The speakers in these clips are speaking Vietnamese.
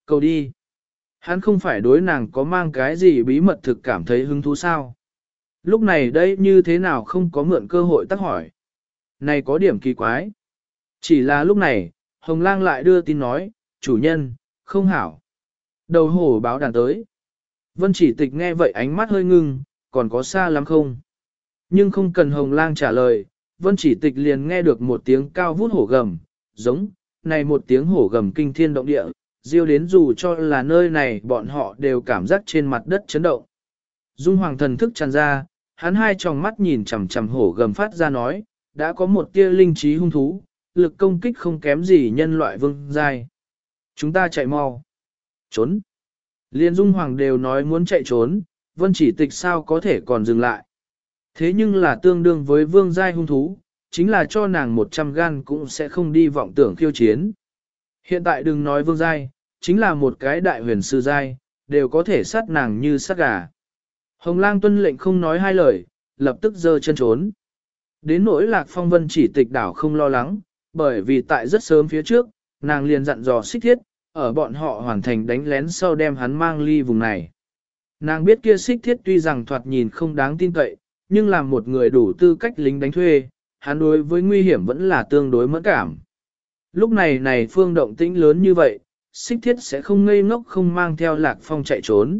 Cầu đi. Hắn không phải đối nàng có mang cái gì bí mật thực cảm thấy hứng thú sao. Lúc này đây như thế nào không có mượn cơ hội tác hỏi. Này có điểm kỳ quái. Chỉ là lúc này, Hồng Lang lại đưa tin nói, chủ nhân, không hảo. Đầu hổ báo đàn tới. Vân Chỉ Tịch nghe vậy ánh mắt hơi ngưng, còn có xa lắm không? Nhưng không cần Hồng Lang trả lời, Vân Chỉ Tịch liền nghe được một tiếng cao vút hổ gầm, giống, này một tiếng hổ gầm kinh thiên động địa, diêu đến dù cho là nơi này bọn họ đều cảm giác trên mặt đất chấn động. Dung Hoàng thần thức tràn ra, hắn hai tròng mắt nhìn chằm chằm hổ gầm phát ra nói, đã có một tia linh trí hung thú, lực công kích không kém gì nhân loại vương giai. Chúng ta chạy mau. Trốn. Liên Dung Hoàng đều nói muốn chạy trốn, Vân Chỉ Tịch sao có thể còn dừng lại. Thế nhưng là tương đương với vương giai hung thú, chính là cho nàng 100 gan cũng sẽ không đi vọng tưởng khiêu chiến. Hiện tại đừng nói vương giai, chính là một cái đại huyền sư giai, đều có thể sát nàng như sát gà. Hồng Lang tuân lệnh không nói hai lời, lập tức giơ chân trốn. Đến nỗi Lạc Phong Vân Chỉ Tịch đảo không lo lắng, bởi vì tại rất sớm phía trước, nàng liền dặn dò Xích Thiết, ở bọn họ hoàn thành đánh lén sau đem hắn mang ly vùng này. Nàng biết kia Xích Thiết tuy rằng thoạt nhìn không đáng tin cậy, nhưng là một người đủ tư cách lính đánh thuê, hắn đối với nguy hiểm vẫn là tương đối mẫn cảm. Lúc này phương động tĩnh lớn như vậy, Xích Thiết sẽ không ngây ngốc không mang theo Lạc Phong chạy trốn.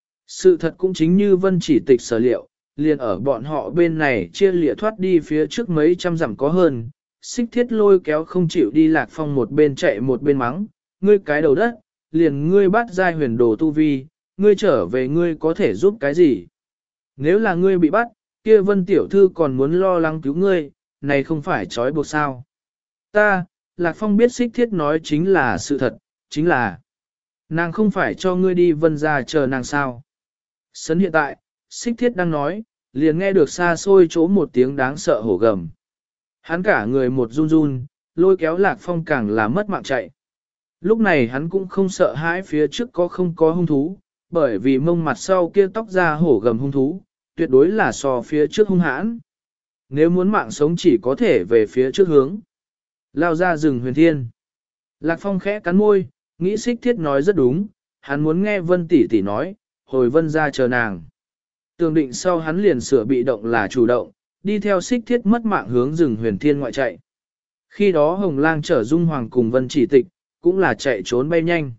Sự thật cũng chính như Vân Chỉ Tịch sở liệu, liền ở bọn họ bên này chia lịa thoát đi phía trước mấy trăm dặm có hơn, Xích Thiết lôi kéo không chịu đi Lạc Phong một bên chạy một bên mắng, ngươi cái đầu đất, liền ngươi bắt giai huyền đồ tu vi, ngươi trở về ngươi có thể giúp cái gì? Nếu là ngươi bị bắt, kia Vân tiểu thư còn muốn lo lắng cứu ngươi, này không phải trói buộc sao? Ta, Lạc Phong biết Xích Thiết nói chính là sự thật, chính là nàng không phải cho ngươi đi Vân ra chờ nàng sao? Sấn hiện tại, Xích Thiết đang nói, liền nghe được xa xôi chỗ một tiếng đáng sợ hổ gầm. Hắn cả người một run run, lôi kéo Lạc Phong càng là mất mạng chạy. Lúc này hắn cũng không sợ hãi phía trước có không có hung thú, bởi vì mông mặt sau kia tóc ra hổ gầm hung thú, tuyệt đối là so phía trước hung hãn. Nếu muốn mạng sống chỉ có thể về phía trước hướng. Lao ra rừng huyền thiên. Lạc Phong khẽ cắn môi, nghĩ Xích Thiết nói rất đúng, hắn muốn nghe Vân tỷ tỷ nói, hồi Vân ra chờ nàng. Tường định sau hắn liền sửa bị động là chủ động, đi theo Xích Thiết mất mạng hướng rừng huyền thiên ngoại chạy. Khi đó Hồng Lang chở Dung Hoàng cùng Vân Chỉ Tịch, cũng là chạy trốn bay nhanh.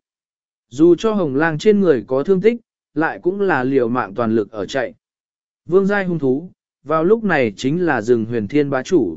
Dù cho Hồng Lang trên người có thương tích, lại cũng là liều mạng toàn lực ở chạy. Vương giai hung thú, vào lúc này chính là rừng huyền thiên bá chủ.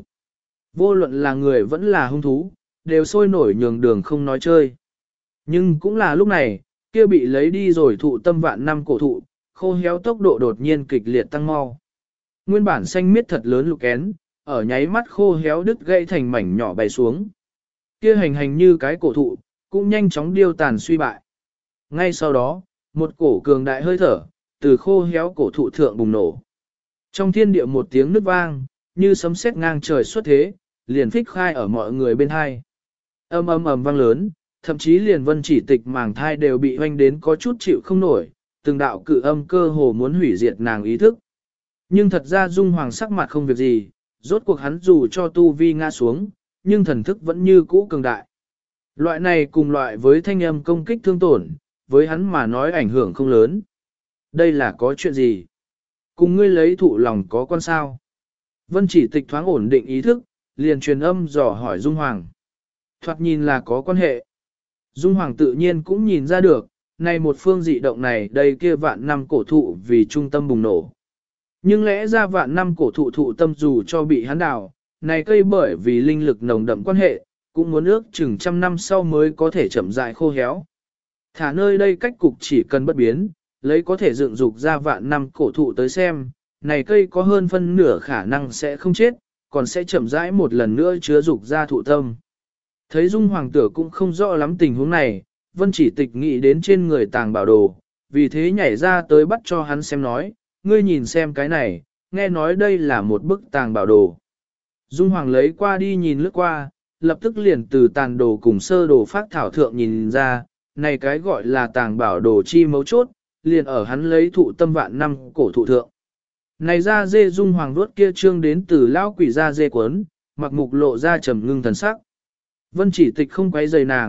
Vô luận là người vẫn là hung thú, đều sôi nổi nhường đường không nói chơi. Nhưng cũng là lúc này, kia bị lấy đi rồi thụ tâm vạn năm cổ thụ, khô héo tốc độ đột nhiên kịch liệt tăng mau. Nguyên bản xanh miết thật lớn lục kén, ở nháy mắt khô héo đứt gãy thành mảnh nhỏ bay xuống. Kia hành như cái cổ thụ, cũng nhanh chóng điêu tàn suy bại. Ngay sau đó, một cổ cường đại hơi thở, từ khô héo cổ thụ thượng bùng nổ. Trong thiên địa một tiếng nứt vang, như sấm sét ngang trời xuất thế, liền phích khai ở mọi người bên hai. Ầm ầm ầm vang lớn, thậm chí liền Vân Chỉ Tịch màng thai đều bị hoanh đến có chút chịu không nổi, từng đạo cự âm cơ hồ muốn hủy diệt nàng ý thức. Nhưng thật ra Dung Hoàng sắc mặt không việc gì, rốt cuộc hắn dù cho tu vi ngã xuống, nhưng thần thức vẫn như cũ cường đại. Loại này cùng loại với thanh âm công kích thương tổn, với hắn mà nói ảnh hưởng không lớn. Đây là có chuyện gì? Cùng ngươi lấy thụ lòng có quan sao? Vân Chỉ Tịch thoáng ổn định ý thức, liền truyền âm dò hỏi Dung Hoàng. Thoạt nhìn là có quan hệ. Dung Hoàng tự nhiên cũng nhìn ra được, này một phương dị động này đây kia vạn năm cổ thụ vì trung tâm bùng nổ. Nhưng lẽ ra vạn năm cổ thụ thụ tâm dù cho bị hắn đào, này cây bởi vì linh lực nồng đậm quan hệ, cũng muốn ước chừng trăm năm sau mới có thể chậm rãi khô héo. Thả nơi đây cách cục chỉ cần bất biến, lấy có thể dựng dục ra vạn năm cổ thụ tới xem, này cây có hơn phân nửa khả năng sẽ không chết, còn sẽ chậm rãi một lần nữa chứa dục ra thụ tâm. Thấy Dung Hoàng tử cũng không rõ lắm tình huống này, Vân Chỉ Tịch nghĩ đến trên người tàng bảo đồ, vì thế nhảy ra tới bắt cho hắn xem nói, ngươi nhìn xem cái này, nghe nói đây là một bức tàng bảo đồ. Dung Hoàng lấy qua đi nhìn lướt qua, lập tức liền từ tàn đồ cùng sơ đồ phát thảo thượng nhìn ra, này cái gọi là tàng bảo đồ chi mấu chốt, liền ở hắn lấy thụ tâm vạn năm cổ thụ thượng. Này ra dê Dung Hoàng vuốt kia trương đến từ lão quỷ ra dê cuốn, mặc mục lộ ra trầm ngưng thần sắc. Vân Chỉ Tịch không quấy rầy nàng,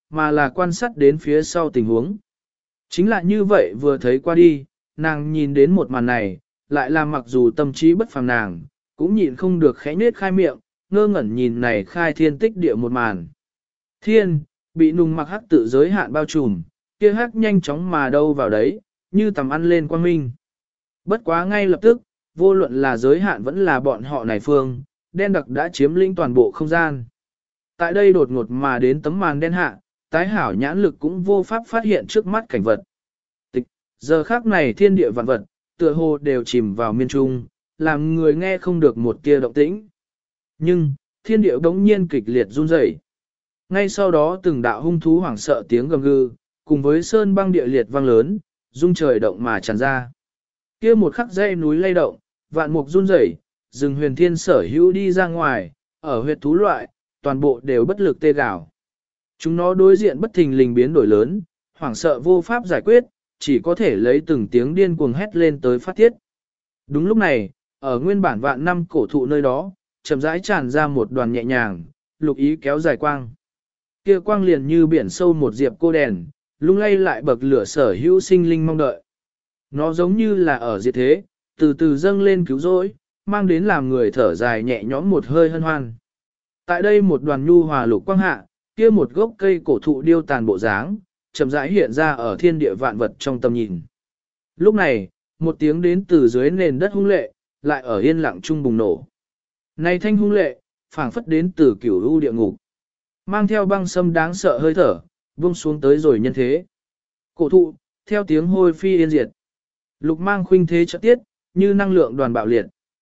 mà là quan sát đến phía sau tình huống. Chính là như vậy vừa thấy qua đi, nàng nhìn đến một màn này, lại là mặc dù tâm trí bất phàm nàng, cũng nhịn không được khẽ nết khai miệng, ngơ ngẩn nhìn này khai thiên tích địa một màn. Thiên, bị nùng mặc hắc tự giới hạn bao trùm, kia hắc nhanh chóng mà đâu vào đấy, như tầm ăn lên quang minh. Bất quá ngay lập tức, vô luận là giới hạn vẫn là bọn họ này phương, đen đặc đã chiếm lĩnh toàn bộ không gian. Tại đây đột ngột mà đến tấm màn đen hạ, tái hảo nhãn lực cũng vô pháp phát hiện trước mắt cảnh vật. Tịch, giờ khác này thiên địa vạn vật, tựa hồ đều chìm vào miên trung, làm người nghe không được một tia động tĩnh. Nhưng, thiên địa đống nhiên kịch liệt run rẩy. Ngay sau đó từng đạo hung thú hoảng sợ tiếng gầm gừ, cùng với sơn băng địa liệt vang lớn, rung trời động mà tràn ra. Kia một khắc dãy núi lay động, vạn mục run rẩy, rừng huyền thiên sở hữu đi ra ngoài, ở huyệt thú loại, toàn bộ đều bất lực tê gào. Chúng nó đối diện bất thình lình biến đổi lớn, hoảng sợ vô pháp giải quyết, chỉ có thể lấy từng tiếng điên cuồng hét lên tới phát tiết. Đúng lúc này, ở nguyên bản vạn năm cổ thụ nơi đó, chậm rãi tràn ra một đoàn nhẹ nhàng, lục ý kéo dài quang. Kia quang liền như biển sâu một diệp cô đèn, lung lay lại bậc lửa sở hữu sinh linh mong đợi. Nó giống như là ở diệt thế, từ từ dâng lên cứu rỗi, mang đến làm người thở dài nhẹ nhõm một hơi hân hoan. Tại đây một đoàn nhu hòa lục quang hạ, kia một gốc cây cổ thụ điêu tàn bộ dáng, chậm rãi hiện ra ở thiên địa vạn vật trong tầm nhìn. Lúc này, một tiếng đến từ dưới nền đất hung lệ, lại ở yên lặng trung bùng nổ. Này thanh hung lệ, phảng phất đến từ cửu u địa ngục, mang theo băng sâm đáng sợ hơi thở, buông xuống tới rồi nhân thế. Cổ thụ, theo tiếng hôi phi yên diệt. Lục mang khuynh thế trợ tiết, như năng lượng đoàn bạo liệt.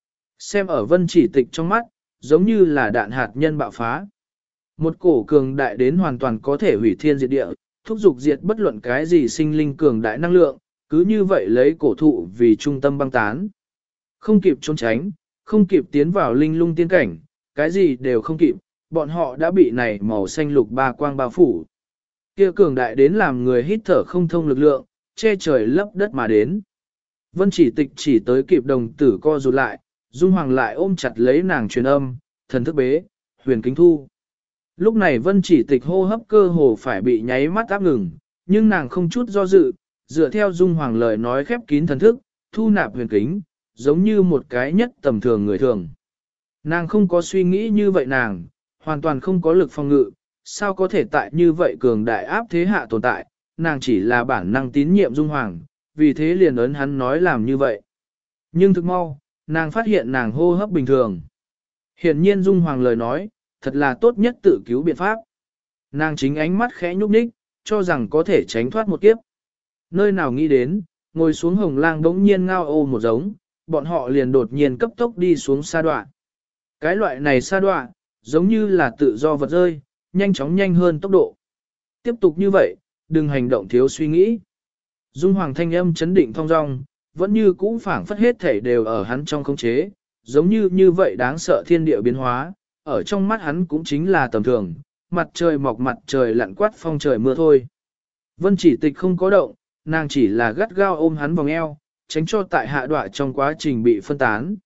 Xem ở vân chỉ tịch trong mắt, giống như là đạn hạt nhân bạo phá. Một cổ cường đại đến hoàn toàn có thể hủy thiên diệt địa, thúc dục diệt bất luận cái gì sinh linh cường đại năng lượng, cứ như vậy lấy cổ thụ vì trung tâm băng tán. Không kịp trốn tránh, không kịp tiến vào linh lung tiên cảnh, cái gì đều không kịp, bọn họ đã bị này màu xanh lục ba quang bao phủ. Kia cường đại đến làm người hít thở không thông lực lượng, che trời lấp đất mà đến. Vân chỉ tịch chỉ tới kịp đồng tử co rụt lại, Dung Hoàng lại ôm chặt lấy nàng truyền âm, thần thức bế, huyền kính thu. Lúc này vân chỉ tịch hô hấp cơ hồ phải bị nháy mắt áp ngừng, nhưng nàng không chút do dự, dựa theo Dung Hoàng lời nói khép kín thần thức, thu nạp huyền kính, giống như một cái nhất tầm thường người thường. Nàng không có suy nghĩ như vậy nàng, hoàn toàn không có lực phòng ngự, sao có thể tại như vậy cường đại áp thế hạ tồn tại, nàng chỉ là bản năng tín nhiệm Dung Hoàng, vì thế liền ấn hắn nói làm như vậy. Nhưng thực mau, nàng phát hiện nàng hô hấp bình thường. Hiển nhiên Dung Hoàng lời nói, thật là tốt nhất tự cứu biện pháp. Nàng chính ánh mắt khẽ nhúc nhích, cho rằng có thể tránh thoát một kiếp. Nơi nào nghĩ đến, ngồi xuống hồng lang bỗng nhiên ngao ô một giống, bọn họ liền đột nhiên cấp tốc đi xuống sa đoạn. Cái loại này sa đoạn, giống như là tự do vật rơi, nhanh chóng nhanh hơn tốc độ. Tiếp tục như vậy, đừng hành động thiếu suy nghĩ. Dung Hoàng thanh âm chấn định thong dong, vẫn như cũ phảng phất hết thể đều ở hắn trong khống chế, giống như vậy đáng sợ thiên địa biến hóa, ở trong mắt hắn cũng chính là tầm thường, mặt trời mọc mặt trời lặn quát phong trời mưa thôi. Vân chỉ tịch không có động, nàng chỉ là gắt gao ôm hắn vòng eo, tránh cho tại hạ đọa trong quá trình bị phân tán.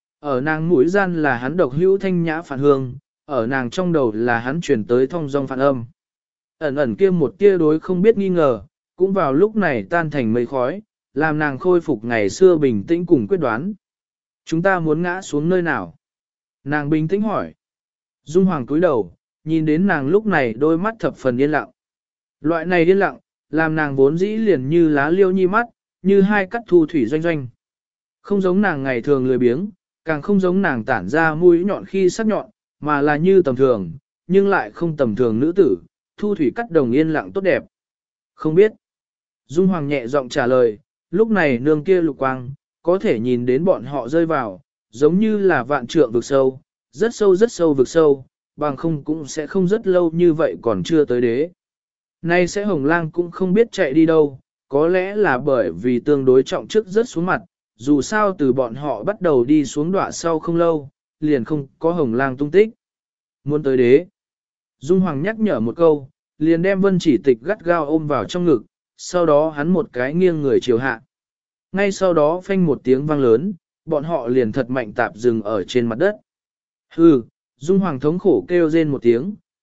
Ở nàng mũi gian là hắn độc hữu thanh nhã phản hương, ở nàng trong đầu là hắn truyền tới thông dong phản âm. Ẩn ẩn kia một tia đối không biết nghi ngờ, cũng vào lúc này tan thành mây khói, làm nàng khôi phục ngày xưa bình tĩnh cùng quyết đoán. Chúng ta muốn ngã xuống nơi nào? Nàng bình tĩnh hỏi. Dung Hoàng cúi đầu, nhìn đến nàng lúc này đôi mắt thập phần yên lặng. Loại này yên lặng, làm nàng vốn dĩ liền như lá liêu nhi mắt, như hai cắt thu thủy doanh doanh. Không giống nàng ngày thường lười biếng, càng không giống nàng tản ra mũi nhọn khi sắc nhọn, mà là như tầm thường, nhưng lại không tầm thường nữ tử, thu thủy cắt đồng yên lặng tốt đẹp. Không biết. Dung Hoàng nhẹ giọng trả lời, lúc này nương kia lục quang, có thể nhìn đến bọn họ rơi vào, giống như là vạn trượng vực sâu, rất sâu vực sâu, bằng không cũng sẽ không rất lâu như vậy còn chưa tới đế. Nay sẽ hồng lang cũng không biết chạy đi đâu, có lẽ là bởi vì tương đối trọng trước rất xuống mặt, dù sao từ bọn họ bắt đầu đi xuống đọa sau không lâu, liền không có hồng lang tung tích. Muốn tới đế. Dung Hoàng nhắc nhở một câu, liền đem vân chỉ tịch gắt gao ôm vào trong ngực, sau đó hắn một cái nghiêng người chiều hạ. Ngay sau đó phanh một tiếng vang lớn, bọn họ liền thật mạnh tạp dừng ở trên mặt đất. Hừ, Dung Hoàng thống khổ kêu rên một tiếng,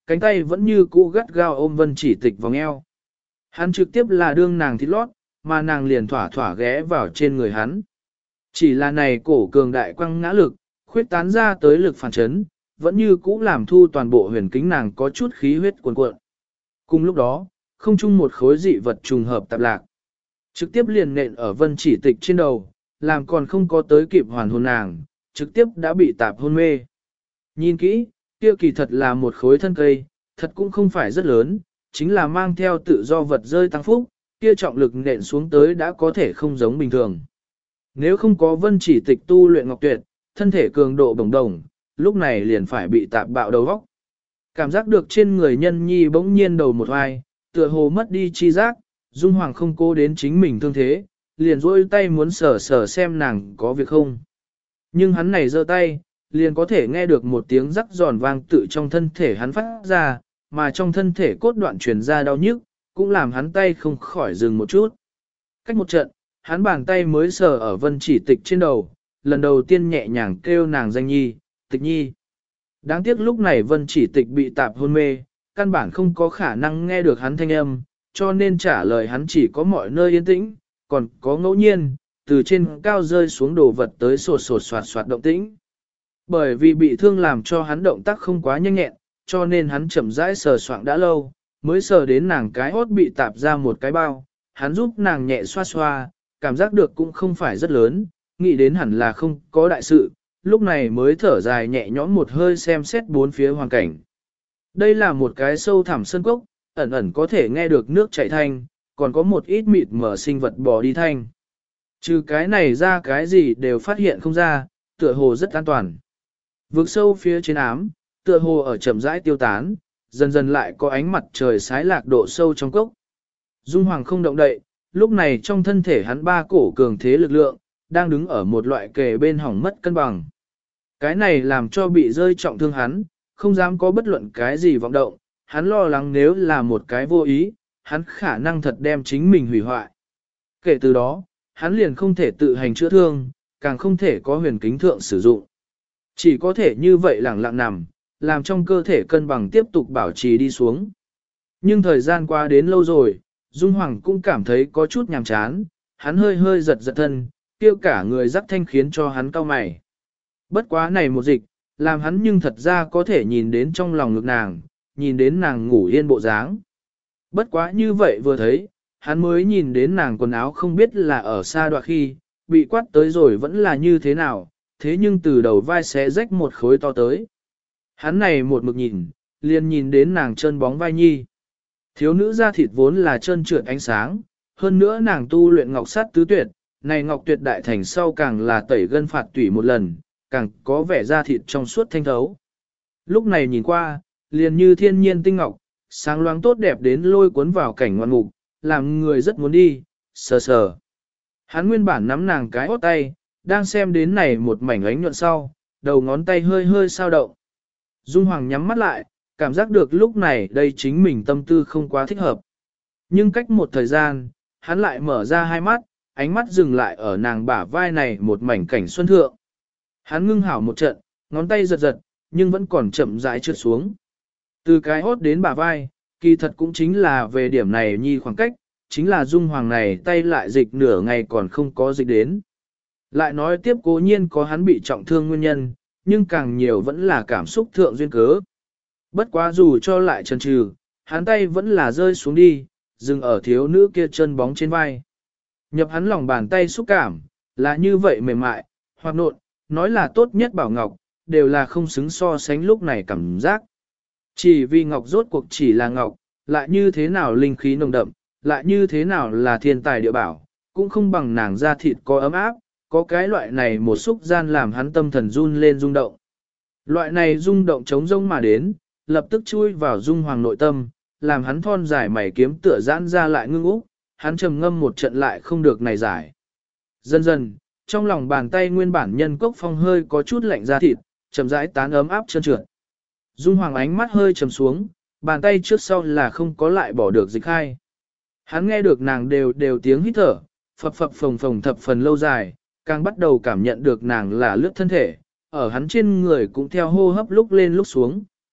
cánh tay vẫn như cũ gắt gao ôm Vân Chỉ Tịch vòng eo. Hắn trực tiếp là đương nàng thịt lót, mà nàng liền thỏa thỏa ghé vào trên người hắn. Chỉ là này cổ cường đại quăng ngã lực, khuyết tán ra tới lực phản chấn, vẫn như cũ làm thu toàn bộ huyền kính nàng có chút khí huyết cuồn cuộn. Cùng lúc đó, không chung một khối dị vật trùng hợp tạp lạc. Trực tiếp liền nện ở Vân Chỉ Tịch trên đầu, làm còn không có tới kịp hoàn hồn nàng, trực tiếp đã bị tạp hôn mê. Nhìn kỹ, kia kỳ thật là một khối thân cây, thật cũng không phải rất lớn, chính là mang theo tự do vật rơi tăng phúc, kia trọng lực nện xuống tới đã có thể không giống bình thường. Nếu không có Vân Chỉ Tịch tu luyện ngọc tuyệt, thân thể cường độ bồng đồng, lúc này liền phải bị tạp bạo đầu vóc. Cảm giác được trên người nhân nhi bỗng nhiên đầu một vai, tựa hồ mất đi chi giác, Dung Hoàng không cố đến chính mình thương thế, liền rôi tay muốn sờ sờ xem nàng có việc không. Nhưng hắn này giơ tay, liền có thể nghe được một tiếng rắc giòn vang tự trong thân thể hắn phát ra, mà trong thân thể cốt đoạn truyền ra đau nhức, cũng làm hắn tay không khỏi dừng một chút. Cách một trận, hắn bàn tay mới sờ ở Vân Chỉ Tịch trên đầu, lần đầu tiên nhẹ nhàng kêu nàng danh nhi, Tịch nhi. Đáng tiếc lúc này Vân Chỉ Tịch bị tạp hôn mê, căn bản không có khả năng nghe được hắn thanh âm, cho nên trả lời hắn chỉ có mọi nơi yên tĩnh, còn có ngẫu nhiên, từ trên cao rơi xuống đồ vật tới sột sột soạt soạt động tĩnh. Bởi vì bị thương làm cho hắn động tác không quá nhanh nhẹn, cho nên hắn chậm rãi sờ soạng đã lâu, mới sờ đến nàng cái hốt bị tạp ra một cái bao, hắn giúp nàng nhẹ xoa xoa, cảm giác được cũng không phải rất lớn, nghĩ đến hẳn là không có đại sự, lúc này mới thở dài nhẹ nhõm một hơi xem xét bốn phía hoàn cảnh. Đây là một cái sâu thẳm sơn cốc, ẩn ẩn có thể nghe được nước chảy thanh, còn có một ít mịt mở sinh vật bò đi thanh. Trừ cái này ra cái gì đều phát hiện không ra, tựa hồ rất an toàn. Vực sâu phía trên ám, tựa hồ ở chậm rãi tiêu tán, dần dần lại có ánh mặt trời sái lạc độ sâu trong cốc. Dung Hoàng không động đậy, lúc này trong thân thể hắn ba cổ cường thế lực lượng, đang đứng ở một loại kề bên hỏng mất cân bằng. Cái này làm cho bị rơi trọng thương hắn, không dám có bất luận cái gì vọng động, hắn lo lắng nếu là một cái vô ý, hắn khả năng thật đem chính mình hủy hoại. Kể từ đó, hắn liền không thể tự hành chữa thương, càng không thể có huyền kính thượng sử dụng. Chỉ có thể như vậy lẳng lặng nằm, làm trong cơ thể cân bằng tiếp tục bảo trì đi xuống. Nhưng thời gian qua đến lâu rồi, Dung Hoàng cũng cảm thấy có chút nhàm chán, hắn hơi hơi giật giật thân, kêu cả người rắc thanh khiến cho hắn cau mày. Bất quá này một dịch, làm hắn nhưng thật ra có thể nhìn đến trong lòng ngực nàng, nhìn đến nàng ngủ yên bộ dáng. Bất quá như vậy vừa thấy, hắn mới nhìn đến nàng quần áo không biết là ở xa đoạn khi, bị quát tới rồi vẫn là như thế nào, thế nhưng từ đầu vai xé rách một khối to tới. Hắn này một mực nhìn, liền nhìn đến nàng chân bóng vai nhi. Thiếu nữ da thịt vốn là trơn trượt ánh sáng, hơn nữa nàng tu luyện ngọc sát tứ tuyệt, này ngọc tuyệt đại thành sau càng là tẩy gân phạt tủy một lần, càng có vẻ da thịt trong suốt thanh thấu. Lúc này nhìn qua, liền như thiên nhiên tinh ngọc, sáng loáng tốt đẹp đến lôi cuốn vào cảnh ngoạn mục, làm người rất muốn đi, sờ sờ. Hắn nguyên bản nắm nàng cái hót tay, đang xem đến này một mảnh ánh nhuận sau, đầu ngón tay hơi hơi sao động. Dung Hoàng nhắm mắt lại, cảm giác được lúc này đây chính mình tâm tư không quá thích hợp. Nhưng cách một thời gian, hắn lại mở ra hai mắt, ánh mắt dừng lại ở nàng bả vai này một mảnh cảnh xuân thượng. Hắn ngưng hảo một trận, ngón tay giật giật, nhưng vẫn còn chậm rãi trượt xuống. Từ cái hốt đến bả vai, kỳ thật cũng chính là về điểm này nhi khoảng cách, chính là Dung Hoàng này tay lại dịch nửa ngày còn không có dịch đến. Lại nói tiếp cố nhiên có hắn bị trọng thương nguyên nhân, nhưng càng nhiều vẫn là cảm xúc thượng duyên cớ. Bất quá dù cho lại chần chừ, hắn tay vẫn là rơi xuống đi, dừng ở thiếu nữ kia chân bóng trên vai. Nhập hắn lòng bàn tay xúc cảm, là như vậy mềm mại, hoặc nộn, nói là tốt nhất bảo ngọc, đều là không xứng so sánh lúc này cảm giác. Chỉ vì ngọc rốt cuộc chỉ là ngọc, lại như thế nào linh khí nồng đậm, lại như thế nào là thiên tài địa bảo, cũng không bằng nàng da thịt có ấm áp, có cái loại này một xúc gian làm hắn tâm thần run lên rung động. Loại này rung động trống rông mà đến, lập tức chui vào Dung Hoàng nội tâm, làm hắn thon dài mày kiếm tựa giãn ra lại ngưng úc, hắn trầm ngâm một trận lại không được này giải. Dần dần, trong lòng bàn tay nguyên bản nhân cốc phong hơi có chút lạnh da thịt, chậm rãi tán ấm áp trơn trượt. Dung Hoàng ánh mắt hơi trầm xuống, bàn tay trước sau là không có lại bỏ được dịch khai. Hắn nghe được nàng đều tiếng hít thở, phập phập phồng phồng thập phần lâu dài, càng bắt đầu cảm nhận được nàng là lướt thân thể, ở hắn trên người cũng theo hô hấp lúc lên lúc xuống.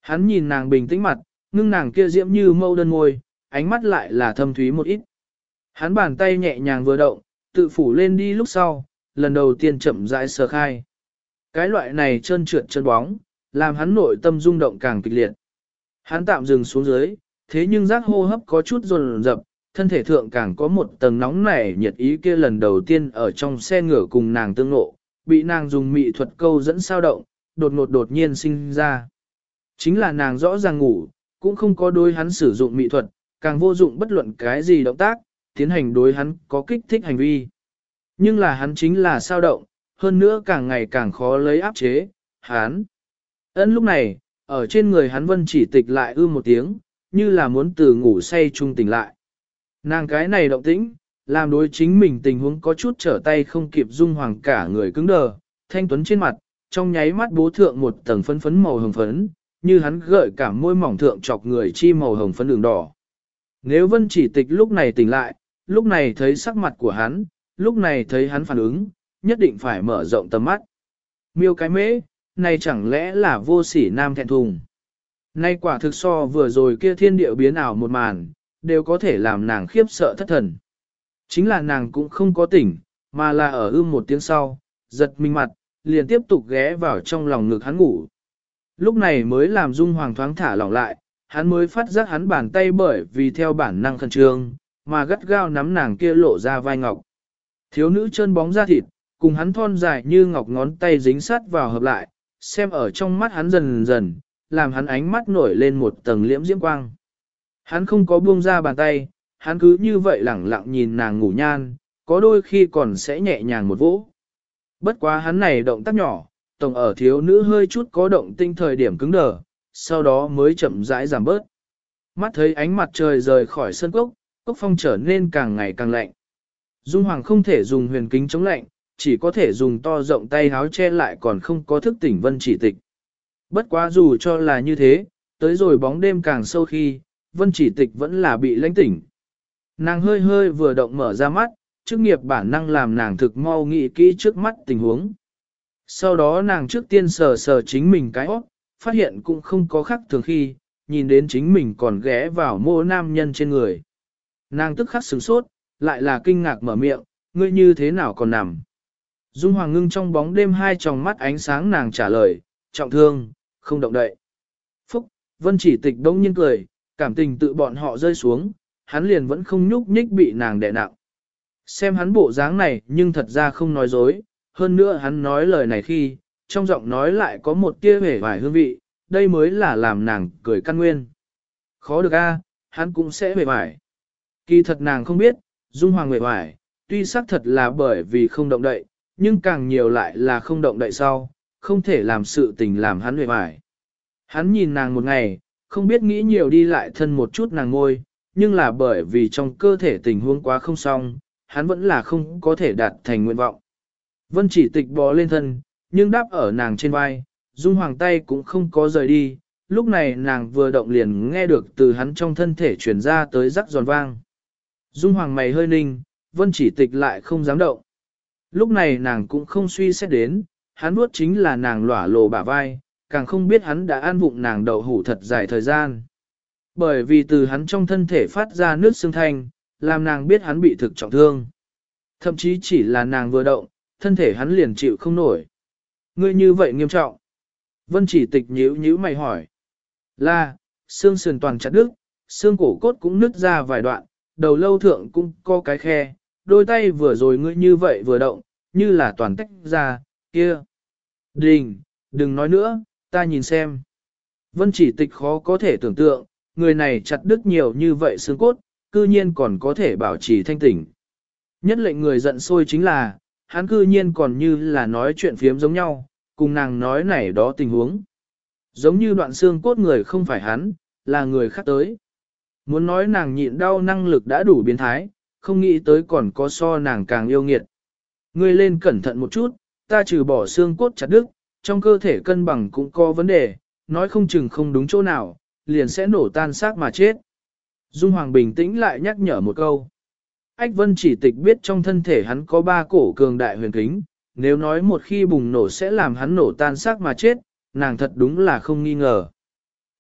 Hắn nhìn nàng bình tĩnh mặt, ngưng nàng kia diễm như mâu đơn môi, ánh mắt lại là thâm thúy một ít. Hắn bàn tay nhẹ nhàng vừa động, tự phủ lên đi lúc sau, lần đầu tiên chậm rãi sờ khai. Cái loại này trơn trượt chân bóng, làm hắn nội tâm rung động càng kịch liệt. Hắn tạm dừng xuống dưới, thế nhưng giác hô hấp có chút dồn dập, thân thể thượng càng có một tầng nóng nảy nhiệt ý kia lần đầu tiên ở trong xe ngựa cùng nàng tương ngộ, bị nàng dùng mị thuật câu dẫn sao động, đột nhiên sinh ra. Chính là nàng rõ ràng ngủ, cũng không có đối hắn sử dụng mị thuật, càng vô dụng bất luận cái gì động tác, tiến hành đối hắn có kích thích hành vi. Nhưng là hắn chính là sao động, hơn nữa càng ngày càng khó lấy áp chế, hắn. Ân lúc này, ở trên người hắn Vân Chỉ Tịch lại một tiếng, như là muốn từ ngủ say trung tỉnh lại. Nàng cái này động tĩnh, làm đối chính mình tình huống có chút trở tay không kịp Dung Hoàng cả người cứng đờ, thanh tuấn trên mặt, trong nháy mắt bố thượng một tầng phấn phấn màu hồng phấn, như hắn gợi cả môi mỏng thượng chọc người chi màu hồng phấn đường đỏ. Nếu Vân Chỉ Tịch lúc này tỉnh lại, lúc này thấy sắc mặt của hắn, lúc này thấy hắn phản ứng, nhất định phải mở rộng tầm mắt. Miêu cái mễ, này chẳng lẽ là vô sỉ nam thẹn thùng. Nay quả thực so vừa rồi kia thiên địa biến ảo một màn, đều có thể làm nàng khiếp sợ thất thần. Chính là nàng cũng không có tỉnh, mà là ở một tiếng sau, giật mình mặt, liền tiếp tục ghé vào trong lòng ngực hắn ngủ. Lúc này mới làm Dung Hoàng thoáng thả lỏng lại, hắn mới phát giác hắn bàn tay bởi vì theo bản năng khẩn trương, mà gắt gao nắm nàng kia lộ ra vai ngọc. Thiếu nữ chân bóng da thịt, cùng hắn thon dài như ngọc ngón tay dính sát vào hợp lại, xem ở trong mắt hắn dần dần, làm hắn ánh mắt nổi lên một tầng liễm diễm quang. Hắn không có buông ra bàn tay, hắn cứ như vậy lẳng lặng nhìn nàng ngủ nhan, có đôi khi còn sẽ nhẹ nhàng một vỗ. Bất quá hắn này động tác nhỏ, tổng ở thiếu nữ hơi chút có động tinh thời điểm cứng đờ, sau đó mới chậm rãi giảm bớt. Mắt thấy ánh mặt trời rời khỏi sân cốc, cốc phong trở nên càng ngày càng lạnh. Dung Hoàng không thể dùng huyền kính chống lạnh, chỉ có thể dùng to rộng tay háo che lại còn không có thức tỉnh Vân Chỉ Tịch. Bất quá dù cho là như thế, tới rồi bóng đêm càng sâu khi, Vân Chỉ Tịch vẫn là bị lãnh tỉnh. Nàng hơi hơi vừa động mở ra mắt, chức nghiệp bản năng làm nàng thực mau nghĩ kỹ trước mắt tình huống. Sau đó nàng trước tiên sờ sờ chính mình cái óc, phát hiện cũng không có khác thường khi, nhìn đến chính mình còn ghé vào mô nam nhân trên người. Nàng tức khắc sửng sốt, lại là kinh ngạc mở miệng, ngươi như thế nào còn nằm. Dung Hoàng ngưng trong bóng đêm hai tròng mắt ánh sáng nàng trả lời, trọng thương, không động đậy. Phúc, Vân Chỉ Tịch đông nhiên cười, cảm tình tự bọn họ rơi xuống, hắn liền vẫn không nhúc nhích bị nàng đè nặng. Xem hắn bộ dáng này nhưng thật ra không nói dối, hơn nữa hắn nói lời này khi, trong giọng nói lại có một tia vẻ vải hương vị, đây mới là làm nàng cười căn nguyên. Khó được a, hắn cũng sẽ vẻ vải. Kỳ thật nàng không biết, Dung Hoàng vẻ vải, tuy xác thật là bởi vì không động đậy, nhưng càng nhiều lại là không động đậy sau, không thể làm sự tình làm hắn vẻ vải. Hắn nhìn nàng một ngày, không biết nghĩ nhiều đi lại thân một chút nàng ngôi, nhưng là bởi vì trong cơ thể tình huống quá không xong, hắn vẫn là không có thể đạt thành nguyện vọng. Vân Chỉ Tịch bò lên thân, nhưng đáp ở nàng trên vai, Dung Hoàng tay cũng không có rời đi, lúc này nàng vừa động liền nghe được từ hắn trong thân thể truyền ra tới rắc giòn vang. Dung Hoàng mày hơi ninh, Vân Chỉ Tịch lại không dám động. Lúc này nàng cũng không suy xét đến, hắn nuốt chính là nàng lỏa lồ bả vai, càng không biết hắn đã ăn vụng nàng đậu hủ thật dài thời gian. Bởi vì từ hắn trong thân thể phát ra nước xương thanh, làm nàng biết hắn bị thực trọng thương. Thậm chí chỉ là nàng vừa động, thân thể hắn liền chịu không nổi. Ngươi như vậy nghiêm trọng. Vân Chỉ Tịch nhíu mày hỏi. Là, xương sườn toàn chặt đứt, xương cổ cốt cũng nứt ra vài đoạn, đầu lâu thượng cũng có cái khe, đôi tay vừa rồi ngươi như vậy vừa động, như là toàn tách ra, kia. Đừng nói nữa, ta nhìn xem. Vân Chỉ Tịch khó có thể tưởng tượng, người này chặt đứt nhiều như vậy xương cốt, cư nhiên còn có thể bảo trì thanh tỉnh. Nhất lệnh người giận sôi chính là, hắn cư nhiên còn như là nói chuyện phiếm giống nhau, cùng nàng nói này đó tình huống. Giống như đoạn xương cốt người không phải hắn, là người khác tới. Muốn nói nàng nhịn đau năng lực đã đủ biến thái, không nghĩ tới còn có so nàng càng yêu nghiệt. Ngươi lên cẩn thận một chút, ta trừ bỏ xương cốt chặt đứt, trong cơ thể cân bằng cũng có vấn đề, nói không chừng không đúng chỗ nào, liền sẽ nổ tan xác mà chết. Dung Hoàng bình tĩnh lại nhắc nhở một câu. Ách Vân Chỉ Tịch biết trong thân thể hắn có 3 cổ cường đại huyền kính, nếu nói một khi bùng nổ sẽ làm hắn nổ tan xác mà chết, nàng thật đúng là không nghi ngờ.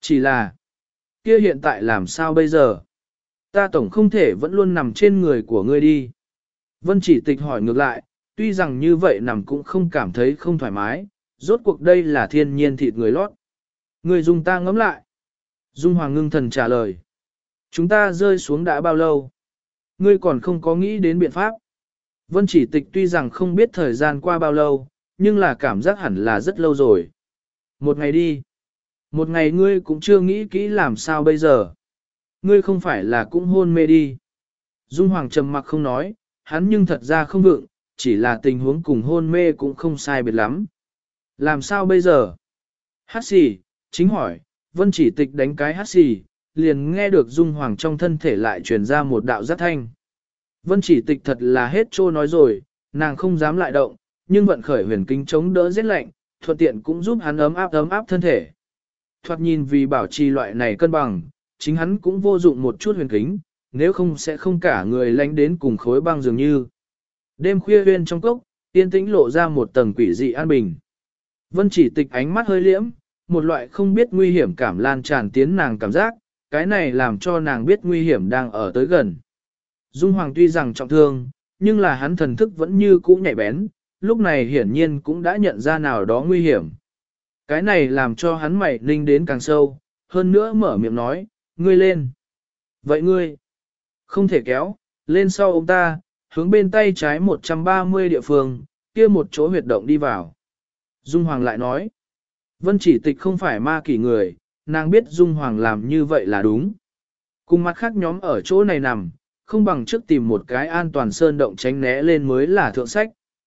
Chỉ là, kia hiện tại làm sao bây giờ? Ta tổng không thể vẫn luôn nằm trên người của ngươi đi. Vân Chỉ Tịch hỏi ngược lại, tuy rằng như vậy nằm cũng không cảm thấy không thoải mái, rốt cuộc đây là thiên nhiên thịt người lót. Ngươi dùng ta ngẫm lại. Dung Hoàng ngưng thần trả lời. Chúng ta rơi xuống đã bao lâu? Ngươi còn không có nghĩ đến biện pháp. Vân Chỉ Tịch tuy rằng không biết thời gian qua bao lâu, nhưng là cảm giác hẳn là rất lâu rồi. Một ngày đi. Một ngày ngươi cũng chưa nghĩ kỹ làm sao bây giờ. Ngươi không phải là cũng hôn mê đi. Dung Hoàng trầm mặc không nói, hắn nhưng thật ra không vượng, chỉ là tình huống cùng hôn mê cũng không sai biệt lắm. Làm sao bây giờ? Hát xì, chính hỏi, Vân Chỉ Tịch đánh cái hát xì, liền nghe được Dung Hoàng trong thân thể lại truyền ra một đạo giác thanh. Vân Chỉ Tịch thật là hết trô nói rồi, nàng không dám lại động, nhưng vận khởi huyền kinh chống đỡ rét lạnh, thuận tiện cũng giúp hắn ấm áp thân thể. Thoạt nhìn vì bảo trì loại này cân bằng, chính hắn cũng vô dụng một chút huyền kính, nếu không sẽ không cả người lánh đến cùng khối băng dường như. Đêm khuya huyên trong cốc, yên tĩnh lộ ra một tầng quỷ dị an bình. Vân Chỉ Tịch ánh mắt hơi liễm, một loại không biết nguy hiểm cảm lan tràn tiến nàng cảm giác, cái này làm cho nàng biết nguy hiểm đang ở tới gần. Dung Hoàng tuy rằng trọng thương, nhưng là hắn thần thức vẫn như cũ nhạy bén, lúc này hiển nhiên cũng đã nhận ra nào đó nguy hiểm. Cái này làm cho hắn mày ninh đến càng sâu, hơn nữa mở miệng nói, ngươi lên. Vậy ngươi, không thể kéo, lên sau ông ta, hướng bên tay trái 130 địa phương, kia một chỗ huyệt động đi vào. Dung Hoàng lại nói, Vân Chỉ Tịch không phải ma kỷ người, nàng biết Dung Hoàng làm như vậy là đúng. Cùng mặt khác nhóm ở chỗ này nằm, không bằng trước tìm một cái an toàn sơn động tránh né lên mới là thượng sách.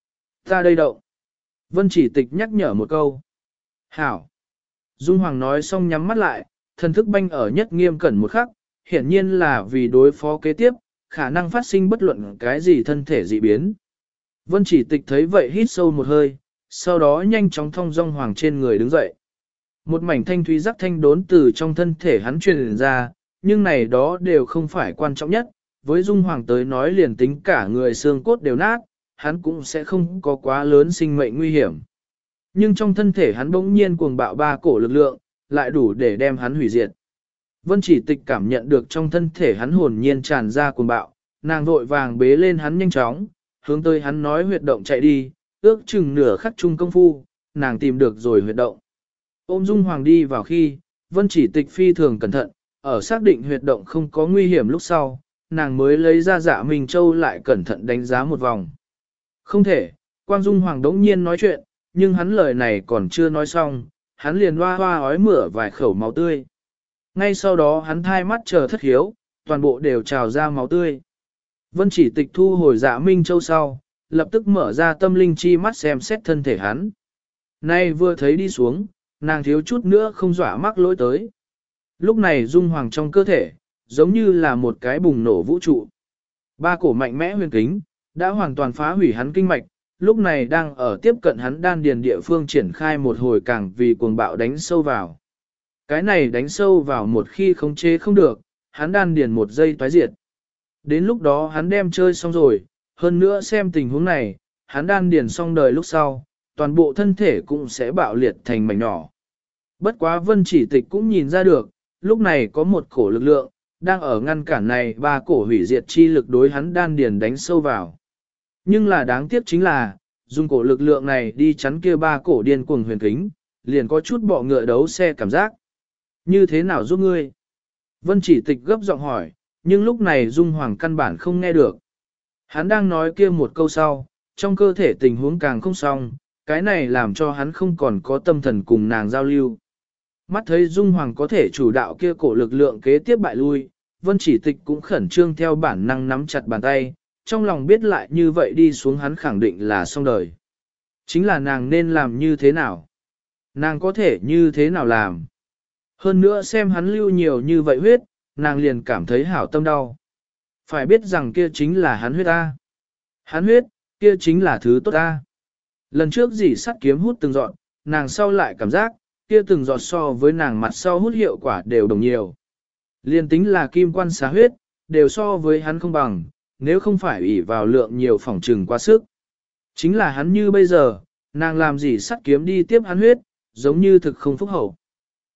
Ta đây động. Vân Chỉ Tịch nhắc nhở một câu. Hảo. Dung Hoàng nói xong nhắm mắt lại, thần thức banh ở nhất nghiêm cẩn một khắc, hiển nhiên là vì đối phó kế tiếp, khả năng phát sinh bất luận cái gì thân thể dị biến. Vân Chỉ Tịch thấy vậy hít sâu một hơi, sau đó nhanh chóng thong dong Hoàng trên người đứng dậy. Một mảnh thanh thúy rắc thanh đốn từ trong thân thể hắn truyền ra, nhưng này đó đều không phải quan trọng nhất, với Dung Hoàng tới nói liền tính cả người xương cốt đều nát, hắn cũng sẽ không có quá lớn sinh mệnh nguy hiểm. Nhưng trong thân thể hắn bỗng nhiên cuồng bạo ba cổ lực lượng, lại đủ để đem hắn hủy diệt. Vân Chỉ Tịch cảm nhận được trong thân thể hắn hồn nhiên tràn ra cuồng bạo, nàng vội vàng bế lên hắn nhanh chóng, hướng tới hắn nói huyệt động chạy đi, ước chừng nửa khắc chung công phu, nàng tìm được rồi huyệt động. Ôm Dung Hoàng đi vào khi, Vân Chỉ Tịch phi thường cẩn thận, ở xác định huyệt động không có nguy hiểm lúc sau, nàng mới lấy ra Dạ Minh Châu lại cẩn thận đánh giá một vòng. Không thể, Quang Dung Hoàng đống nhiên nói chuyện, nhưng hắn lời này còn chưa nói xong, hắn liền hoa hoa ói mửa vài khẩu máu tươi. Ngay sau đó hắn thai mắt chờ thất hiếu, toàn bộ đều trào ra máu tươi. Vân Chỉ Tịch thu hồi Dạ Minh Châu sau, lập tức mở ra tâm linh chi mắt xem xét thân thể hắn. Nay vừa thấy đi xuống, nàng thiếu chút nữa không dọa mắc lỗi tới. Lúc này Dung Hoàng trong cơ thể, giống như là một cái bùng nổ vũ trụ. Ba cổ mạnh mẽ huyền kính, đã hoàn toàn phá hủy hắn kinh mạch, lúc này đang ở tiếp cận hắn đan điền địa phương triển khai một hồi càng vì cuồng bạo đánh sâu vào. Cái này đánh sâu vào một khi khống chế không được, hắn đan điền một giây toái diệt. Đến lúc đó hắn đem chơi xong rồi, hơn nữa xem tình huống này, hắn đan điền xong đời lúc sau, toàn bộ thân thể cũng sẽ bạo liệt thành mảnh nhỏ. Bất quá Vân Chỉ Tịch cũng nhìn ra được, lúc này có một cổ lực lượng, đang ở ngăn cản này ba cổ hủy diệt chi lực đối hắn đan điền đánh sâu vào. Nhưng là đáng tiếc chính là, dùng cổ lực lượng này đi chắn kia ba cổ điên cuồng huyền kính, liền có chút bọ ngựa đấu xe cảm giác. Như thế nào giúp ngươi? Vân Chỉ Tịch gấp giọng hỏi, nhưng lúc này Dung Hoàng căn bản không nghe được. Hắn đang nói kia một câu sau, trong cơ thể tình huống càng không xong, cái này làm cho hắn không còn có tâm thần cùng nàng giao lưu. Mắt thấy Dung Hoàng có thể chủ đạo kia cổ lực lượng kế tiếp bại lui, Vân Chỉ Tịch cũng khẩn trương theo bản năng nắm chặt bàn tay, trong lòng biết lại như vậy đi xuống hắn khẳng định là xong đời. Chính là nàng nên làm như thế nào? Nàng có thể như thế nào làm? Hơn nữa xem hắn lưu nhiều như vậy huyết, nàng liền cảm thấy hảo tâm đau. Phải biết rằng kia chính là hắn huyết A. Hắn huyết, kia chính là thứ tốt A. Lần trước dì sắt kiếm hút từng giọt, nàng sau lại cảm giác, kia từng giọt so với nàng mặt sau hút hiệu quả đều đồng nhiều. Liên tính là kim quan xá huyết, đều so với hắn không bằng, nếu không phải ủy vào lượng nhiều phỏng trừng quá sức. Chính là hắn như bây giờ, nàng làm gì sắt kiếm đi tiếp hắn huyết, giống như thực không phúc hậu.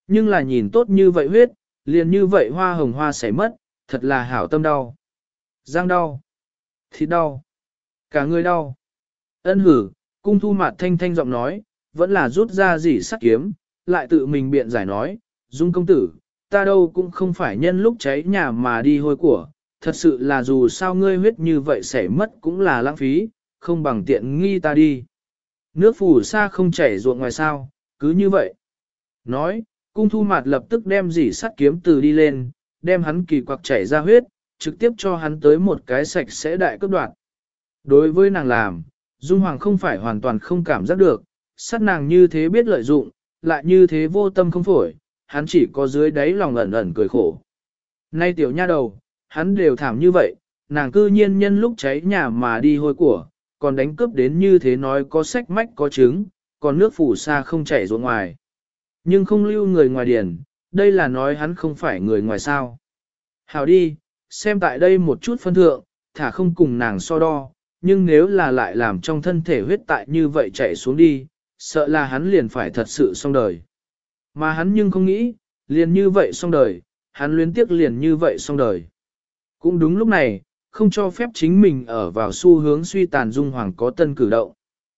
Nhưng là nhìn tốt như vậy huyết, liền như vậy hoa hồng hoa chảy mất, thật là hảo tâm đau. Răng đau, thịt đau, cả người đau. Ân hử, cung thu mặt thanh thanh giọng nói, vẫn là rút ra gì sắt kiếm, lại tự mình biện giải nói, Dung công tử, ta đâu cũng không phải nhân lúc cháy nhà mà đi hôi của, thật sự là dù sao ngươi huyết như vậy sẽ mất cũng là lãng phí, không bằng tiện nghi ta đi. Nước phù sa không chảy ruộng ngoài sao, cứ như vậy. Nói, cung thu mặt lập tức đem dỉ sắt kiếm từ đi lên, đem hắn kỳ quặc chảy ra huyết, trực tiếp cho hắn tới một cái sạch sẽ đại cấp đoạn. Đối với nàng làm, Dung Hoàng không phải hoàn toàn không cảm giác được, sát nàng như thế biết lợi dụng, lại như thế vô tâm không phổi, hắn chỉ có dưới đáy lòng ẩn ẩn cười khổ. Nay tiểu nha đầu, hắn đều thảm như vậy, nàng cư nhiên nhân lúc cháy nhà mà đi hôi của, còn đánh cướp đến như thế nói có sách mách có trứng, còn nước phủ sa không chảy ruộng ngoài. Nhưng không lưu người ngoài điển, đây là nói hắn không phải người ngoài sao. Hảo đi, xem tại đây một chút phân thượng, thả không cùng nàng so đo, nhưng nếu là lại làm trong thân thể huyết tại như vậy chảy xuống đi, sợ là hắn liền phải thật sự xong đời. Mà hắn nhưng không nghĩ, liền như vậy xong đời, hắn luyến tiếc liền như vậy xong đời. Cũng đúng lúc này, không cho phép chính mình ở vào xu hướng suy tàn Dung Hoàng có tân cử động.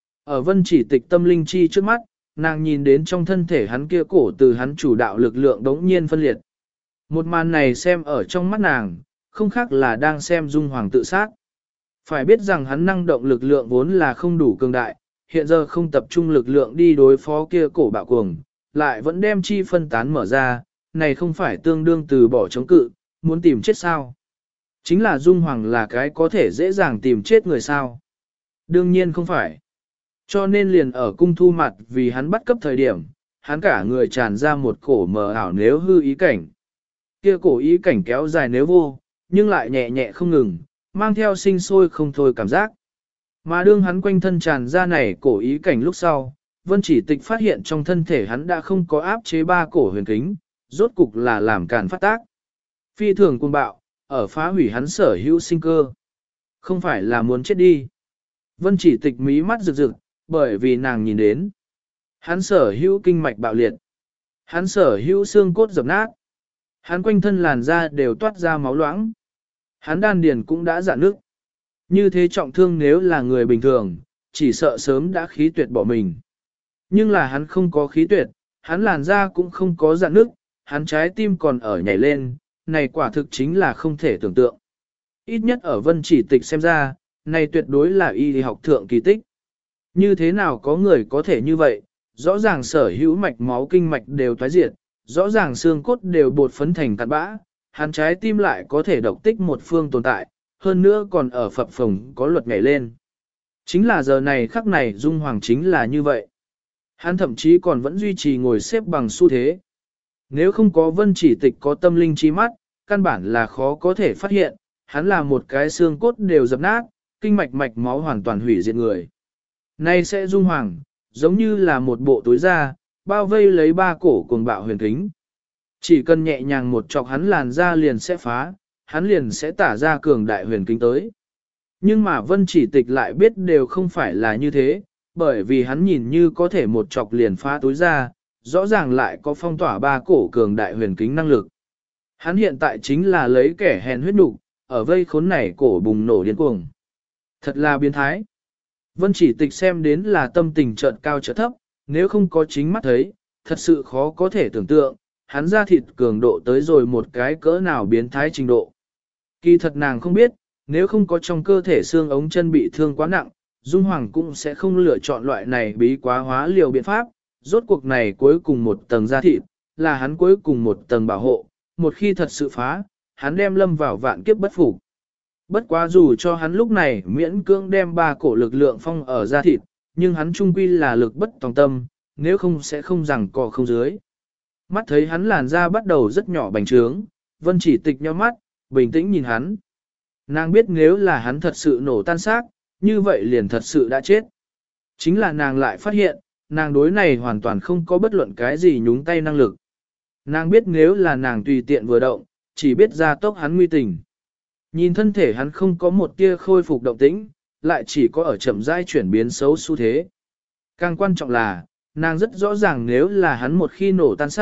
Ở vân chỉ tịch tâm linh chi trước mắt, nàng nhìn đến trong thân thể hắn kia cổ từ hắn chủ đạo lực lượng đống nhiên phân liệt. Một màn này xem ở trong mắt nàng, không khác là đang xem Dung Hoàng tự sát. Phải biết rằng hắn năng động lực lượng vốn là không đủ cường đại, hiện giờ không tập trung lực lượng đi đối phó kia cổ bạo cuồng, lại vẫn đem chi phân tán mở ra, này không phải tương đương từ bỏ chống cự, muốn tìm chết sao. Chính là Dung Hoàng là cái có thể dễ dàng tìm chết người sao. Đương nhiên không phải. Cho nên liền ở cung thu mặt vì hắn bắt cấp thời điểm, hắn cả người tràn ra một cổ mờ ảo nếu hư ý cảnh. Kia cổ ý cảnh kéo dài nếu vô, nhưng lại nhẹ nhẹ không ngừng, mang theo sinh sôi không thôi cảm giác. Mà đương hắn quanh thân tràn ra này cổ ý cảnh lúc sau, Vân Chỉ Tịch phát hiện trong thân thể hắn đã không có áp chế ba cổ huyền kính, rốt cục là làm càn phát tác. Phi thường cuồng bạo, ở phá hủy hắn sở hữu sinh cơ. Không phải là muốn chết đi. Vân Chỉ Tịch mí mắt rực rực, bởi vì nàng nhìn đến. Hắn sở hữu kinh mạch bạo liệt. Hắn sở hữu xương cốt dập nát. Hắn quanh thân làn da đều toát ra máu loãng. Hắn đan điền cũng đã rạn nước. Như thế trọng thương nếu là người bình thường, chỉ sợ sớm đã khí tuyệt bỏ mình. Nhưng là hắn không có khí tuyệt, hắn làn da cũng không có rạn nước, hắn trái tim còn ở nhảy lên, này quả thực chính là không thể tưởng tượng. Ít nhất ở Vân Chỉ Tịch xem ra, này tuyệt đối là y học thượng kỳ tích. Như thế nào có người có thể như vậy, rõ ràng sở hữu mạch máu kinh mạch đều thoái diệt, rõ ràng xương cốt đều bột phấn thành cặn bã, hắn trái tim lại có thể độc tích một phương tồn tại, hơn nữa còn ở phập phồng có luật nhảy lên. Chính là giờ này khắc này Dung Hoàng chính là như vậy. Hắn thậm chí còn vẫn duy trì ngồi xếp bằng xu thế. Nếu không có Vân Chỉ Tịch có tâm linh chi mắt, căn bản là khó có thể phát hiện, hắn là một cái xương cốt đều dập nát, kinh mạch mạch máu hoàn toàn hủy diệt người. Nay sẽ Dung Hoàng, giống như là một bộ túi da, bao vây lấy ba cổ cuồng bạo huyền kính. Chỉ cần nhẹ nhàng một chọc hắn làn da liền sẽ phá, hắn liền sẽ tả ra cường đại huyền kính tới. Nhưng mà Vân Chỉ Tịch lại biết đều không phải là như thế, bởi vì hắn nhìn như có thể một chọc liền phá túi da, rõ ràng lại có phong tỏa ba cổ cường đại huyền kính năng lực. Hắn hiện tại chính là lấy kẻ hèn huyết nục, ở vây khốn này cổ bùng nổ điên cuồng. Thật là biến thái. Vân Chỉ Tịch xem đến là tâm tình chợt cao chợt thấp, nếu không có chính mắt thấy, thật sự khó có thể tưởng tượng, hắn da thịt cường độ tới rồi một cái cỡ nào biến thái trình độ. Kỳ thật nàng không biết, nếu không có trong cơ thể xương ống chân bị thương quá nặng, Dung Hoàng cũng sẽ không lựa chọn loại này bí quá hóa liều biện pháp, rốt cuộc này cuối cùng một tầng da thịt, là hắn cuối cùng một tầng bảo hộ, một khi thật sự phá, hắn đem lâm vào vạn kiếp bất phục. Bất quá dù cho hắn lúc này miễn cưỡng đem ba cổ lực lượng phong ở da thịt, nhưng hắn trung quy là lực bất tòng tâm, nếu không sẽ không rằng cò không dưới. Mắt thấy hắn làn da bắt đầu rất nhỏ bành trướng, Vân Chỉ Tịch nhíu mắt, bình tĩnh nhìn hắn. Nàng biết nếu là hắn thật sự nổ tan xác, như vậy liền thật sự đã chết. Chính là nàng lại phát hiện, nàng đối này hoàn toàn không có bất luận cái gì nhúng tay năng lực. Nàng biết nếu là nàng tùy tiện vừa động, chỉ biết ra tốc hắn nguy tình. Nhìn thân thể hắn không có một tia khôi phục động tĩnh, lại chỉ có ở chậm rãi chuyển biến xấu xu thế. Càng quan trọng là, nàng rất rõ ràng nếu là hắn một khi nổ tan xác,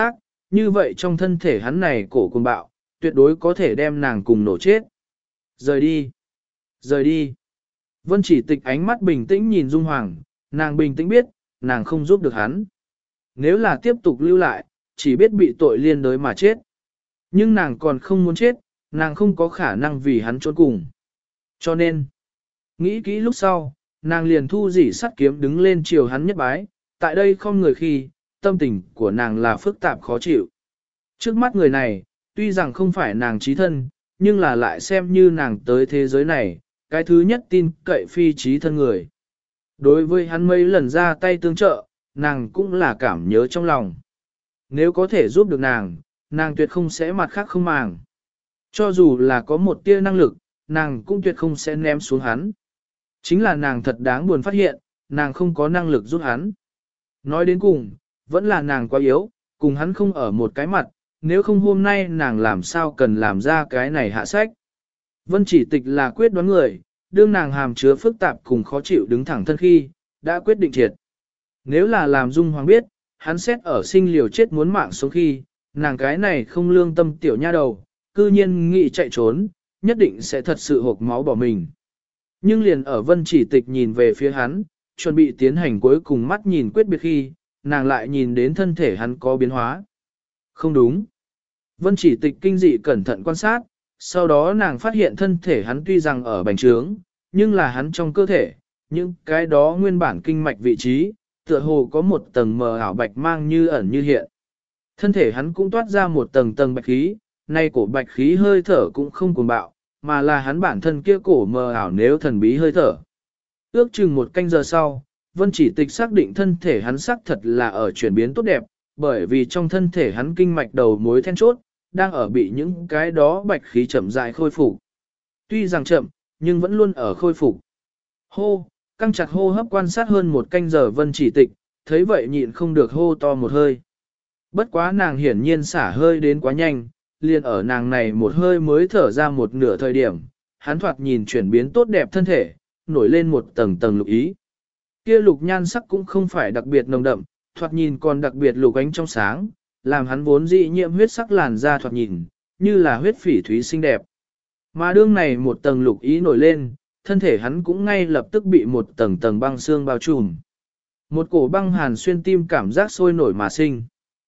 như vậy trong thân thể hắn này cổ cuồng bạo, tuyệt đối có thể đem nàng cùng nổ chết. Rời đi, rời đi. Vân Chỉ Tịch ánh mắt bình tĩnh nhìn Dung Hoàng, nàng bình tĩnh biết, nàng không giúp được hắn. Nếu là tiếp tục lưu lại, chỉ biết bị tội liên đới mà chết. Nhưng nàng còn không muốn chết, nàng không có khả năng vì hắn trốn cùng. Cho nên, nghĩ kỹ lúc sau, nàng liền thu dỉ sắt kiếm đứng lên chiều hắn nhất bái, tại đây không người khi, tâm tình của nàng là phức tạp khó chịu. Trước mắt người này, tuy rằng không phải nàng trí thân, nhưng là lại xem như nàng tới thế giới này, cái thứ nhất tin cậy phi trí thân người. Đối với hắn mấy lần ra tay tương trợ, nàng cũng là cảm nhớ trong lòng. Nếu có thể giúp được nàng, nàng tuyệt không sẽ mặt khác không màng. Cho dù là có một tia năng lực, nàng cũng tuyệt không sẽ ném xuống hắn. Chính là nàng thật đáng buồn phát hiện, nàng không có năng lực giúp hắn. Nói đến cùng, vẫn là nàng quá yếu, cùng hắn không ở một cái mặt, nếu không hôm nay nàng làm sao cần làm ra cái này hạ sách. Vân Chỉ Tịch là quyết đoán người, đương nàng hàm chứa phức tạp cùng khó chịu đứng thẳng thân khi, đã quyết định triệt. Nếu là làm Dung Hoàng biết, hắn xét ở sinh liều chết muốn mạng sống khi, nàng cái này không lương tâm tiểu nha đầu, cư nhiên nghĩ chạy trốn, nhất định sẽ thật sự hộc máu bỏ mình. Nhưng liền ở Vân Chỉ Tịch nhìn về phía hắn, chuẩn bị tiến hành cuối cùng mắt nhìn quyết biệt khi, nàng lại nhìn đến thân thể hắn có biến hóa. Không đúng. Vân Chỉ Tịch kinh dị cẩn thận quan sát, sau đó nàng phát hiện thân thể hắn tuy rằng ở bành trướng, nhưng là hắn trong cơ thể, những cái đó nguyên bản kinh mạch vị trí, tựa hồ có một tầng mờ ảo bạch mang như ẩn như hiện. Thân thể hắn cũng toát ra một tầng tầng bạch khí, nay cổ bạch khí hơi thở cũng không cuồng bạo, mà là hắn bản thân kia cổ mờ ảo nếu thần bí hơi thở. Ước chừng một canh giờ sau, Vân Chỉ Tịch xác định thân thể hắn xác thật là ở chuyển biến tốt đẹp, bởi vì trong thân thể hắn kinh mạch đầu mối then chốt, đang ở bị những cái đó bạch khí chậm rãi khôi phục. Tuy rằng chậm, nhưng vẫn luôn ở khôi phục. Hô, căng chặt hô hấp quan sát hơn một canh giờ Vân Chỉ Tịch, thấy vậy nhịn không được hô to một hơi. Bất quá nàng hiển nhiên xả hơi đến quá nhanh, liền ở nàng này một hơi mới thở ra một nửa thời điểm, hắn thoạt nhìn chuyển biến tốt đẹp thân thể, nổi lên một tầng tầng lục ý. Kia lục nhan sắc cũng không phải đặc biệt nồng đậm, thoạt nhìn còn đặc biệt lục ánh trong sáng, làm hắn vốn dị nhiễm huyết sắc làn da thoạt nhìn, như là huyết phỉ thúy xinh đẹp. Mà đương này một tầng lục ý nổi lên, thân thể hắn cũng ngay lập tức bị một tầng tầng băng xương bao trùm. Một cổ băng hàn xuyên tim cảm giác sôi nổi mà sinh.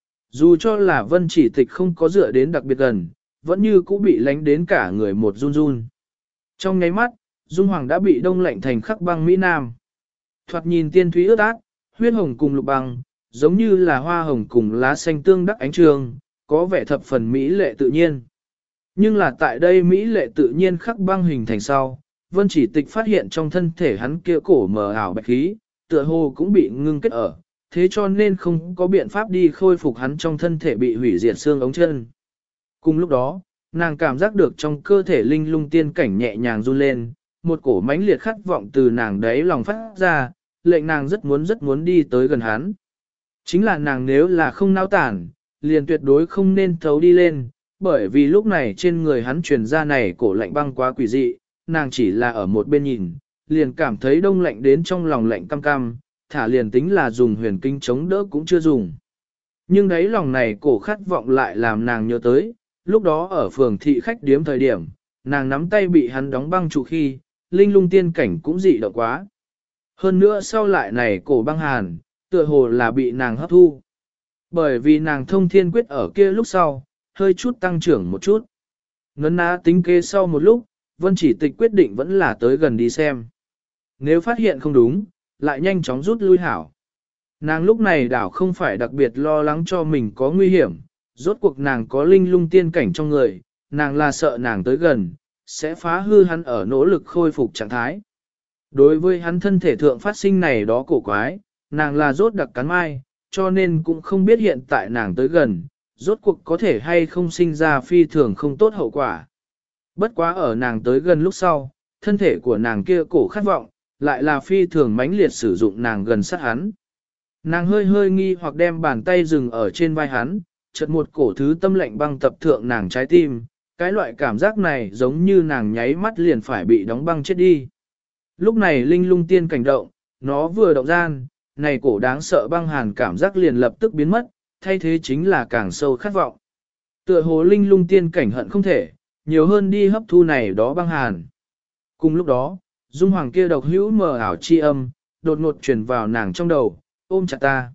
Dù cho là Vân Chỉ Tịch không có dựa đến đặc biệt gần, vẫn như cũ bị lánh đến cả người một run run. Trong nháy mắt, Dung Hoàng đã bị đông lạnh thành khắc băng Mỹ Nam. Thoạt nhìn tiên thúy ướt át, huyết hồng cùng lục băng, giống như là hoa hồng cùng lá xanh tương đắc ánh trường, có vẻ thập phần mỹ lệ tự nhiên. Nhưng là tại đây mỹ lệ tự nhiên khắc băng hình thành sau, Vân Chỉ Tịch phát hiện trong thân thể hắn kia cổ mờ ảo bạch khí, tựa hồ cũng bị ngưng kết ở, thế cho nên không có biện pháp đi khôi phục hắn trong thân thể bị hủy diệt xương ống chân. Cùng lúc đó, nàng cảm giác được trong cơ thể linh lung tiên cảnh nhẹ nhàng run lên, một cổ mãnh liệt khát vọng từ nàng đấy lòng phát ra, lệnh nàng rất muốn đi tới gần hắn. Chính là nàng nếu là không nao tản, liền tuyệt đối không nên thấu đi lên, bởi vì lúc này trên người hắn truyền ra này cổ lạnh băng quá quỷ dị, nàng chỉ là ở một bên nhìn, liền cảm thấy đông lạnh đến trong lòng lạnh cam cam, thả liền tính là dùng huyền kinh chống đỡ cũng chưa dùng. Nhưng đấy lòng này cổ khát vọng lại làm nàng nhớ tới, lúc đó ở phường thị khách điếm thời điểm, nàng nắm tay bị hắn đóng băng trụ khi, linh lung tiên cảnh cũng dị động quá. Hơn nữa sau lại này cổ băng hàn, tựa hồ là bị nàng hấp thu. Bởi vì nàng thông thiên quyết ở kia lúc sau, hơi chút tăng trưởng một chút. Ngân ná tính kế sau một lúc, Vân Chỉ Tịch quyết định vẫn là tới gần đi xem. Nếu phát hiện không đúng, lại nhanh chóng rút lui hảo. Nàng lúc này đảo không phải đặc biệt lo lắng cho mình có nguy hiểm, rốt cuộc nàng có linh lung tiên cảnh trong người, nàng là sợ nàng tới gần, sẽ phá hư hắn ở nỗ lực khôi phục trạng thái. Đối với hắn thân thể thượng phát sinh này đó cổ quái, nàng là rốt đặc cắn mai, cho nên cũng không biết hiện tại nàng tới gần, rốt cuộc có thể hay không sinh ra phi thường không tốt hậu quả. Bất quá ở nàng tới gần lúc sau, thân thể của nàng kia cổ khát vọng, lại là phi thường mãnh liệt sử dụng nàng gần sát hắn. Nàng hơi hơi nghi hoặc đem bàn tay dừng ở trên vai hắn, chợt một cổ thứ tâm lạnh băng tập thượng nàng trái tim, cái loại cảm giác này giống như nàng nháy mắt liền phải bị đóng băng chết đi. Lúc này linh lung tiên cảnh động, nó vừa động gian, này cổ đáng sợ băng hàn cảm giác liền lập tức biến mất, thay thế chính là càng sâu khát vọng. Tựa hồ linh lung tiên cảnh hận không thể, nhiều hơn đi hấp thu này đó băng hàn. Cùng lúc đó, dung hoàng kia độc hữu mờ ảo chi âm, đột ngột truyền vào nàng trong đầu, ôm chặt ta.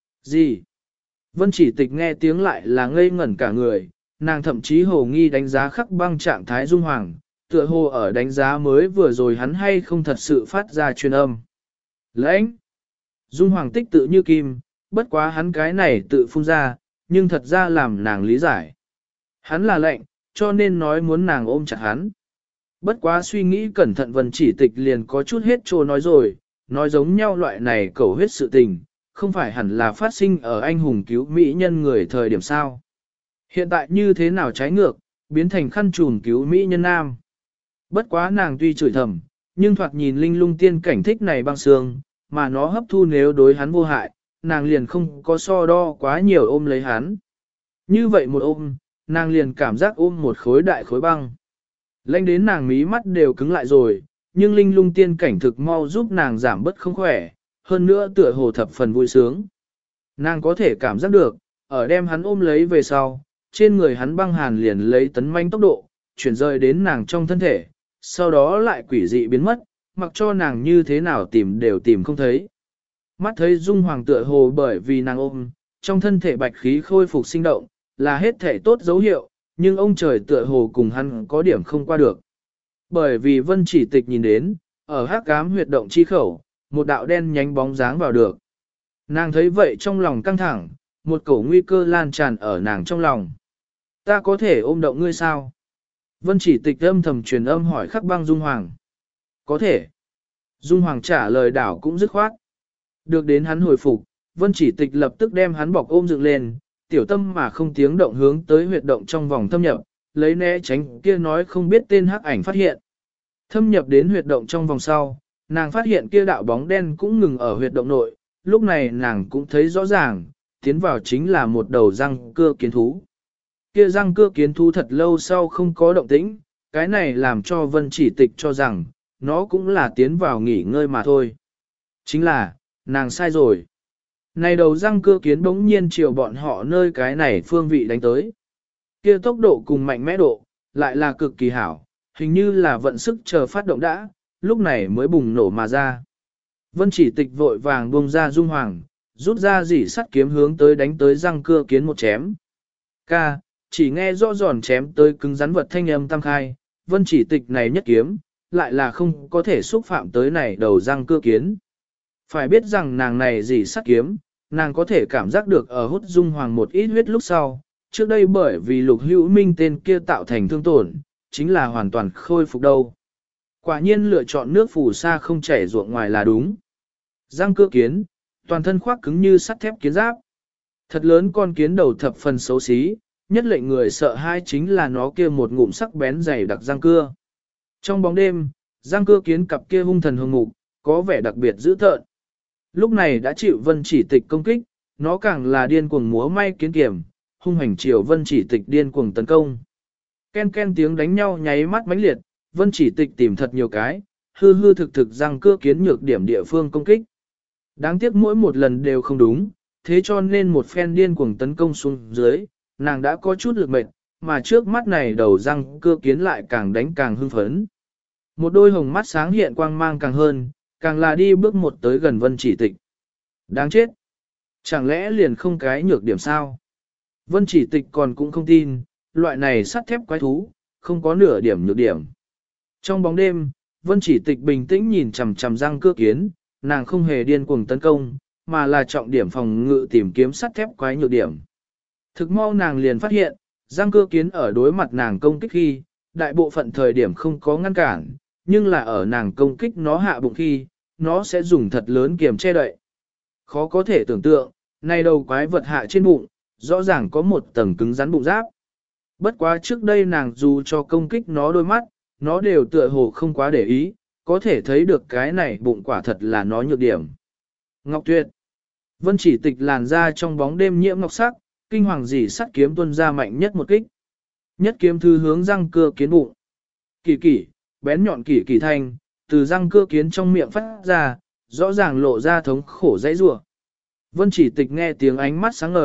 Gì? Vân chỉ tịch nghe tiếng lại là ngây ngẩn cả người, nàng thậm chí hồ nghi đánh giá khắc băng trạng thái dung hoàng, tựa hồ ở đánh giá mới vừa rồi hắn hay không thật sự phát ra truyền âm. Lãnh! Dung hoàng tích tự như kim, bất quá hắn cái này tự phun ra, nhưng thật ra làm nàng lý giải. Hắn là lệnh, cho nên nói muốn nàng ôm chặt hắn. Bất quá suy nghĩ cẩn thận Vân chỉ tịch liền có chút hết trô nói rồi, nói giống nhau loại này cầu huyết sự tình, không phải hẳn là phát sinh ở anh hùng cứu mỹ nhân người thời điểm sao. Hiện tại như thế nào trái ngược, biến thành khăn trùn cứu mỹ nhân nam. Bất quá nàng tuy chửi thầm, nhưng thoạt nhìn linh lung tiên cảnh thích này băng xương, mà nó hấp thu nếu đối hắn vô hại, nàng liền không có so đo quá nhiều ôm lấy hắn. Như vậy một ôm, nàng liền cảm giác ôm một khối đại khối băng. Lạnh đến nàng mí mắt đều cứng lại rồi, nhưng linh lung tiên cảnh thực mau giúp nàng giảm bớt không khỏe, hơn nữa tựa hồ thập phần vui sướng. Nàng có thể cảm giác được, ở đem hắn ôm lấy về sau, trên người hắn băng hàn liền lấy tấn manh tốc độ, chuyển rời đến nàng trong thân thể, sau đó lại quỷ dị biến mất, mặc cho nàng như thế nào tìm đều tìm không thấy. Mắt thấy dung hoàng tựa hồ bởi vì nàng ôm, trong thân thể bạch khí khôi phục sinh động, là hết thể tốt dấu hiệu, nhưng ông trời tựa hồ cùng hắn có điểm không qua được. Bởi vì Vân chỉ tịch nhìn đến, ở hắc ám huyệt động chi khẩu, một đạo đen nhánh bóng dáng vào được. Nàng thấy vậy trong lòng căng thẳng, một cổ nguy cơ lan tràn ở nàng trong lòng. Ta có thể ôm động ngươi sao? Vân chỉ tịch âm thầm truyền âm hỏi khắc băng Dung Hoàng. Có thể. Dung Hoàng trả lời đảo cũng dứt khoát. Được đến hắn hồi phục, Vân chỉ tịch lập tức đem hắn bọc ôm dựng lên, tiểu tâm mà không tiếng động hướng tới huyệt động trong vòng thâm nhập, lấy né tránh kia nói không biết tên hắc ảnh phát hiện. Thâm nhập đến huyệt động trong vòng sau, nàng phát hiện kia đạo bóng đen cũng ngừng ở huyệt động nội, lúc này nàng cũng thấy rõ ràng, tiến vào chính là một đầu răng cưa kiến thú. Kia răng cưa kiến thú thật lâu sau không có động tĩnh, cái này làm cho Vân chỉ tịch cho rằng, nó cũng là tiến vào nghỉ ngơi mà thôi. Chính là, nàng sai rồi. Này đầu răng cưa kiến bỗng nhiên chiều bọn họ nơi cái này phương vị đánh tới. Kia tốc độ cùng mạnh mẽ độ, lại là cực kỳ hảo, hình như là vận sức chờ phát động đã, lúc này mới bùng nổ mà ra. Vân chỉ tịch vội vàng buông ra Dung Hoàng, rút ra dỉ sắt kiếm hướng tới đánh tới răng cưa kiến một chém. Ca, chỉ nghe rõ giòn chém tới cứng rắn vật thanh âm tam khai, Vân chỉ tịch này nhất kiếm, lại là không có thể xúc phạm tới này đầu răng cưa kiến. Phải biết rằng nàng này dỉ sắt kiếm, nàng có thể cảm giác được ở hút Dung Hoàng một ít huyết lúc sau, trước đây bởi vì Lục Hữu Minh tên kia tạo thành thương tổn, chính là hoàn toàn khôi phục đâu. Quả nhiên lựa chọn nước phù sa không chảy ruộng ngoài là đúng. Răng cưa kiến, toàn thân khoác cứng như sắt thép kiến giáp. Thật lớn con kiến đầu thập phần xấu xí, nhất lệnh người sợ hai chính là nó kia một ngụm sắc bén dày đặc răng cưa. Trong bóng đêm, răng cưa kiến cặp kia hung thần hung mục, có vẻ đặc biệt dữ tợn. Lúc này đã chịu Vân chỉ tịch công kích, nó càng là điên cuồng múa may kiến kiểm, hung hành chiều Vân chỉ tịch điên cuồng tấn công. Ken ken tiếng đánh nhau nháy mắt mãnh liệt, Vân chỉ tịch tìm thật nhiều cái, hư hư thực thực răng cưa kiến nhược điểm địa phương công kích. Đáng tiếc mỗi một lần đều không đúng, thế cho nên một phen điên cuồng tấn công xuống dưới, nàng đã có chút lực mệt, mà trước mắt này đầu răng cưa kiến lại càng đánh càng hưng phấn. Một đôi hồng mắt sáng hiện quang mang càng hơn, càng là đi bước một tới gần Vân chỉ tịch. Đáng chết! Chẳng lẽ liền không cái nhược điểm sao? Vân chỉ tịch còn cũng không tin, loại này sắt thép quái thú, không có nửa điểm nhược điểm. Trong bóng đêm, Vân chỉ tịch bình tĩnh nhìn chằm chằm răng cưa kiến, nàng không hề điên cuồng tấn công, mà là trọng điểm phòng ngự tìm kiếm sắt thép quái nhược điểm. Thực mau nàng liền phát hiện, răng cưa kiến ở đối mặt nàng công kích khi, đại bộ phận thời điểm không có ngăn cản, nhưng là ở nàng công kích nó hạ bụng khi, nó sẽ dùng thật lớn kiềm che đậy. Khó có thể tưởng tượng, này đầu quái vật hạ trên bụng, rõ ràng có một tầng cứng rắn bụng giáp. Bất quá trước đây nàng dù cho công kích nó đôi mắt, nó đều tựa hồ không quá để ý, có thể thấy được cái này bụng quả thật là nó nhược điểm. Ngọc Tuyệt. Vân chỉ tịch làn ra trong bóng đêm nhiễm ngọc sắc, kinh hoàng dỉ sắt kiếm tuôn ra mạnh nhất một kích. Nhất kiếm thư hướng răng cưa kiến bụng. Kỳ kỳ, bén nhọn kỳ kỳ thanh, từ răng cưa kiến trong miệng phát ra, rõ ràng lộ ra thống khổ dãy rủa. Vân chỉ tịch nghe tiếng ánh mắt sáng ngời,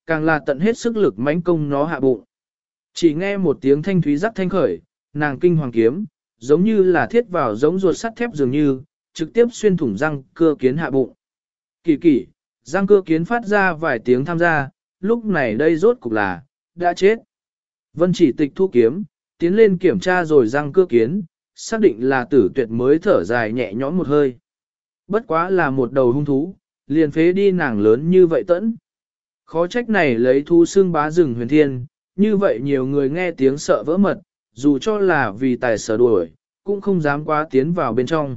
càng là tận hết sức lực mãnh công nó hạ bụng. Chỉ nghe một tiếng thanh thúy rắc thanh khởi, nàng kinh hoàng kiếm, giống như là thiết vào giống ruột sắt thép dường như, trực tiếp xuyên thủng răng cưa kiến hạ bụng. Kỳ kỳ, răng cưa kiến phát ra vài tiếng tham gia, lúc này đây rốt cục là, đã chết. Vân Chỉ Tịch thu kiếm, tiến lên kiểm tra rồi răng cưa kiến, xác định là tử tuyệt mới thở dài nhẹ nhõm một hơi. Bất quá là một đầu hung thú, liền phế đi nàng lớn như vậy tẫn. Khó trách này lấy thú xương bá rừng huyền thiên, như vậy nhiều người nghe tiếng sợ vỡ mật, dù cho là vì tài sở đuổi, cũng không dám quá tiến vào bên trong.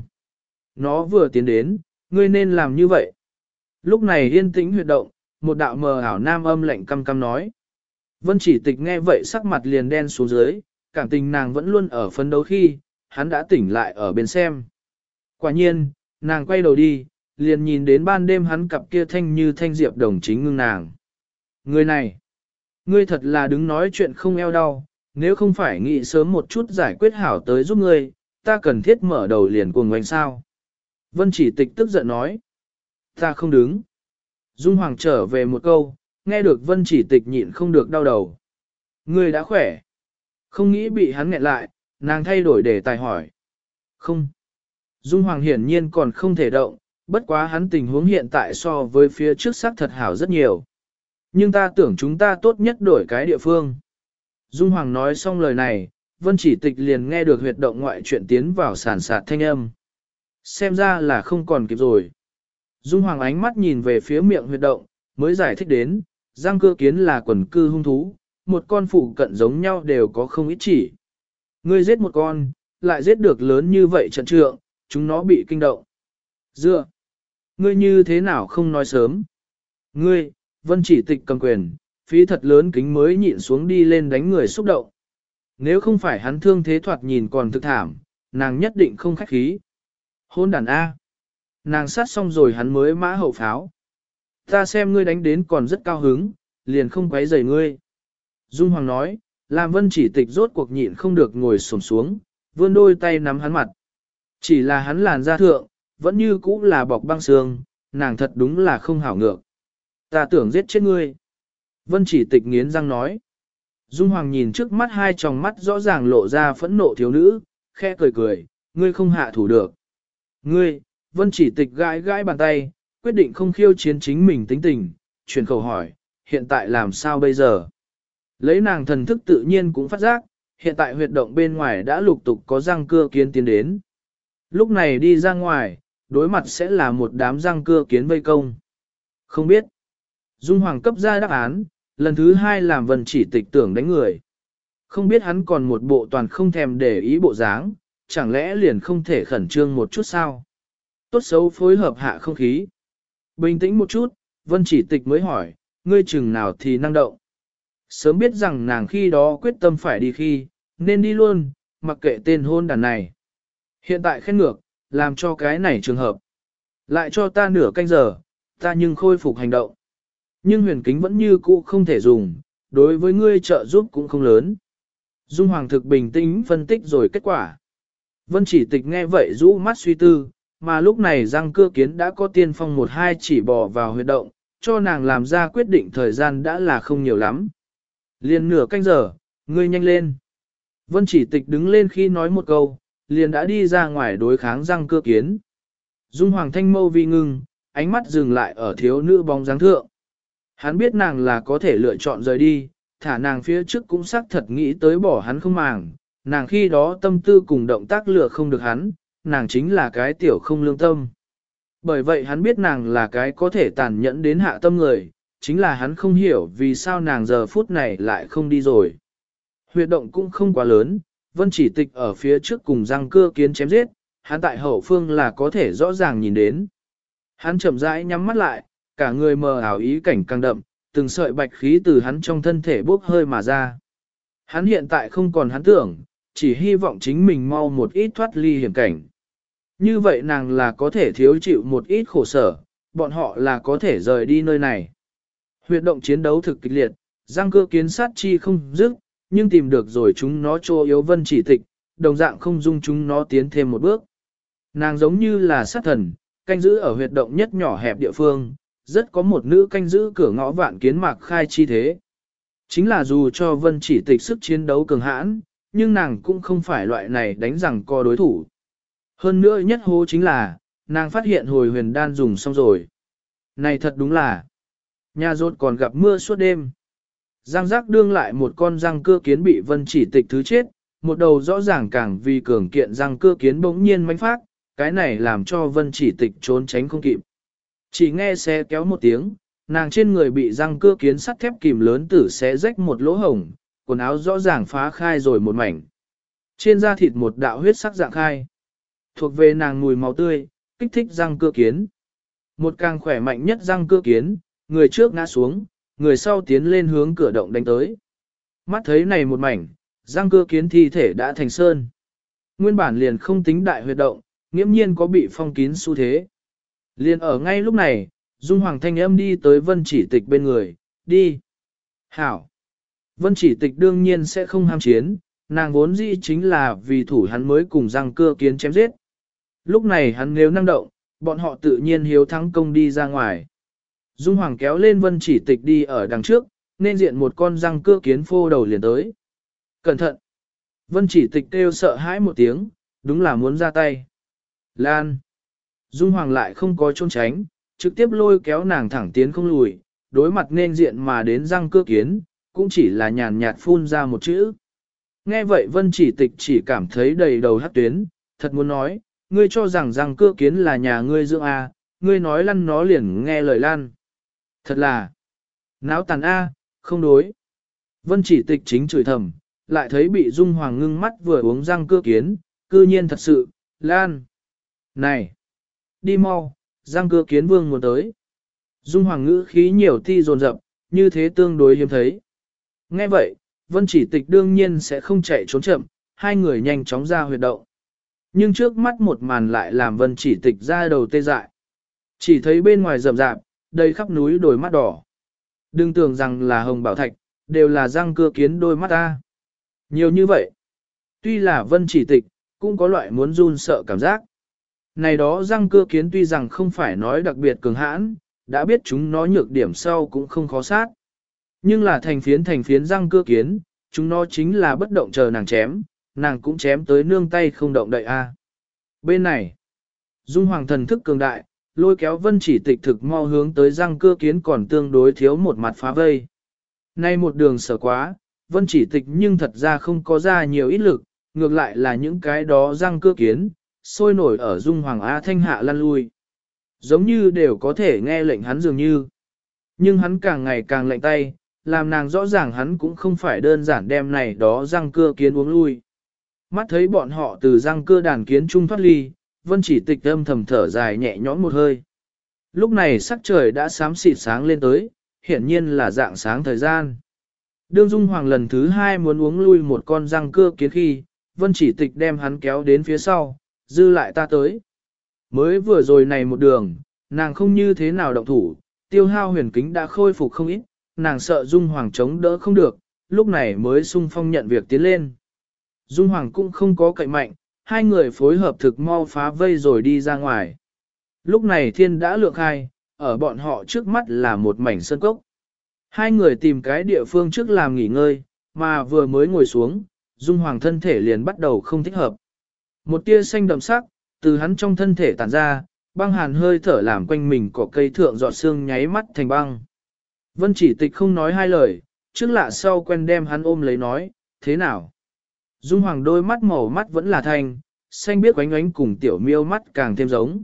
Nó vừa tiến đến, ngươi nên làm như vậy. Lúc này yên tĩnh huyệt động, một đạo mờ ảo nam âm lạnh căm căm nói. Vân Chỉ Tịch nghe vậy sắc mặt liền đen xuống dưới, cảm tình nàng vẫn luôn ở phấn đấu khi, hắn đã tỉnh lại ở bên xem. Quả nhiên, nàng quay đầu đi, liền nhìn đến ban đêm hắn cặp kia thanh như thanh diệp đồng chính ngưng nàng. Người này, ngươi thật là đứng nói chuyện không eo đau, nếu không phải nghĩ sớm một chút giải quyết hảo tới giúp ngươi, ta cần thiết mở đầu liền cuồng ngoanh sao. Vân Chỉ Tịch tức giận nói, ta không đứng. Dung Hoàng trở về một câu, nghe được Vân Chỉ Tịch nhịn không được đau đầu. Ngươi đã khỏe. Không nghĩ bị hắn nghẹn lại, nàng thay đổi đề tài hỏi. Không. Dung Hoàng hiển nhiên còn không thể động, bất quá hắn tình huống hiện tại so với phía trước xác thật hảo rất nhiều. Nhưng ta tưởng chúng ta tốt nhất đổi cái địa phương. Dung Hoàng nói xong lời này, Vân Chỉ Tịch liền nghe được huyệt động ngoại chuyện tiến vào sàn sạt thanh âm. Xem ra là không còn kịp rồi. Dung Hoàng ánh mắt nhìn về phía miệng huyệt động, mới giải thích đến, răng cưa kiến là quần cư hung thú, một con phụ cận giống nhau đều có không ít chỉ. Ngươi giết một con, lại giết được lớn như vậy trận trượng, chúng nó bị kinh động. Dựa, ngươi như thế nào không nói sớm? Ngươi, Vân Chỉ Tịch cầm quyền, phí thật lớn kính mới nhịn xuống đi lên đánh người xúc động. Nếu không phải hắn thương thế thoạt nhìn còn thực thảm, nàng nhất định không khách khí. Hôn đàn A. Nàng sát xong rồi hắn mới mã hậu pháo. Ta xem ngươi đánh đến còn rất cao hứng, liền không quấy rầy ngươi. Dung Hoàng nói, làm Vân Chỉ Tịch rốt cuộc nhịn không được ngồi xổm xuống, vươn đôi tay nắm hắn mặt. Chỉ là hắn làn da thượng, vẫn như cũ là bọc băng xương, nàng thật đúng là không hảo ngược. Ta tưởng giết chết ngươi. Vân Chỉ Tịch nghiến răng nói. Dung Hoàng nhìn trước mắt hai tròng mắt rõ ràng lộ ra phẫn nộ thiếu nữ, khẽ cười cười, ngươi không hạ thủ được. Ngươi, Vân Chỉ Tịch gãi gãi bàn tay, quyết định không khiêu chiến chính mình tính tình, chuyển khẩu hỏi, hiện tại làm sao bây giờ? Lấy nàng thần thức tự nhiên cũng phát giác, hiện tại huyệt động bên ngoài đã lục tục có răng cưa kiến tiến đến. Lúc này đi ra ngoài, đối mặt sẽ là một đám răng cưa kiến vây công. Không biết. Dung Hoàng cấp ra đáp án, lần thứ hai làm Vân Chỉ Tịch tưởng đánh người. Không biết hắn còn một bộ toàn không thèm để ý bộ dáng, chẳng lẽ liền không thể khẩn trương một chút sao? Tốt xấu phối hợp hạ không khí. Bình tĩnh một chút, Vân Chỉ Tịch mới hỏi, ngươi chừng nào thì năng động. Sớm biết rằng nàng khi đó quyết tâm phải đi khi, nên đi luôn, mặc kệ tên hôn đàn này. Hiện tại khen ngược, làm cho cái này trường hợp. Lại cho ta nửa canh giờ, ta nhưng khôi phục hành động. Nhưng huyền kính vẫn như cũ không thể dùng, đối với ngươi trợ giúp cũng không lớn. Dung Hoàng thực bình tĩnh phân tích rồi kết quả. Vân Chỉ Tịch nghe vậy rũ mắt suy tư, mà lúc này răng cưa kiến đã có tiên phong một hai chỉ bò vào huyệt động, cho nàng làm ra quyết định thời gian đã là không nhiều lắm. Liền nửa canh giờ, ngươi nhanh lên. Vân Chỉ Tịch đứng lên khi nói một câu, liền đã đi ra ngoài đối kháng răng cưa kiến. Dung Hoàng thanh mâu vi ngưng, ánh mắt dừng lại ở thiếu nữ bóng dáng thượng. Hắn biết nàng là có thể lựa chọn rời đi, thả nàng phía trước cũng xác thật nghĩ tới bỏ hắn không màng, nàng khi đó tâm tư cùng động tác lựa không được hắn, nàng chính là cái tiểu không lương tâm. Bởi vậy hắn biết nàng là cái có thể tàn nhẫn đến hạ tâm người, chính là hắn không hiểu vì sao nàng giờ phút này lại không đi rồi. Huyệt động cũng không quá lớn, Vân Chỉ Tịch ở phía trước cùng răng cưa kiến chém giết, hắn tại hậu phương là có thể rõ ràng nhìn đến. Hắn chậm rãi nhắm mắt lại, cả người mờ ảo ý cảnh càng đậm, từng sợi bạch khí từ hắn trong thân thể bốc hơi mà ra. Hắn hiện tại không còn hắn tưởng, chỉ hy vọng chính mình mau một ít thoát ly hiểm cảnh. Như vậy nàng là có thể thiếu chịu một ít khổ sở, bọn họ là có thể rời đi nơi này. Huyệt động chiến đấu thực kịch liệt, răng cưa kiến sát chi không dứt, nhưng tìm được rồi chúng nó chỗ yếu Vân Chỉ Tịch, đồng dạng không dung chúng nó tiến thêm một bước. Nàng giống như là sát thần, canh giữ ở huyệt động nhất nhỏ hẹp địa phương, rất có một nữ canh giữ cửa ngõ vạn kiến mạc khai chi thế. Chính là dù cho Vân Chỉ Tịch sức chiến đấu cường hãn, nhưng nàng cũng không phải loại này đánh rằng co đối thủ. Hơn nữa nhất hố chính là, nàng phát hiện hồi huyền đan dùng xong rồi. Này thật đúng là, nhà rốt còn gặp mưa suốt đêm. Giang giác đương lại một con răng cưa kiến bị Vân Chỉ Tịch thứ chết, một đầu rõ ràng càng vì cường kiện răng cưa kiến bỗng nhiên mánh phát, cái này làm cho Vân Chỉ Tịch trốn tránh không kịp. Chỉ nghe xe kéo một tiếng, nàng trên người bị răng cưa kiến sắt thép kìm lớn tử xé rách một lỗ hổng, quần áo rõ ràng phá khai rồi một mảnh. Trên da thịt một đạo huyết sắc dạng khai. Thuộc về nàng mùi máu tươi, kích thích răng cưa kiến. Một càng khỏe mạnh nhất răng cưa kiến, người trước ngã xuống, người sau tiến lên hướng cửa động đánh tới. Mắt thấy này một mảnh, răng cưa kiến thi thể đã thành sơn. Nguyên bản liền không tính đại huyệt động, nghiễm nhiên có bị phong kín xu thế. Liền ở ngay lúc này, Dung Hoàng thanh âm đi tới Vân Chỉ Tịch bên người, đi. Hảo. Vân Chỉ Tịch đương nhiên sẽ không ham chiến, nàng vốn dĩ chính là vì thủ hắn mới cùng răng cưa kiến chém giết. Lúc này hắn nếu năng động, bọn họ tự nhiên hiếu thắng công đi ra ngoài. Dung Hoàng kéo lên Vân Chỉ Tịch đi ở đằng trước, nên diện một con răng cưa kiến phô đầu liền tới. Cẩn thận! Vân Chỉ Tịch kêu sợ hãi một tiếng, đúng là muốn ra tay. Lan! Dung Hoàng lại không có trốn tránh, trực tiếp lôi kéo nàng thẳng tiến không lùi, đối mặt nên diện mà đến răng cưa kiến, cũng chỉ là nhàn nhạt phun ra một chữ. Nghe vậy Vân Chỉ Tịch chỉ cảm thấy đầy đầu hắc tuyến, thật muốn nói, ngươi cho rằng răng cưa kiến là nhà ngươi dưỡng A, ngươi nói lăn nó liền nghe lời lan. Thật là, náo tàn A, không đối. Vân Chỉ Tịch chính chửi thầm, lại thấy bị Dung Hoàng ngưng mắt vừa uống răng cưa kiến, cư nhiên thật sự, lan. Này, đi mau, răng cưa kiến vương muốn tới. Dung Hoàng ngữ khí nhiều thi dồn dập, như thế tương đối hiếm thấy. Nghe vậy, Vân Chỉ Tịch đương nhiên sẽ không chạy trốn chậm, hai người nhanh chóng ra huyệt động. Nhưng trước mắt một màn lại làm Vân Chỉ Tịch ra đầu tê dại. Chỉ thấy bên ngoài rậm rạp, đầy khắp núi đôi mắt đỏ. Đừng tưởng rằng là hồng bảo thạch, đều là răng cưa kiến đôi mắt ta. Nhiều như vậy. Tuy là Vân Chỉ Tịch, cũng có loại muốn run sợ cảm giác. Này đó răng cưa kiến tuy rằng không phải nói đặc biệt cường hãn, đã biết chúng nó nhược điểm sau cũng không khó sát. Nhưng là thành phiến răng cưa kiến, chúng nó chính là bất động chờ nàng chém, nàng cũng chém tới nương tay không động đậy a. Bên này, Dung Hoàng thần thức cường đại, lôi kéo Vân Chỉ Tịch thực mau hướng tới răng cưa kiến còn tương đối thiếu một mặt phá vây. Nay một đường sở quá, Vân Chỉ Tịch nhưng thật ra không có ra nhiều ít lực, ngược lại là những cái đó răng cưa kiến, sôi nổi ở Dung Hoàng A Thanh hạ lăn lui. Giống như đều có thể nghe lệnh hắn dường như. Nhưng hắn càng ngày càng lạnh tay, làm nàng rõ ràng hắn cũng không phải đơn giản đem này đó răng cưa kiến uống lui. Mắt thấy bọn họ từ răng cưa đàn kiến trung thoát ly, Vân Chỉ Tịch âm thầm thở dài nhẹ nhõm một hơi. Lúc này sắc trời đã xám xịt sáng lên tới, hiển nhiên là dạng sáng thời gian. Đương Dung Hoàng lần thứ hai muốn uống lui một con răng cưa kiến khi, Vân Chỉ Tịch đem hắn kéo đến phía sau, dư lại ta tới. Mới vừa rồi này một đường, nàng không như thế nào động thủ, tiêu hao huyền kính đã khôi phục không ít, nàng sợ Dung Hoàng chống đỡ không được, lúc này mới sung phong nhận việc tiến lên. Dung Hoàng cũng không có cậy mạnh, hai người phối hợp thực mau phá vây rồi đi ra ngoài. Lúc này thiên đã lượng khai, ở bọn họ trước mắt là một mảnh sơn cốc. Hai người tìm cái địa phương trước làm nghỉ ngơi, mà vừa mới ngồi xuống, Dung Hoàng thân thể liền bắt đầu không thích hợp. Một tia xanh đậm sắc, từ hắn trong thân thể tản ra, băng hàn hơi thở làm quanh mình cỏ cây thượng giọt sương nháy mắt thành băng. Vân Chỉ Tịch không nói hai lời, trước lạ sau quen đem hắn ôm lấy nói, thế nào? Dung Hoàng đôi mắt màu mắt vẫn là thanh, xanh biếc oánh oánh cùng tiểu miêu mắt càng thêm giống.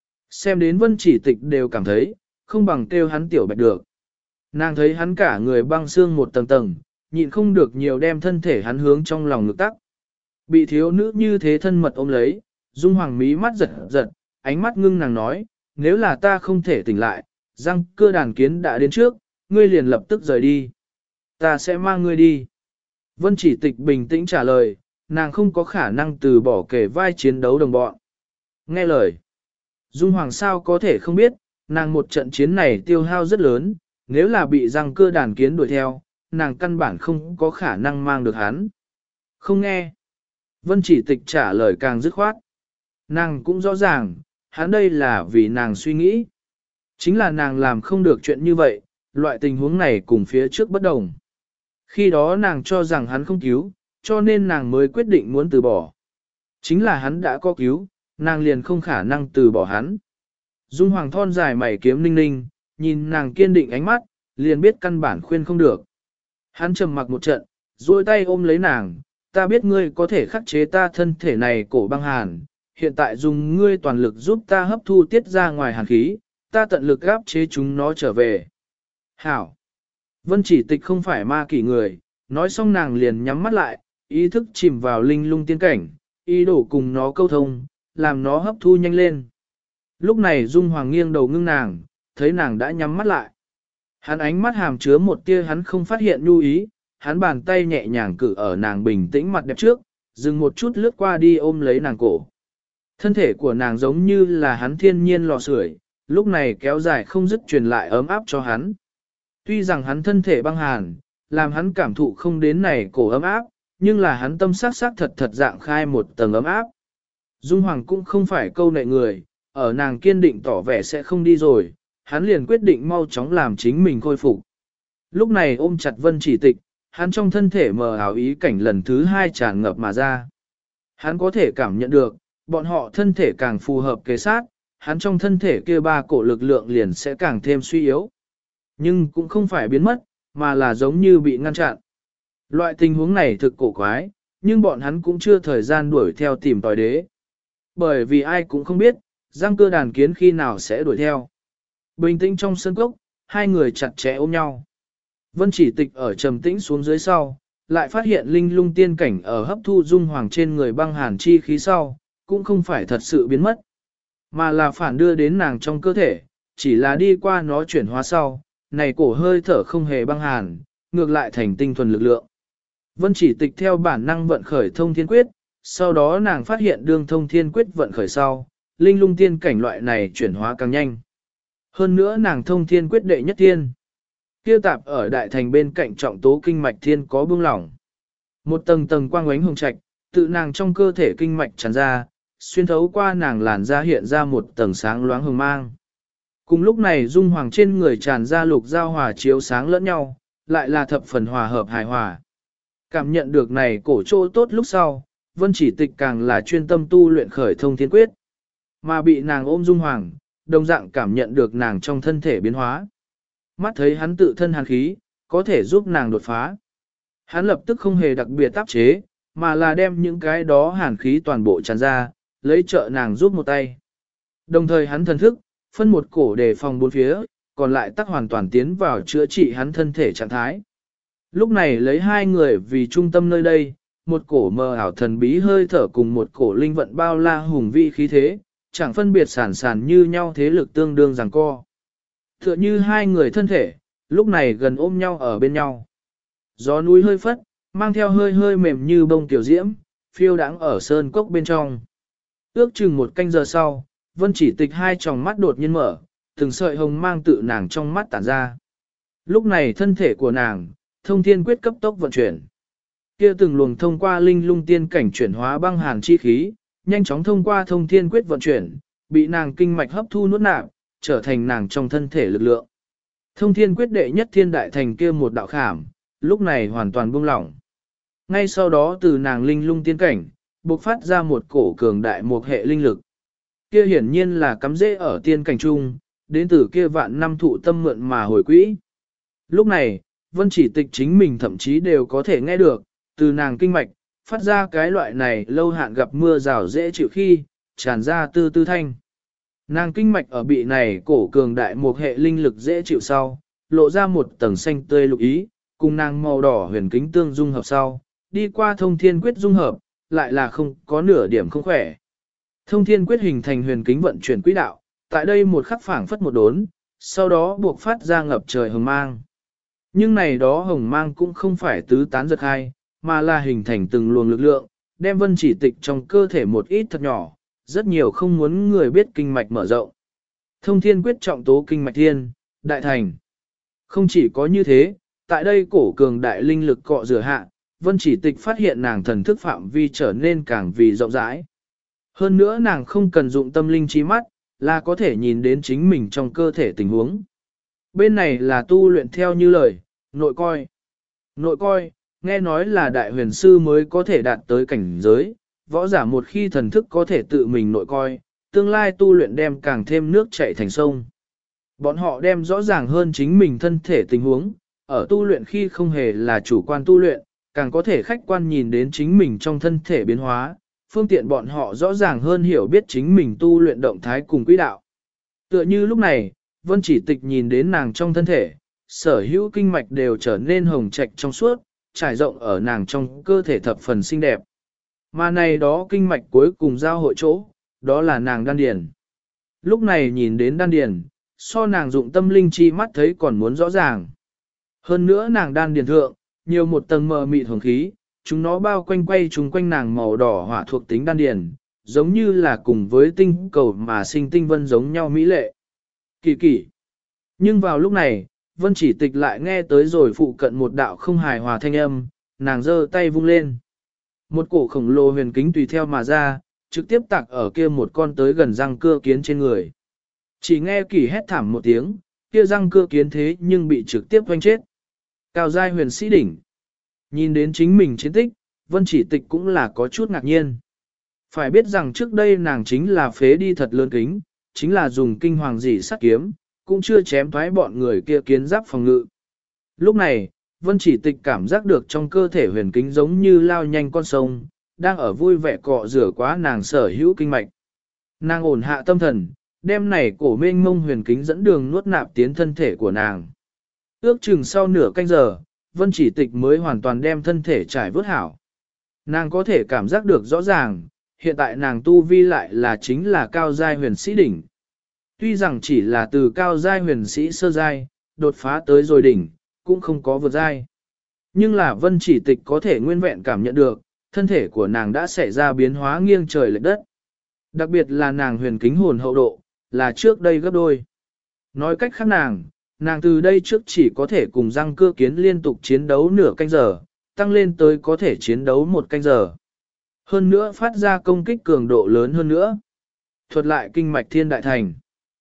Xem đến Vân Chỉ Tịch đều cảm thấy, không bằng kêu hắn tiểu bạch được. Nàng thấy hắn cả người băng xương một tầng tầng, nhịn không được nhiều đem thân thể hắn hướng trong lòng ngực tắc. Bị thiếu nữ như thế thân mật ôm lấy, Dung Hoàng mí mắt giật giật, ánh mắt ngưng nàng nói, nếu là ta không thể tỉnh lại, răng cưa đàn kiến đã đến trước, ngươi liền lập tức rời đi. Ta sẽ mang ngươi đi. Vân Chỉ Tịch bình tĩnh trả lời, nàng không có khả năng từ bỏ kể vai chiến đấu đồng bọn. Nghe lời. Dung Hoàng sao có thể không biết, nàng một trận chiến này tiêu hao rất lớn, nếu là bị răng cưa đàn kiến đuổi theo, nàng căn bản không có khả năng mang được hắn. Không nghe. Vân Chỉ Tịch trả lời càng dứt khoát. Nàng cũng rõ ràng, hắn đây là vì nàng suy nghĩ. Chính là nàng làm không được chuyện như vậy, loại tình huống này cùng phía trước bất đồng. Khi đó nàng cho rằng hắn không cứu, cho nên nàng mới quyết định muốn từ bỏ. Chính là hắn đã có cứu, nàng liền không khả năng từ bỏ hắn. Dung Hoàng thon dài mày kiếm ninh ninh, nhìn nàng kiên định ánh mắt, liền biết căn bản khuyên không được. Hắn trầm mặc một trận, duỗi tay ôm lấy nàng, ta biết ngươi có thể khắc chế ta thân thể này cổ băng hàn, hiện tại dùng ngươi toàn lực giúp ta hấp thu tiết ra ngoài hàn khí, ta tận lực áp chế chúng nó trở về. Hảo! Vân Chỉ Tịch không phải ma kỷ người, nói xong nàng liền nhắm mắt lại, ý thức chìm vào linh lung tiên cảnh, ý đồ cùng nó câu thông, làm nó hấp thu nhanh lên. Lúc này Dung Hoàng nghiêng đầu ngưng nàng, thấy nàng đã nhắm mắt lại. Hắn ánh mắt hàm chứa một tia hắn không phát hiện nhu ý, hắn bàn tay nhẹ nhàng cử ở nàng bình tĩnh mặt đẹp trước, dừng một chút lướt qua đi ôm lấy nàng cổ. Thân thể của nàng giống như là hắn thiên nhiên lò sưởi, lúc này kéo dài không dứt truyền lại ấm áp cho hắn. Tuy rằng hắn thân thể băng hàn, làm hắn cảm thụ không đến này cổ ấm áp, nhưng là hắn tâm sắc sắc thật thật dạng khai một tầng ấm áp. Dung Hoàng cũng không phải câu nệ người, ở nàng kiên định tỏ vẻ sẽ không đi rồi, hắn liền quyết định mau chóng làm chính mình khôi phục. Lúc này ôm chặt Vân Chỉ Tịch, hắn trong thân thể mờ ảo ý cảnh lần thứ hai tràn ngập mà ra. Hắn có thể cảm nhận được, bọn họ thân thể càng phù hợp kế sát, hắn trong thân thể kia ba cổ lực lượng liền sẽ càng thêm suy yếu. Nhưng cũng không phải biến mất, mà là giống như bị ngăn chặn. Loại tình huống này thực cổ quái, nhưng bọn hắn cũng chưa thời gian đuổi theo tìm tòi đế. Bởi vì ai cũng không biết, Giang Cơ đàn kiến khi nào sẽ đuổi theo. Bình tĩnh trong sân cốc, hai người chặt chẽ ôm nhau. Vân Chỉ Tịch ở trầm tĩnh xuống dưới sau, lại phát hiện linh lung tiên cảnh ở hấp thu Dung Hoàng trên người băng hàn chi khí sau, cũng không phải thật sự biến mất, mà là phản đưa đến nàng trong cơ thể, chỉ là đi qua nó chuyển hóa sau, này cổ hơi thở không hề băng hàn, ngược lại thành tinh thuần lực lượng. Vân Chỉ Tịch theo bản năng vận khởi thông thiên quyết, sau đó nàng phát hiện đương thông thiên quyết vận khởi sau, linh lung tiên cảnh loại này chuyển hóa càng nhanh. Hơn nữa nàng thông thiên quyết đệ nhất thiên. Kia tạp ở đại thành bên cạnh trọng tố kinh mạch thiên có bưng lỏng. Một tầng tầng quang ánh hồng trạch, tự nàng trong cơ thể kinh mạch tràn ra, xuyên thấu qua nàng làn da hiện ra một tầng sáng loáng hồng mang. Cùng lúc này Dung Hoàng trên người tràn ra lục giao hòa chiếu sáng lẫn nhau, lại là thập phần hòa hợp hài hòa. Cảm nhận được này cổ chỗ tốt lúc sau, Vân Chỉ Tịch càng là chuyên tâm tu luyện khởi thông thiên quyết. Mà bị nàng ôm Dung Hoàng, đồng dạng cảm nhận được nàng trong thân thể biến hóa. Mắt thấy hắn tự thân hàn khí, có thể giúp nàng đột phá. Hắn lập tức không hề đặc biệt áp chế, mà là đem những cái đó hàn khí toàn bộ tràn ra, lấy trợ nàng giúp một tay. Đồng thời hắn thần thức, phân một cổ để phòng bốn phía, còn lại tắc hoàn toàn tiến vào chữa trị hắn thân thể trạng thái. Lúc này lấy hai người vì trung tâm nơi đây, một cổ mờ ảo thần bí hơi thở cùng một cổ linh vận bao la hùng vĩ khí thế, chẳng phân biệt sản sản như nhau thế lực tương đương giằng co. Tựa như hai người thân thể, lúc này gần ôm nhau ở bên nhau. Gió núi hơi phất, mang theo hơi hơi mềm như bông tiểu diễm, phiêu đáng ở sơn cốc bên trong. Ước chừng một canh giờ sau, Vân Chỉ Tịch hai tròng mắt đột nhiên mở, từng sợi hồng mang tự nàng trong mắt tản ra. Lúc này thân thể của nàng, thông thiên quyết cấp tốc vận chuyển. Kia từng luồng thông qua linh lung tiên cảnh chuyển hóa băng hàn chi khí, nhanh chóng thông qua thông thiên quyết vận chuyển, bị nàng kinh mạch hấp thu nuốt nạp, trở thành nàng trong thân thể lực lượng. Thông thiên quyết đệ nhất thiên đại thành kia một đạo khảm, lúc này hoàn toàn buông lỏng. Ngay sau đó từ nàng linh lung tiên cảnh, bộc phát ra một cổ cường đại một hệ linh lực. Kia hiển nhiên là cắm rễ ở tiên cảnh trung, đến từ kia vạn năm thụ tâm mượn mà hồi quỹ. Lúc này, Vân Chỉ Tịch chính mình thậm chí đều có thể nghe được, từ nàng kinh mạch, phát ra cái loại này lâu hạn gặp mưa rào dễ chịu khi, tràn ra tư tư thanh. Nàng kinh mạch ở bị này cổ cường đại một hệ linh lực dễ chịu sau, lộ ra một tầng xanh tươi lục ý, cùng nàng màu đỏ huyền kính tương dung hợp sau, đi qua thông thiên quyết dung hợp, lại là không có nửa điểm không khỏe. Thông thiên quyết hình thành huyền kính vận chuyển quỹ đạo, tại đây một khắc phảng phất một đốn, sau đó buộc phát ra ngập trời hồng mang. Nhưng này đó hồng mang cũng không phải tứ tán giật hai, mà là hình thành từng luồng lực lượng, đem Vân Chỉ Tịch trong cơ thể một ít thật nhỏ, rất nhiều không muốn người biết kinh mạch mở rộng. Thông thiên quyết trọng tố kinh mạch thiên, đại thành. Không chỉ có như thế, tại đây cổ cường đại linh lực cọ rửa hạ, Vân Chỉ Tịch phát hiện nàng thần thức phạm vi trở nên càng vì rộng rãi. Hơn nữa nàng không cần dụng tâm linh trí mắt, là có thể nhìn đến chính mình trong cơ thể tình huống. Bên này là tu luyện theo như lời, nội coi. Nội coi, nghe nói là đại huyền sư mới có thể đạt tới cảnh giới, võ giả một khi thần thức có thể tự mình nội coi, tương lai tu luyện đem càng thêm nước chảy thành sông. Bọn họ đem rõ ràng hơn chính mình thân thể tình huống, ở tu luyện khi không hề là chủ quan tu luyện, càng có thể khách quan nhìn đến chính mình trong thân thể biến hóa, phương tiện bọn họ rõ ràng hơn hiểu biết chính mình tu luyện động thái cùng quỹ đạo. Tựa như lúc này, Vân Chỉ Tịch nhìn đến nàng trong thân thể, sở hữu kinh mạch đều trở nên hồng trạch trong suốt, trải rộng ở nàng trong cơ thể thập phần xinh đẹp. Mà này đó kinh mạch cuối cùng giao hội chỗ, đó là nàng đan điền. Lúc này nhìn đến đan điền, so nàng dụng tâm linh chi mắt thấy còn muốn rõ ràng. Hơn nữa nàng đan điền thượng, nhiều một tầng mờ mịt hồng khí, chúng nó bao quanh quay chúng quanh nàng màu đỏ hỏa thuộc tính đan điền, giống như là cùng với tinh cầu mà sinh tinh vân giống nhau mỹ lệ. Kỳ kỳ. Nhưng vào lúc này, Vân Chỉ Tịch lại nghe tới rồi phụ cận một đạo không hài hòa thanh âm, nàng giơ tay vung lên. Một cổ khổng lồ huyền kính tùy theo mà ra, trực tiếp tạc ở kia một con tới gần răng cưa kiến trên người. Chỉ nghe kỳ hét thảm một tiếng, kia răng cưa kiến thế nhưng bị trực tiếp hoanh chết. Cao giai huyền sĩ đỉnh. Nhìn đến chính mình chiến tích, Vân Chỉ Tịch cũng là có chút ngạc nhiên. Phải biết rằng trước đây nàng chính là phế đi thật lớn kính, chính là dùng kinh hoàng dị sát kiếm, cũng chưa chém thoái bọn người kia kiến giáp phòng ngự. Lúc này, Vân Chỉ Tịch cảm giác được trong cơ thể huyền kính giống như lao nhanh con sông, đang ở vui vẻ cọ rửa quá nàng sở hữu kinh mạch. Nàng ổn hạ tâm thần, đem này cổ mênh mông huyền kính dẫn đường nuốt nạp tiến thân thể của nàng. Ước chừng sau nửa canh giờ, Vân Chỉ Tịch mới hoàn toàn đem thân thể trải vớt hảo. Nàng có thể cảm giác được rõ ràng, hiện tại nàng tu vi lại là chính là cao giai huyền sĩ đỉnh. Tuy rằng chỉ là từ cao giai huyền sĩ sơ giai, đột phá tới rồi đỉnh, cũng không có vượt giai. Nhưng là Vân Chỉ Tịch có thể nguyên vẹn cảm nhận được, thân thể của nàng đã xảy ra biến hóa nghiêng trời lệch đất. Đặc biệt là nàng huyền kính hồn hậu độ, là trước đây gấp đôi. Nói cách khác nàng từ đây trước chỉ có thể cùng răng cưa kiến liên tục chiến đấu nửa canh giờ, tăng lên tới có thể chiến đấu một canh giờ. Hơn nữa phát ra công kích cường độ lớn hơn nữa. Thuật lại kinh mạch thiên đại thành.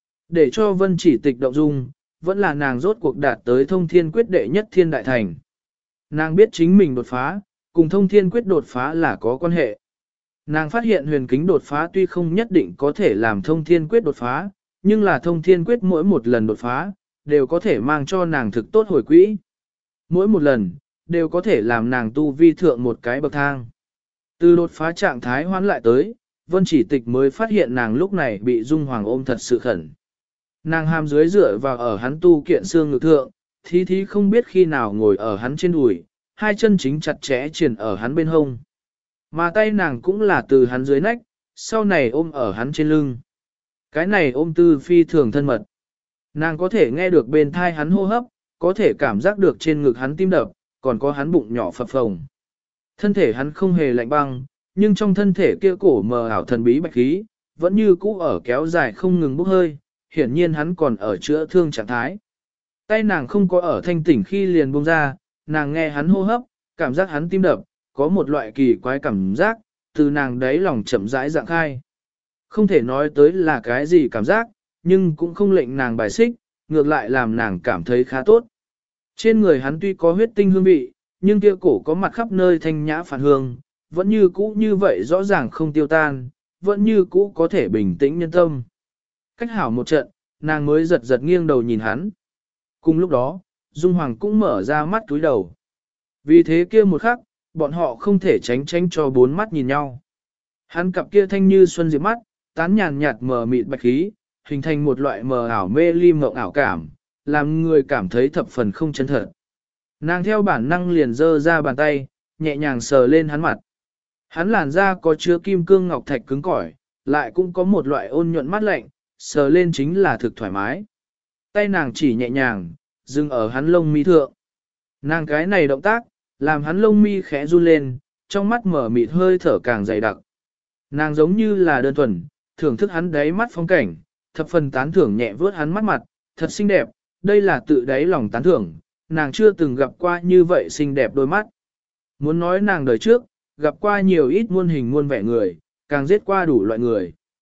Để cho Vân Chỉ Tịch động dung, vẫn là nàng rốt cuộc đạt tới thông thiên quyết đệ nhất thiên đại thành. Nàng biết chính mình đột phá, cùng thông thiên quyết đột phá là có quan hệ. Nàng phát hiện huyền kính đột phá tuy không nhất định có thể làm thông thiên quyết đột phá, nhưng là thông thiên quyết mỗi một lần đột phá, đều có thể mang cho nàng thực tốt hồi quỹ. Mỗi một lần, đều có thể làm nàng tu vi thượng một cái bậc thang. Từ đột phá trạng thái hoán lại tới, Vân Chỉ Tịch mới phát hiện nàng lúc này bị Dung Hoàng ôm thật sự khẩn. Nàng hàm dưới dựa vào ở hắn tu kiện xương ngực thượng, thí không biết khi nào ngồi ở hắn trên đùi, hai chân chính chặt chẽ triền ở hắn bên hông. Mà tay nàng cũng là từ hắn dưới nách, sau này ôm ở hắn trên lưng. Cái này ôm tư phi thường thân mật. Nàng có thể nghe được bên thai hắn hô hấp, có thể cảm giác được trên ngực hắn tim đập, còn có hắn bụng nhỏ phập phồng. Thân thể hắn không hề lạnh băng, nhưng trong thân thể kia cổ mờ ảo thần bí bạch khí, vẫn như cũ ở kéo dài không ngừng bốc hơi, hiển nhiên hắn còn ở chữa thương trạng thái. Tay nàng không có ở thanh tỉnh khi liền buông ra, nàng nghe hắn hô hấp, cảm giác hắn tim đập, có một loại kỳ quái cảm giác, từ nàng đáy lòng chậm rãi dạng khai. Không thể nói tới là cái gì cảm giác, nhưng cũng không lệnh nàng bài xích, ngược lại làm nàng cảm thấy khá tốt. Trên người hắn tuy có huyết tinh hương vị, nhưng kia cổ có mặt khắp nơi thanh nhã phản hương, vẫn như cũ như vậy rõ ràng không tiêu tan, vẫn như cũ có thể bình tĩnh nhân tâm. Cách hảo một trận, nàng mới giật giật nghiêng đầu nhìn hắn. Cùng lúc đó, Dung Hoàng cũng mở ra mắt túi đầu. Vì thế kia một khắc, bọn họ không thể tránh cho bốn mắt nhìn nhau. Hắn cặp kia thanh như xuân diệp mắt, tán nhàn nhạt mờ mịt bạch khí, hình thành một loại mờ ảo mê ly mộng ảo cảm, làm người cảm thấy thập phần không chân thật. Nàng theo bản năng liền giơ ra bàn tay, nhẹ nhàng sờ lên hắn mặt. Hắn làn da có chứa kim cương ngọc thạch cứng cỏi, lại cũng có một loại ôn nhuận mát lạnh, sờ lên chính là thực thoải mái. Tay nàng chỉ nhẹ nhàng, dừng ở hắn lông mi thượng. Nàng cái này động tác, làm hắn lông mi khẽ run lên, trong mắt mở mịt hơi thở càng dày đặc. Nàng giống như là đơn thuần, thưởng thức hắn đáy mắt phong cảnh, thập phần tán thưởng nhẹ vớt hắn mắt mặt, thật xinh đẹp, đây là tự đáy lòng tán thưởng, nàng chưa từng gặp qua như vậy xinh đẹp đôi mắt. Muốn nói nàng đời trước, gặp qua nhiều ít muôn hình muôn vẻ người, càng giết qua đủ loại người.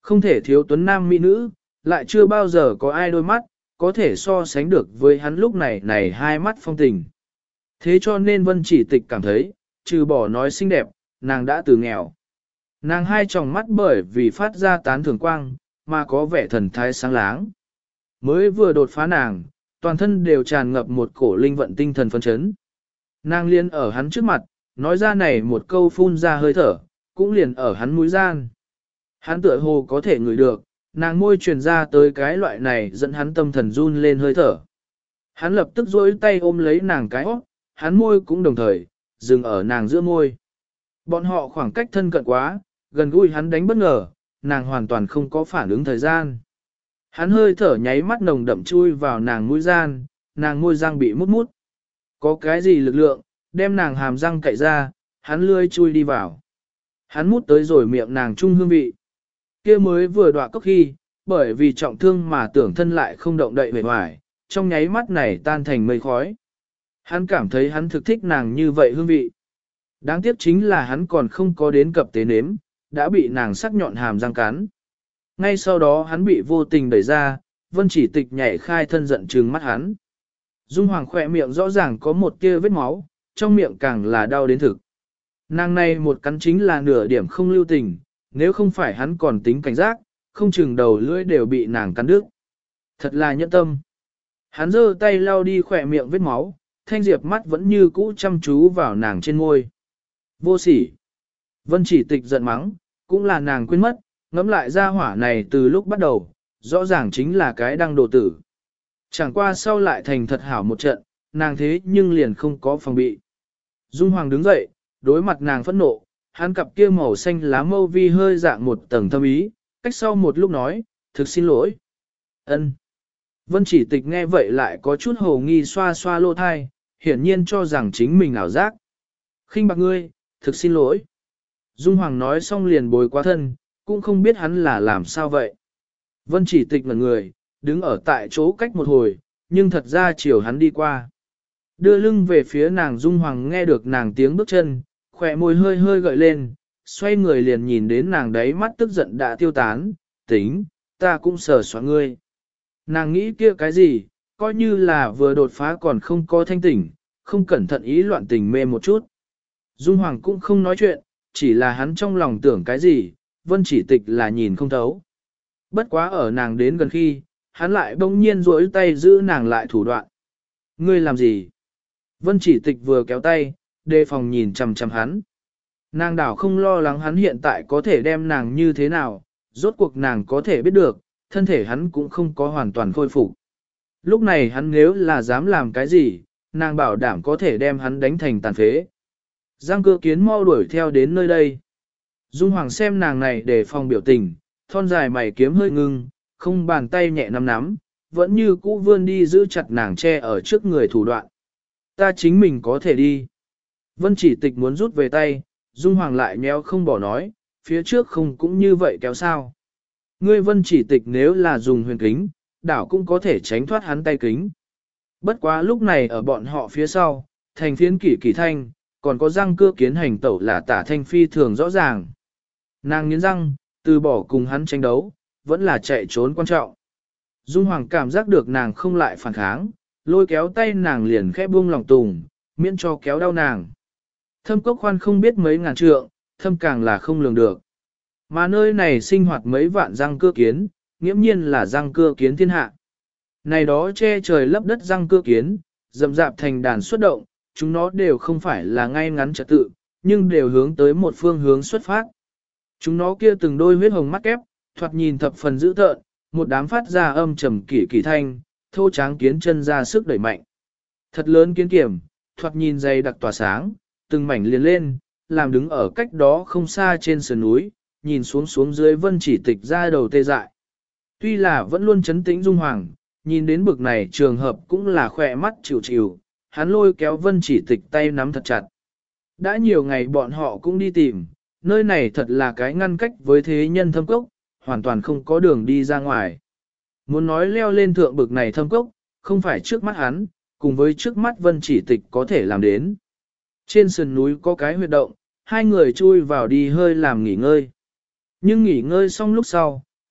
Không thể thiếu tuấn nam mỹ nữ, lại chưa bao giờ có ai đôi mắt, có thể so sánh được với hắn lúc này này hai mắt phong tình. Thế cho nên Vân Chỉ Tịch cảm thấy, trừ bỏ nói xinh đẹp, nàng đã từ nghèo. Nàng hai tròng mắt bởi vì phát ra tán thường quang, mà có vẻ thần thái sáng láng. Mới vừa đột phá nàng, toàn thân đều tràn ngập một cổ linh vận tinh thần phấn chấn. Nàng liên ở hắn trước mặt, nói ra này một câu phun ra hơi thở, cũng liền ở hắn mũi gian. Hắn tựa hồ có thể ngửi được, nàng môi truyền ra tới cái loại này dẫn hắn tâm thần run lên hơi thở. Hắn lập tức duỗi tay ôm lấy nàng cái óc, hắn môi cũng đồng thời, dừng ở nàng giữa môi. Bọn họ khoảng cách thân cận quá, gần gũi hắn đánh bất ngờ, nàng hoàn toàn không có phản ứng thời gian. Hắn hơi thở nháy mắt nồng đậm chui vào nàng mũi gian, nàng môi răng bị mút mút. Có cái gì lực lượng, đem nàng hàm răng cậy ra, hắn lươi chui đi vào. Hắn mút tới rồi miệng nàng trung hương vị. Kia mới vừa đọa cốc khi, bởi vì trọng thương mà tưởng thân lại không động đậy vẻ hoài, trong nháy mắt này tan thành mây khói. Hắn cảm thấy hắn thực thích nàng như vậy hương vị. Đáng tiếc chính là hắn còn không có đến cập tế nếm, đã bị nàng sắc nhọn hàm răng cắn. Ngay sau đó hắn bị vô tình đẩy ra, Vân Chỉ Tịch nhảy khai thân giận trừng mắt hắn. Dung Hoàng khỏe miệng rõ ràng có một tia vết máu, trong miệng càng là đau đến thực. Nàng này một cắn chính là nửa điểm không lưu tình, nếu không phải hắn còn tính cảnh giác, không chừng đầu lưỡi đều bị nàng cắn đứt. Thật là nhẫn tâm. Hắn giơ tay lau đi khỏe miệng vết máu, Thanh Diệp mắt vẫn như cũ chăm chú vào nàng trên môi. Vô sỉ. Vân Chỉ Tịch giận mắng, cũng là nàng quên mất, ngẫm lại ra hỏa này từ lúc bắt đầu, rõ ràng chính là cái đăng đồ tử. Chẳng qua sau lại thành thật hảo một trận, nàng thế nhưng liền không có phòng bị. Dung Hoàng đứng dậy, đối mặt nàng phẫn nộ, hắn cặp kia màu xanh lá mâu vi hơi dạng một tầng thâm ý, cách sau một lúc nói, thực xin lỗi. Ân. Vân Chỉ Tịch nghe vậy lại có chút hồ nghi xoa xoa lô thai, hiển nhiên cho rằng chính mình ảo giác. Khinh bạc ngươi, thực xin lỗi. Dung Hoàng nói xong liền bối quá thân, cũng không biết hắn là làm sao vậy. Vân Chỉ Tịch ngẩn người, đứng ở tại chỗ cách một hồi, nhưng thật ra chiều hắn đi qua. Đưa lưng về phía nàng Dung Hoàng nghe được nàng tiếng bước chân, khỏe môi hơi hơi gợi lên, xoay người liền nhìn đến nàng đấy mắt tức giận đã tiêu tán, tính, ta cũng sờ soạn ngươi. Nàng nghĩ kia cái gì, coi như là vừa đột phá còn không có thanh tỉnh, không cẩn thận ý loạn tình mê một chút. Dung Hoàng cũng không nói chuyện, chỉ là hắn trong lòng tưởng cái gì, Vân Chỉ Tịch là nhìn không thấu. Bất quá ở nàng đến gần khi, hắn lại bỗng nhiên duỗi tay giữ nàng lại thủ đoạn. Ngươi làm gì? Vân Chỉ Tịch vừa kéo tay, đề phòng nhìn chằm chằm hắn. Nàng đảo không lo lắng hắn hiện tại có thể đem nàng như thế nào, rốt cuộc nàng có thể biết được, thân thể hắn cũng không có hoàn toàn khôi phục. Lúc này hắn nếu là dám làm cái gì, nàng bảo đảm có thể đem hắn đánh thành tàn phế. Giang Cơ Kiến mau đuổi theo đến nơi đây. Dung Hoàng xem nàng này để phòng biểu tình, thon dài mày kiếm hơi ngưng, không bàn tay nhẹ nắm nắm, vẫn như cũ vươn đi giữ chặt nàng che ở trước người thủ đoạn. Ta chính mình có thể đi. Vân Chỉ Tịch muốn rút về tay, Dung Hoàng lại nhéo không bỏ nói, phía trước không cũng như vậy kéo sao. Ngươi Vân Chỉ Tịch nếu là dùng huyền kính, đảo cũng có thể tránh thoát hắn tay kính. Bất quá lúc này ở bọn họ phía sau, thành phiến kỷ kỷ thanh, còn có Giang Cơ Kiến hành tẩu là tả thanh phi thường rõ ràng. Nàng nghiến răng, từ bỏ cùng hắn tranh đấu, vẫn là chạy trốn quan trọng. Dung Hoàng cảm giác được nàng không lại phản kháng, lôi kéo tay nàng liền khẽ buông lòng tùng, miễn cho kéo đau nàng. Thâm cốc khoan không biết mấy ngàn trượng, thâm càng là không lường được. Mà nơi này sinh hoạt mấy vạn Giang Cơ Kiến, nghiễm nhiên là Giang Cơ Kiến thiên hạ. Này đó che trời lấp đất Giang Cơ Kiến, rậm rạp thành đàn xuất động, chúng nó đều không phải là ngay ngắn trật tự, nhưng đều hướng tới một phương hướng xuất phát. Chúng nó kia từng đôi huyết hồng mắt kép, thoạt nhìn thập phần dữ tợn, một đám phát ra âm trầm kỷ kỷ thanh, thô tráng kiến chân ra sức đẩy mạnh. Thật lớn kiến kiểm, thoạt nhìn dày đặc tỏa sáng, từng mảnh liền lên, làm đứng ở cách đó không xa trên sườn núi, nhìn xuống dưới Vân Chỉ Tịch ra đầu tê dại. Tuy là vẫn luôn chấn tĩnh Dung Hoàng, nhìn đến bực này trường hợp cũng là khỏe mắt chịu chịu, hắn lôi kéo Vân Chỉ Tịch tay nắm thật chặt. Đã nhiều ngày bọn họ cũng đi tìm, nơi này thật là cái ngăn cách với thế nhân thâm cốc, hoàn toàn không có đường đi ra ngoài. Muốn nói leo lên thượng bực này thâm cốc, không phải trước mắt hắn, cùng với trước mắt Vân Chỉ Tịch có thể làm đến. Trên sườn núi có cái huyệt động, hai người chui vào đi hơi làm nghỉ ngơi. Nhưng nghỉ ngơi xong lúc sau,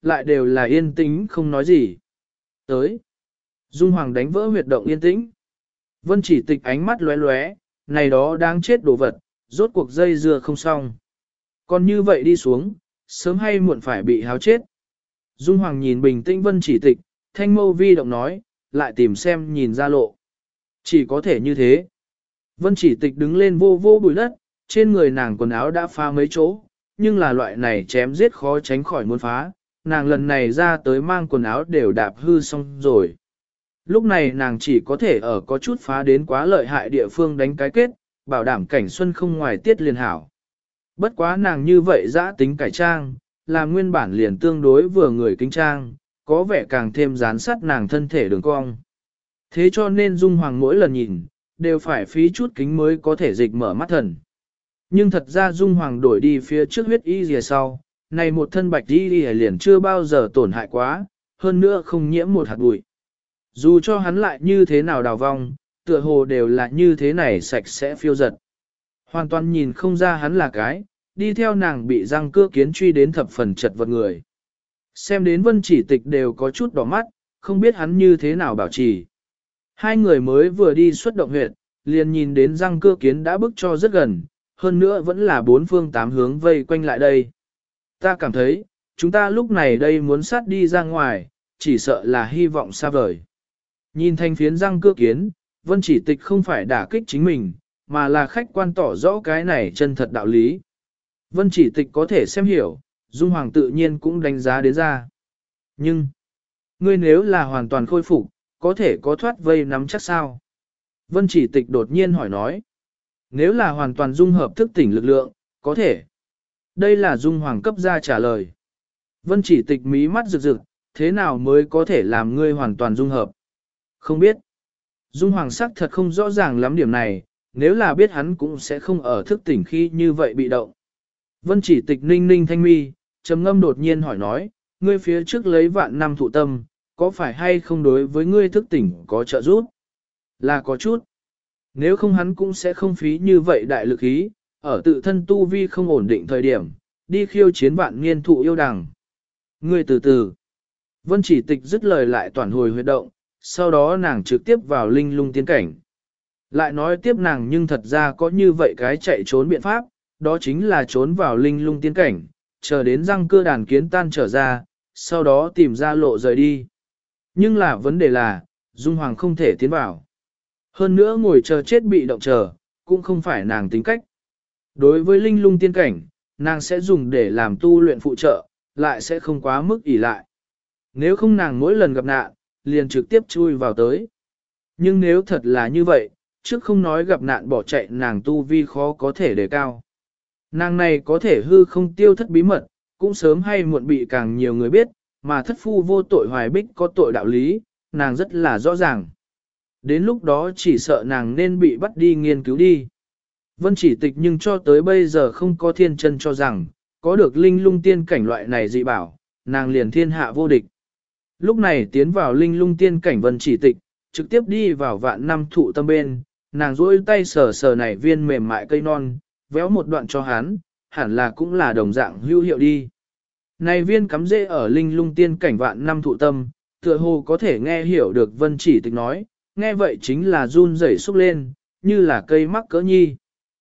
lại đều là yên tĩnh không nói gì. Tới. Dung Hoàng đánh vỡ huyệt động yên tĩnh. Vân Chỉ Tịch ánh mắt lóe lóe, này đó đang chết đồ vật, rốt cuộc dây dưa không xong. Còn như vậy đi xuống, sớm hay muộn phải bị háo chết. Dung Hoàng nhìn bình tĩnh Vân Chỉ Tịch, thanh mâu vi động nói, lại tìm xem nhìn ra lộ. Chỉ có thể như thế. Vân Chỉ Tịch đứng lên vô vô bụi đất, trên người nàng quần áo đã phá mấy chỗ, nhưng là loại này chém giết khó tránh khỏi muốn phá, nàng lần này ra tới mang quần áo đều đạp hư xong rồi. Lúc này nàng chỉ có thể ở có chút phá đến quá lợi hại địa phương đánh cái kết, bảo đảm cảnh xuân không ngoài tiết liền hảo. Bất quá nàng như vậy dã tính cải trang, là nguyên bản liền tương đối vừa người kính trang, có vẻ càng thêm dán sát nàng thân thể đường cong. Thế cho nên Dung Hoàng mỗi lần nhìn, đều phải phí chút kính mới có thể dịch mở mắt thần. Nhưng thật ra Dung Hoàng đổi đi phía trước huyết y rìa sau, này một thân bạch y rìa liền chưa bao giờ tổn hại quá, hơn nữa không nhiễm một hạt bụi. Dù cho hắn lại như thế nào đào vong, tựa hồ đều là như thế này sạch sẽ phiêu giật. Hoàn toàn nhìn không ra hắn là cái, đi theo nàng bị răng cưa kiến truy đến thập phần chật vật người. Xem đến Vân Chỉ Tịch đều có chút đỏ mắt, không biết hắn như thế nào bảo trì. Hai người mới vừa đi xuất động huyệt, liền nhìn đến răng cưa kiến đã bước cho rất gần, hơn nữa vẫn là bốn phương tám hướng vây quanh lại đây. Ta cảm thấy, chúng ta lúc này đây muốn sát đi ra ngoài, chỉ sợ là hy vọng xa vời. Nhìn thanh phiến răng cưa kiến, Vân Chỉ Tịch không phải đả kích chính mình, mà là khách quan tỏ rõ cái này chân thật đạo lý. Vân Chỉ Tịch có thể xem hiểu, Dung Hoàng tự nhiên cũng đánh giá đến ra. Nhưng, ngươi nếu là hoàn toàn khôi phục, có thể có thoát vây nắm chắc sao? Vân Chỉ Tịch đột nhiên hỏi nói. Nếu là hoàn toàn dung hợp thức tỉnh lực lượng, có thể. Đây là Dung Hoàng cấp ra trả lời. Vân Chỉ Tịch mí mắt rực rực, thế nào mới có thể làm ngươi hoàn toàn dung hợp? Không biết. Dung Hoàng sắc thật không rõ ràng lắm điểm này, nếu là biết hắn cũng sẽ không ở thức tỉnh khi như vậy bị động. Vân Chỉ Tịch ninh ninh thanh mi, trầm ngâm đột nhiên hỏi nói, ngươi phía trước lấy vạn năm thụ tâm, có phải hay không đối với ngươi thức tỉnh có trợ giúp? Là có chút. Nếu không hắn cũng sẽ không phí như vậy đại lực ý, ở tự thân tu vi không ổn định thời điểm, đi khiêu chiến vạn niên thụ yêu đằng. Ngươi từ từ. Vân Chỉ Tịch dứt lời lại toàn hồi huyệt động, sau đó nàng trực tiếp vào linh lung tiên cảnh. Lại nói tiếp nàng nhưng thật ra có như vậy cái chạy trốn biện pháp, đó chính là trốn vào linh lung tiên cảnh, chờ đến răng cưa đàn kiến tan trở ra, sau đó tìm ra lộ rời đi. Nhưng là vấn đề là, Dung Hoàng không thể tiến vào. Hơn nữa ngồi chờ chết bị động chờ, cũng không phải nàng tính cách. Đối với linh lung tiên cảnh, nàng sẽ dùng để làm tu luyện phụ trợ, lại sẽ không quá mức ỷ lại. Nếu không nàng mỗi lần gặp nạn, liền trực tiếp chui vào tới. Nhưng nếu thật là như vậy, trước không nói gặp nạn bỏ chạy nàng tu vi khó có thể đề cao. Nàng này có thể hư không tiêu thất bí mật, cũng sớm hay muộn bị càng nhiều người biết, mà thất phu vô tội hoài bích có tội đạo lý, nàng rất là rõ ràng. Đến lúc đó chỉ sợ nàng nên bị bắt đi nghiên cứu đi. Vân Chỉ Tịch nhưng cho tới bây giờ không có thiên chân cho rằng, có được linh lung tiên cảnh loại này dị bảo, nàng liền thiên hạ vô địch. Lúc này tiến vào linh lung tiên cảnh Vân Chỉ Tịch, trực tiếp đi vào vạn năm thụ tâm bên, nàng duỗi tay sờ sờ này viên mềm mại cây non, véo một đoạn cho hắn, hẳn là cũng là đồng dạng hữu hiệu đi. Này viên cắm rễ ở linh lung tiên cảnh vạn năm thụ tâm, tựa hồ có thể nghe hiểu được Vân Chỉ Tịch nói, nghe vậy chính là run rẩy xúc lên, như là cây mắc cỡ nhi.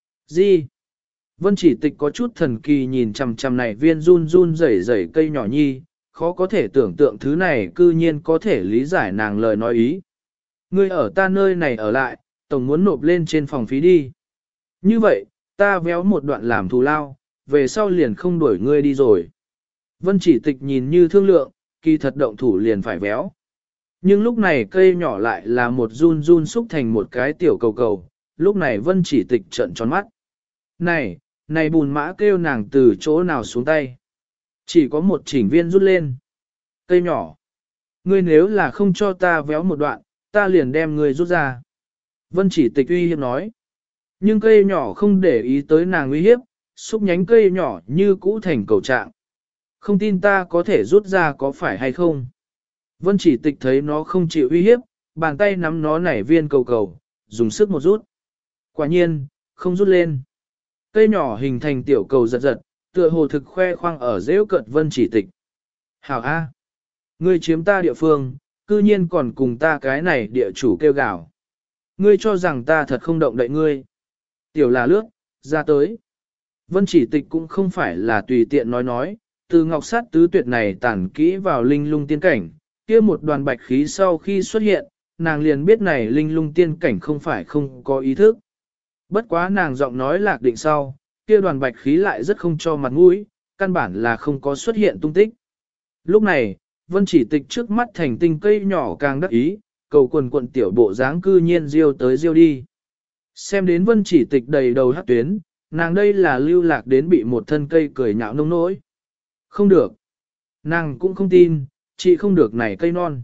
Gì? Vân Chỉ Tịch có chút thần kỳ nhìn chằm chằm này viên run run rẩy rẩy cây nhỏ nhi, khó có thể tưởng tượng thứ này cư nhiên có thể lý giải nàng lời nói ý. Ngươi ở ta nơi này ở lại, tổng muốn nộp lên trên phòng phí đi. Như vậy, ta véo một đoạn làm thù lao, về sau liền không đuổi ngươi đi rồi. Vân Chỉ Tịch nhìn như thương lượng, kỳ thật động thủ liền phải véo. Nhưng lúc này cây nhỏ lại là một run run xúc thành một cái tiểu cầu cầu, lúc này Vân Chỉ Tịch trợn tròn mắt. Này bùn mã kêu nàng từ chỗ nào xuống tay. Chỉ có một chỉnh viên rút lên. Cây nhỏ. Ngươi nếu là không cho ta véo một đoạn, ta liền đem ngươi rút ra. Vân Chỉ Tịch uy hiếp nói. Nhưng cây nhỏ không để ý tới nàng uy hiếp, xúc nhánh cây nhỏ như cũ thành cầu trạng. Không tin ta có thể rút ra có phải hay không? Vân Chỉ Tịch thấy nó không chịu uy hiếp, bàn tay nắm nó nảy viên cầu cầu, dùng sức một rút. Quả nhiên, không rút lên. Cây nhỏ hình thành tiểu cầu giật giật, tựa hồ thực khoe khoang ở rêu cợt Vân Chỉ Tịch. Hảo A. Ngươi chiếm ta địa phương, cư nhiên còn cùng ta cái này địa chủ kêu gào. Ngươi cho rằng ta thật không động đậy ngươi. Tiểu là lướt, ra tới. Vân chỉ tịch cũng không phải là tùy tiện nói, từ ngọc sát tứ tuyệt này tản kỹ vào linh lung tiên cảnh, kia một đoàn bạch khí sau khi xuất hiện, nàng liền biết này linh lung tiên cảnh không phải không có ý thức. Bất quá nàng giọng nói lạc định sau, kia đoàn bạch khí lại rất không cho mặt mũi, căn bản là không có xuất hiện tung tích. Lúc này, Vân chỉ tịch trước mắt thành tinh cây nhỏ càng đắc ý, cầu quần quận tiểu bộ dáng cư nhiên diêu tới diêu đi. Xem đến Vân chỉ tịch đầy đầu hát tuyến, nàng đây là lưu lạc đến bị một thân cây cười nhạo nông nỗi. Không được. Nàng cũng không tin, chị không được này cây non.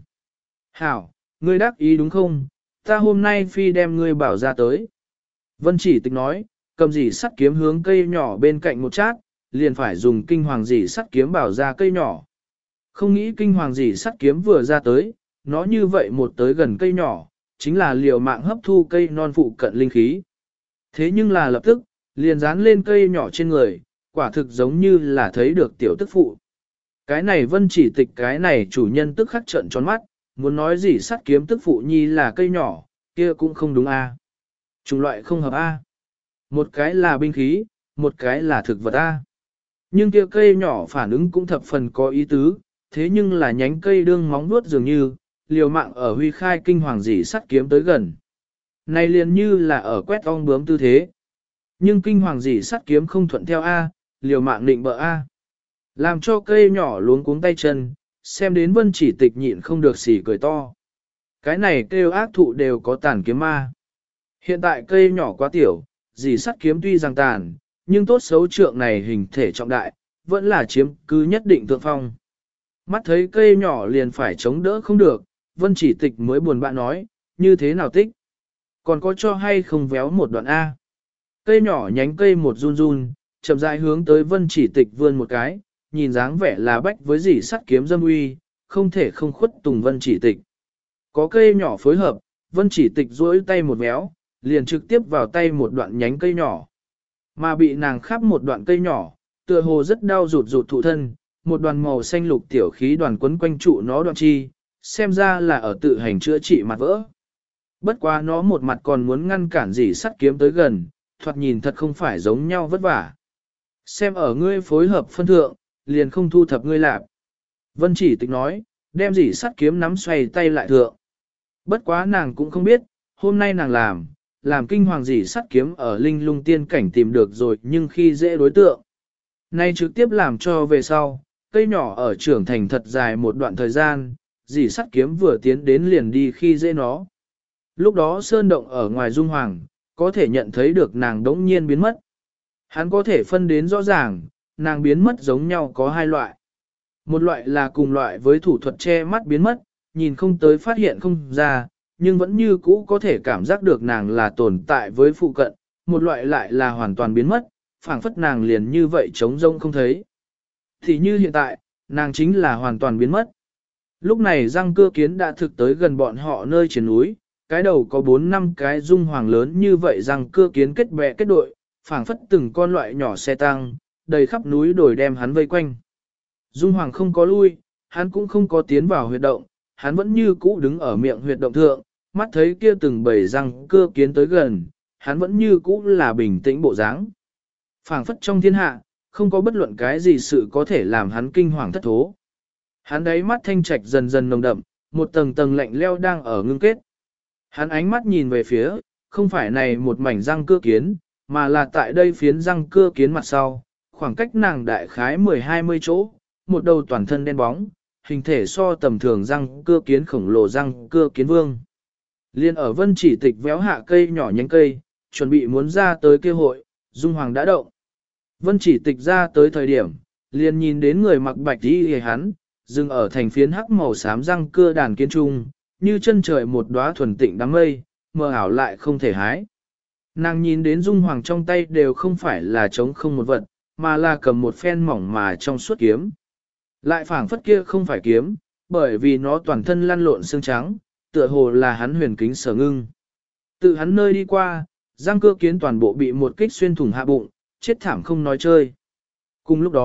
Hảo, ngươi đắc ý đúng không? Ta hôm nay phi đem ngươi bảo ra tới. Vân chỉ tịch nói, cầm dỉ sắt kiếm hướng cây nhỏ bên cạnh một chát, liền phải dùng kinh hoàng dỉ sắt kiếm bảo ra cây nhỏ. Không nghĩ kinh hoàng dỉ sắt kiếm vừa ra tới, nó như vậy một tới gần cây nhỏ, chính là liều mạng hấp thu cây non phụ cận linh khí. Thế nhưng là lập tức, liền dán lên cây nhỏ trên người, quả thực giống như là thấy được tiểu tức phụ. Cái này Vân chỉ tịch cái này chủ nhân tức khắc trợn tròn mắt, muốn nói gì sắt kiếm tức phụ nhi là cây nhỏ, kia cũng không đúng a. Chủng loại không hợp a. Một cái là binh khí, một cái là thực vật a. Nhưng kia cây nhỏ phản ứng cũng thập phần có ý tứ, thế nhưng là nhánh cây đương móng vuốt dường như, liều mạng ở huy khai kinh hoàng dỉ sắt kiếm tới gần. Này liền như là ở quét ong bướm tư thế. Nhưng kinh hoàng dỉ sắt kiếm không thuận theo A, liều mạng định bợ A. Làm cho cây nhỏ luống cuống tay chân, xem đến Vân chỉ tịch nhịn không được xỉ cười to. Cái này kêu ác thụ đều có tàn kiếm ma. Hiện tại cây nhỏ quá tiểu, dỉ sắt kiếm tuy rằng tàn, nhưng tốt xấu trượng này hình thể trọng đại, vẫn là chiếm cứ nhất định thượng phong. Mắt thấy cây nhỏ liền phải chống đỡ không được, Vân chỉ tịch mới buồn bã nói, như thế nào tích? Còn có cho hay không véo một đoạn A? Cây nhỏ nhánh cây một run run, chậm rãi hướng tới Vân chỉ tịch vươn một cái, nhìn dáng vẻ là bách với dỉ sắt kiếm dâm uy, không thể không khuất tùng Vân chỉ tịch. Có cây nhỏ phối hợp, Vân chỉ tịch duỗi tay một véo, liền trực tiếp vào tay một đoạn nhánh cây nhỏ. Mà bị nàng khắp một đoạn cây nhỏ, tựa hồ rất đau rụt rụt thụ thân, một đoàn màu xanh lục tiểu khí đoàn quấn quanh trụ nó đoạn chi, xem ra là ở tự hành chữa trị mặt vỡ. Bất quá nó một mặt còn muốn ngăn cản dỉ sắt kiếm tới gần, thoạt nhìn thật không phải giống nhau vất vả. Xem ở ngươi phối hợp phân thượng, liền không thu thập ngươi lạp. Vân chỉ tịch nói, đem dỉ sắt kiếm nắm xoay tay lại thượng. Bất quá nàng cũng không biết, hôm nay nàng làm kinh hoàng dỉ sắt kiếm ở linh lung tiên cảnh tìm được rồi nhưng khi dễ đối tượng. Nay trực tiếp làm cho về sau, cây nhỏ ở trưởng thành thật dài một đoạn thời gian, dỉ sắt kiếm vừa tiến đến liền đi khi dễ nó. Lúc đó sơn động ở ngoài dung hoàng, có thể nhận thấy được nàng đống nhiên biến mất. Hắn có thể phân đến rõ ràng, nàng biến mất giống nhau có hai loại. Một loại là cùng loại với thủ thuật che mắt biến mất, nhìn không tới phát hiện không ra, nhưng vẫn như cũ có thể cảm giác được nàng là tồn tại với phụ cận. Một loại lại là hoàn toàn biến mất, phảng phất nàng liền như vậy trống rông không thấy. Thì như hiện tại, nàng chính là hoàn toàn biến mất. Lúc này răng cưa kiến đã thực tới gần bọn họ nơi trên núi, cái đầu có 4-5 cái dung hoàng lớn như vậy răng cưa kiến kết bè kết đội, phảng phất từng con loại nhỏ xe tăng, đầy khắp núi đồi đem hắn vây quanh. Dung hoàng không có lui, hắn cũng không có tiến vào huyệt động, hắn vẫn như cũ đứng ở miệng huyệt động thượng, mắt thấy kia từng bầy răng cưa kiến tới gần, hắn vẫn như cũ là bình tĩnh bộ dáng. Phảng phất trong thiên hạ, không có bất luận cái gì sự có thể làm hắn kinh hoàng thất thố. Hắn đáy mắt thanh trạch dần dần nồng đậm, một tầng tầng lạnh leo đang ở ngưng kết. Hắn ánh mắt nhìn về phía, không phải này một mảnh răng cưa kiến, mà là tại đây phiến răng cưa kiến mặt sau, khoảng cách nàng đại khái 10-20 chỗ, một đầu toàn thân đen bóng, hình thể so tầm thường răng cưa kiến khổng lồ răng cưa kiến vương. Liên ở Vân chỉ tịch véo hạ cây nhỏ nhánh cây, chuẩn bị muốn ra tới kia hội, Dung Hoàng đã động. Vân chỉ tịch ra tới thời điểm, liền nhìn đến người mặc bạch y hề hắn, dừng ở thành phiến hắc màu xám răng cưa đàn kiến trung, như chân trời một đóa thuần tịnh đám mây, mờ ảo lại không thể hái. Nàng nhìn đến Dung Hoàng trong tay đều không phải là trống không một vật, mà là cầm một phen mỏng mà trong suốt kiếm. Lại phảng phất kia không phải kiếm, bởi vì nó toàn thân lăn lộn xương trắng, tựa hồ là hắn huyền kính sở ngưng. Tự hắn nơi đi qua, răng cưa kiến toàn bộ bị một kích xuyên thủng hạ bụng, chết thảm không nói chơi. Cùng lúc đó,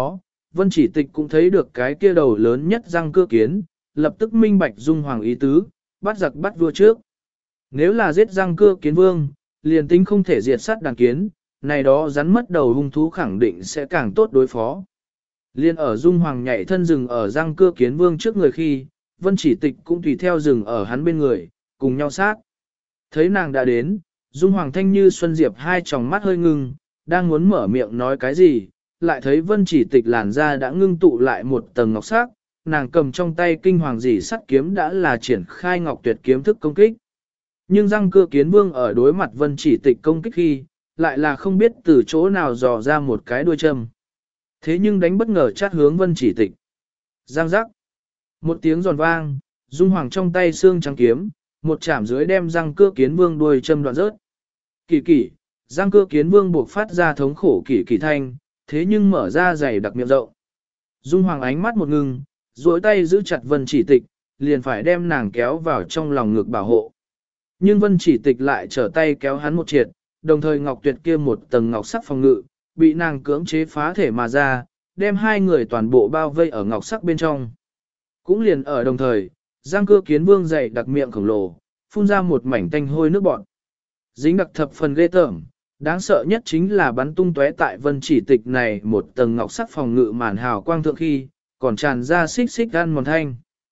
Vân Chỉ Tịch cũng thấy được cái kia đầu lớn nhất răng cưa kiến, lập tức minh bạch Dung Hoàng ý tứ, bắt giặc bắt vua trước. Nếu là giết răng cưa kiến vương, liền tính không thể diệt sát đàn kiến, này đó rắn mất đầu hung thú khẳng định sẽ càng tốt đối phó. Liên ở Dung Hoàng nhảy thân rừng ở răng cưa kiến vương trước người khi, Vân Chỉ Tịch cũng tùy theo rừng ở hắn bên người, cùng nhau sát. Thấy nàng đã đến, Dung Hoàng thanh như Xuân Diệp hai tròng mắt hơi ngưng, đang muốn mở miệng nói cái gì, lại thấy Vân Chỉ Tịch làn da đã ngưng tụ lại một tầng ngọc sắc, nàng cầm trong tay kinh hoàng dỉ sắt kiếm đã là triển khai ngọc tuyệt kiếm thức công kích. Nhưng răng cưa kiến vương ở đối mặt Vân Chỉ Tịch công kích khi, lại là không biết từ chỗ nào dò ra một cái đuôi châm. Thế nhưng đánh bất ngờ chát hướng Vân Chỉ Tịch. Giang giác. Một tiếng giòn vang, Dung Hoàng trong tay xương trắng kiếm, một chạm dưới đem răng cưa kiến vương đuôi châm đoạn rớt. Kỳ kỳ, răng cưa kiến vương buộc phát ra thống khổ kỳ kỳ thanh, thế nhưng mở ra dày đặc miệng rộng. Dung Hoàng ánh mắt một ngừng, duỗi tay giữ chặt Vân Chỉ Tịch, liền phải đem nàng kéo vào trong lòng ngực bảo hộ. Nhưng Vân Chỉ Tịch lại trở tay kéo hắn một triệt, đồng thời ngọc tuyệt kia một tầng ngọc sắc phòng ngự, bị nàng cưỡng chế phá thể mà ra, đem hai người toàn bộ bao vây ở ngọc sắc bên trong. Cũng liền ở đồng thời, răng cưa kiến vương dày đặc miệng khổng lồ, phun ra một mảnh tanh hôi nước bọt. Dính đặc thập phần ghê tởm, đáng sợ nhất chính là bắn tung tóe tại Vân Chỉ Tịch này một tầng ngọc sắc phòng ngự màn hào quang thượng khi, còn tràn ra xích xích gan mòn thanh.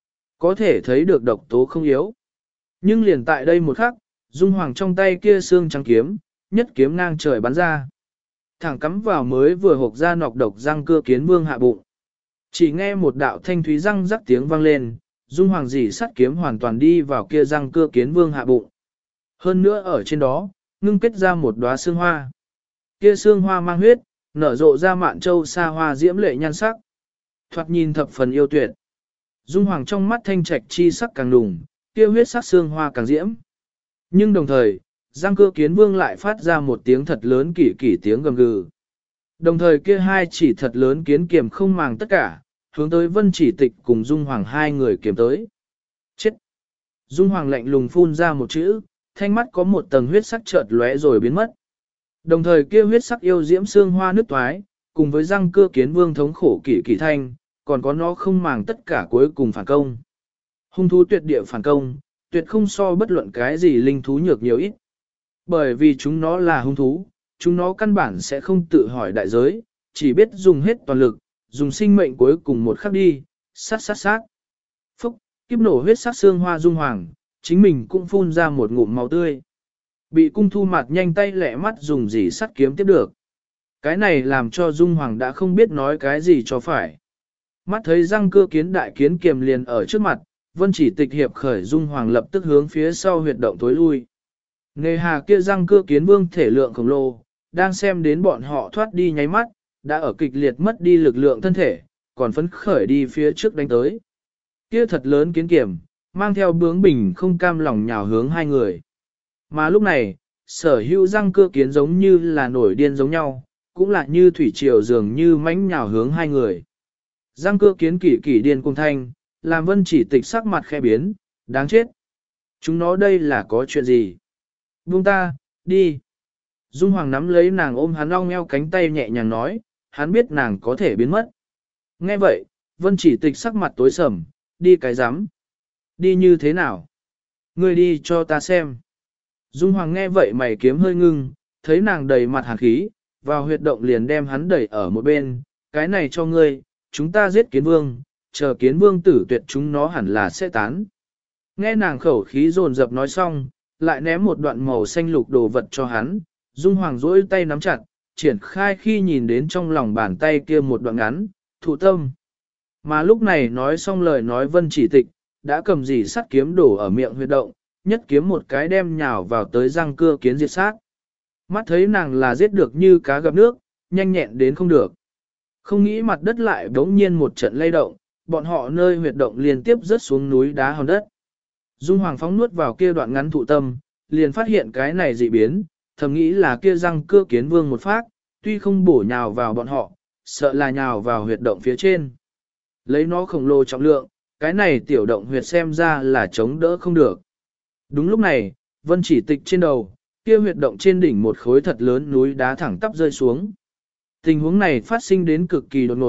Có thể thấy được độc tố không yếu. Nhưng liền tại đây một khắc, Dung Hoàng trong tay kia xương trắng kiếm, nhất kiếm ngang trời bắn ra. Thẳng cắm vào mới vừa hộc ra nọc độc răng cưa kiến vương hạ bụng. Chỉ nghe một đạo thanh thúy răng rắc tiếng vang lên, Dung Hoàng dỉ sắt kiếm hoàn toàn đi vào kia răng cưa kiến vương hạ bụng. Hơn nữa ở trên đó, ngưng kết ra một đóa xương hoa. Kia xương hoa mang huyết, nở rộ ra mạn châu xa hoa diễm lệ nhan sắc. Thoạt nhìn thập phần yêu tuyệt. Dung Hoàng trong mắt thanh trạch chi sắc càng đùng, kia huyết sắc xương hoa càng diễm. Nhưng đồng thời, răng cưa kiến vương lại phát ra một tiếng thật lớn kỳ kỳ tiếng gầm gừ. Đồng thời kia hai chỉ thật lớn kiến kiềm không màng tất cả, hướng tới Vân Chỉ Tịch cùng Dung Hoàng hai người kiềm tới. Chết! Dung Hoàng lạnh lùng phun ra một chữ, thanh mắt có một tầng huyết sắc chợt lóe rồi biến mất. Đồng thời kia huyết sắc yêu diễm xương hoa nứt toái, cùng với răng cưa kiến vương thống khổ kỳ kỳ thanh, còn có nó không màng tất cả cuối cùng phản công. Hung thú tuyệt địa phản công, tuyệt không so bất luận cái gì linh thú nhược nhiều ít. Bởi vì chúng nó là hung thú, chúng nó căn bản sẽ không tự hỏi đại giới, chỉ biết dùng hết toàn lực, dùng sinh mệnh cuối cùng một khắc đi, sát sát sát. Phúc, kiếp nổ huyết sắc xương hoa Dung Hoàng, chính mình cũng phun ra một ngụm máu tươi. Bị cung thu mặt nhanh tay lẹ mắt dùng dỉ sắt kiếm tiếp được. Cái này làm cho Dung Hoàng đã không biết nói cái gì cho phải. Mắt thấy răng cưa kiến đại kiến kiềm liền ở trước mặt, Vân Chỉ Tịch hiệp khởi Dung Hoàng lập tức hướng phía sau huyệt động tối lui. Nề hà kia răng cưa kiến vương thể lượng khổng lồ, đang xem đến bọn họ thoát đi nháy mắt, đã ở kịch liệt mất đi lực lượng thân thể, còn phấn khởi đi phía trước đánh tới. Kia thật lớn kiến kiểm, mang theo bướng bỉnh không cam lòng nhào hướng hai người. Mà lúc này, sở hữu răng cưa kiến giống như là nổi điên giống nhau, cũng là như thủy triều dường như mãnh nhào hướng hai người. Răng cưa kiến kỳ kỳ điên cùng thanh, làm Vân Chỉ Tịch sắc mặt khẽ biến, đáng chết. Chúng nó đây là có chuyện gì? Buông ta, đi. Dung Hoàng nắm lấy nàng ôm hắn ong eo cánh tay nhẹ nhàng nói, hắn biết nàng có thể biến mất. Nghe vậy, Vân Chỉ Tịch sắc mặt tối sầm, đi cái rắm. Đi như thế nào? Ngươi đi cho ta xem. Dung Hoàng nghe vậy mày kiếm hơi ngưng, thấy nàng đầy mặt hàn khí, vào huyệt động liền đem hắn đẩy ở một bên, cái này cho ngươi, chúng ta giết kiến vương, chờ kiến vương tử tuyệt chúng nó hẳn là sẽ tán. Nghe nàng khẩu khí dồn dập nói xong, lại ném một đoạn màu xanh lục đồ vật cho hắn, Dung Hoàng duỗi tay nắm chặt, triển khai khi nhìn đến trong lòng bàn tay kia một đoạn ngắn, thụ tâm. Mà lúc này nói xong lời nói Vân Chỉ Tịch, đã cầm dì sắt kiếm đổ ở miệng huyệt động, nhất kiếm một cái đem nhào vào tới răng cưa kiến diệt sát. Mắt thấy nàng là giết được như cá gặp nước, nhanh nhẹn đến không được. Không nghĩ mặt đất lại bỗng nhiên một trận lay động, bọn họ nơi huyệt động liên tiếp rớt xuống núi đá hòn đất. Dung Hoàng phóng nuốt vào kia đoạn ngắn thụ tâm, liền phát hiện cái này dị biến, thầm nghĩ là kia răng cưa kiến vương một phát, tuy không bổ nhào vào bọn họ, sợ là nhào vào huyệt động phía trên. Lấy nó khổng lồ trọng lượng, cái này tiểu động huyệt xem ra là chống đỡ không được. Đúng lúc này, Vân Chỉ Tịch trên đầu, kia huyệt động trên đỉnh một khối thật lớn núi đá thẳng tắp rơi xuống. Tình huống này phát sinh đến cực kỳ đột ngột,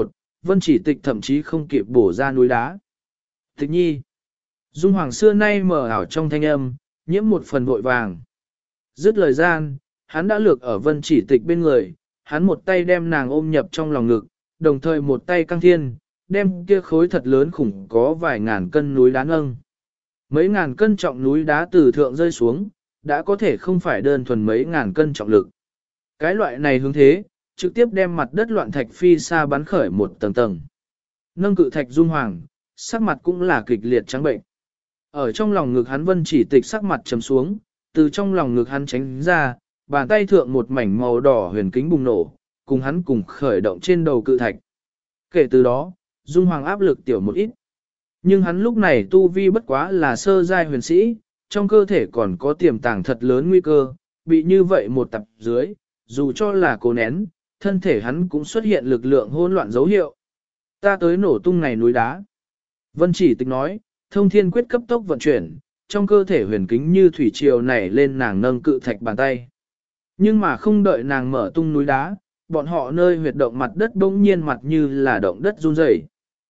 Vân Chỉ Tịch thậm chí không kịp bổ ra núi đá. Tịch nhi. Dung Hoàng xưa nay mờ ảo trong thanh âm, nhiễm một phần vội vàng. Dứt lời gian, hắn đã lược ở Vân Chỉ Tịch bên người, hắn một tay đem nàng ôm nhập trong lòng ngực, đồng thời một tay căng thiên, đem kia khối thật lớn khủng có vài ngàn cân núi đá nâng. Mấy ngàn cân trọng núi đá từ thượng rơi xuống, đã có thể không phải đơn thuần mấy ngàn cân trọng lực. Cái loại này hướng thế, trực tiếp đem mặt đất loạn thạch phi xa bắn khởi một tầng tầng. Nâng cự thạch Dung Hoàng, sắc mặt cũng là kịch liệt trắng bệnh. Ở trong lòng ngực hắn Vân Chỉ Tịch sắc mặt trầm xuống, từ trong lòng ngực hắn tránh ra, bàn tay thượng một mảnh màu đỏ huyền kính bùng nổ, cùng hắn cùng khởi động trên đầu cự thạch. Kể từ đó, Dung Hoàng áp lực tiểu một ít. Nhưng hắn lúc này tu vi bất quá là sơ giai huyền sĩ, trong cơ thể còn có tiềm tàng thật lớn nguy cơ, bị như vậy một tập dưới, dù cho là cố nén, thân thể hắn cũng xuất hiện lực lượng hỗn loạn dấu hiệu. Ta tới nổ tung này núi đá. Vân Chỉ Tịch nói, thông thiên quyết cấp tốc vận chuyển, trong cơ thể huyền kính như thủy triều nảy lên nàng nâng cự thạch bàn tay. Nhưng mà không đợi nàng mở tung núi đá, bọn họ nơi huyệt động mặt đất bỗng nhiên mặt như là động đất run rẩy.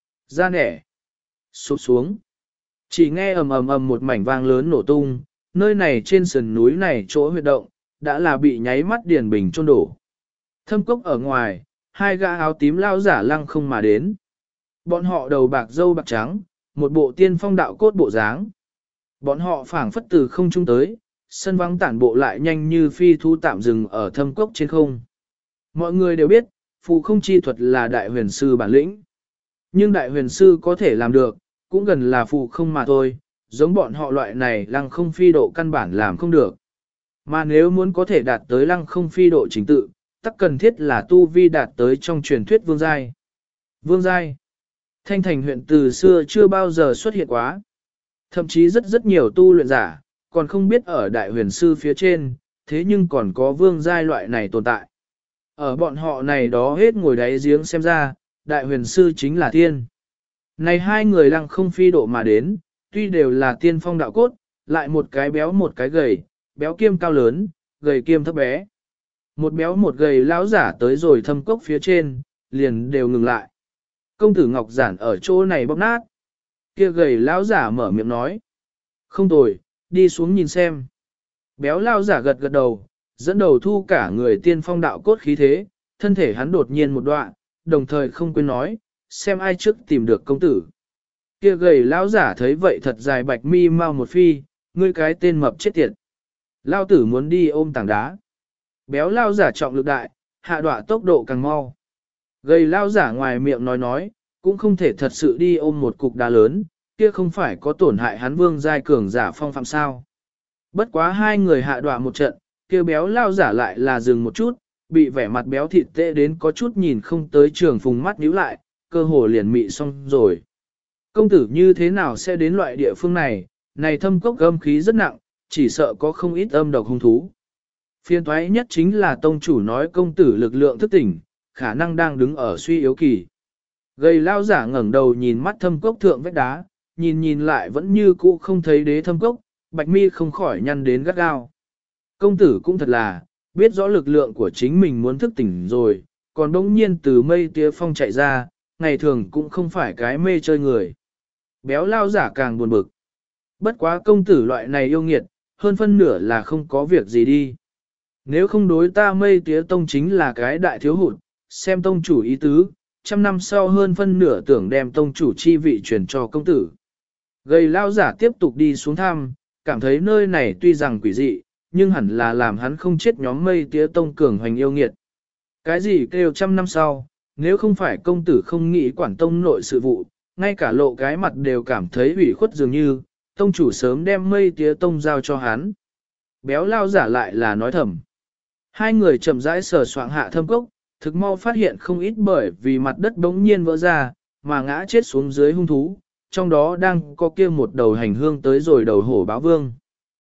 Ra nẻ. Sụp xuống. Chỉ nghe ầm ầm ầm một mảnh vang lớn nổ tung, nơi này trên sườn núi này chỗ huyệt động, đã là bị nháy mắt điền bình chôn đổ. Thâm cốc ở ngoài, hai gã áo tím lao giả lăng không mà đến. Bọn họ đầu bạc râu bạc trắng, một bộ tiên phong đạo cốt bộ dáng. Bọn họ phảng phất từ không trung tới, sân vắng tản bộ lại nhanh như phi thú tạm dừng ở thâm cốc trên không. Mọi người đều biết, phù không chi thuật là đại huyền sư bản lĩnh. Nhưng đại huyền sư có thể làm được, cũng gần là phù không mà thôi, giống bọn họ loại này lăng không phi độ căn bản làm không được. Mà nếu muốn có thể đạt tới lăng không phi độ chính tự, tắc cần thiết là tu vi đạt tới trong truyền thuyết vương giai. Vương giai. Thanh Thành huyện từ xưa chưa bao giờ xuất hiện quá. Thậm chí rất nhiều tu luyện giả, còn không biết ở đại huyền sư phía trên, thế nhưng còn có vương giai loại này tồn tại. Ở bọn họ này đó hết ngồi đáy giếng xem ra, đại huyền sư chính là thiên. Này hai người lăng không phi độ mà đến, tuy đều là tiên phong đạo cốt, lại một cái béo một cái gầy, béo kiêm cao lớn, gầy kiêm thấp bé. Một béo một gầy lão giả tới rồi thâm cốc phía trên, liền đều ngừng lại. Công tử Ngọc Giản ở chỗ này bóp nát. Kia gầy lão giả mở miệng nói. Không tồi, đi xuống nhìn xem. Béo lão giả gật gật đầu, dẫn đầu thu cả người tiên phong đạo cốt khí thế, thân thể hắn đột nhiên một đoạn, đồng thời không quên nói, xem ai trước tìm được công tử. Kia gầy lão giả thấy vậy thật dài bạch mi mau một phi, ngươi cái tên mập chết tiệt. Lão tử muốn đi ôm tảng đá. Béo lão giả trọng lực đại, hạ đọa tốc độ càng mau. Gầy lão giả ngoài miệng nói, cũng không thể thật sự đi ôm một cục đá lớn, kia không phải có tổn hại hắn vương giai cường giả phong phạm sao. Bất quá hai người hạ đọa một trận, kia béo lão giả lại là dừng một chút, bị vẻ mặt béo thịt tệ đến có chút nhìn không tới trường phùng mắt nhíu lại, cơ hồ liền mị xong rồi. Công tử như thế nào sẽ đến loại địa phương này, này thâm cốc âm khí rất nặng, chỉ sợ có không ít âm độc hung thú. Phiên toái nhất chính là tông chủ nói công tử lực lượng thức tỉnh, khả năng đang đứng ở suy yếu kỳ. Gầy lao giả ngẩng đầu nhìn mắt thâm cốc thượng vách đá, nhìn lại vẫn như cũ không thấy đế thâm cốc, bạch mi không khỏi nhăn đến gắt gao. Công tử cũng thật là, biết rõ lực lượng của chính mình muốn thức tỉnh rồi, còn đống nhiên từ mây tía phong chạy ra, ngày thường cũng không phải cái mê chơi người. Béo lao giả càng buồn bực. Bất quá công tử loại này yêu nghiệt, hơn phân nửa là không có việc gì đi. Nếu không đối ta mây tía tông chính là cái đại thiếu hụt, xem tông chủ ý tứ, trăm năm sau hơn phân nửa tưởng đem tông chủ chi vị truyền cho công tử. Gầy lao giả tiếp tục đi xuống thăm, cảm thấy nơi này tuy rằng quỷ dị, nhưng hẳn là làm hắn không chết nhóm mây tía tông cường hoành yêu nghiệt. Cái gì kêu trăm năm sau, nếu không phải công tử không nghĩ quản tông nội sự vụ, ngay cả lộ cái mặt đều cảm thấy ủy khuất dường như, tông chủ sớm đem mây tía tông giao cho hắn. Béo lao giả lại là nói thầm. Hai người chậm rãi sờ soạng hạ thâm cốc, thực mau phát hiện không ít bởi vì mặt đất bỗng nhiên vỡ ra, mà ngã chết xuống dưới hung thú, trong đó đang có kia một đầu hành hương tới rồi đầu hổ báo vương.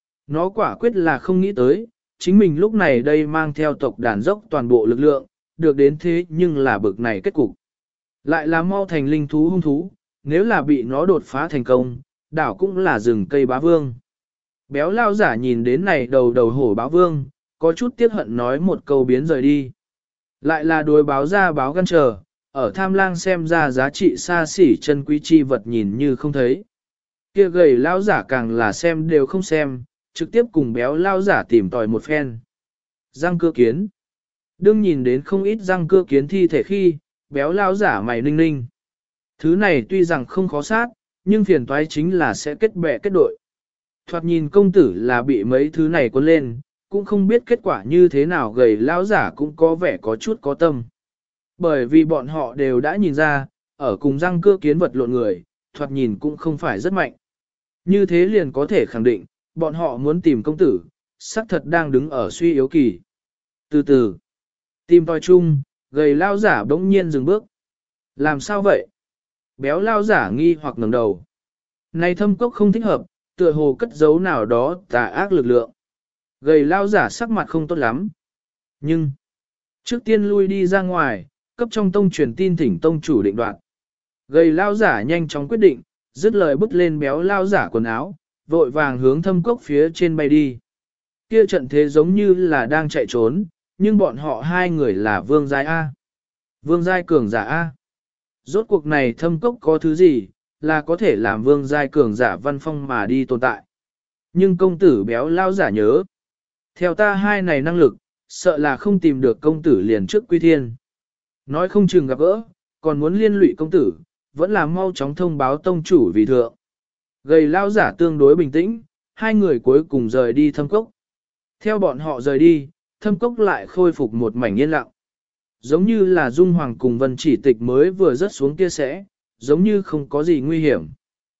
Nó quả quyết là không nghĩ tới, chính mình lúc này đây mang theo tộc đàn dốc toàn bộ lực lượng, được đến thế nhưng là bực này kết cục. Lại là mau thành linh thú hung thú, nếu là bị nó đột phá thành công, đảo cũng là rừng cây bá vương. Béo lao giả nhìn đến này đầu hổ báo vương, có chút tiếc hận nói một câu biến rời đi. Lại là đối báo ra báo gan chờ, ở tham lang xem ra giá trị xa xỉ chân quý chi vật nhìn như không thấy. Kia gầy lao giả càng là xem đều không xem, trực tiếp cùng béo lao giả tìm tòi một phen. Răng cưa kiến. Đương nhìn đến không ít răng cưa kiến thi thể khi, béo lao giả mày ninh ninh. Thứ này tuy rằng không khó sát, nhưng phiền toái chính là sẽ kết bè kết đội. Thoạt nhìn công tử là bị mấy thứ này cuốn lên, cũng không biết kết quả như thế nào, gầy lao giả cũng có vẻ có chút có tâm. Bởi vì bọn họ đều đã nhìn ra, ở cùng răng cưa kiến vật lộn người, thoạt nhìn cũng không phải rất mạnh. Như thế liền có thể khẳng định, bọn họ muốn tìm công tử, xác thật đang đứng ở suy yếu kỳ. Từ từ, tìm tòi chung, gầy lao giả bỗng nhiên dừng bước. Làm sao vậy? Béo lao giả nghi hoặc ngẩng đầu. Này thâm cốc không thích hợp, tựa hồ cất giấu nào đó tà ác lực lượng. Gầy lao giả sắc mặt không tốt lắm. Nhưng, trước tiên lui đi ra ngoài, cấp trong tông truyền tin thỉnh tông chủ định đoạt. Gầy lao giả nhanh chóng quyết định, dứt lời bứt lên béo lao giả quần áo, vội vàng hướng thâm cốc phía trên bay đi. Kia trận thế giống như là đang chạy trốn, nhưng bọn họ hai người là vương giai A. Vương giai cường giả A. Rốt cuộc này thâm cốc có thứ gì, là có thể làm vương giai cường giả văn phong mà đi tồn tại. Nhưng công tử béo lao giả nhớ. Theo ta hai này năng lực, sợ là không tìm được công tử liền trước quy thiên. Nói không chừng gặp gỡ, còn muốn liên lụy công tử, vẫn là mau chóng thông báo tông chủ vì thượng. Gầy lao giả tương đối bình tĩnh, hai người cuối cùng rời đi thâm cốc. Theo bọn họ rời đi, thâm cốc lại khôi phục một mảnh yên lặng. Giống như là Dung Hoàng cùng Vân Chỉ Tịch mới vừa rớt xuống kia sẽ, giống như không có gì nguy hiểm.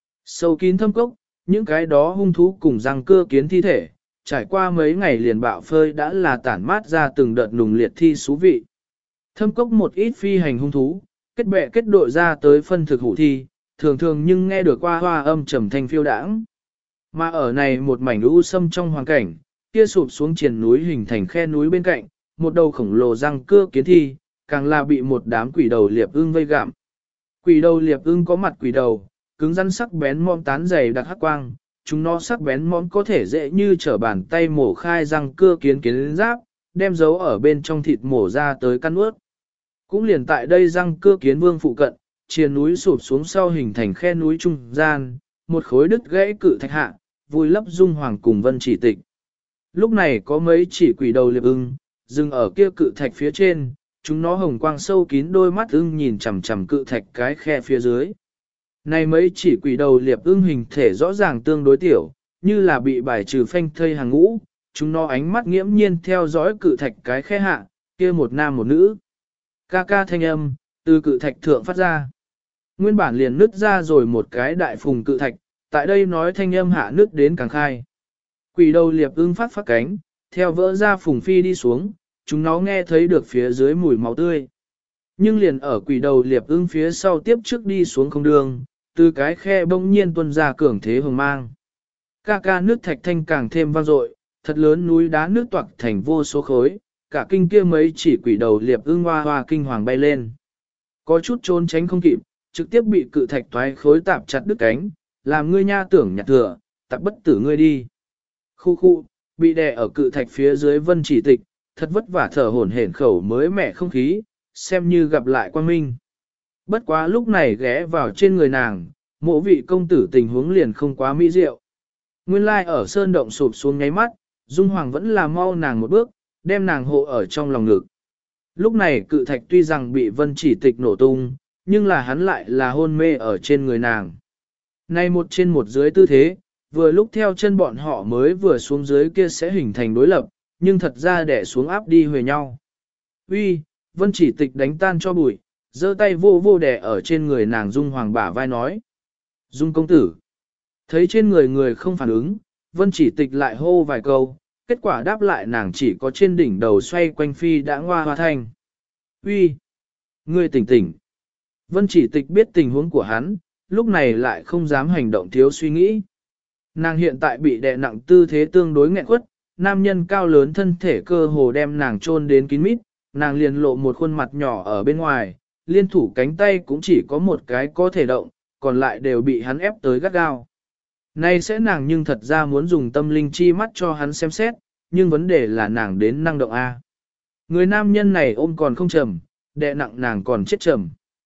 Sâu kín thâm cốc, những cái đó hung thú cùng răng cưa kiến thi thể, trải qua mấy ngày liền bạo phơi đã là tản mát ra từng đợt nùng liệt thi xú vị. Thâm cốc một ít phi hành hung thú, kết bè kết đội ra tới phân thực hủ thi, thường thường nhưng nghe được qua hoa âm trầm thanh phiêu đãng. Mà ở này một mảnh u sâm trong hoàn cảnh, kia sụp xuống triền núi hình thành khe núi bên cạnh, một đầu khổng lồ răng cưa kiến thi, càng là bị một đám quỷ đầu liệp ưng vây gặm. Quỷ đầu liệp ưng có mặt quỷ đầu, cứng rắn sắc bén mom tán dày đặc hắc quang, chúng nó sắc bén mom có thể dễ như trở bàn tay mổ khai răng cưa kiến kiến giáp, đem dấu ở bên trong thịt mổ ra tới căn ướt. Cũng liền tại đây răng cưa kiến vương phụ cận, triền núi sụp xuống sau hình thành khe núi trung gian, một khối đứt gãy cự thạch hạ, vùi lấp Dung Hoàng cùng Vân Chỉ Tịch. Lúc này có mấy chỉ quỷ đầu liệp ưng, dừng ở kia cự thạch phía trên, chúng nó hồng quang sâu kín đôi mắt ưng nhìn chằm chằm cự thạch cái khe phía dưới. Này mấy chỉ quỷ đầu liệp ưng hình thể rõ ràng tương đối tiểu, như là bị bài trừ phanh thây hàng ngũ, chúng nó ánh mắt nghiễm nhiên theo dõi cự thạch cái khe hạ, kia một nam một nữ. Ca ca thanh âm, từ cự thạch thượng phát ra. Nguyên bản liền nứt ra rồi một cái đại phùng cự thạch, tại đây nói thanh âm hạ nứt đến càng khai. Quỷ đầu liệp ưng phát phát cánh, theo vỡ ra phùng phi đi xuống, chúng nó nghe thấy được phía dưới mùi máu tươi. Nhưng liền ở quỷ đầu liệp ưng phía sau tiếp trước đi xuống không đường, từ cái khe bỗng nhiên tuôn ra cường thế hồng mang. Ca ca nước thạch thanh càng thêm vang dội, thật lớn núi đá nước toạc thành vô số khối, cả kinh kia mấy chỉ quỷ đầu liệp ưng hoa hoa kinh hoàng bay lên. Có chút trốn tránh không kịp, trực tiếp bị cự thạch toái khối tạp chặt đứt cánh, làm ngươi nha tưởng nhặt thừa, tạp bất tử ngươi đi. Khu khu, bị đè ở cự thạch phía dưới Vân Chỉ Tịch, thật vất vả thở hổn hển khẩu mới mẻ không khí, xem như gặp lại quang minh. Bất quá lúc này ghé vào trên người nàng, mộ vị công tử tình huống liền không quá mỹ diệu. Nguyên lai ở sơn động sụp xuống nháy mắt, Dung Hoàng vẫn là mau nàng một bước, đem nàng hộ ở trong lòng ngực. Lúc này cự thạch tuy rằng bị Vân Chỉ Tịch nổ tung, nhưng là hắn lại là hôn mê ở trên người nàng. Nay một trên một dưới tư thế, vừa lúc theo chân bọn họ mới vừa xuống dưới kia sẽ hình thành đối lập, nhưng thật ra đẻ xuống áp đi huề nhau. Uy, Vân Chỉ Tịch đánh tan cho bụi, giơ tay vô vô đẻ ở trên người nàng Dung Hoàng bả vai nói. Dung công tử. Thấy trên người người không phản ứng, Vân Chỉ Tịch lại hô vài câu, kết quả đáp lại nàng chỉ có trên đỉnh đầu xoay quanh phi đã ngoa hoa thanh. Uy, ngươi tỉnh tỉnh. Vân Chỉ Tịch biết tình huống của hắn, lúc này lại không dám hành động thiếu suy nghĩ. Nàng hiện tại bị đè nặng tư thế tương đối nghẹn quất, nam nhân cao lớn thân thể cơ hồ đem nàng chôn đến kín mít, nàng liền lộ một khuôn mặt nhỏ ở bên ngoài, liên thủ cánh tay cũng chỉ có một cái có thể động, còn lại đều bị hắn ép tới gắt gao. Nay sẽ nàng nhưng thật ra muốn dùng tâm linh chi mắt cho hắn xem xét, nhưng vấn đề là nàng đến năng động A. Người nam nhân này ôm còn không trầm, đè nặng nàng còn chết trầm.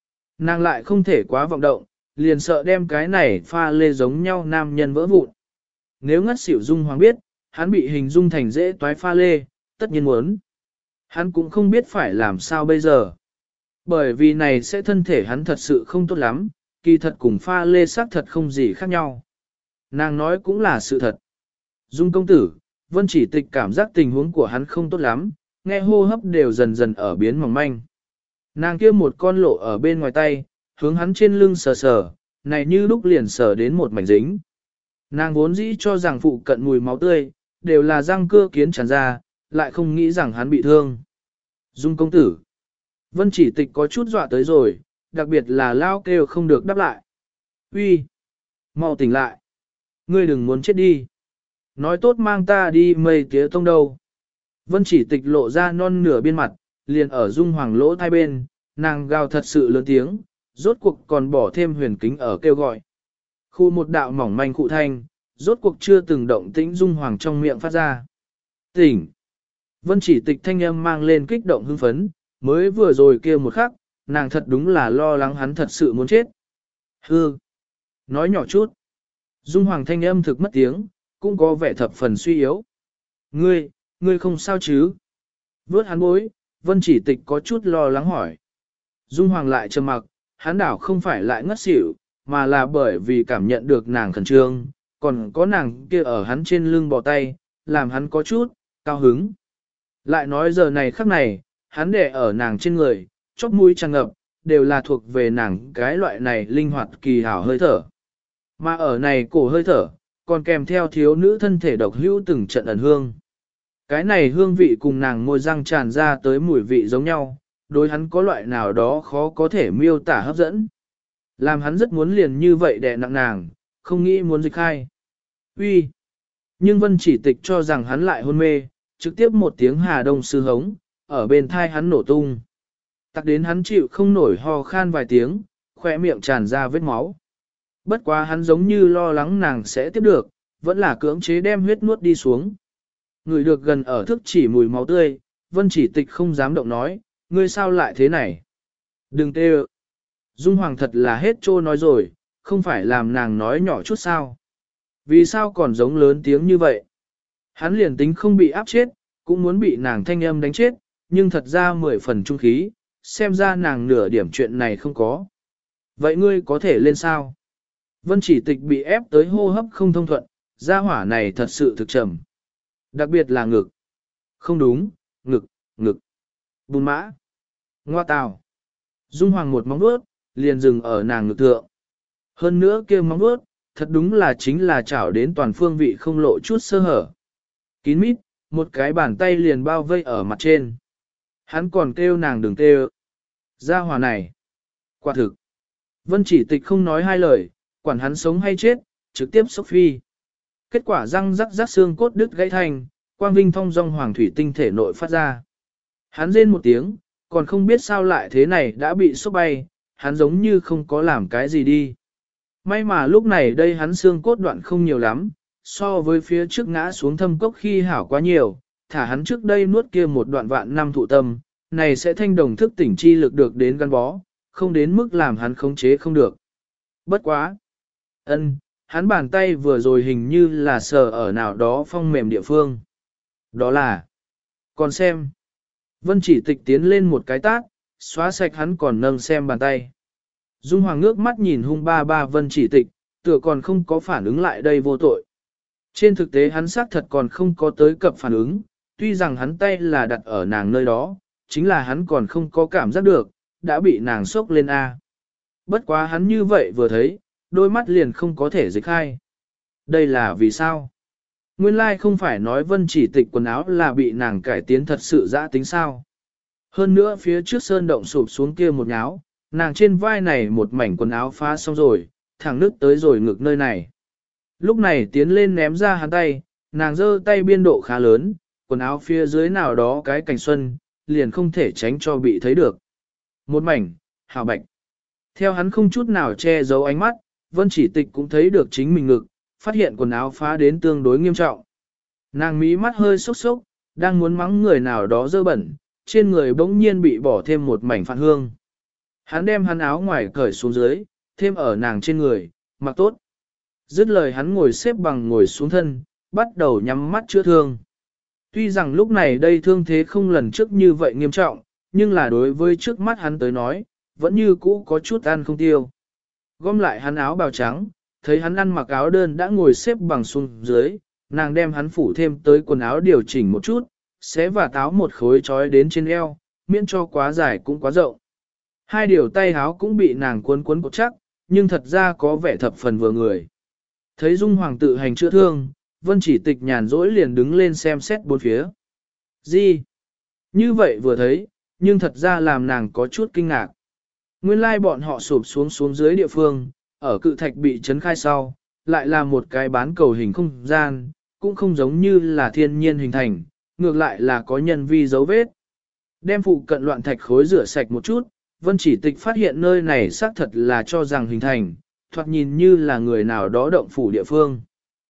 Nàng lại không thể quá vọng động, liền sợ đem cái này pha lê giống nhau nam nhân vỡ vụn. Nếu ngất xỉu Dung Hoàng biết, hắn bị hình dung thành dễ toái pha lê, tất nhiên muốn. Hắn cũng không biết phải làm sao bây giờ. Bởi vì này sẽ thân thể hắn thật sự không tốt lắm, kỳ thật cùng pha lê sắc thật không gì khác nhau. Nàng nói cũng là sự thật. Dung công tử, Vân Chỉ Tịch cảm giác tình huống của hắn không tốt lắm, nghe hô hấp đều dần dần ở biến mỏng manh. Nàng kia một con lộ ở bên ngoài tay, hướng hắn trên lưng sờ sờ, này như lúc liền sờ đến một mảnh dính. Nàng vốn dĩ cho rằng phụ cận mùi máu tươi, đều là răng cưa kiến tràn ra, lại không nghĩ rằng hắn bị thương. Dung công tử. Vân Chỉ Tịch có chút dọa tới rồi, đặc biệt là lao kêu không được đáp lại. Uy, mau tỉnh lại. Ngươi đừng muốn chết đi. Nói tốt mang ta đi mây tía tông đâu. Vân Chỉ Tịch lộ ra non nửa biên mặt, liền ở Dung Hoàng lỗ hai bên, nàng gào thật sự lớn tiếng, rốt cuộc còn bỏ thêm huyền kính ở kêu gọi. Khu một đạo mỏng manh cụ thanh, rốt cuộc chưa từng động tĩnh Dung Hoàng trong miệng phát ra. Tỉnh! Vân Chỉ Tịch thanh âm mang lên kích động hưng phấn, mới vừa rồi kia một khắc, nàng thật đúng là lo lắng hắn thật sự muốn chết. Hư! Nói nhỏ chút. Dung Hoàng thanh âm thực mất tiếng, cũng có vẻ thập phần suy yếu. Ngươi không sao chứ? Vớt hắn bối, Vân Chỉ Tịch có chút lo lắng hỏi. Dung Hoàng lại trầm mặc, hắn đảo không phải lại ngất xỉu, mà là bởi vì cảm nhận được nàng khẩn trương, còn có nàng kia ở hắn trên lưng bò tay, làm hắn có chút cao hứng. Lại nói giờ này khắc này, hắn đè ở nàng trên người, chóp mũi tràn ngập, đều là thuộc về nàng cái loại này linh hoạt kỳ hảo hơi thở. Mà ở này cổ hơi thở, còn kèm theo thiếu nữ thân thể độc hữu từng trận ẩn hương. Cái này hương vị cùng nàng môi răng tràn ra tới mùi vị giống nhau, đối hắn có loại nào đó khó có thể miêu tả hấp dẫn. Làm hắn rất muốn liền như vậy đè nặng nàng, không nghĩ muốn dịch khai. Uy. Nhưng Vân Chỉ Tịch cho rằng hắn lại hôn mê, trực tiếp một tiếng Hà Đông sư hống, ở bên thai hắn nổ tung. Tặc đến hắn chịu không nổi ho khan vài tiếng, khỏe miệng tràn ra vết máu. Bất quá hắn giống như lo lắng nàng sẽ tiếp được, vẫn là cưỡng chế đem huyết nuốt đi xuống. Người được gần ở thức chỉ mùi máu tươi, Vân Chỉ Tịch không dám động nói, ngươi sao lại thế này? Đừng tê ợ. Dung Hoàng thật là hết trô nói rồi, không phải làm nàng nói nhỏ chút sao. Vì sao còn giống lớn tiếng như vậy? Hắn liền tính không bị áp chết, cũng muốn bị nàng thanh âm đánh chết, nhưng thật ra 10 phần trung khí, xem ra nàng nửa điểm chuyện này không có. Vậy ngươi có thể lên sao? Vân Chỉ Tịch bị ép tới hô hấp không thông thuận, gia hỏa này thật sự thực trầm. Đặc biệt là ngực. Không đúng, ngực. Bùn mã. Ngoa tào. Dung Hoàng một móng vuốt, liền dừng ở nàng ngực thượng. Hơn nữa kia móng vuốt, thật đúng là chính là chảo đến toàn phương vị không lộ chút sơ hở. Kín mít, một cái bàn tay liền bao vây ở mặt trên. Hắn còn kêu nàng đừng kêu. Gia hỏa này. Quả thực. Vân Chỉ Tịch không nói hai lời, quản hắn sống hay chết, trực tiếp xúc phi. Kết quả răng rắc rắc xương cốt đứt gãy thành, quang vinh thông dong hoàng thủy tinh thể nội phát ra. Hắn rên một tiếng, còn không biết sao lại thế này đã bị xúc bay, hắn giống như không có làm cái gì đi. May mà lúc này đây hắn xương cốt đoạn không nhiều lắm, so với phía trước ngã xuống thâm cốc khi hảo quá nhiều, thả hắn trước đây nuốt kia một đoạn vạn năm thụ tâm, này sẽ thanh đồng thức tỉnh chi lực được đến gắn bó, không đến mức làm hắn khống chế không được. Bất quá. Hắn bàn tay vừa rồi hình như là sờ ở nào đó phong mềm địa phương. Đó là. Còn xem. Vân Chỉ Tịch tiến lên một cái tát, xóa sạch hắn còn nâng xem bàn tay. Dung Hoàng ngước mắt nhìn hung ba Vân Chỉ Tịch, tựa còn không có phản ứng lại đây vô tội. Trên thực tế hắn xác thật còn không có tới cập phản ứng, tuy rằng hắn tay là đặt ở nàng nơi đó, chính là hắn còn không có cảm giác được, đã bị nàng sốc lên A. Bất quá hắn như vậy vừa thấy, đôi mắt liền không có thể dịch khai. Đây là vì sao? Nguyên lai không phải nói Vân Chỉ Tịch quần áo là bị nàng cải tiến thật sự dã tính sao. Hơn nữa phía trước sơn động sụp xuống kia một nháo, nàng trên vai này một mảnh quần áo phá xong rồi, thẳng nứt tới rồi ngực nơi này. Lúc này tiến lên ném ra hắn tay, nàng giơ tay biên độ khá lớn, quần áo phía dưới nào đó cái cảnh xuân, liền không thể tránh cho bị thấy được. Một mảnh, hào bạch. Theo hắn không chút nào che giấu ánh mắt, Vân Chỉ Tịch cũng thấy được chính mình ngực, phát hiện quần áo phá đến tương đối nghiêm trọng. Nàng mí mắt hơi sốc sốc, đang muốn mắng người nào đó dơ bẩn, trên người bỗng nhiên bị bỏ thêm một mảnh phản hương. Hắn đem hắn áo ngoài cởi xuống dưới, thêm ở nàng trên người, mặc tốt. Dứt lời hắn ngồi xếp bằng ngồi xuống thân, bắt đầu nhắm mắt chữa thương. Tuy rằng lúc này đây thương thế không lần trước như vậy nghiêm trọng, nhưng là đối với trước mắt hắn tới nói, vẫn như cũ có chút ăn không tiêu. Gom lại hắn áo bào trắng, thấy hắn ăn mặc áo đơn đã ngồi xếp bằng xuống dưới, nàng đem hắn phủ thêm tới quần áo điều chỉnh một chút, xé và táo một khối trói đến trên eo, miễn cho quá dài cũng quá rộng. Hai điều tay áo cũng bị nàng cuốn cuốn cột chắc, nhưng thật ra có vẻ thập phần vừa người. Thấy Dung Hoàng tự hành chữa thương, Vân Chỉ Tịch nhàn rỗi liền đứng lên xem xét bốn phía. Gì? Như vậy vừa thấy, nhưng thật ra làm nàng có chút kinh ngạc. Nguyên lai bọn họ sụp xuống dưới địa phương, ở cự thạch bị chấn khai sau, lại là một cái bán cầu hình không gian, cũng không giống như là thiên nhiên hình thành, ngược lại là có nhân vi dấu vết. Đem phụ cận loạn thạch khối rửa sạch một chút, Vân Chỉ Tịch phát hiện nơi này xác thật là cho rằng hình thành, thoạt nhìn như là người nào đó động phủ địa phương.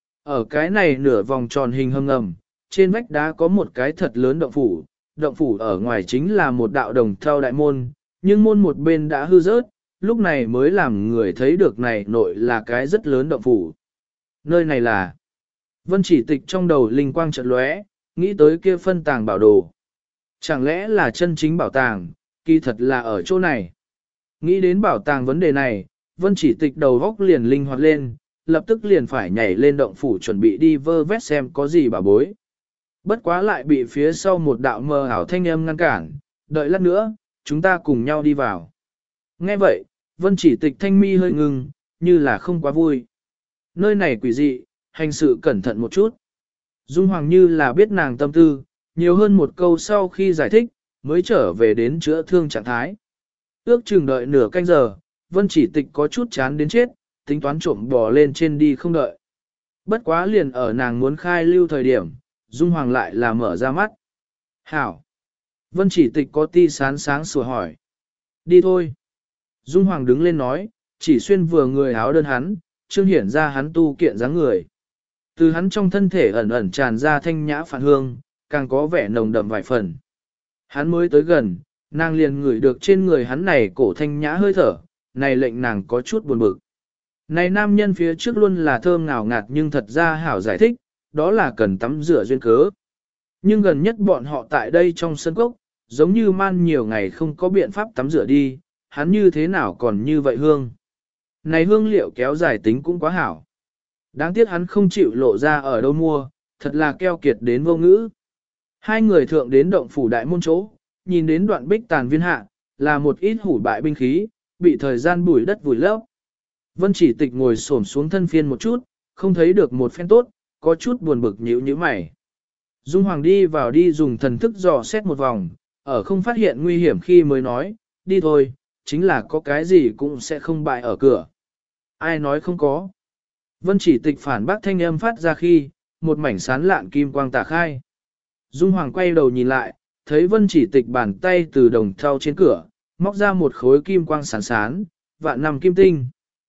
Ở cái này nửa vòng tròn hình hâm ngầm, trên vách đá có một cái thật lớn động phủ ở ngoài chính là một đạo đồng thau đại môn, nhưng môn một bên đã hư rớt, lúc này mới làm người thấy được này nội là cái rất lớn động phủ. Nơi này là Vân Chỉ Tịch trong đầu linh quang chợt lóe, nghĩ tới kia phân tàng bảo đồ. Chẳng lẽ là chân chính bảo tàng, kỳ thật là ở chỗ này. Nghĩ đến bảo tàng vấn đề này, Vân Chỉ Tịch đầu góc liền linh hoạt lên, lập tức liền phải nhảy lên động phủ chuẩn bị đi vơ vét xem có gì bảo bối. Bất quá lại bị phía sau một đạo mờ ảo thanh âm ngăn cản, đợi lát nữa, chúng ta cùng nhau đi vào. Nghe vậy, Vân Chỉ Tịch thanh mi hơi ngừng, như là không quá vui. Nơi này quỷ dị, hành sự cẩn thận một chút. Dung Hoàng như là biết nàng tâm tư, nhiều hơn một câu sau khi giải thích, mới trở về đến chữa thương trạng thái. Ước chừng đợi nửa canh giờ, Vân Chỉ Tịch có chút chán đến chết, tính toán trộm bò lên trên đi không đợi. Bất quá liền ở nàng muốn khai lưu thời điểm, Dung Hoàng lại là mở ra mắt. Hảo! Vân Chỉ Tịch có ti sán sáng sủa hỏi. Đi thôi! Dung Hoàng đứng lên nói, chỉ xuyên vừa người áo đơn hắn, trương hiển ra hắn tu kiện dáng người. Từ hắn trong thân thể ẩn ẩn tràn ra thanh nhã phản hương, càng có vẻ nồng đậm vài phần. Hắn mới tới gần, nàng liền ngửi được trên người hắn này cổ thanh nhã hơi thở, này lệnh nàng có chút buồn bực. Này nam nhân phía trước luôn là thơm ngào ngạt nhưng thật ra hảo giải thích, đó là cần tắm rửa duyên cớ. Nhưng gần nhất bọn họ tại đây trong sân cốc, giống như man nhiều ngày không có biện pháp tắm rửa đi, hắn như thế nào còn như vậy hương. Này hương liệu kéo dài tính cũng quá hảo. Đáng tiếc hắn không chịu lộ ra ở đâu mua, thật là keo kiệt đến vô ngữ. Hai người thượng đến động phủ đại môn chỗ, nhìn đến đoạn bích tàn viên hạ, là một ít hủ bại binh khí, bị thời gian bùi đất vùi lấp. Vân Chỉ Tịch ngồi xổm xuống thân phiên một chút, không thấy được một phen tốt, có chút buồn bực nhíu nhíu mày. Dung Hoàng đi vào đi dùng thần thức dò xét một vòng, ở không phát hiện nguy hiểm khi mới nói, đi thôi, chính là có cái gì cũng sẽ không bại ở cửa. Ai nói không có. Vân Chỉ Tịch phản bác thanh âm phát ra khi, một mảnh sán lạn kim quang tả khai. Dung Hoàng quay đầu nhìn lại, thấy Vân Chỉ Tịch bàn tay từ đồng thau trên cửa, móc ra một khối kim quang sán sán, vạn năm kim tinh.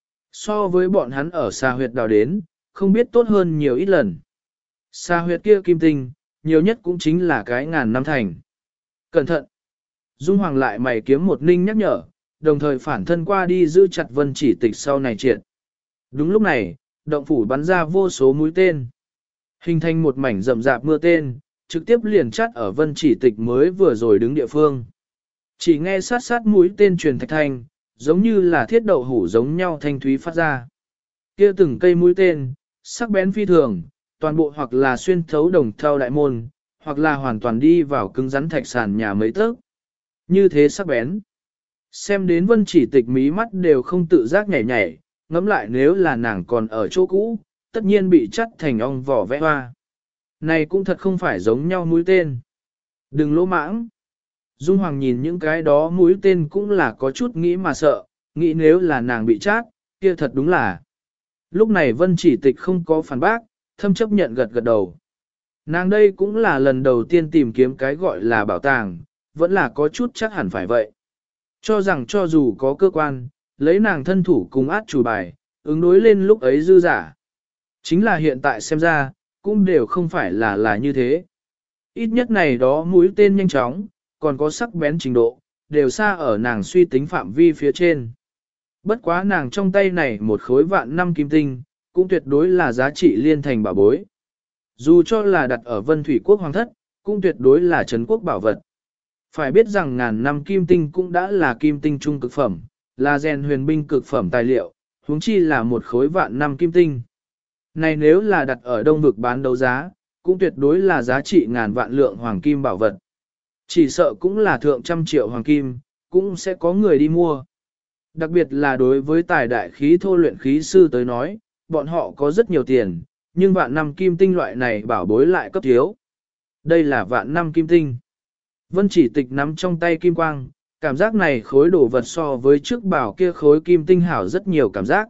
So với bọn hắn ở xa huyệt đào đến, không biết tốt hơn nhiều ít lần. Xa huyệt kia kim tinh, nhiều nhất cũng chính là cái 1000 năm thành. Cẩn thận! Dung Hoàng lại mày kiếm một ninh nhắc nhở, đồng thời phản thân qua đi giữ chặt Vân Chỉ Tịch sau này triệt. Đúng lúc này, động phủ bắn ra vô số mũi tên. Hình thành một mảnh rậm rạp mưa tên, trực tiếp liền chắt ở Vân Chỉ Tịch mới vừa rồi đứng địa phương. Chỉ nghe sát sát mũi tên truyền thạch thanh, giống như là thiết đậu hủ giống nhau thanh thúy phát ra. Kia từng cây mũi tên, sắc bén phi thường, toàn bộ hoặc là xuyên thấu đồng thau đại môn, hoặc là hoàn toàn đi vào cứng rắn thạch sàn nhà mấy tấc. Như thế sắc bén. Xem đến Vân Chỉ Tịch mí mắt đều không tự giác nhảy nhảy, ngẫm lại nếu là nàng còn ở chỗ cũ, tất nhiên bị chắt thành ong vỏ vẽ hoa. Này cũng thật không phải giống nhau mũi tên. Đừng lỗ mãng. Dung Hoàng nhìn những cái đó mũi tên cũng là có chút nghĩ mà sợ, nghĩ nếu là nàng bị chát, kia thật đúng là. Lúc này Vân Chỉ Tịch không có phản bác, thâm chấp nhận gật gật đầu. Nàng đây cũng là lần đầu tiên tìm kiếm cái gọi là bảo tàng, vẫn là có chút chắc hẳn phải vậy. Cho rằng cho dù có cơ quan, lấy nàng thân thủ cùng át chủ bài, ứng đối lên lúc ấy dư giả. Chính là hiện tại xem ra, cũng đều không phải là như thế. Ít nhất này đó mũi tên nhanh chóng, còn có sắc bén trình độ, đều xa ở nàng suy tính phạm vi phía trên. Bất quá nàng trong tay này một khối vạn năm kim tinh, cũng tuyệt đối là giá trị liên thành bảo bối. Dù cho là đặt ở Vân Thủy Quốc Hoàng thất, cũng tuyệt đối là trấn quốc bảo vật. Phải biết rằng ngàn năm kim tinh cũng đã là kim tinh trung cực phẩm, là rèn huyền binh cực phẩm tài liệu, huống chi là một khối vạn năm kim tinh. Này nếu là đặt ở đông vực bán đấu giá, cũng tuyệt đối là giá trị ngàn vạn lượng hoàng kim bảo vật. Chỉ sợ cũng là thượng trăm triệu hoàng kim, cũng sẽ có người đi mua. Đặc biệt là đối với tài đại khí thô luyện khí sư tới nói, bọn họ có rất nhiều tiền, nhưng vạn năm kim tinh loại này bảo bối lại cấp thiếu. Đây là vạn năm kim tinh. Vân Chỉ Tịch nắm trong tay kim quang, cảm giác này khối đồ vật so với trước bảo kia khối kim tinh hảo rất nhiều cảm giác.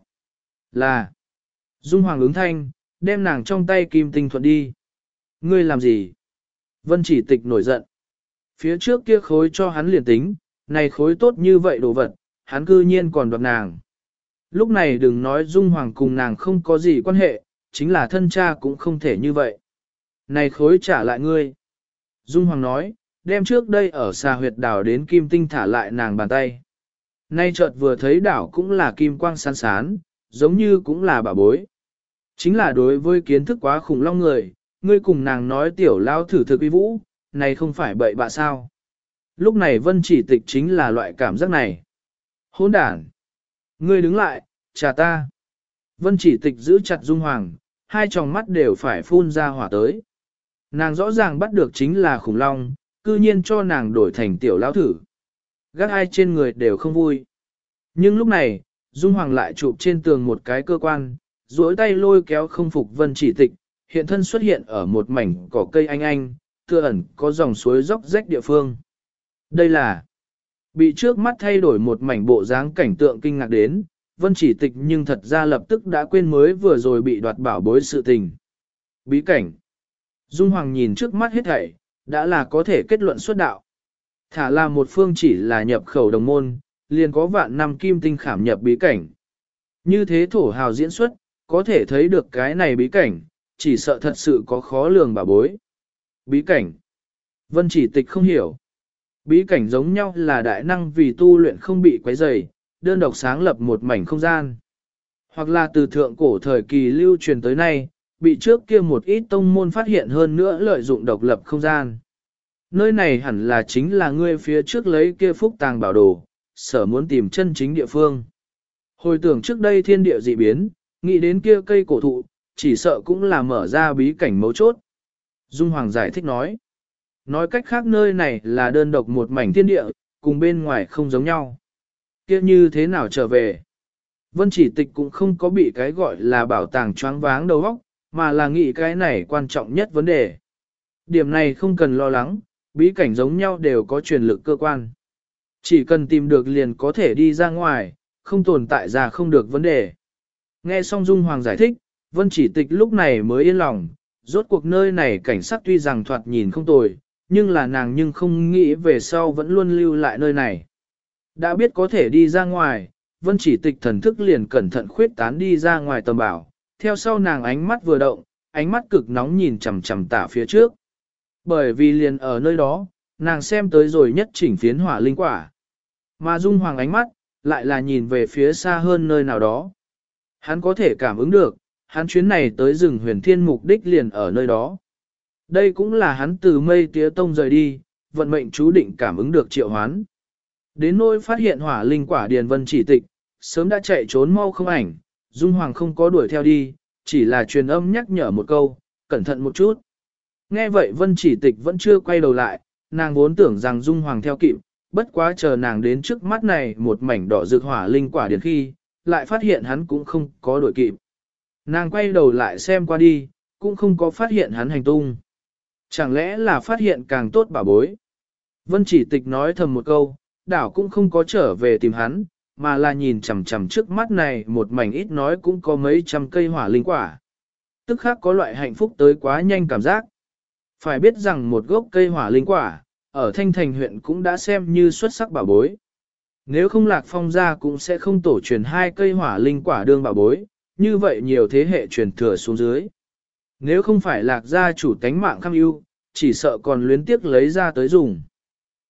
Là Dung Hoàng ứng thanh, đem nàng trong tay kim tinh thuận đi. Ngươi làm gì? Vân Chỉ Tịch nổi giận. Phía trước kia khối cho hắn liền tính, này khối tốt như vậy đồ vật, hắn cư nhiên còn đoạt nàng. Lúc này đừng nói Dung Hoàng cùng nàng không có gì quan hệ, chính là thân cha cũng không thể như vậy. Này khối trả lại ngươi. Dung Hoàng nói, đem trước đây ở xà huyệt đảo đến kim tinh thả lại nàng bàn tay. Nay chợt vừa thấy đảo cũng là kim quang sáng sán, giống như cũng là bà bối. Chính là đối với kiến thức quá khủng long người, ngươi cùng nàng nói tiểu lao thử thực uy vũ, này không phải bậy bạ sao. Lúc này Vân Chỉ Tịch chính là loại cảm giác này. Hỗn đản! Ngươi đứng lại, trả ta. Vân Chỉ Tịch giữ chặt Dung Hoàng, hai tròng mắt đều phải phun ra hỏa tới. Nàng rõ ràng bắt được chính là khủng long, cư nhiên cho nàng đổi thành tiểu lão thử. Gác ai trên người đều không vui. Nhưng lúc này, Dung Hoàng lại chụp trên tường một cái cơ quan, duỗi tay lôi kéo không phục Vân Chỉ Tịch, hiện thân xuất hiện ở một mảnh cỏ cây anh, tựa ẩn có dòng suối róc rách địa phương. Đây là bị trước mắt thay đổi một mảnh bộ dáng cảnh tượng kinh ngạc đến, Vân Chỉ Tịch nhưng thật ra lập tức đã quên mới vừa rồi bị đoạt bảo bối sự tình. Bí cảnh. Dung Hoàng nhìn trước mắt hết thảy, đã là có thể kết luận xuất đạo. Thả là một phương chỉ là nhập khẩu đồng môn, liền có vạn năm kim tinh khảm nhập bí cảnh. Như thế thổ hào diễn xuất, có thể thấy được cái này bí cảnh, chỉ sợ thật sự có khó lường bảo bối. Bí cảnh. Vân Chỉ Tịch không hiểu. Bí cảnh giống nhau là đại năng vì tu luyện không bị quấy rầy, đơn độc sáng lập một mảnh không gian. Hoặc là từ thượng cổ thời kỳ lưu truyền tới nay, bị trước kia một ít tông môn phát hiện hơn nữa lợi dụng độc lập không gian. Nơi này hẳn là chính là ngươi phía trước lấy kia phúc tàng bảo đồ, sở muốn tìm chân chính địa phương. Hồi tưởng trước đây thiên địa dị biến, nghĩ đến kia cây cổ thụ, chỉ sợ cũng là mở ra bí cảnh mấu chốt. Dung Hoàng giải thích nói. Nói cách khác nơi này là đơn độc một mảnh thiên địa, cùng bên ngoài không giống nhau. Kia như thế nào trở về? Vân Chỉ Tịch cũng không có bị cái gọi là bảo tàng choáng váng đầu óc, mà là nghĩ cái này quan trọng nhất vấn đề. Điểm này không cần lo lắng, bí cảnh giống nhau đều có truyền lực cơ quan. Chỉ cần tìm được liền có thể đi ra ngoài, không tồn tại ra không được vấn đề. Nghe xong Dung Hoàng giải thích, Vân Chỉ Tịch lúc này mới yên lòng, rốt cuộc nơi này cảnh sắc tuy rằng thoạt nhìn không tồi, nhưng là nàng nhưng không nghĩ về sau vẫn luôn lưu lại nơi này. Đã biết có thể đi ra ngoài, Vân Chỉ Tịch thần thức liền cẩn thận khuyết tán đi ra ngoài tầm bảo, theo sau nàng ánh mắt vừa động, ánh mắt cực nóng nhìn chằm chằm tả phía trước. Bởi vì liền ở nơi đó, nàng xem tới rồi nhất chỉnh phiến hỏa linh quả. Mà Dung Hoàng ánh mắt, lại là nhìn về phía xa hơn nơi nào đó. Hắn có thể cảm ứng được, hắn chuyến này tới rừng huyền thiên mục đích liền ở nơi đó. Đây cũng là hắn từ mây tía tông rời đi, vận mệnh chú định cảm ứng được triệu hoán. Đến nỗi phát hiện hỏa linh quả Điền Vân Chỉ Tịch, sớm đã chạy trốn mau không ảnh, Dung Hoàng không có đuổi theo đi, chỉ là truyền âm nhắc nhở một câu, cẩn thận một chút. Nghe vậy Vân Chỉ Tịch vẫn chưa quay đầu lại, nàng vốn tưởng rằng Dung Hoàng theo kịp, bất quá chờ nàng đến trước mắt này một mảnh đỏ rực hỏa linh quả điền khi, lại phát hiện hắn cũng không có đuổi kịp. Nàng quay đầu lại xem qua đi, cũng không có phát hiện hắn hành tung. Chẳng lẽ là phát hiện càng tốt bảo bối? Vân Chỉ Tịch nói thầm một câu, đảo cũng không có trở về tìm hắn, mà là nhìn chằm chằm trước mắt này một mảnh ít nói cũng có mấy trăm cây hỏa linh quả. Tức khắc có loại hạnh phúc tới quá nhanh cảm giác. Phải biết rằng một gốc cây hỏa linh quả, ở Thanh Thành huyện cũng đã xem như xuất sắc bảo bối. Nếu không Lạc Phong gia cũng sẽ không tổ truyền hai cây hỏa linh quả đương bảo bối, như vậy nhiều thế hệ truyền thừa xuống dưới. Nếu không phải Lạc gia chủ tánh mạng kham ưu, chỉ sợ còn luyến tiếc lấy ra tới dùng.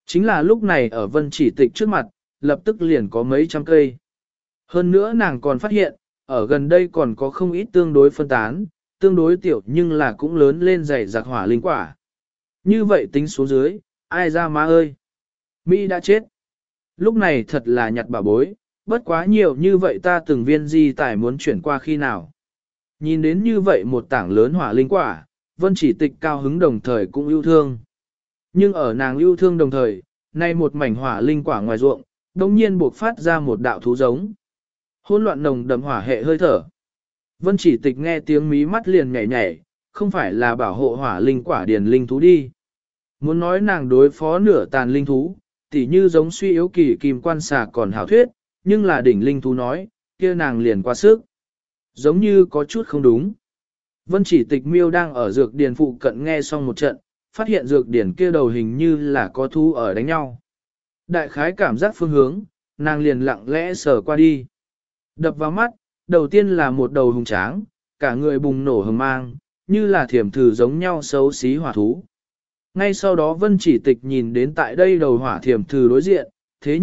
Chính là lúc này ở Vân Chỉ Tịch trước mặt, lập tức liền có mấy trăm cây. Hơn nữa nàng còn phát hiện, ở gần đây còn có không ít tương đối phân tán, tương đối tiểu nhưng là cũng lớn lên dày đặc hỏa linh quả. Như vậy tính xuống dưới, ai ra má ơi? Mỹ đã chết. Lúc này thật là nhặt bà bối, bất quá nhiều như vậy ta từng viên di tài muốn chuyển qua khi nào. Nhìn đến như vậy một tảng lớn hỏa linh quả, Vân Chỉ Tịch cao hứng đồng thời cũng yêu thương. Nhưng ở nàng yêu thương đồng thời, nay một mảnh hỏa linh quả ngoài ruộng, đồng nhiên buộc phát ra một đạo thú giống. Hỗn loạn nồng đậm hỏa hệ hơi thở. Vân Chỉ Tịch nghe tiếng mí mắt liền nhảy nhảy, không phải là bảo hộ hỏa linh quả điền linh thú đi. Muốn nói nàng đối phó nửa tàn linh thú, tỉ như giống suy yếu kỳ kim quan xà còn hảo thuyết, nhưng là đỉnh linh thú nói, kia nàng liền qua sức. Giống như có chút không đúng. Vân Chỉ Tịch miêu đang ở dược điền phụ cận nghe xong một trận, phát hiện dược điển kia đầu hình như là có thú ở đánh nhau. Đại khái cảm giác phương hướng, nàng liền lặng lẽ sờ qua đi. Đập vào mắt, đầu tiên là một đầu hùng tráng, cả người bùng nổ hừng mang, như là thiểm thử giống nhau xấu xí hỏa thú. Ngay sau đó Vân Chỉ Tịch nhìn đến tại đây đầu hỏa thiểm thử đối diện, thế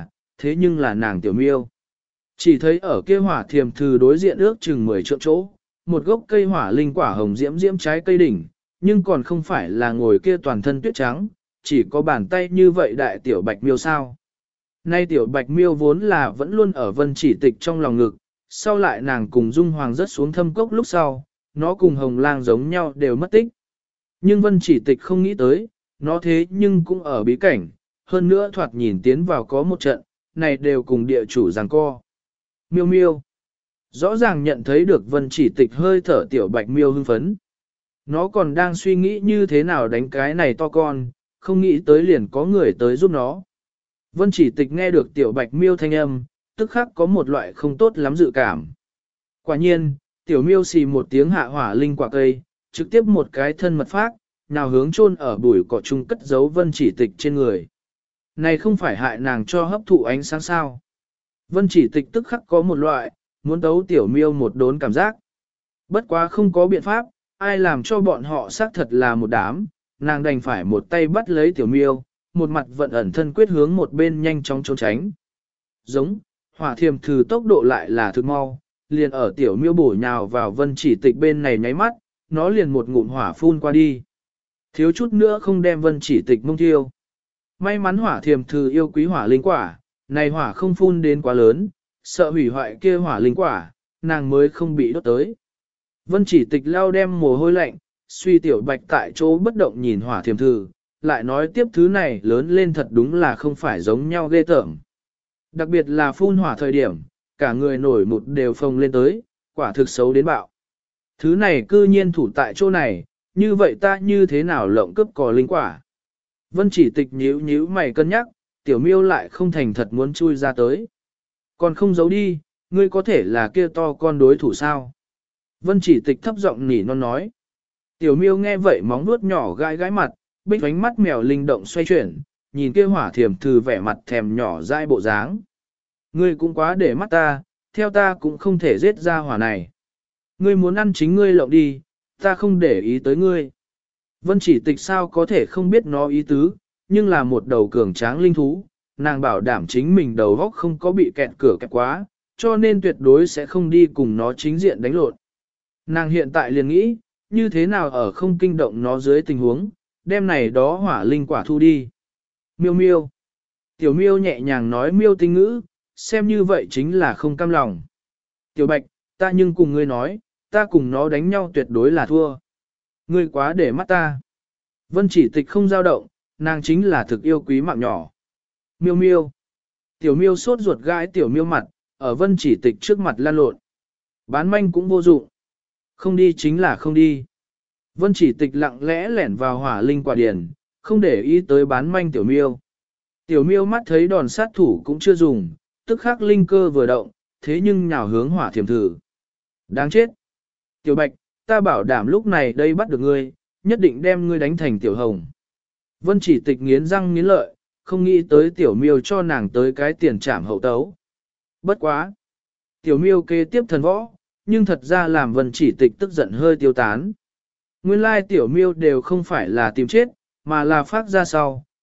nhưng là nàng tiểu miêu. Chỉ thấy ở kia hỏa thiểm thử đối diện ước chừng 10 trượng chỗ, một gốc cây hỏa linh quả hồng diễm diễm trái cây đỉnh, nhưng còn không phải là ngồi kia toàn thân tuyết trắng, chỉ có bàn tay như vậy đại tiểu bạch miêu sao. Nay tiểu bạch miêu vốn là vẫn luôn ở Vân Chỉ Tịch trong lòng ngực, sau lại nàng cùng Dung Hoàng rớt xuống thâm cốc lúc sau, nó cùng hồng lang giống nhau đều mất tích. Nhưng Vân Chỉ Tịch không nghĩ tới, nó thế nhưng cũng ở bí cảnh, hơn nữa thoạt nhìn tiến vào có một trận, này đều cùng địa chủ giằng co. Miêu miêu. Rõ ràng nhận thấy được Vân Chỉ Tịch hơi thở tiểu bạch miêu hưng phấn. Nó còn đang suy nghĩ như thế nào đánh cái này to con, không nghĩ tới liền có người tới giúp nó. Vân Chỉ Tịch nghe được tiểu bạch miêu thanh âm, tức khắc có một loại không tốt lắm dự cảm. Quả nhiên, tiểu miêu xì một tiếng hạ hỏa linh quả cây, trực tiếp một cái thân mật phát, nào hướng chôn ở bụi cỏ chung cất giấu Vân Chỉ Tịch trên người. Này không phải hại nàng cho hấp thụ ánh sáng sao. Vân Chỉ Tịch tức khắc có một loại, muốn tấu tiểu miêu một đốn cảm giác. Bất quá không có biện pháp, ai làm cho bọn họ xác thật là một đám, nàng đành phải một tay bắt lấy tiểu miêu, một mặt vận ẩn thân quyết hướng một bên nhanh chóng trốn tránh. Giống, hỏa thiềm thử tốc độ lại là thực mau, liền ở tiểu miêu bổ nhào vào Vân Chỉ Tịch bên này nháy mắt, nó liền một ngụm hỏa phun qua đi. Thiếu chút nữa không đem Vân Chỉ Tịch mông thiêu. May mắn hỏa thiềm thử yêu quý hỏa linh quả, này hỏa không phun đến quá lớn, sợ hủy hoại kia hỏa linh quả, nàng mới không bị đốt tới. Vân Chỉ Tịch lao đem mồ hôi lạnh, suy tiểu bạch tại chỗ bất động nhìn hỏa thiềm thử, lại nói tiếp thứ này lớn lên thật đúng là không phải giống nhau ghê tởm. Đặc biệt là phun hỏa thời điểm, cả người nổi một đều phồng lên tới, quả thực xấu đến bạo. Thứ này cư nhiên thủ tại chỗ này, như vậy ta như thế nào lộng cướp cò linh quả. Vân Chỉ Tịch nhíu nhíu mày cân nhắc, tiểu miêu lại không thành thật muốn chui ra tới. Còn không giấu đi, ngươi có thể là kia to con đối thủ sao? Vân Chỉ Tịch thấp giọng nỉ non nói. Tiểu miêu nghe vậy móng nuốt nhỏ gai gái mặt, bích ánh mắt mèo linh động xoay chuyển, nhìn kia hỏa thiềm thử vẻ mặt thèm nhỏ dai bộ dáng. Ngươi cũng quá để mắt ta, theo ta cũng không thể giết ra hỏa này. Ngươi muốn ăn chính ngươi lộng đi, ta không để ý tới ngươi. Vân Chỉ Tịch sao có thể không biết nó ý tứ, nhưng là một đầu cường tráng linh thú, nàng bảo đảm chính mình đầu góc không có bị kẹt cửa kẹp quá, cho nên tuyệt đối sẽ không đi cùng nó chính diện đánh lộn. Nàng hiện tại liền nghĩ, như thế nào ở không kinh động nó dưới tình huống, đem này đó hỏa linh quả thu đi. Miêu miêu. Tiểu miêu nhẹ nhàng nói miêu tinh ngữ, xem như vậy chính là không cam lòng. Tiểu bạch, ta nhưng cùng ngươi nói, ta cùng nó đánh nhau tuyệt đối là thua. Ngươi quá để mắt ta. Vân Chỉ Tịch không dao động, nàng chính là thực yêu quý mạng nhỏ. Miêu miêu. Tiểu miêu sốt ruột gãi tiểu miêu mặt, ở Vân Chỉ Tịch trước mặt lan lộn. Bán manh cũng vô dụng. Không đi chính là không đi. Vân Chỉ Tịch lặng lẽ lẻn vào hỏa linh quả điển, không để ý tới bán manh tiểu miêu. Tiểu miêu mắt thấy đòn sát thủ cũng chưa dùng, tức khắc linh cơ vừa động, thế nhưng nhào hướng hỏa thiềm thử. Đáng chết. Tiểu bạch, ta bảo đảm lúc này đây bắt được ngươi, nhất định đem ngươi đánh thành tiểu hồng. Vân Chỉ Tịch nghiến răng nghiến lợi, không nghĩ tới tiểu miêu cho nàng tới cái tiền trảm hậu tấu. Bất quá. Tiểu miêu kế tiếp thần võ, nhưng thật ra làm Vân Chỉ Tịch tức giận hơi tiêu tán. Nguyên lai tiểu miêu đều không phải là tìm chết, mà là phát ra sau,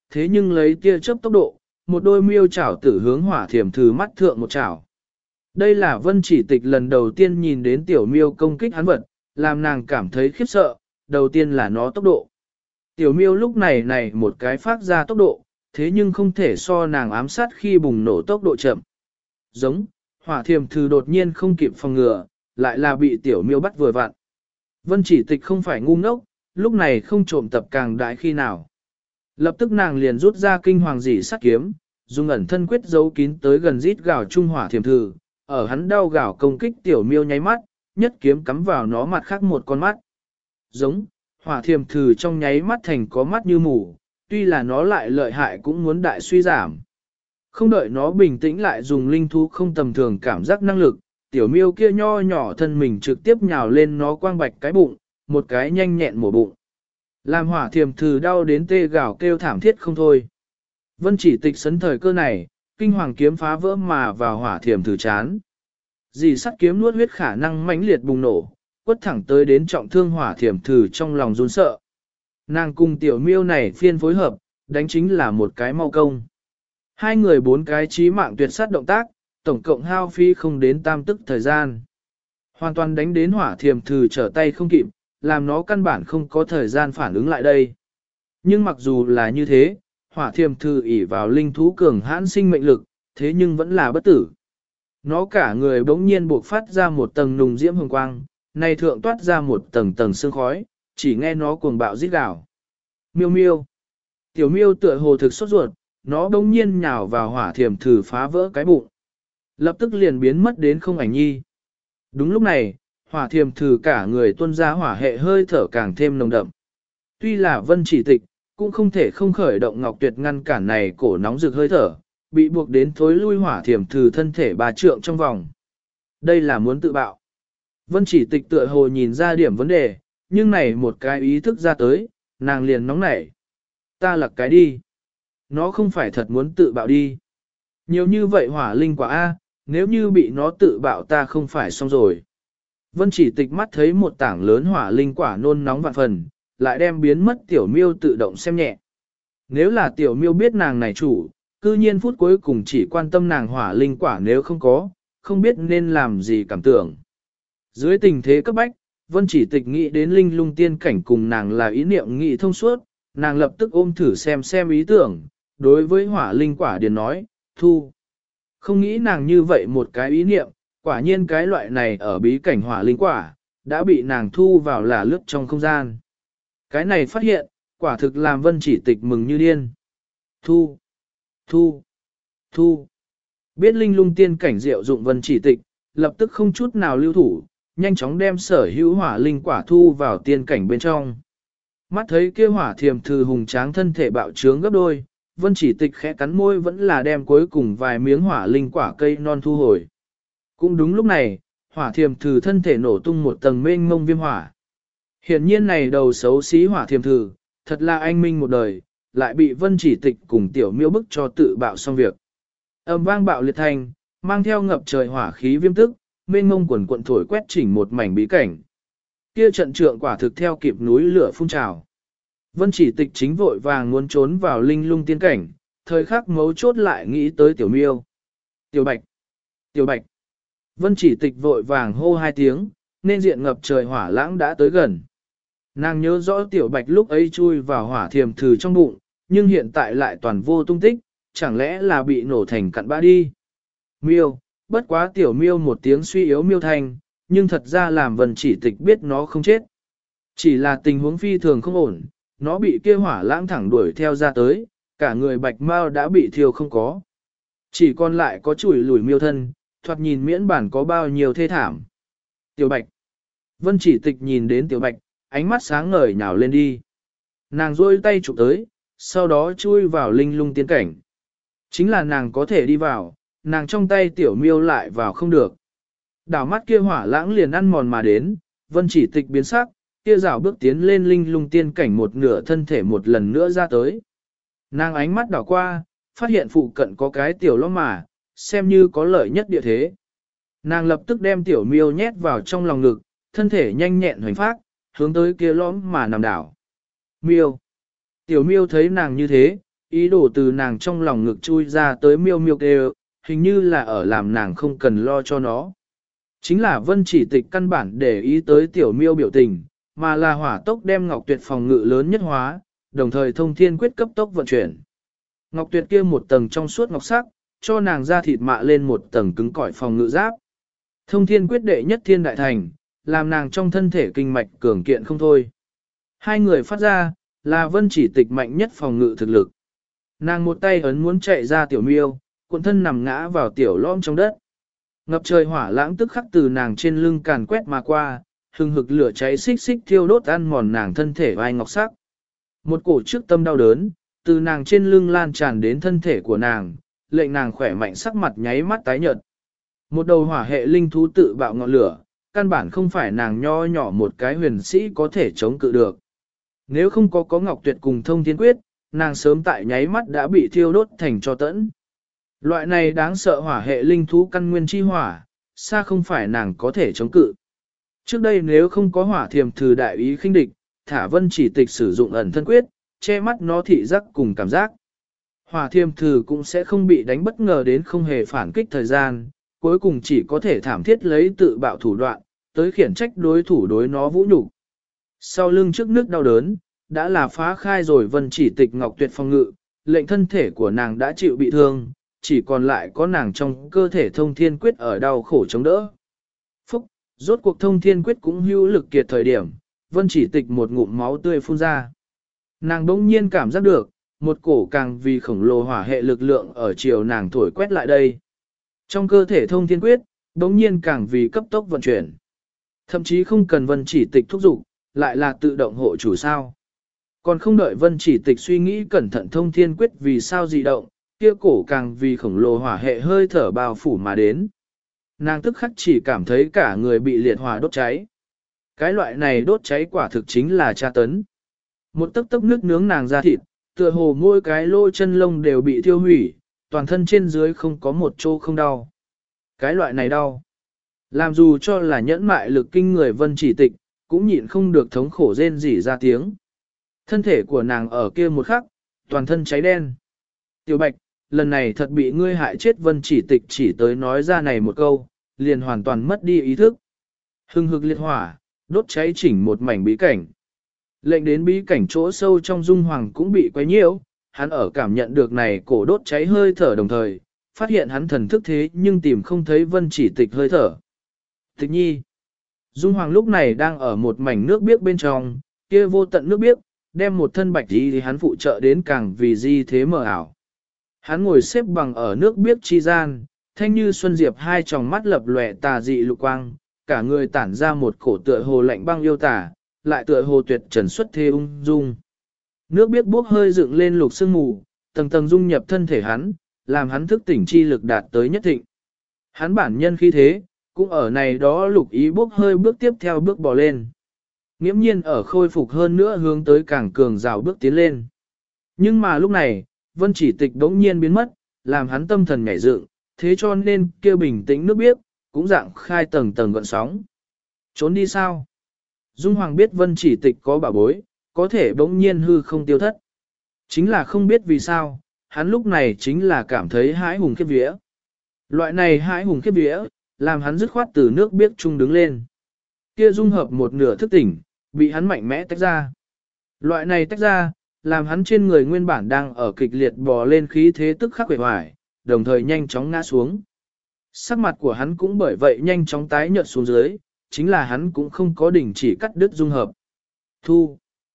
thế nhưng lấy tia chớp tốc độ, một đôi miêu chảo tử hướng hỏa thiểm thử mắt thượng một chảo. Đây là Vân Chỉ Tịch lần đầu tiên nhìn đến tiểu miêu công kích hắn vật, làm nàng cảm thấy khiếp sợ, đầu tiên là nó tốc độ. Tiểu miêu lúc này một cái phát ra tốc độ, thế nhưng không thể so nàng ám sát khi bùng nổ tốc độ chậm. Giống, hỏa thiềm thử đột nhiên không kịp phòng ngừa, lại là bị tiểu miêu bắt vừa vặn. Vân Chỉ Tịch không phải ngu ngốc, lúc này không trộm tập càng đại khi nào. Lập tức nàng liền rút ra kinh hoàng dị sát kiếm, dùng ẩn thân quyết giấu kín tới gần rít gào trung hỏa thiềm thử, ở hắn đau gào công kích tiểu miêu nháy mắt, nhất kiếm cắm vào nó mặt khác một con mắt. Giống, hỏa thiềm thử trong nháy mắt thành có mắt như mù, tuy là nó lại lợi hại cũng muốn đại suy giảm. Không đợi nó bình tĩnh lại dùng linh thú không tầm thường cảm giác năng lực, tiểu miêu kia nho nhỏ thân mình trực tiếp nhào lên nó quang bạch cái bụng, một cái nhanh nhẹn mổ bụng. Làm hỏa thiềm thử đau đến tê gào kêu thảm thiết không thôi. Vân Chỉ Tịch sấn thời cơ này, kinh hoàng kiếm phá vỡ mà vào hỏa thiềm thử chán. Dì sắt kiếm nuốt huyết khả năng mãnh liệt bùng nổ, quất thẳng tới đến trọng thương hỏa thiềm thử trong lòng run sợ. Nàng cùng tiểu miêu này phiên phối hợp, đánh chính là một cái mau công. Hai người bốn cái chí mạng tuyệt sát động tác, tổng cộng hao phí không đến tam tức thời gian. Hoàn toàn đánh đến hỏa thiềm thử trở tay không kịp, làm nó căn bản không có thời gian phản ứng lại đây. Nhưng mặc dù là như thế, hỏa thiềm thử ỷ vào linh thú cường hãn sinh mệnh lực, thế nhưng vẫn là bất tử. Nó cả người bỗng nhiên buộc phát ra một tầng nùng diễm hồng quang, này thượng toát ra một tầng tầng sương khói, chỉ nghe nó cuồng bạo rít gào. Miêu miêu. Tiểu miêu tựa hồ thực sốt ruột, nó bỗng nhiên nhào vào hỏa thiềm thử phá vỡ cái bụng. Lập tức liền biến mất đến không ảnh nhi. Đúng lúc này, hỏa thiềm thử cả người tuôn ra hỏa hệ hơi thở càng thêm nồng đậm. Tuy là Vân Chỉ Tịch, cũng không thể không khởi động Ngọc Tuyệt ngăn cản này cổ nóng rực hơi thở, bị buộc đến thối lui hỏa thiềm thử thân thể bà trượng trong vòng. Đây là muốn tự bạo. Vân Chỉ Tịch tựa hồ nhìn ra điểm vấn đề, nhưng này một cái ý thức ra tới, nàng liền nóng nảy. Ta lặc cái đi. Nó không phải thật muốn tự bạo đi. Nhiều như vậy hỏa linh quả A, nếu như bị nó tự bạo ta không phải xong rồi. Vân Chỉ Tịch mắt thấy một tảng lớn hỏa linh quả nôn nóng vạn phần, lại đem biến mất tiểu miêu tự động xem nhẹ. Nếu là tiểu miêu biết nàng này chủ, cư nhiên phút cuối cùng chỉ quan tâm nàng hỏa linh quả nếu không có, không biết nên làm gì cảm tưởng. Dưới tình thế cấp bách, Vân Chỉ Tịch nghĩ đến linh lung tiên cảnh cùng nàng là ý niệm nghĩ thông suốt, nàng lập tức ôm thử xem ý tưởng, đối với hỏa linh quả điền nói, thu. Không nghĩ nàng như vậy một cái ý niệm, quả nhiên cái loại này ở bí cảnh hỏa linh quả, đã bị nàng thu vào là lướt trong không gian. Cái này phát hiện, quả thực làm Vân Chỉ Tịch mừng như điên. Thu, thu, thu. Biết linh lung tiên cảnh diệu dụng Vân Chỉ Tịch, lập tức không chút nào lưu thủ, nhanh chóng đem sở hữu hỏa linh quả thu vào tiên cảnh bên trong. Mắt thấy kia hỏa thiềm thử hùng tráng thân thể bạo trướng gấp đôi, Vân Chỉ Tịch khẽ cắn môi vẫn là đem cuối cùng vài miếng hỏa linh quả cây non thu hồi. Cũng đúng lúc này, hỏa thiềm thử thân thể nổ tung một tầng mênh mông viêm hỏa. Hiển nhiên này đầu xấu xí hỏa thiềm thử, thật là anh minh một đời, lại bị Vân Chỉ Tịch cùng tiểu miêu bức cho tự bạo xong việc. Âm vang bạo liệt thành, mang theo ngập trời hỏa khí viêm tức, mênh mông quần cuộn thổi quét chỉnh một mảnh bí cảnh. Kia trận trượng quả thực theo kịp núi lửa phun trào. Vân Chỉ Tịch chính vội vàng muốn trốn vào linh lung tiên cảnh, thời khắc mấu chốt lại nghĩ tới tiểu miêu. Tiểu Bạch! Tiểu Bạch! Vân Chỉ Tịch vội vàng hô hai tiếng, nên diện ngập trời hỏa lãng đã tới gần. Nàng nhớ rõ tiểu Bạch lúc ấy chui vào hỏa thiềm thử trong bụng, nhưng hiện tại lại toàn vô tung tích, chẳng lẽ là bị nổ thành cặn bã đi. Miêu, bất quá tiểu miêu một tiếng suy yếu miêu thanh, nhưng thật ra làm Vân Chỉ Tịch biết nó không chết. Chỉ là tình huống phi thường không ổn, nó bị kia hỏa lãng thẳng đuổi theo ra tới, cả người Bạch Mao đã bị thiêu không có. Chỉ còn lại có chùi lùi miêu thân, thoạt nhìn miễn bản có bao nhiêu thê thảm. Tiểu Bạch. Vân Chỉ Tịch nhìn đến Tiểu Bạch, ánh mắt sáng ngời nhào lên đi. Nàng rôi tay chụp tới, sau đó chui vào linh lung tiên cảnh. Chính là nàng có thể đi vào, nàng trong tay tiểu miêu lại vào không được. Đảo mắt kia hỏa lãng liền ăn mòn mà đến, Vân Chỉ Tịch biến sắc, kia rảo bước tiến lên linh lung tiên cảnh một nửa thân thể một lần nữa ra tới. Nàng ánh mắt đảo qua, phát hiện phụ cận có cái tiểu lõm mà, xem như có lợi nhất địa thế. Nàng lập tức đem tiểu miêu nhét vào trong lòng ngực, thân thể nhanh nhẹn hoành phát, hướng tới kia lõm mà nằm đảo. Miêu. Tiểu miêu thấy nàng như thế, ý đồ từ nàng trong lòng ngực chui ra tới miêu miêu kêu, hình như là ở làm nàng không cần lo cho nó. Chính là Vân Chỉ Tịch căn bản để ý tới tiểu miêu biểu tình, mà là hỏa tốc đem Ngọc Tuyệt phòng ngự lớn nhất hóa, đồng thời thông thiên quyết cấp tốc vận chuyển. Ngọc Tuyệt kia một tầng trong suốt ngọc sắc, cho nàng ra thịt mạ lên một tầng cứng cỏi phòng ngự giáp. Thông thiên quyết đệ nhất thiên đại thành, làm nàng trong thân thể kinh mạch cường kiện không thôi. Hai người phát ra, là Vân Chỉ Tịch mạnh nhất phòng ngự thực lực. Nàng một tay ấn muốn chạy ra tiểu miêu, cuộn thân nằm ngã vào tiểu lõm trong đất. Ngập trời hỏa lãng tức khắc từ nàng trên lưng càn quét mà qua, hừng hực lửa cháy xích xích thiêu đốt ăn mòn nàng thân thể vai ngọc sắc. Một cổ trước tâm đau đớn, từ nàng trên lưng lan tràn đến thân thể của nàng, lệnh nàng khỏe mạnh sắc mặt nháy mắt tái nhợt. Một đầu hỏa hệ linh thú tự bạo ngọn lửa, căn bản không phải nàng nho nhỏ một cái huyền sĩ có thể chống cự được. Nếu không có Ngọc Tuyệt cùng thông thiên quyết, nàng sớm tại nháy mắt đã bị thiêu đốt thành tro tẫn. Loại này đáng sợ hỏa hệ linh thú căn nguyên chi hỏa, xa không phải nàng có thể chống cự. Trước đây nếu không có hỏa thiềm thử đại ý khinh địch, thả Vân Chỉ Tịch sử dụng ẩn thân quyết, che mắt nó thị giác cùng cảm giác. Hỏa thiềm thử cũng sẽ không bị đánh bất ngờ đến không hề phản kích thời gian, cuối cùng chỉ có thể thảm thiết lấy tự bạo thủ đoạn, tới khiển trách đối thủ đối nó vũ nhục. Sau lưng trước nước đau đớn, đã là phá khai rồi Vân Chỉ Tịch Ngọc Tuyệt phòng ngự, lệnh thân thể của nàng đã chịu bị thương, chỉ còn lại có nàng trong cơ thể thông thiên quyết ở đau khổ chống đỡ. Phúc, rốt cuộc thông thiên quyết cũng hữu lực kiệt thời điểm, Vân Chỉ Tịch một ngụm máu tươi phun ra. Nàng đỗng nhiên cảm giác được, một cổ càng vì khổng lồ hỏa hệ lực lượng ở chiều nàng thổi quét lại đây. Trong cơ thể thông thiên quyết, đỗng nhiên càng vì cấp tốc vận chuyển. Thậm chí không cần Vân Chỉ Tịch thúc giục, lại là tự động hộ chủ sao. Còn không đợi Vân Chỉ Tịch suy nghĩ cẩn thận thông thiên quyết vì sao dị động, kia cổ càng vì khổng lồ hỏa hệ hơi thở bao phủ mà đến. Nàng tức khắc chỉ cảm thấy cả người bị liệt hỏa đốt cháy. Cái loại này đốt cháy quả thực chính là tra tấn. Một tấc tấc nước nướng nàng ra thịt, tựa hồ mỗi cái lỗ chân lông đều bị thiêu hủy, toàn thân trên dưới không có một chỗ không đau. Cái loại này đau. Làm dù cho là nhẫn mại lực kinh người Vân Chỉ Tịch, cũng nhịn không được thống khổ rên rỉ ra tiếng. Thân thể của nàng ở kia một khắc, toàn thân cháy đen. Tiểu Bạch, lần này thật bị ngươi hại chết. Vân Chỉ Tịch chỉ tới nói ra này một câu, liền hoàn toàn mất đi ý thức. Hừng hực liệt hỏa, đốt cháy chỉnh một mảnh bí cảnh. Lệnh đến bí cảnh chỗ sâu trong Dung Hoàng cũng bị quấy nhiễu, hắn ở cảm nhận được này cổ đốt cháy hơi thở đồng thời, phát hiện hắn thần thức thế nhưng tìm không thấy Vân Chỉ Tịch hơi thở. Tịch nhi. Dung Hoàng lúc này đang ở một mảnh nước biếc bên trong, kia vô tận nước biếc, đem một thân bạch đi thì hắn phụ trợ đến càng vì di thế mờ ảo. Hắn ngồi xếp bằng ở nước biếc chi gian, thanh như xuân diệp hai tròng mắt lập lòe tà dị lục quang, cả người tản ra một cổ tựa hồ lạnh băng yêu tà, lại tựa hồ tuyệt trần xuất thế ung dung. Nước biếc bốc hơi dựng lên lục sương mù, tầng tầng dung nhập thân thể hắn, làm hắn thức tỉnh chi lực đạt tới nhất thịnh. Hắn bản nhân khi thế, cũng ở này đó lục ý bốc hơi bước tiếp theo bước bò lên. Nghiễm nhiên ở khôi phục hơn nữa hướng tới càng cường rào bước tiến lên. Nhưng mà lúc này, Vân Chỉ Tịch đống nhiên biến mất, làm hắn tâm thần nhảy dựng, thế cho nên kia bình tĩnh nước biếc, cũng dạng khai tầng tầng gợn sóng. Trốn đi sao? Dung Hoàng biết Vân Chỉ Tịch có bảo bối, có thể bỗng nhiên hư không tiêu thất. Chính là không biết vì sao, hắn lúc này chính là cảm thấy hãi hùng khiếp vía. Loại này hãi hùng khiếp vía, làm hắn dứt khoát từ nước biếc chung đứng lên. Kia dung hợp một nửa thức tỉnh, bị hắn mạnh mẽ tách ra. Loại này tách ra, làm hắn trên người nguyên bản đang ở kịch liệt bò lên khí thế tức khắc quệ hoài, đồng thời nhanh chóng ngã xuống. Sắc mặt của hắn cũng bởi vậy nhanh chóng tái nhợt xuống dưới, chính là hắn cũng không có đình chỉ cắt đứt dung hợp. Thu.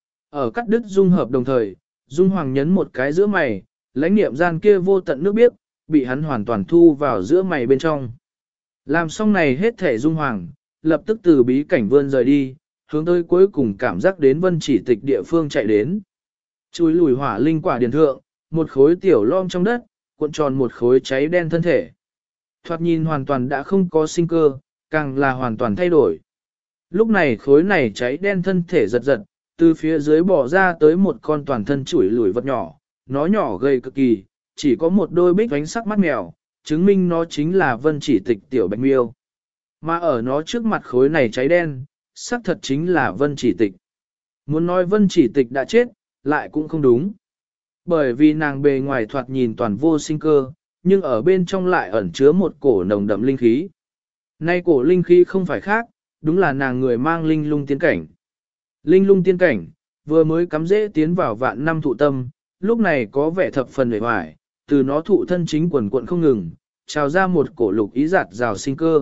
Ở cắt đứt dung hợp đồng thời, Dung Hoàng nhấn một cái giữa mày, lãnh niệm gian kia vô tận nước biếc, bị hắn hoàn toàn thu vào giữa mày bên trong. Làm xong này hết thể Dung Hoàng, lập tức từ bí cảnh vươn rời đi, hướng tới cuối cùng cảm giác đến Vân Chỉ Tịch địa phương chạy đến. Chui lùi hỏa linh quả điền thượng, một khối tiểu lom trong đất, cuộn tròn một khối cháy đen thân thể. Thoạt nhìn hoàn toàn đã không có sinh cơ, càng là hoàn toàn thay đổi. Lúc này khối này cháy đen thân thể giật giật, từ phía dưới bỏ ra tới một con toàn thân chủi lùi vật nhỏ, nó nhỏ gầy cực kỳ, chỉ có một đôi bích ánh sắc mắt mèo, chứng minh nó chính là Vân Chỉ Tịch tiểu bạch miêu. Mà ở nó trước mặt khối này cháy đen, xác thật chính là Vân Chỉ Tịch. Muốn nói Vân Chỉ Tịch đã chết, lại cũng không đúng. Bởi vì nàng bề ngoài thoạt nhìn toàn vô sinh cơ, nhưng ở bên trong lại ẩn chứa một cổ nồng đậm linh khí. Nay cổ linh khí không phải khác, đúng là nàng người mang linh lung tiên cảnh. Linh lung tiên cảnh, vừa mới cắm dễ tiến vào vạn năm thụ tâm, lúc này có vẻ thập phần hề hoài, từ nó thụ thân chính quần cuộn không ngừng, trào ra một cổ lục ý giạt rào sinh cơ.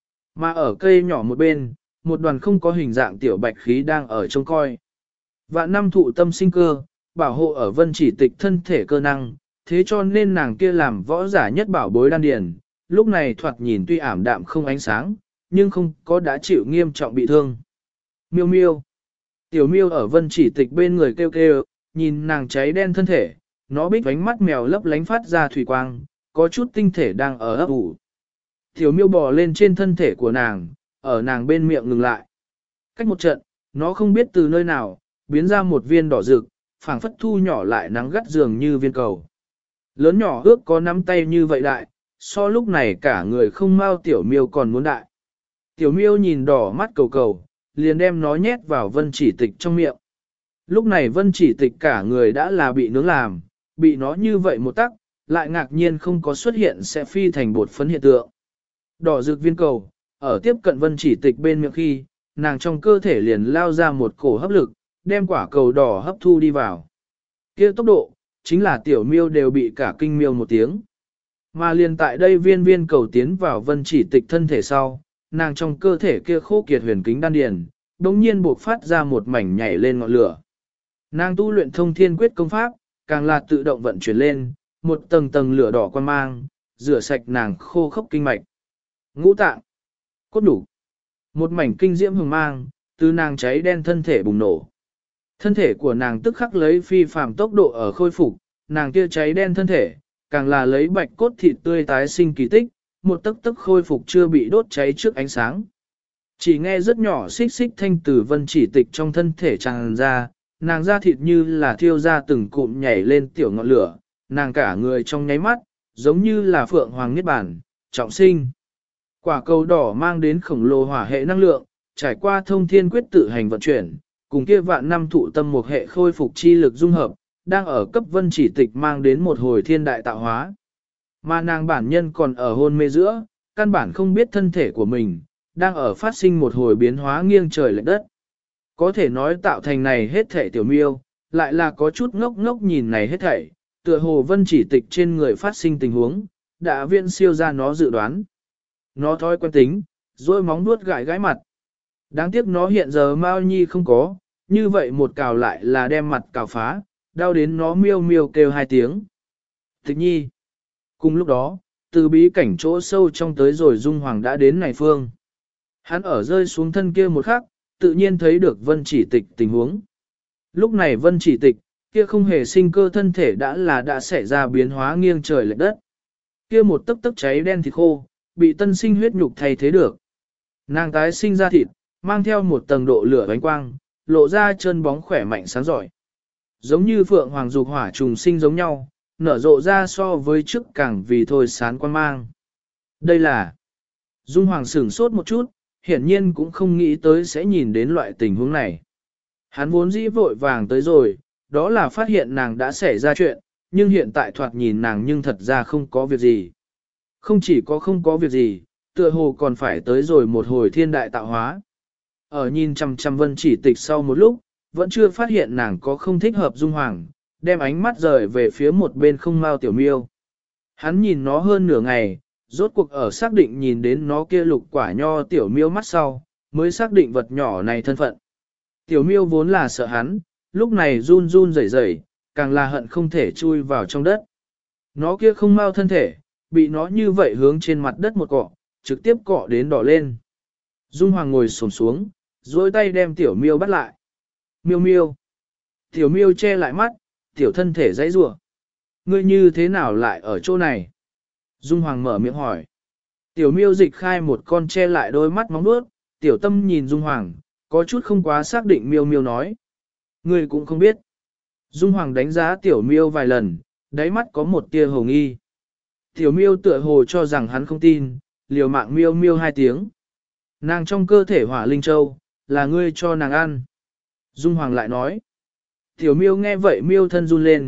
Mà ở cây nhỏ một bên, một đoàn không có hình dạng tiểu bạch khí đang ở trông coi. Vạn năm thụ tâm sinh cơ, bảo hộ ở vân chỉ tịch thân thể cơ năng, thế cho nên nàng kia làm võ giả nhất bảo bối đan điền, lúc này thoạt nhìn tuy ảm đạm không ánh sáng, nhưng không có đã chịu nghiêm trọng bị thương. Miêu miêu. Tiểu miêu ở vân chỉ tịch bên người kêu kêu, nhìn nàng cháy đen thân thể, nó bích vánh mắt mèo lấp lánh phát ra thủy quang, có chút tinh thể đang ở ấp ủ. Tiểu miêu bò lên trên thân thể của nàng, ở nàng bên miệng ngừng lại. Cách một trận, nó không biết từ nơi nào, biến ra một viên đỏ rực, phảng phất thu nhỏ lại nắng gắt dường như viên cầu. Lớn nhỏ ước có nắm tay như vậy đại, so lúc này cả người không mau tiểu miêu còn muốn đại. Tiểu miêu nhìn đỏ mắt cầu cầu, liền đem nó nhét vào vân chỉ tịch trong miệng. Lúc này vân chỉ tịch cả người đã là bị nướng làm, bị nó như vậy một tắc, lại ngạc nhiên không có xuất hiện sẽ phi thành bột phấn hiện tượng. Đỏ rực viên cầu, ở tiếp cận vân chỉ tịch bên miệng khi, nàng trong cơ thể liền lao ra một cổ hấp lực, đem quả cầu đỏ hấp thu đi vào. Kia tốc độ, chính là tiểu miêu đều bị cả kinh miêu một tiếng. Mà liền tại đây viên viên cầu tiến vào vân chỉ tịch thân thể sau, nàng trong cơ thể kia khô kiệt huyền kính đan điền, đống nhiên buộc phát ra một mảnh nhảy lên ngọn lửa. Nàng tu luyện thông thiên quyết công pháp, càng là tự động vận chuyển lên, một tầng tầng lửa đỏ quan mang, rửa sạch nàng khô khốc kinh mạch. Ngũ tạng, cốt đủ, một mảnh kinh diễm hừng mang, từ nàng cháy đen thân thể bùng nổ. Thân thể của nàng tức khắc lấy phi phàm tốc độ ở khôi phục, nàng kia cháy đen thân thể, càng là lấy bạch cốt thịt tươi tái sinh kỳ tích, một tấc tấc khôi phục chưa bị đốt cháy trước ánh sáng. Chỉ nghe rất nhỏ xích xích thanh từ vân chỉ tịch trong thân thể tràn ra, nàng da thịt như là thiêu ra từng cụm nhảy lên tiểu ngọn lửa, nàng cả người trong nháy mắt, giống như là phượng hoàng niết bản, trọng sinh. Quả cầu đỏ mang đến khổng lồ hỏa hệ năng lượng, trải qua thông thiên quyết tự hành vận chuyển, cùng kia vạn năm thụ tâm một hệ khôi phục chi lực dung hợp, đang ở cấp vân chỉ tịch mang đến một hồi thiên đại tạo hóa. Mà nàng bản nhân còn ở hôn mê giữa, căn bản không biết thân thể của mình, đang ở phát sinh một hồi biến hóa nghiêng trời lệch đất. Có thể nói tạo thành này hết thể tiểu miêu, lại là có chút ngốc ngốc nhìn này hết thảy, tựa hồ vân chỉ tịch trên người phát sinh tình huống, đã viện siêu ra nó dự đoán. Nó thói quen tính, rồi móng nuốt gãi gãi mặt. Đáng tiếc nó hiện giờ Mao Nhi không có, như vậy một cào lại là đem mặt cào phá, đau đến nó miêu miêu kêu hai tiếng. Tịch Nhi. Cùng lúc đó, từ bí cảnh chỗ sâu trong tới rồi Dung Hoàng đã đến này phương. Hắn ở rơi xuống thân kia một khắc, tự nhiên thấy được vân chỉ tịch tình huống. Lúc này vân chỉ tịch, kia không hề sinh cơ thân thể đã xảy ra biến hóa nghiêng trời lệch đất. Kia một tấc tấc cháy đen thịt khô, bị tân sinh huyết nhục thay thế được. Nàng tái sinh ra thịt, mang theo một tầng độ lửa ánh quang, lộ ra chân bóng khỏe mạnh sáng giỏi. Giống như phượng hoàng dục hỏa trùng sinh giống nhau, nở rộ ra so với trước càng vì thôi sán quan mang. Đây là Dung Hoàng sửng sốt một chút, hiển nhiên cũng không nghĩ tới sẽ nhìn đến loại tình huống này. Hắn vốn dĩ vội vàng tới rồi, đó là phát hiện nàng đã xảy ra chuyện, nhưng hiện tại thoạt nhìn nàng nhưng thật ra không có việc gì. Không chỉ có không có việc gì, tựa hồ còn phải tới rồi một hồi thiên đại tạo hóa. Ở nhìn chằm chằm vân chỉ tịch sau một lúc, vẫn chưa phát hiện nàng có không thích hợp Dung Hoàng, đem ánh mắt rời về phía một bên không mau tiểu miêu. Hắn nhìn nó hơn nửa ngày, rốt cuộc ở xác định nhìn đến nó kia lục quả nho tiểu miêu mắt sau, mới xác định vật nhỏ này thân phận. Tiểu miêu vốn là sợ hắn, lúc này run run rẩy rẩy, càng là hận không thể chui vào trong đất. Nó kia không mau thân thể, bị nó như vậy hướng trên mặt đất một cọ, trực tiếp cọ đến đỏ lên. Dung Hoàng ngồi xổm xuống, duỗi tay đem tiểu miêu bắt lại. Miêu miêu. Tiểu miêu che lại mắt, tiểu thân thể dãy rủa. Ngươi như thế nào lại ở chỗ này? Dung Hoàng mở miệng hỏi. Tiểu miêu dịch khai một con che lại đôi mắt móng vuốt, tiểu tâm nhìn Dung Hoàng, có chút không quá xác định miêu miêu nói. Ngươi cũng không biết. Dung Hoàng đánh giá tiểu miêu vài lần, đáy mắt có một tia hồ nghi. Tiểu miêu tựa hồ cho rằng hắn không tin, liều mạng miêu miêu hai tiếng. Nàng trong cơ thể hỏa linh châu, là ngươi cho nàng ăn. Dung Hoàng lại nói. Tiểu miêu nghe vậy miêu thân run lên,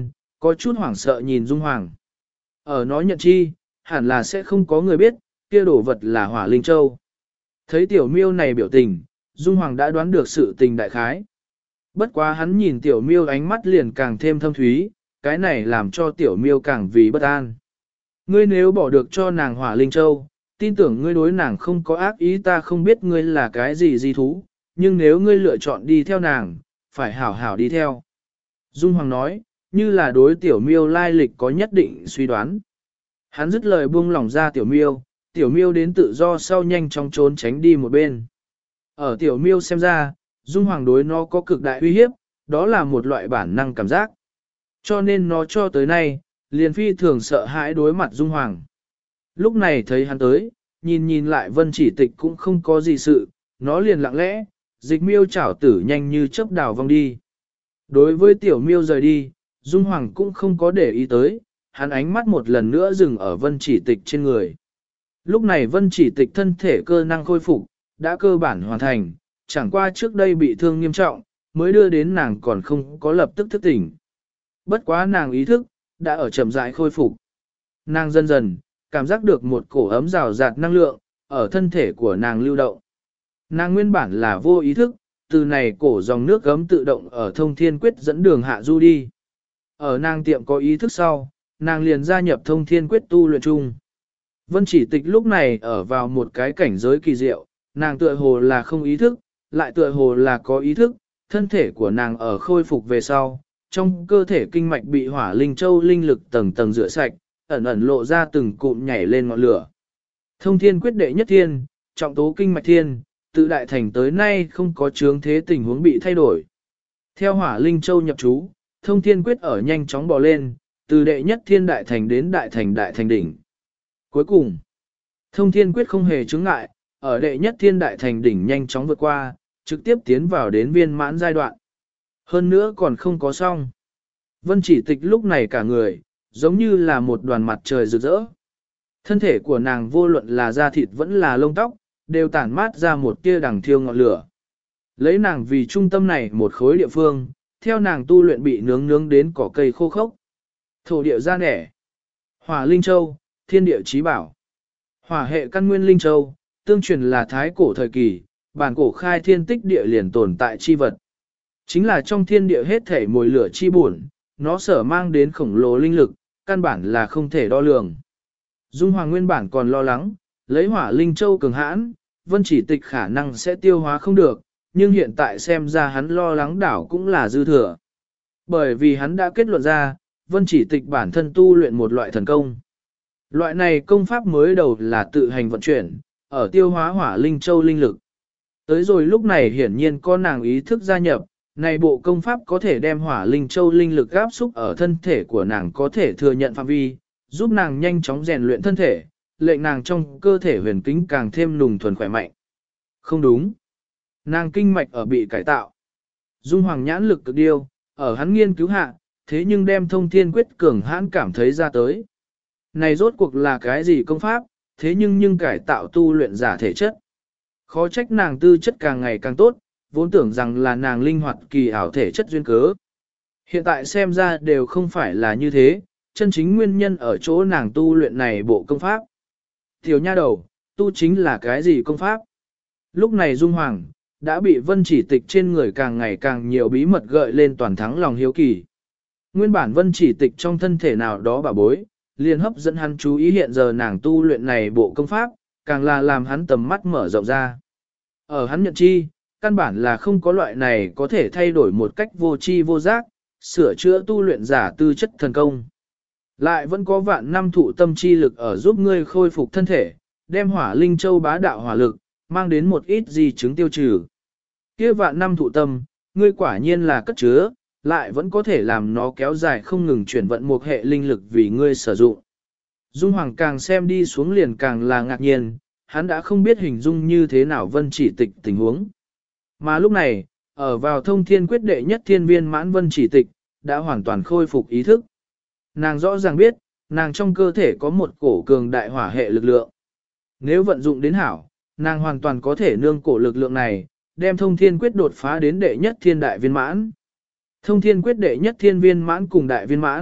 có chút hoảng sợ nhìn Dung Hoàng. Ở nó nhận chi, hẳn là sẽ không có người biết, kia đồ vật là Hỏa Linh Châu. Thấy tiểu miêu này biểu tình, Dung Hoàng đã đoán được sự tình đại khái. Bất quá hắn nhìn tiểu miêu ánh mắt liền càng thêm thâm thúy, cái này làm cho tiểu miêu càng vì bất an. Ngươi nếu bỏ được cho nàng Hỏa Linh Châu, tin tưởng ngươi đối nàng không có ác ý, ta không biết ngươi là cái gì di thú, nhưng nếu ngươi lựa chọn đi theo nàng, phải hảo hảo đi theo. Dung Hoàng nói, như là đối tiểu miêu lai lịch có nhất định suy đoán. Hắn dứt lời buông lỏng ra tiểu miêu đến tự do sau nhanh chóng trốn tránh đi một bên. Ở tiểu miêu xem ra, Dung Hoàng đối nó có cực đại uy hiếp, đó là một loại bản năng cảm giác. Cho nên nó cho tới nay, liền phi thường sợ hãi đối mặt Dung Hoàng. Lúc này thấy hắn tới, nhìn lại Vân Chỉ Tịch cũng không có gì sự, nó liền lặng lẽ, dịch miêu chảo tử nhanh như chớp đào vong đi. Đối với tiểu miêu rời đi, Dung Hoàng cũng không có để ý tới, hắn ánh mắt một lần nữa dừng ở Vân Chỉ Tịch trên người. Lúc này Vân Chỉ Tịch thân thể cơ năng khôi phục, đã cơ bản hoàn thành, chẳng qua trước đây bị thương nghiêm trọng, mới đưa đến nàng còn không có lập tức thức tỉnh. Bất quá nàng ý thức, đã ở chậm rãi khôi phục. Nàng dần dần, cảm giác được một cổ ấm rào rạt năng lượng, ở thân thể của nàng lưu động. Nàng nguyên bản là vô ý thức, từ này cổ dòng nước gấm tự động ở thông thiên quyết dẫn đường hạ du đi. Ở nàng tiệm có ý thức sau, nàng liền gia nhập thông thiên quyết tu luyện chung. Vân Chỉ Tịch lúc này ở vào một cái cảnh giới kỳ diệu, nàng tựa hồ là không ý thức, lại tựa hồ là có ý thức, thân thể của nàng ở khôi phục về sau, trong cơ thể kinh mạch bị Hỏa Linh Châu linh lực tầng tầng rửa sạch, ẩn ẩn lộ ra từng cụm nhảy lên ngọn lửa. Thông thiên quyết đệ nhất thiên, trọng tố kinh mạch thiên, tự đại thành tới nay không có chướng thế tình huống bị thay đổi. Theo Hỏa Linh Châu nhập chú, thông thiên quyết ở nhanh chóng bò lên, từ đệ nhất thiên đại thành đến đại thành đỉnh. Cuối cùng, thông thiên quyết không hề chướng ngại, ở đệ nhất thiên đại thành đỉnh nhanh chóng vượt qua, trực tiếp tiến vào đến viên mãn giai đoạn. Hơn nữa còn không có xong. Vân Chỉ Tịch lúc này cả người, giống như là một đoàn mặt trời rực rỡ. Thân thể của nàng vô luận là da thịt vẫn là lông tóc, đều tản mát ra một tia đằng thiêu ngọn lửa. Lấy nàng vì trung tâm này một khối địa phương, theo nàng tu luyện bị nướng đến cỏ cây khô khốc. Thổ địa ra nẻ. Hỏa Linh Châu, thiên địa chí bảo. Hỏa hệ căn nguyên Linh Châu, tương truyền là thái cổ thời kỳ, bản cổ khai thiên tích địa liền tồn tại chi vật. Chính là trong thiên địa hết thể mồi lửa chi buồn, nó sở mang đến khổng lồ linh lực, căn bản là không thể đo lường. Dung Hoàng nguyên bản còn lo lắng, lấy Hỏa Linh Châu cường hãn, Vân Chỉ Tịch khả năng sẽ tiêu hóa không được, nhưng hiện tại xem ra hắn lo lắng đảo cũng là dư thừa. Bởi vì hắn đã kết luận ra, Vân Chỉ Tịch bản thân tu luyện một loại thần công. Loại này công pháp mới đầu là tự hành vận chuyển, ở tiêu hóa Hỏa Linh Châu linh lực. Tới rồi lúc này hiển nhiên có nàng ý thức gia nhập, này bộ công pháp có thể đem Hỏa Linh Châu linh lực áp xúc ở thân thể của nàng có thể thừa nhận phạm vi, giúp nàng nhanh chóng rèn luyện thân thể, lệnh nàng trong cơ thể huyền kính càng thêm nùng thuần khỏe mạnh. Không đúng. Nàng kinh mạch ở bị cải tạo. Dung Hoàng nhãn lực cực điêu, ở hắn nghiên cứu hạ, thế nhưng đem thông thiên quyết cường hãn cảm thấy ra tới. Này rốt cuộc là cái gì công pháp, thế nhưng cải tạo tu luyện giả thể chất. Khó trách nàng tư chất càng ngày càng tốt, vốn tưởng rằng là nàng linh hoạt kỳ ảo thể chất duyên cớ. Hiện tại xem ra đều không phải là như thế, chân chính nguyên nhân ở chỗ nàng tu luyện này bộ công pháp. Tiểu nha đầu, tu chính là cái gì công pháp? Lúc này Dung Hoàng, đã bị Vân Chỉ Tịch trên người càng ngày càng nhiều bí mật gợi lên toàn thắng lòng hiếu kỳ. Nguyên bản Vân Chỉ Tịch trong thân thể nào đó bà bối, liền hấp dẫn hắn chú ý hiện giờ nàng tu luyện này bộ công pháp, càng là làm hắn tầm mắt mở rộng ra. Ở hắn nhận chi, căn bản là không có loại này có thể thay đổi một cách vô tri vô giác, sửa chữa tu luyện giả tư chất thần công. Lại vẫn có vạn năm thụ tâm chi lực ở giúp ngươi khôi phục thân thể, đem Hỏa Linh Châu bá đạo hỏa lực, mang đến một ít di chứng tiêu trừ. Kia vạn năm thụ tâm, ngươi quả nhiên là cất chứa, lại vẫn có thể làm nó kéo dài không ngừng chuyển vận một hệ linh lực vì ngươi sử dụng. Dung Hoàng càng xem đi xuống liền càng là ngạc nhiên, hắn đã không biết hình dung như thế nào Vân Chỉ Tịch tình huống. Mà lúc này, ở vào thông thiên quyết đệ nhất thiên viên mãn Vân Chỉ Tịch, đã hoàn toàn khôi phục ý thức. Nàng rõ ràng biết, nàng trong cơ thể có một cổ cường đại hỏa hệ lực lượng. Nếu vận dụng đến hảo, nàng hoàn toàn có thể nương cổ lực lượng này, đem thông thiên quyết đột phá đến đệ nhất thiên đại viên mãn. Thông thiên quyết đệ nhất thiên viên mãn cùng đại viên mãn,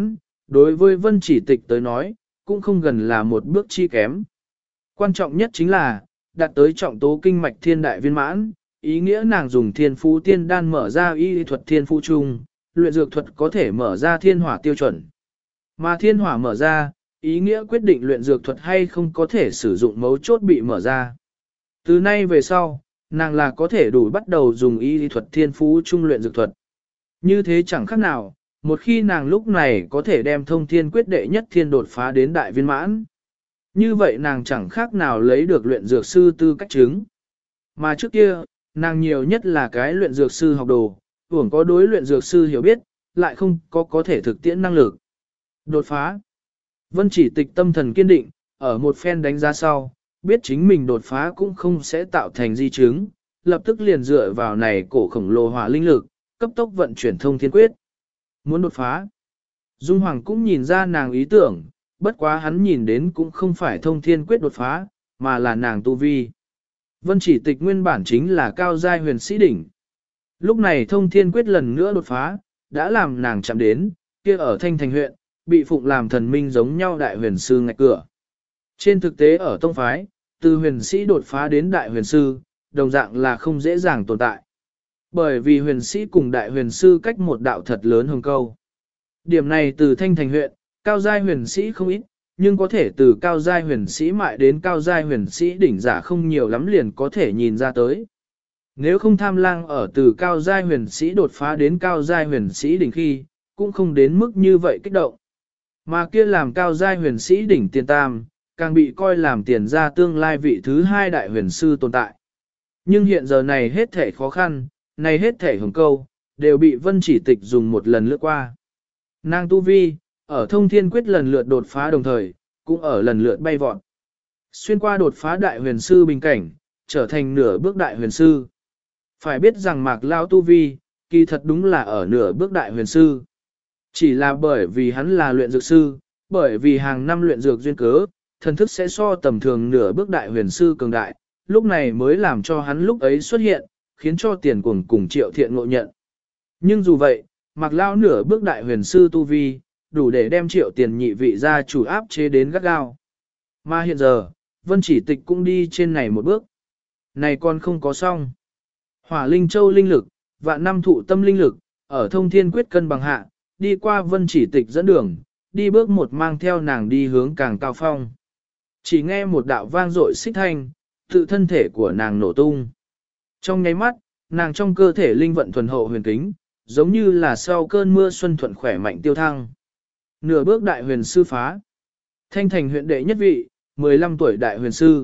đối với Vân Chỉ Tịch tới nói, cũng không gần là một bước chi kém. Quan trọng nhất chính là, đạt tới trọng tố kinh mạch thiên đại viên mãn, ý nghĩa nàng dùng thiên phú tiên đan mở ra y thuật thiên phú chung, luyện dược thuật có thể mở ra thiên hỏa tiêu chuẩn. Mà thiên hỏa mở ra, ý nghĩa quyết định luyện dược thuật hay không có thể sử dụng mấu chốt bị mở ra. Từ nay về sau, nàng là có thể đủ bắt đầu dùng y thuật thiên phú chung luyện dược thuật. Như thế chẳng khác nào, một khi nàng lúc này có thể đem thông thiên quyết đệ nhất thiên đột phá đến đại viên mãn. Như vậy nàng chẳng khác nào lấy được luyện dược sư tư cách chứng. Mà trước kia, nàng nhiều nhất là cái luyện dược sư học đồ, hưởng có đối luyện dược sư hiểu biết, lại không có thể thực tiễn năng lực. Đột phá. Vân Chỉ Tịch tâm thần kiên định, ở một phen đánh giá sau, biết chính mình đột phá cũng không sẽ tạo thành di chứng, lập tức liền dựa vào này cổ khổng lồ hỏa linh lực, cấp tốc vận chuyển thông thiên quyết. Muốn đột phá. Dung Hoàng cũng nhìn ra nàng ý tưởng, bất quá hắn nhìn đến cũng không phải thông thiên quyết đột phá, mà là nàng tu vi. Vân Chỉ Tịch nguyên bản chính là cao giai huyền sĩ đỉnh. Lúc này thông thiên quyết lần nữa đột phá, đã làm nàng chạm đến, kia ở Thanh Thành huyện, bị phụng làm thần minh giống nhau đại huyền sư ngạch cửa. Trên thực tế ở tông phái, từ huyền sĩ đột phá đến đại huyền sư, đồng dạng là không dễ dàng tồn tại. Bởi vì huyền sĩ cùng đại huyền sư cách một đạo thật lớn hồng câu. Điểm này từ Thanh Thành huyện, cao giai huyền sĩ không ít, nhưng có thể từ cao giai huyền sĩ mại đến cao giai huyền sĩ đỉnh giả không nhiều lắm liền có thể nhìn ra tới. Nếu không tham lang ở từ cao giai huyền sĩ đột phá đến cao giai huyền sĩ đỉnh khi, cũng không đến mức như vậy kích động. Mà kia làm cao giai huyền sĩ đỉnh tiền tam, càng bị coi làm tiền ra tương lai vị thứ hai đại huyền sư tồn tại. Nhưng hiện giờ này hết thể khó khăn, này hết thể hồng câu, đều bị Vân Chỉ Tịch dùng một lần lướt qua. Nàng tu vi, ở thông thiên quyết lần lượt đột phá đồng thời, cũng ở lần lượt bay vọt. Xuyên qua đột phá đại huyền sư bình cảnh, trở thành nửa bước đại huyền sư. Phải biết rằng Mạc Lao tu vi, kỳ thật đúng là ở nửa bước đại huyền sư. Chỉ là bởi vì hắn là luyện dược sư, bởi vì hàng năm luyện dược duyên cớ, thần thức sẽ so tầm thường nửa bước đại huyền sư cường đại, lúc này mới làm cho hắn lúc ấy xuất hiện, khiến cho tiền cuồng cùng Triệu Thiện ngộ nhận. Nhưng dù vậy, Mạc Lao nửa bước đại huyền sư tu vi, đủ để đem Triệu Tiền nhị vị gia chủ áp chế đến gắt gao. Mà hiện giờ, Vân Chỉ Tịch cũng đi trên này một bước. Này còn không có xong. Hỏa Linh Châu linh lực, vạn năm thụ tâm linh lực, ở thông thiên quyết cân bằng hạ, đi qua Vân Chỉ Tịch dẫn đường, đi bước một mang theo nàng đi hướng càng cao phong. Chỉ nghe một đạo vang dội xích thanh, tự thân thể của nàng nổ tung. Trong nháy mắt, nàng trong cơ thể linh vận thuần hậu huyền kính, giống như là sau cơn mưa xuân thuận khỏe mạnh tiêu thăng. Nửa bước đại huyền sư phá. Thanh Thành huyện đệ nhất vị, 15 tuổi đại huyền sư.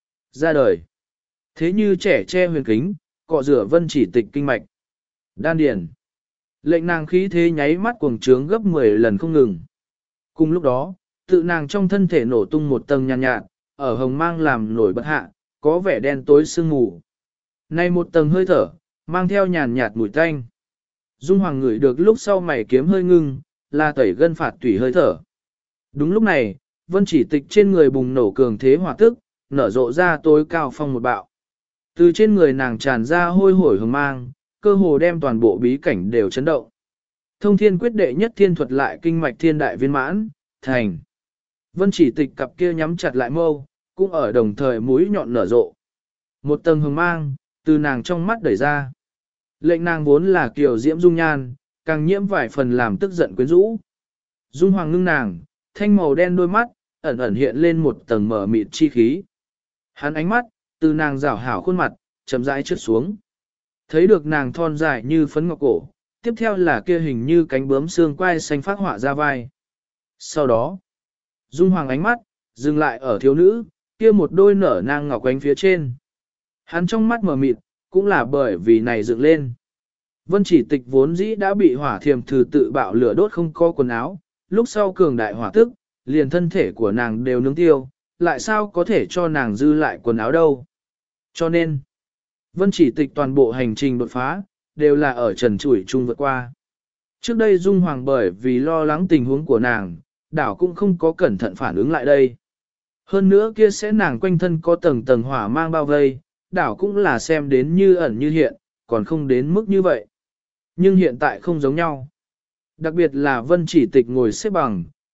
Ra đời. Thế như trẻ che huyền kính, cọ rửa Vân Chỉ Tịch kinh mạch. Đan điền. Lệnh nàng khí thế nháy mắt cuồng trướng gấp 10 lần không ngừng. Cùng lúc đó, tự nàng trong thân thể nổ tung một tầng nhàn nhạt, ở hồng mang làm nổi bật hạ, có vẻ đen tối sương mù. Này một tầng hơi thở, mang theo nhàn nhạt mùi tanh. Dung Hoàng ngửi được lúc sau mày kiếm hơi ngưng, là tẩy gân phạt tủy hơi thở. Đúng lúc này, Vân Chỉ Tịch trên người bùng nổ cường thế hỏa tức, nở rộ ra tối cao phong một bạo. Từ trên người nàng tràn ra hôi hổi hồng mang, cơ hồ đem toàn bộ bí cảnh đều chấn động. Thông thiên quyết đệ nhất thiên thuật lại kinh mạch thiên đại viên mãn, thành. Vân Chỉ Tịch cặp kia nhắm chặt lại mâu, cũng ở đồng thời mũi nhọn nở rộ. Một tầng hồng mang, từ nàng trong mắt đẩy ra. Lệnh nàng vốn là kiều diễm dung nhan, càng nhiễm vài phần làm tức giận quyến rũ. Dung Hoàng ngưng nàng, thanh màu đen đôi mắt, ẩn ẩn hiện lên một tầng mở mịt chi khí. Hắn ánh mắt, từ nàng rảo hảo khuôn mặt, chậm rãi trượt xuống. Thấy được nàng thon dài như phấn ngọc cổ, tiếp theo là kia hình như cánh bướm xương quai xanh phát họa ra vai. Sau đó, Dung Hoàng ánh mắt, dừng lại ở thiếu nữ, kia một đôi nở nang ngọc ánh phía trên. Hắn trong mắt mở mịt, cũng là bởi vì này dựng lên. Vân Chỉ Tịch vốn dĩ đã bị hỏa thiềm thử tự bạo lửa đốt không có quần áo, lúc sau cường đại hỏa tức, liền thân thể của nàng đều nướng tiêu, lại sao có thể cho nàng dư lại quần áo đâu. Cho nên, Vân Chỉ Tịch toàn bộ hành trình đột phá, đều là ở trần trụi chung vượt qua. Trước đây Dung Hoàng bởi vì lo lắng tình huống của nàng, đảo cũng không có cẩn thận phản ứng lại đây. Hơn nữa kia sẽ nàng quanh thân có tầng tầng hỏa mang bao vây, đảo cũng là xem đến như ẩn như hiện, còn không đến mức như vậy. Nhưng hiện tại không giống nhau. Đặc biệt là Vân Chỉ Tịch ngồi xếp bằng,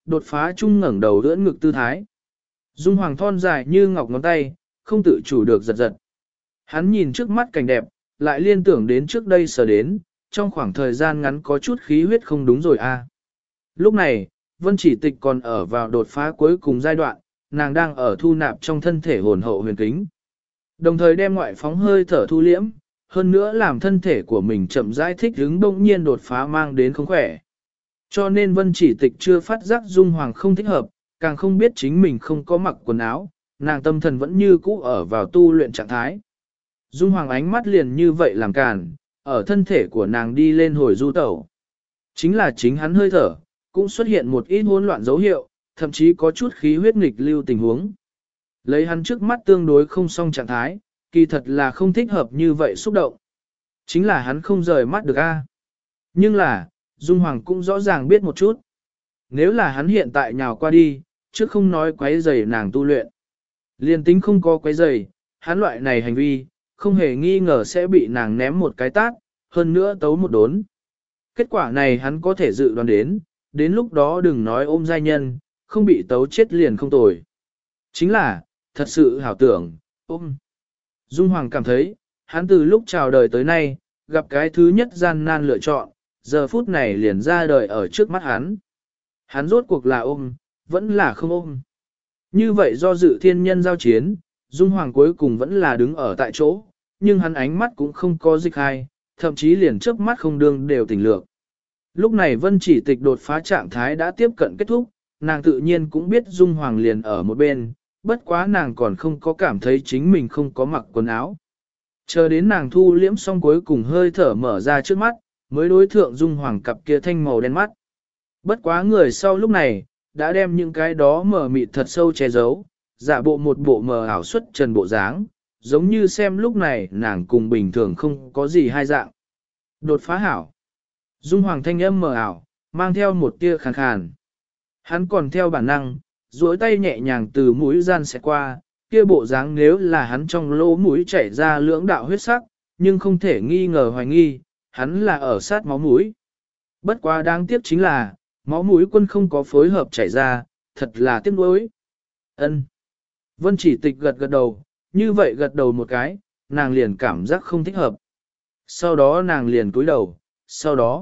Đột phá chung ngẩng đầu đỡ ngực tư thái. Dung Hoàng thon dài như ngọc ngón tay, không tự chủ được giật giật. Hắn nhìn trước mắt cảnh đẹp, lại liên tưởng đến trước đây sở đến, trong khoảng thời gian ngắn có chút khí huyết không đúng rồi a. Lúc này, Vân Chỉ Tịch còn ở vào đột phá cuối cùng giai đoạn, nàng đang ở thu nạp trong thân thể hồn hậu huyền kính. Đồng thời đem ngoại phóng hơi thở thu liễm, hơn nữa làm thân thể của mình chậm rãi thích ứng bỗng nhiên đột phá mang đến không khỏe. Cho nên Vân Chỉ Tịch chưa phát giác Dung Hoàng không thích hợp, càng không biết chính mình không có mặc quần áo, nàng tâm thần vẫn như cũ ở vào tu luyện trạng thái. Dung Hoàng ánh mắt liền như vậy làm cản, ở thân thể của nàng đi lên hồi du tẩu. Chính là chính hắn hơi thở, cũng xuất hiện một ít hỗn loạn dấu hiệu, thậm chí có chút khí huyết nghịch lưu tình huống. Lấy hắn trước mắt tương đối không xong trạng thái, kỳ thật là không thích hợp như vậy xúc động. Chính là hắn không rời mắt được a. Nhưng là, Dung Hoàng cũng rõ ràng biết một chút. Nếu là hắn hiện tại nhào qua đi, chứ không nói quấy rầy nàng tu luyện. Liên tính không có quấy rầy, hắn loại này hành vi, không hề nghi ngờ sẽ bị nàng ném một cái tát, hơn nữa tấu một đốn. Kết quả này hắn có thể dự đoán đến lúc đó đừng nói ôm giai nhân, không bị tấu chết liền không tồi. Chính là, thật sự hảo tưởng, ôm. Dung Hoàng cảm thấy, hắn từ lúc chào đời tới nay, gặp cái thứ nhất gian nan lựa chọn, giờ phút này liền ra đời ở trước mắt hắn. Hắn rốt cuộc là ôm, vẫn là không ôm. Như vậy do dự thiên nhân giao chiến, Dung Hoàng cuối cùng vẫn là đứng ở tại chỗ, nhưng hắn ánh mắt cũng không có dịch hay, thậm chí liền chớp mắt không đương đều tỉnh lược. Lúc này Vân Chỉ Tịch đột phá trạng thái đã tiếp cận kết thúc, nàng tự nhiên cũng biết Dung Hoàng liền ở một bên, bất quá nàng còn không có cảm thấy chính mình không có mặc quần áo. Chờ đến nàng thu liễm xong cuối cùng hơi thở mở ra trước mắt, mới đối thượng Dung Hoàng cặp kia thanh màu đen mắt. Bất quá người sau lúc này, đã đem những cái đó mờ mịt thật sâu che giấu, giả bộ một bộ mờ ảo xuất trần bộ dáng, giống như xem lúc này nàng cùng bình thường không có gì hai dạng. Đột phá hảo. Dung Hoàng thanh âm mờ ảo, mang theo một tia khàn khàn. Hắn còn theo bản năng, duỗi tay nhẹ nhàng từ mũi gian sẽ qua, kia bộ dáng nếu là hắn trong lỗ mũi chảy ra lưỡng đạo huyết sắc, nhưng không thể nghi ngờ hoài nghi, hắn là ở sát máu mũi. Bất quá đáng tiếc chính là, máu mũi quân không có phối hợp chảy ra, thật là tiếc nuối. Ân. Vân Chỉ Tịch gật gật đầu, như vậy gật đầu một cái, nàng liền cảm giác không thích hợp. Sau đó nàng liền cúi đầu, sau đó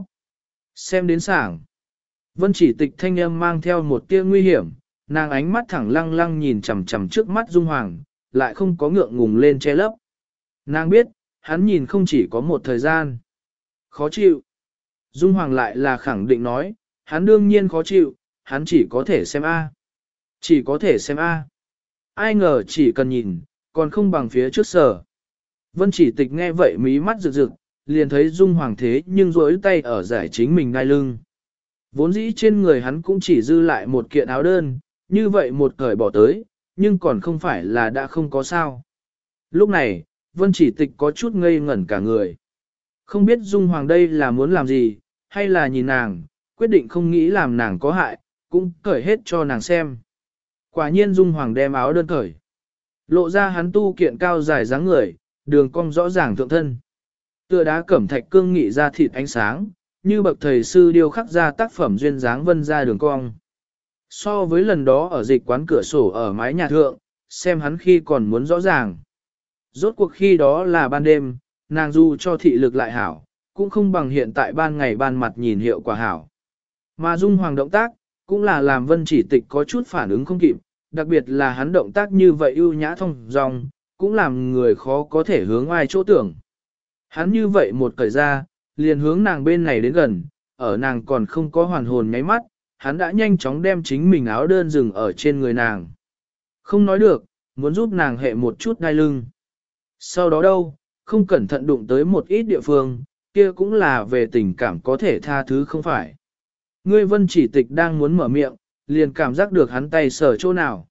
xem đến sảng. Vân Chỉ Tịch thanh âm mang theo một tia nguy hiểm, nàng ánh mắt thẳng lăng lăng nhìn chằm chằm trước mắt Dung Hoàng, lại không có ngượng ngùng lên che lấp. Nàng biết, hắn nhìn không chỉ có một thời gian. Khó chịu. Dung Hoàng lại là khẳng định nói, hắn đương nhiên khó chịu, hắn chỉ có thể xem A. Chỉ có thể xem A. Ai ngờ chỉ cần nhìn, còn không bằng phía trước sở. Vân Chỉ Tịch nghe vậy mí mắt rực rực, liền thấy Dung Hoàng thế nhưng rỗi tay ở giải chính mình đai lưng. Vốn dĩ trên người hắn cũng chỉ dư lại một kiện áo đơn, như vậy một cởi bỏ tới, nhưng còn không phải là đã không có sao. Lúc này, Vân Chỉ Tịch có chút ngây ngẩn cả người. Không biết Dung Hoàng đây là muốn làm gì, hay là nhìn nàng, quyết định không nghĩ làm nàng có hại, cũng cởi hết cho nàng xem. Quả nhiên Dung Hoàng đem áo đơn cởi. Lộ ra hắn tu kiện cao dài dáng người, đường cong rõ ràng thượng thân. Tựa đá cẩm thạch cương nghị ra thịt ánh sáng, như bậc thầy sư điêu khắc ra tác phẩm duyên dáng vân ra đường cong. So với lần đó ở dịch quán cửa sổ ở mái nhà thượng, xem hắn khi còn muốn rõ ràng. Rốt cuộc khi đó là ban đêm, nàng dù cho thị lực lại hảo, cũng không bằng hiện tại ban ngày ban mặt nhìn hiệu quả hảo. Mà Dung Hoàng động tác, cũng là làm Vân Chỉ Tịch có chút phản ứng không kịp, đặc biệt là hắn động tác như vậy ưu nhã thông dong, cũng làm người khó có thể hướng ai chỗ tưởng. Hắn như vậy một cởi ra, liền hướng nàng bên này đến gần, ở nàng còn không có hoàn hồn nháy mắt, hắn đã nhanh chóng đem chính mình áo đơn dừng ở trên người nàng. Không nói được, muốn giúp nàng hệ một chút đai lưng. Sau đó đâu, không cẩn thận đụng tới một ít địa phương, kia cũng là về tình cảm có thể tha thứ không phải. Ngươi Vân Chỉ Tịch đang muốn mở miệng, liền cảm giác được hắn tay sờ chỗ nào.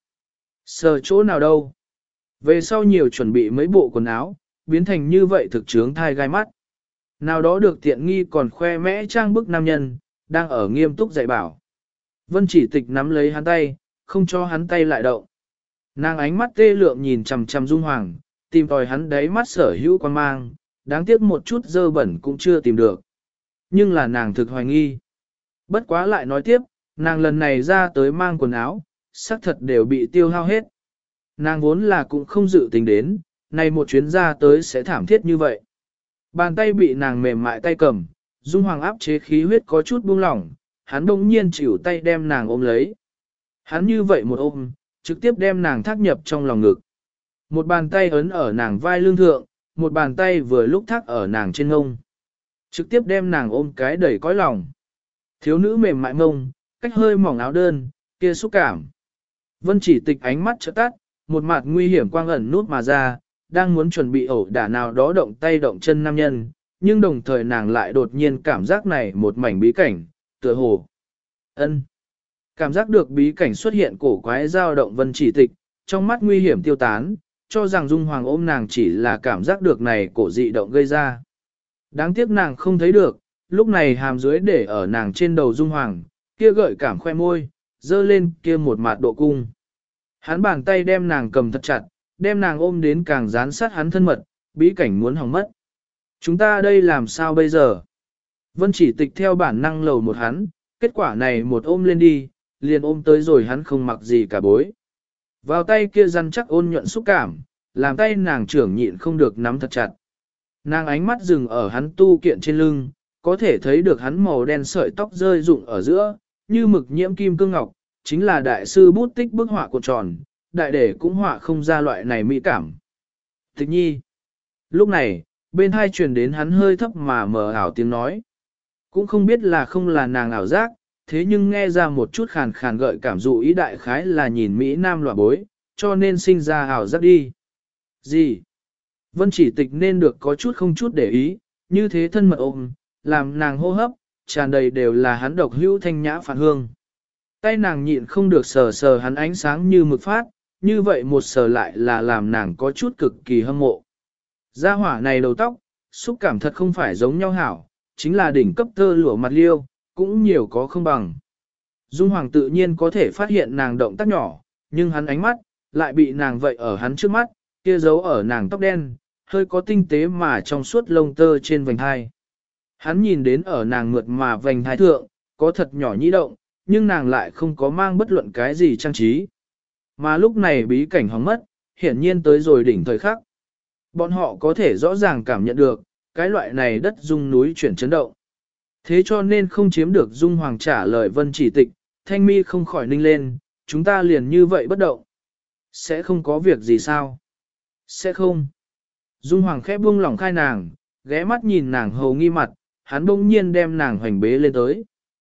Sờ chỗ nào đâu? Về sau nhiều chuẩn bị mấy bộ quần áo, biến thành như vậy thực chướng thai gai mắt. Nào đó được tiện nghi còn khoe mẽ trang bức nam nhân, đang ở nghiêm túc dạy bảo. Vân Chỉ Tịch nắm lấy hắn tay, không cho hắn tay lại động. Nàng ánh mắt tê lượng nhìn chằm chằm Dung Hoàng, tìm tòi hắn đáy mắt sở hữu quan mang, đáng tiếc một chút dơ bẩn cũng chưa tìm được. Nhưng là nàng thực hoài nghi. Bất quá lại nói tiếp, nàng lần này ra tới mang quần áo, xác thật đều bị tiêu hao hết. Nàng vốn là cũng không dự tính đến, này một chuyến ra tới sẽ thảm thiết như vậy. Bàn tay bị nàng mềm mại tay cầm, Dung Hoàng áp chế khí huyết có chút buông lỏng, hắn đông nhiên chịu tay đem nàng ôm lấy. Hắn như vậy một ôm, trực tiếp đem nàng thác nhập trong lòng ngực. Một bàn tay ấn ở nàng vai lưng thượng, một bàn tay vừa lúc thác ở nàng trên ngông. Trực tiếp đem nàng ôm cái đầy cõi lòng. Thiếu nữ mềm mại mông, cách hơi mỏng áo đơn, kia xúc cảm. Vân Chỉ Tịch ánh mắt chợt tắt, một mặt nguy hiểm quang ẩn nút mà ra, đang muốn chuẩn bị ẩu đả nào đó động tay động chân nam nhân, nhưng đồng thời nàng lại đột nhiên cảm giác này một mảnh bí cảnh, tựa hồ. Ân. Cảm giác được bí cảnh xuất hiện cổ quái dao động Vân Chỉ Tịch, trong mắt nguy hiểm tiêu tán, cho rằng Dung Hoàng ôm nàng chỉ là cảm giác được này cổ dị động gây ra. Đáng tiếc nàng không thấy được, lúc này hàm dưới để ở nàng trên đầu Dung Hoàng, kia gợi cảm khoe môi, dơ lên kia một mạt độ cung. Hắn bàn tay đem nàng cầm thật chặt, đem nàng ôm đến càng dán sát hắn thân mật, bí cảnh muốn hỏng mất. Chúng ta đây làm sao bây giờ? Vân Chỉ Tịch theo bản năng lầu một hắn, kết quả này một ôm lên đi, liền ôm tới rồi hắn không mặc gì cả bối. Vào tay kia răn chắc ôn nhuận xúc cảm, làm tay nàng trưởng nhịn không được nắm thật chặt. Nàng ánh mắt dừng ở hắn tu kiện trên lưng, có thể thấy được hắn màu đen sợi tóc rơi rụng ở giữa, như mực nhiễm kim cương ngọc, chính là đại sư bút tích bức họa cuộn tròn, đại để cũng họa không ra loại này mỹ cảm. Tịch nhi. Lúc này, bên hai truyền đến hắn hơi thấp mà mờ ảo tiếng nói. Cũng không biết là không là nàng ảo giác, thế nhưng nghe ra một chút khàn khàn gợi cảm dụ ý đại khái là nhìn Mỹ Nam lòa bối, cho nên sinh ra ảo giác đi. Gì? Vân Chỉ Tịch nên được có chút không chút để ý, như thế thân mật ôm, làm nàng hô hấp, tràn đầy đều là hắn độc hữu thanh nhã phản hương. Tay nàng nhịn không được sờ sờ hắn ánh sáng như mực phát, như vậy một sờ lại là làm nàng có chút cực kỳ hâm mộ. Gia hỏa này đầu tóc, xúc cảm thật không phải giống nhau hảo, chính là đỉnh cấp tơ lụa mặt liêu, cũng nhiều có không bằng. Dung Hoàng tự nhiên có thể phát hiện nàng động tác nhỏ, nhưng hắn ánh mắt, lại bị nàng vậy ở hắn trước mắt, kia giấu ở nàng tóc đen, hơi có tinh tế mà trong suốt lông tơ trên vành hai. Hắn nhìn đến ở nàng mượt mà vành hai thượng, có thật nhỏ nhĩ động, nhưng nàng lại không có mang bất luận cái gì trang trí. Mà lúc này bí cảnh hóng mất, hiển nhiên tới rồi đỉnh thời khắc. Bọn họ có thể rõ ràng cảm nhận được, cái loại này đất rung núi chuyển chấn động. Thế cho nên không chiếm được Dung Hoàng trả lời Vân Chỉ Tịch, thanh mi không khỏi ninh lên, chúng ta liền như vậy bất động. Sẽ không có việc gì sao? Sẽ không. Dung Hoàng khẽ buông lỏng khai nàng, ghé mắt nhìn nàng hầu nghi mặt, hắn bỗng nhiên đem nàng hoành bế lên tới.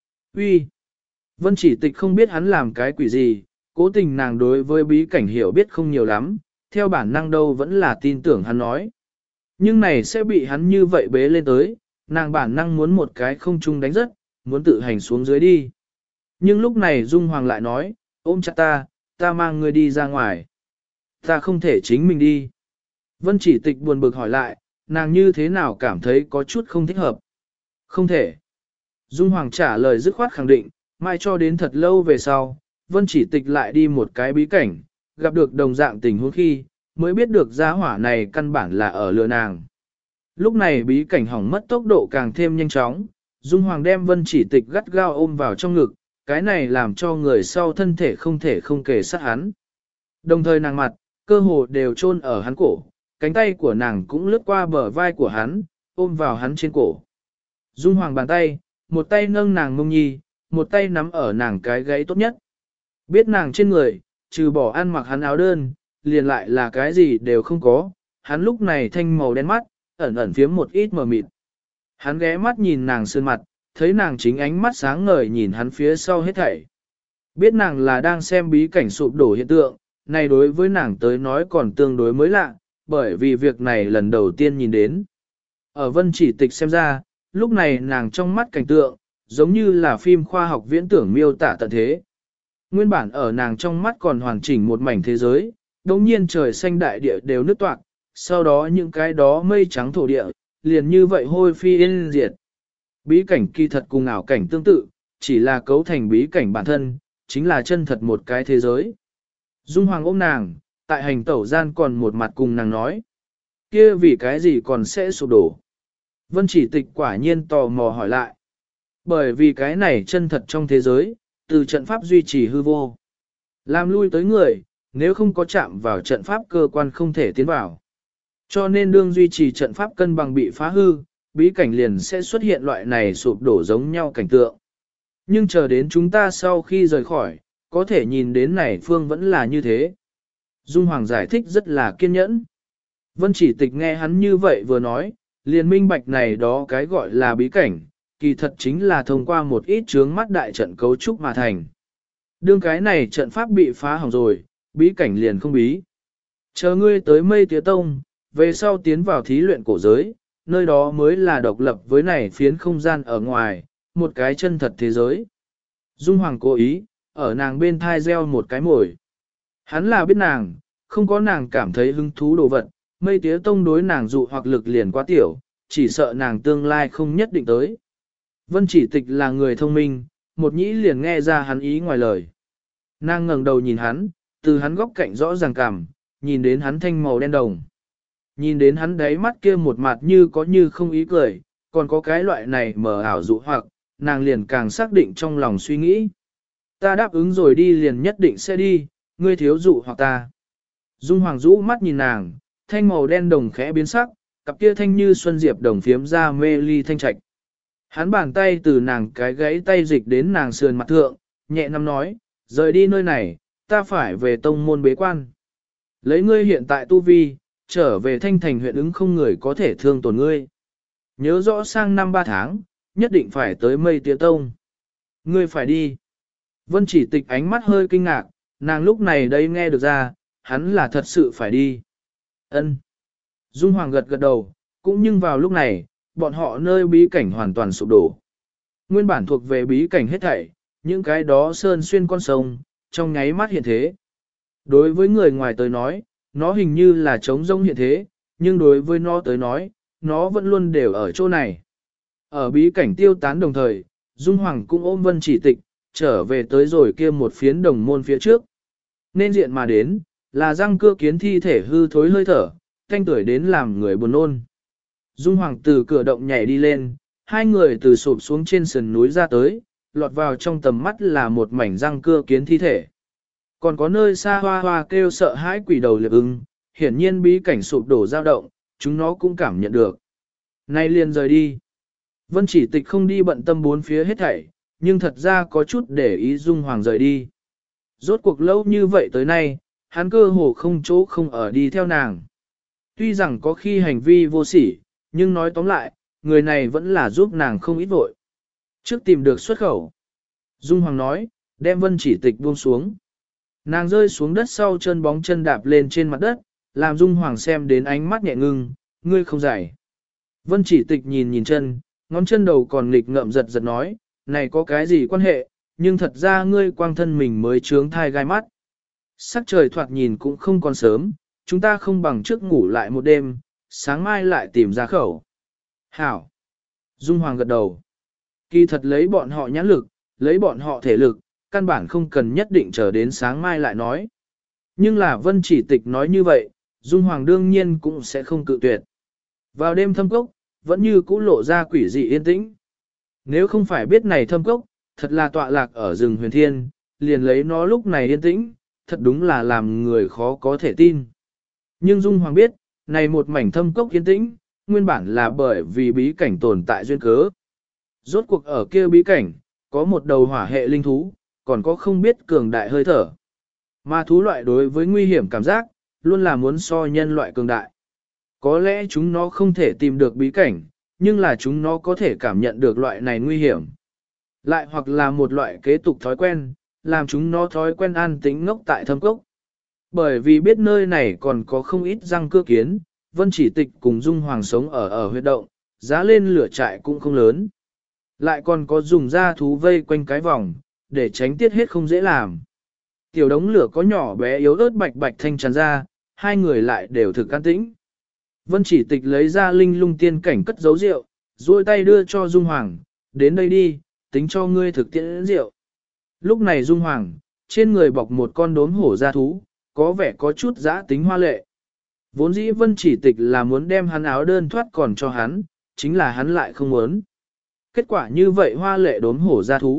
Uy. Vân Chỉ Tịch không biết hắn làm cái quỷ gì, cố tình nàng đối với bí cảnh hiểu biết không nhiều lắm, theo bản năng đâu vẫn là tin tưởng hắn nói. Nhưng này sẽ bị hắn như vậy bế lên tới, nàng bản năng muốn một cái không chung đánh rất, muốn tự hành xuống dưới đi. Nhưng lúc này Dung Hoàng lại nói, ôm chặt ta mang người đi ra ngoài. Ta không thể chính mình đi. Vân Chỉ Tịch buồn bực hỏi lại, nàng như thế nào cảm thấy có chút không thích hợp. Không thể. Dung Hoàng trả lời dứt khoát khẳng định, mai cho đến thật lâu về sau, Vân Chỉ Tịch lại đi một cái bí cảnh, gặp được đồng dạng tình huống khi, mới biết được gia hỏa này căn bản là ở lừa nàng. Lúc này bí cảnh hỏng mất tốc độ càng thêm nhanh chóng, Dung Hoàng đem Vân Chỉ Tịch gắt gao ôm vào trong ngực, cái này làm cho người sau thân thể không thể không kề sát hắn. Đồng thời nàng mặt, cơ hồ đều chôn ở hắn cổ, cánh tay của nàng cũng lướt qua bờ vai của hắn, ôm vào hắn trên cổ. Dung Hoàng bàn tay, một tay nâng nàng mông nhi, một tay nắm ở nàng cái gáy tốt nhất. Biết nàng trên người, trừ bỏ ăn mặc hắn áo đơn, liền lại là cái gì đều không có, hắn lúc này thanh màu đen mắt, ẩn ẩn phiếm một ít mờ mịt. Hắn ghé mắt nhìn nàng sơn mặt, thấy nàng chính ánh mắt sáng ngời nhìn hắn phía sau hết thảy. Biết nàng là đang xem bí cảnh sụp đổ hiện tượng, này đối với nàng tới nói còn tương đối mới lạ, bởi vì việc này lần đầu tiên nhìn đến. Ở Vân Chỉ Tịch xem ra, lúc này nàng trong mắt cảnh tượng, giống như là phim khoa học viễn tưởng miêu tả tận thế. Nguyên bản ở nàng trong mắt còn hoàn chỉnh một mảnh thế giới, đồng nhiên trời xanh đại địa đều nứt toạc, sau đó những cái đó mây trắng thổ địa, liền như vậy hôi phi yên diệt. Bí cảnh kỳ thật cùng ảo cảnh tương tự, chỉ là cấu thành bí cảnh bản thân, chính là chân thật một cái thế giới. Dung Hoàng ôm nàng, tại hành tẩu gian còn một mặt cùng nàng nói. Kia vì cái gì còn sẽ sụp đổ? Vân Chỉ Tịch quả nhiên tò mò hỏi lại. Bởi vì cái này chân thật trong thế giới, từ trận pháp duy trì hư vô. Làm lui tới người, nếu không có chạm vào trận pháp cơ quan không thể tiến vào. Cho nên đương duy trì trận pháp cân bằng bị phá hư, bí cảnh liền sẽ xuất hiện loại này sụp đổ giống nhau cảnh tượng. Nhưng chờ đến chúng ta sau khi rời khỏi, có thể nhìn đến này phương vẫn là như thế. Dung Hoàng giải thích rất là kiên nhẫn. Vân Chỉ Tịch nghe hắn như vậy vừa nói, liền minh bạch này đó cái gọi là bí cảnh, kỳ thật chính là thông qua một ít chướng mắt đại trận cấu trúc mà thành. Đương cái này trận pháp bị phá hỏng rồi, bí cảnh liền không bí. Chờ ngươi tới Mây Tía Tông, về sau tiến vào thí luyện cổ giới, nơi đó mới là độc lập với này phiến không gian ở ngoài, một cái chân thật thế giới. Dung Hoàng cố ý, ở nàng bên thai gieo một cái mồi. Hắn là biết nàng, không có nàng cảm thấy hứng thú đồ vật, Mây Tía Tông đối nàng dụ hoặc lực liền quá tiểu, chỉ sợ nàng tương lai không nhất định tới. Vân Chỉ Tịch là người thông minh, một nhĩ liền nghe ra hắn ý ngoài lời. Nàng ngẩng đầu nhìn hắn, từ hắn góc cạnh rõ ràng cảm, nhìn đến hắn thanh màu đen đồng. Nhìn đến hắn đáy mắt kia một mặt như có như không ý cười, còn có cái loại này mờ ảo dụ hoặc, nàng liền càng xác định trong lòng suy nghĩ. Ta đáp ứng rồi đi liền nhất định sẽ đi, ngươi thiếu dụ hoặc ta. Dung Hoàng rũ mắt nhìn nàng, thanh màu đen đồng khẽ biến sắc, cặp kia thanh như xuân diệp đồng phiếm ra mê ly thanh trạch. Hắn bàn tay từ nàng cái gãy tay dịch đến nàng sườn mặt thượng, nhẹ nắm nói, rời đi nơi này, ta phải về tông môn bế quan. Lấy ngươi hiện tại tu vi, trở về Thanh Thành huyện ứng không người có thể thương tổn ngươi. Nhớ rõ sang năm 3 tháng, nhất định phải tới Mây Tía Tông. Ngươi phải đi. Vân Chỉ Tịch ánh mắt hơi kinh ngạc, nàng lúc này đây nghe được ra, hắn là thật sự phải đi. Ân. Dung Hoàng gật gật đầu, cũng nhưng vào lúc này, bọn họ nơi bí cảnh hoàn toàn sụp đổ. Nguyên bản thuộc về bí cảnh hết thảy, những cái đó sơn xuyên con sông, trong nháy mắt hiện thế. Đối với người ngoài tới nói, nó hình như là trống rỗng hiện thế, nhưng đối với nó tới nói, nó vẫn luôn đều ở chỗ này. Ở bí cảnh tiêu tán đồng thời, Dung Hoàng cũng ôm Vân Chỉ Tịch, trở về tới rồi kia một phiến đồng môn phía trước. Nên diện mà đến, là răng cưa kiến thi thể hư thối hơi thở, thanh tuổi đến làm người buồn nôn. Dung Hoàng từ cửa động nhảy đi lên, hai người từ sụp xuống trên sườn núi ra tới, lọt vào trong tầm mắt là một mảnh răng cưa kiến thi thể. Còn có nơi xa hoa hoa kêu sợ hãi quỷ đầu liệp ưng, hiển nhiên bí cảnh sụp đổ dao động, chúng nó cũng cảm nhận được. Nay liền rời đi. Vân Chỉ Tịch không đi bận tâm bốn phía hết thảy, nhưng thật ra có chút để ý Dung Hoàng rời đi. Rốt cuộc lâu như vậy tới nay, hắn cơ hồ không chỗ không ở đi theo nàng. Tuy rằng có khi hành vi vô sỉ, nhưng nói tóm lại, người này vẫn là giúp nàng không ít vội. Trước tìm được xuất khẩu. Dung Hoàng nói, đem Vân Chỉ Tịch buông xuống. Nàng rơi xuống đất sau chân bóng chân đạp lên trên mặt đất, làm Dung Hoàng xem đến ánh mắt nhẹ ngưng, ngươi không giải. Vân Chỉ Tịch nhìn nhìn chân, ngón chân đầu còn nghịch ngợm giật giật nói, này có cái gì quan hệ, nhưng thật ra ngươi quang thân mình mới trướng thai gai mắt. Sắc trời thoạt nhìn cũng không còn sớm, chúng ta không bằng trước ngủ lại một đêm, sáng mai lại tìm ra khẩu. Hảo. Dung Hoàng gật đầu. Kỳ thật lấy bọn họ nhãn lực, lấy bọn họ thể lực, căn bản không cần nhất định chờ đến sáng mai lại nói. Nhưng là Vân Chỉ Tịch nói như vậy, Dung Hoàng đương nhiên cũng sẽ không cự tuyệt. Vào đêm thâm cốc, vẫn như cũ lộ ra quỷ dị yên tĩnh. Nếu không phải biết này thâm cốc, thật là tọa lạc ở rừng huyền thiên, liền lấy nó lúc này yên tĩnh, thật đúng là làm người khó có thể tin. Nhưng Dung Hoàng biết, này một mảnh thâm cốc yên tĩnh, nguyên bản là bởi vì bí cảnh tồn tại duyên cớ. Rốt cuộc ở kia bí cảnh, có một đầu hỏa hệ linh thú, còn có không biết cường đại hơi thở. Mà thú loại đối với nguy hiểm cảm giác, luôn là muốn so nhân loại cường đại. Có lẽ chúng nó không thể tìm được bí cảnh, nhưng là chúng nó có thể cảm nhận được loại này nguy hiểm. Lại hoặc là một loại kế tục thói quen, làm chúng nó thói quen an tĩnh ngốc tại thâm cốc. Bởi vì biết nơi này còn có không ít răng cưa kiến, Vân Chỉ Tịch cùng Dung Hoàng sống ở huyệt động, giá lên lửa trại cũng không lớn. Lại còn có dùng da thú vây quanh cái vòng, để tránh tiết hết không dễ làm. Tiểu đống lửa có nhỏ bé yếu ớt bạch bạch thanh tràn ra, hai người lại đều thực an tĩnh. Vân Chỉ Tịch lấy ra linh lung tiên cảnh cất giấu rượu, duỗi tay đưa cho Dung Hoàng, đến đây đi, tính cho ngươi thực tiễn rượu. Lúc này Dung Hoàng, trên người bọc một con đốm hổ da thú, có vẻ có chút giã tính hoa lệ. Vốn dĩ Vân Chỉ Tịch là muốn đem hắn áo đơn thoát còn cho hắn, chính là hắn lại không muốn. Kết quả như vậy hoa lệ đốm hổ da thú,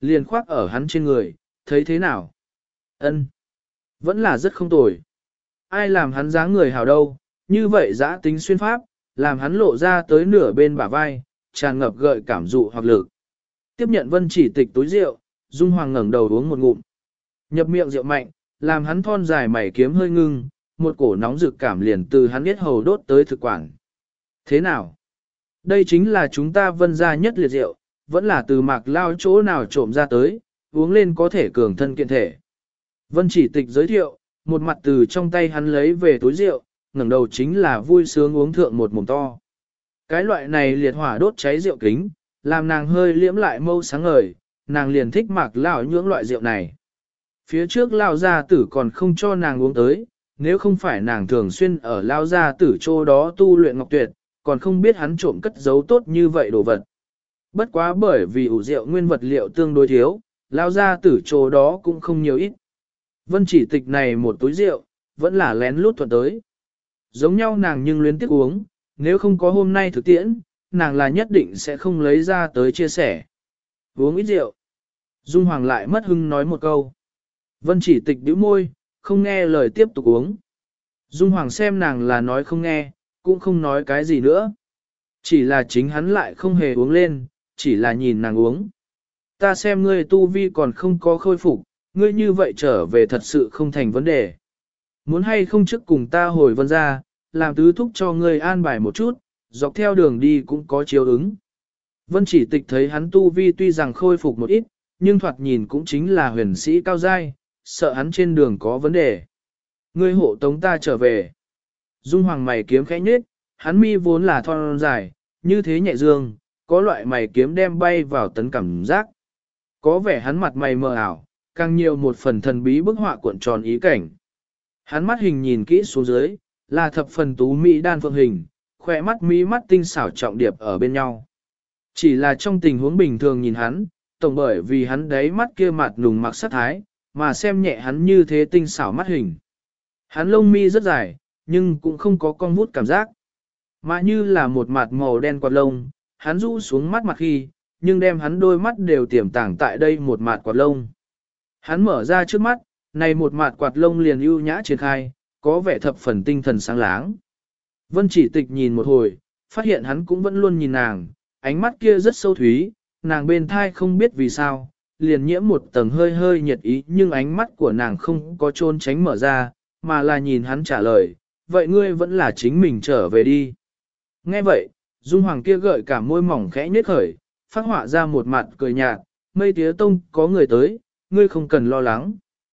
liền khoác ở hắn trên người, thấy thế nào? Ân, vẫn là rất không tồi. Ai làm hắn dáng người hào đâu, như vậy giã tính xuyên pháp, làm hắn lộ ra tới nửa bên bả vai, tràn ngập gợi cảm dụ hoặc lực. Tiếp nhận Vân Chỉ Tịch túi rượu, Dung Hoàng ngẩng đầu uống một ngụm. Nhập miệng rượu mạnh, làm hắn thon dài mày kiếm hơi ngưng, một cổ nóng rực cảm liền từ hắn biết hầu đốt tới thực quản. Thế nào? Đây chính là chúng ta Vân gia nhất liệt rượu, vẫn là từ Mạc Lao chỗ nào trộm ra tới, uống lên có thể cường thân kiện thể. Vân Chỉ Tịch giới thiệu, một mặt từ trong tay hắn lấy về túi rượu, ngẩng đầu chính là vui sướng uống thượng một mồm to. Cái loại này liệt hỏa đốt cháy rượu kính, làm nàng hơi liễm lại mâu sáng ngời, nàng liền thích Mạc Lao nhưỡng loại rượu này. Phía trước Lao gia tử còn không cho nàng uống tới, nếu không phải nàng thường xuyên ở Lao gia tử chỗ đó tu luyện ngọc tuyệt, còn không biết hắn trộm cất giấu tốt như vậy đồ vật. Bất quá bởi vì ủ rượu nguyên vật liệu tương đối thiếu, Lao gia tử chỗ đó cũng không nhiều ít. Vân Chỉ Tịch này một túi rượu, vẫn là lén lút thuận tới. Giống nhau nàng nhưng luyến tiếc uống, nếu không có hôm nay thực tiễn, nàng là nhất định sẽ không lấy ra tới chia sẻ. Uống ít rượu. Dung Hoàng lại mất hưng nói một câu. Vân Chỉ Tịch bĩu môi, không nghe lời tiếp tục uống. Dung Hoàng xem nàng là nói không nghe, cũng không nói cái gì nữa. Chỉ là chính hắn lại không hề uống lên, chỉ là nhìn nàng uống. Ta xem ngươi tu vi còn không có khôi phục, ngươi như vậy trở về thật sự không thành vấn đề. Muốn hay không trước cùng ta hồi Vân ra, làm tứ thúc cho ngươi an bài một chút, dọc theo đường đi cũng có chiếu ứng. Vân Chỉ Tịch thấy hắn tu vi tuy rằng khôi phục một ít, nhưng thoạt nhìn cũng chính là huyền sĩ cao giai, sợ hắn trên đường có vấn đề. Ngươi hộ tống ta trở về. Dung Hoàng mày kiếm khẽ nhếch, hắn mi vốn là thon dài, như thế nhẹ dương, có loại mày kiếm đem bay vào tấn cảm giác. Có vẻ hắn mặt mày mờ ảo, càng nhiều một phần thần bí bức họa cuộn tròn ý cảnh. Hắn mắt hình nhìn kỹ xuống dưới, là thập phần tú mỹ đan phượng hình, khỏe mắt mỹ mắt tinh xảo trọng điệp ở bên nhau. Chỉ là trong tình huống bình thường nhìn hắn, tổng bởi vì hắn đáy mắt kia mặt nùng mặc sát thái, mà xem nhẹ hắn như thế tinh xảo mắt hình. Hắn lông mi rất dài, nhưng cũng không có con vút cảm giác. Mà như là một mặt màu đen quạt lông, hắn rũ xuống mắt mặt khi, nhưng đem hắn đôi mắt đều tiềm tàng tại đây một mặt quạt lông. Hắn mở ra trước mắt, này một mặt quạt lông liền ưu nhã triển khai, có vẻ thập phần tinh thần sáng láng. Vân Chỉ Tịch nhìn một hồi, phát hiện hắn cũng vẫn luôn nhìn nàng, ánh mắt kia rất sâu thúy, nàng bên thai không biết vì sao, liền nhiễm một tầng hơi hơi nhiệt ý nhưng ánh mắt của nàng không có trốn tránh mở ra, mà là nhìn hắn trả lời, vậy ngươi vẫn là chính mình trở về đi. Nghe vậy, Dung Hoàng kia gợi cả môi mỏng khẽ nhếch khởi, phát họa ra một mặt cười nhạt, mây tía tông có người tới, ngươi không cần lo lắng.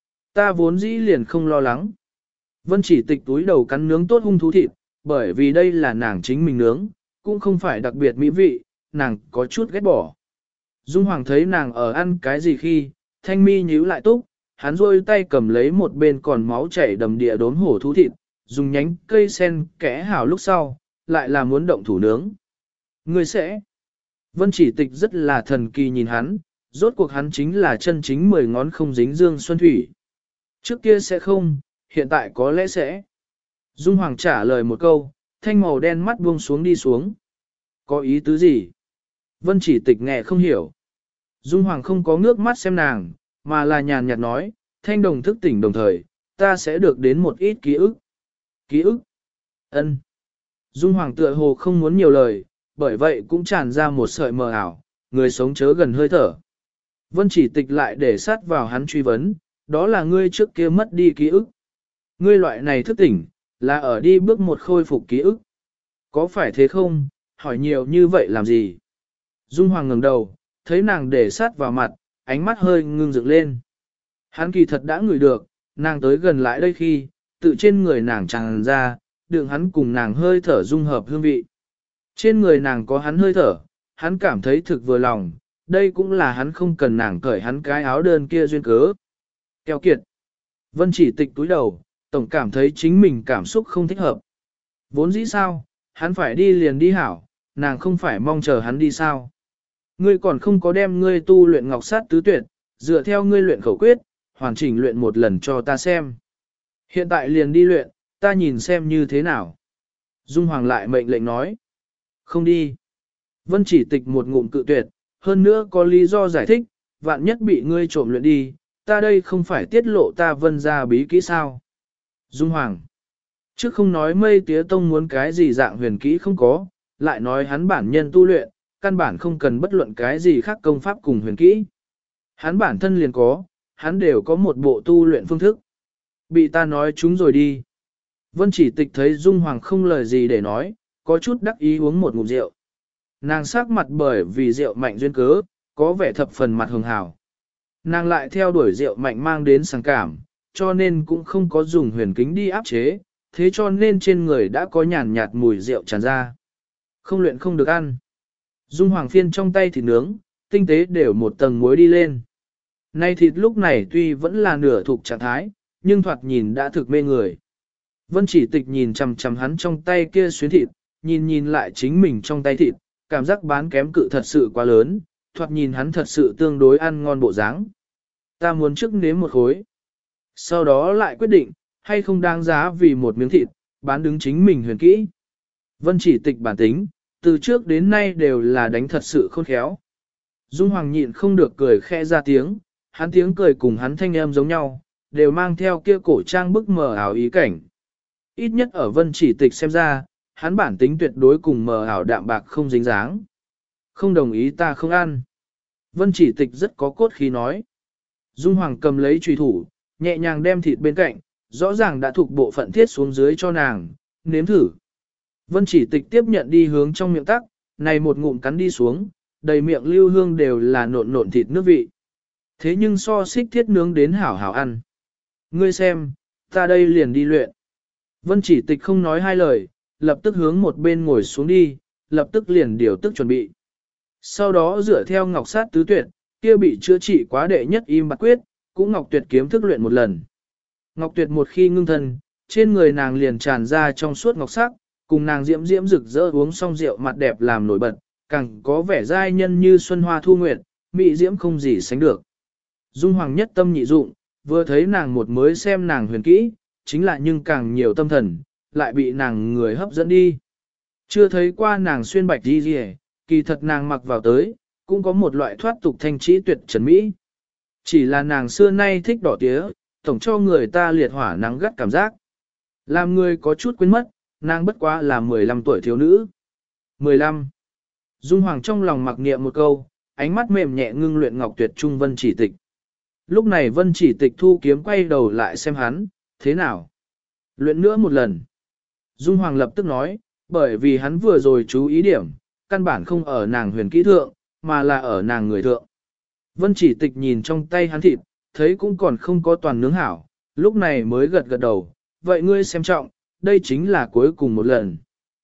Ta vốn dĩ liền không lo lắng. Vân Chỉ Tịch túi đầu cắn nướng tốt hung thú thịt, bởi vì đây là nàng chính mình nướng, cũng không phải đặc biệt mỹ vị, nàng có chút ghét bỏ. Dung Hoàng thấy nàng ở ăn cái gì khi, thanh mi nhíu lại túc, hắn rôi tay cầm lấy một bên còn máu chảy đầm địa đốn hổ thú thịt, dùng nhánh cây sen kẽ hảo lúc sau, lại là muốn động thủ nướng. Ngươi sẽ. Vân Chỉ Tịch rất là thần kỳ nhìn hắn, rốt cuộc hắn chính là chân chính 10 ngón không dính dương xuân thủy. Trước kia sẽ không, hiện tại có lẽ sẽ. Dung Hoàng trả lời một câu, thanh màu đen mắt buông xuống đi xuống. Có ý tứ gì? Vân Chỉ Tịch nghe không hiểu. Dung Hoàng không có ngước mắt xem nàng, mà là nhàn nhạt nói, thanh đồng thức tỉnh đồng thời, ta sẽ được đến một ít ký ức. Ký ức? Ân. Dung Hoàng tựa hồ không muốn nhiều lời, bởi vậy cũng tràn ra một sợi mờ ảo, người sống chớ gần hơi thở. Vân Chỉ Tịch lại để sát vào hắn truy vấn, đó là ngươi trước kia mất đi ký ức. Ngươi loại này thức tỉnh, là ở đi bước một khôi phục ký ức. Có phải thế không? Hỏi nhiều như vậy làm gì? Dung Hoàng ngẩng đầu, thấy nàng để sát vào mặt, ánh mắt hơi ngưng dựng lên. Hắn kỳ thật đã ngửi được, nàng tới gần lại đây khi, tự trên người nàng tràn ra, đường hắn cùng nàng hơi thở dung hợp hương vị. Trên người nàng có hắn hơi thở, hắn cảm thấy thực vừa lòng, đây cũng là hắn không cần nàng cởi hắn cái áo đơn kia duyên cớ. Keo kiệt. Vân Chỉ Tịch túi đầu, tổng cảm thấy chính mình cảm xúc không thích hợp. Vốn dĩ sao, hắn phải đi liền đi hảo, nàng không phải mong chờ hắn đi sao. Ngươi còn không có đem ngươi tu luyện ngọc sát tứ tuyệt, dựa theo ngươi luyện khẩu quyết, hoàn chỉnh luyện một lần cho ta xem. Hiện tại liền đi luyện, ta nhìn xem như thế nào. Dung Hoàng lại mệnh lệnh nói. Không đi. Vân Chỉ Tịch một ngụm cự tuyệt, hơn nữa có lý do giải thích, vạn nhất bị ngươi trộm luyện đi, ta đây không phải tiết lộ ta Vân gia bí kỹ sao? Dung Hoàng. Trước không nói mây tía tông muốn cái gì dạng huyền kỹ không có, lại nói hắn bản nhân tu luyện, căn bản không cần bất luận cái gì khác công pháp cùng huyền kỹ. Hắn bản thân liền có, hắn đều có một bộ tu luyện phương thức. Bị ta nói chúng rồi đi. Vân Chỉ Tịch thấy Dung Hoàng không lời gì để nói, có chút đắc ý uống một ngụm rượu. Nàng sắc mặt bởi vì rượu mạnh duyên cớ, có vẻ thập phần mặt hường hào. Nàng lại theo đuổi rượu mạnh mang đến sảng cảm, cho nên cũng không có dùng huyền kính đi áp chế, thế cho nên trên người đã có nhàn nhạt mùi rượu tràn ra. Không luyện không được ăn. Dung Hoàng phiên trong tay thịt nướng, tinh tế đều một tầng muối đi lên. Nay thịt lúc này tuy vẫn là nửa thuộc trạng thái, nhưng thoạt nhìn đã thực mê người. Vân Chỉ Tịch nhìn chằm chằm hắn trong tay kia xuyến thịt, nhìn lại chính mình trong tay thịt, cảm giác bán kém cự thật sự quá lớn, thoạt nhìn hắn thật sự tương đối ăn ngon bộ dáng. Ta muốn trước nếm một khối. Sau đó lại quyết định, hay không đáng giá vì một miếng thịt, bán đứng chính mình huyền kỹ. Vân Chỉ Tịch bản tính, từ trước đến nay đều là đánh thật sự khôn khéo. Dung Hoàng nhịn không được cười khẽ ra tiếng, hắn tiếng cười cùng hắn thanh âm giống nhau, đều mang theo kia cổ trang bức mờ ảo ý cảnh. Ít nhất ở Vân Chỉ Tịch xem ra, hắn bản tính tuyệt đối cùng mờ ảo đạm bạc không dính dáng. Không đồng ý ta không ăn. Vân Chỉ Tịch rất có cốt khí nói. Dung Hoàng cầm lấy chùy thủ, nhẹ nhàng đem thịt bên cạnh, rõ ràng đã thuộc bộ phận thiết xuống dưới cho nàng, nếm thử. Vân Chỉ Tịch tiếp nhận đi hướng trong miệng tắc, này một ngụm cắn đi xuống, đầy miệng lưu hương đều là nộn thịt nước vị. Thế nhưng so xích thiết nướng đến hảo hảo ăn. Ngươi xem, ta đây liền đi luyện. Vân Chỉ Tịch không nói hai lời, lập tức hướng một bên ngồi xuống đi, lập tức liền điều tức chuẩn bị. Sau đó dựa theo ngọc sát tứ tuyệt, kia bị chữa trị quá đệ nhất im bạc quyết, cũng ngọc tuyệt kiếm thức luyện một lần. Ngọc tuyệt một khi ngưng thân, trên người nàng liền tràn ra trong suốt ngọc sắc, cùng nàng diễm diễm rực rỡ uống xong rượu mặt đẹp làm nổi bật, càng có vẻ giai nhân như xuân hoa thu nguyệt, mỹ diễm không gì sánh được. Dung Hoàng nhất tâm nhị dụng, vừa thấy nàng một mới xem nàng huyền kỹ, chính là nhưng càng nhiều tâm thần, lại bị nàng người hấp dẫn đi. Chưa thấy qua nàng xuyên bạch đi gì, kỳ thật nàng mặc vào tới, cũng có một loại thoát tục thanh trí tuyệt trần mỹ. Chỉ là nàng xưa nay thích đỏ tía, tổng cho người ta liệt hỏa nắng gắt cảm giác. Làm người có chút quên mất, nàng bất quá là 15 tuổi thiếu nữ. 15. Dung Hoàng trong lòng mặc niệm một câu, ánh mắt mềm nhẹ ngưng luyện ngọc tuyệt trung Vân Chỉ Tịch. Lúc này Vân Chỉ Tịch thu kiếm quay đầu lại xem hắn, thế nào? Luyện nữa một lần. Dung Hoàng lập tức nói, bởi vì hắn vừa rồi chú ý điểm, căn bản không ở nàng huyền kỹ thượng, mà là ở nàng người thượng. Vân Chỉ Tịch nhìn trong tay hắn thịt, thấy cũng còn không có toàn nướng hảo, lúc này mới gật gật đầu, vậy ngươi xem trọng, đây chính là cuối cùng một lần.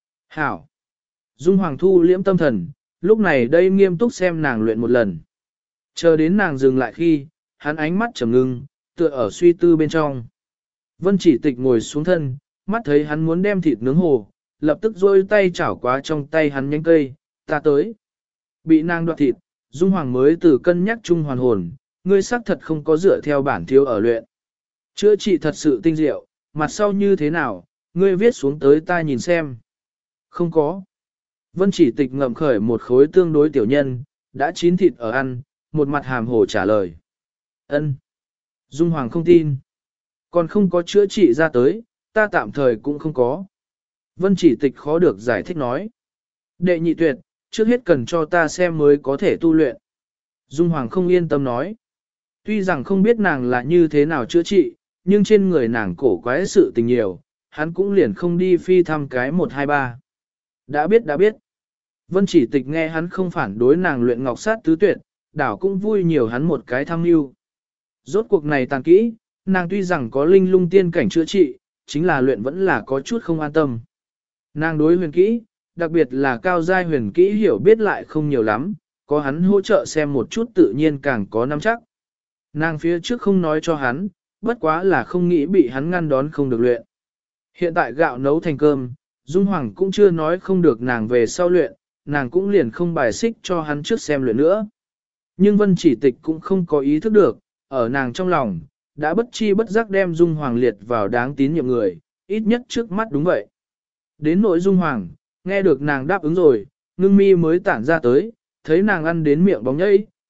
Hảo. Dung Hoàng thu liễm tâm thần, lúc này đây nghiêm túc xem nàng luyện một lần. Chờ đến nàng dừng lại khi, hắn ánh mắt trầm ngưng, tựa ở suy tư bên trong. Vân Chỉ Tịch ngồi xuống thân, mắt thấy hắn muốn đem thịt nướng hồ, lập tức rôi tay chảo quá trong tay hắn nhánh cây, ta tới. Bị nàng đoạt thịt, Dung Hoàng mới từ cân nhắc chung hoàn hồn, ngươi xác thật không có dựa theo bản thiếu ở luyện. Chữa trị thật sự tinh diệu, mặt sau như thế nào, ngươi viết xuống tới ta nhìn xem. Không có. Vân Chỉ Tịch ngậm khởi một khối tương đối tiểu nhân, đã chín thịt ở ăn, một mặt hàm hồ trả lời. Ân. Dung Hoàng không tin. Còn không có chữa trị ra tới, ta tạm thời cũng không có. Vân Chỉ Tịch khó được giải thích nói. Đệ nhị tuyệt, trước hết cần cho ta xem mới có thể tu luyện. Dung Hoàng không yên tâm nói. Tuy rằng không biết nàng là như thế nào chữa trị, nhưng trên người nàng cổ quái sự tình nhiều, hắn cũng liền không đi phi thăm cái 1-2-3. Đã biết. Vân Chỉ Tịch nghe hắn không phản đối nàng luyện ngọc sát tứ tuyệt, đảo cũng vui nhiều hắn một cái tham mưu. Rốt cuộc này tàn kỹ, nàng tuy rằng có linh lung tiên cảnh chữa trị, chính là luyện vẫn là có chút không an tâm. Nàng đối huyền kỹ, đặc biệt là cao giai huyền kỹ hiểu biết lại không nhiều lắm, có hắn hỗ trợ xem một chút tự nhiên càng có nắm chắc. Nàng phía trước không nói cho hắn, bất quá là không nghĩ bị hắn ngăn đón không được luyện. Hiện tại gạo nấu thành cơm, Dung Hoàng cũng chưa nói không được nàng về sau luyện, nàng cũng liền không bài xích cho hắn trước xem luyện nữa. Nhưng Vân Chỉ Tịch cũng không có ý thức được, ở nàng trong lòng, đã bất chi bất giác đem Dung Hoàng liệt vào đáng tín nhiệm người, ít nhất trước mắt đúng vậy. Đến nội Dung Hoàng, nghe được nàng đáp ứng rồi, ngưng mi mới tản ra tới, thấy nàng ăn đến miệng bóng nhây,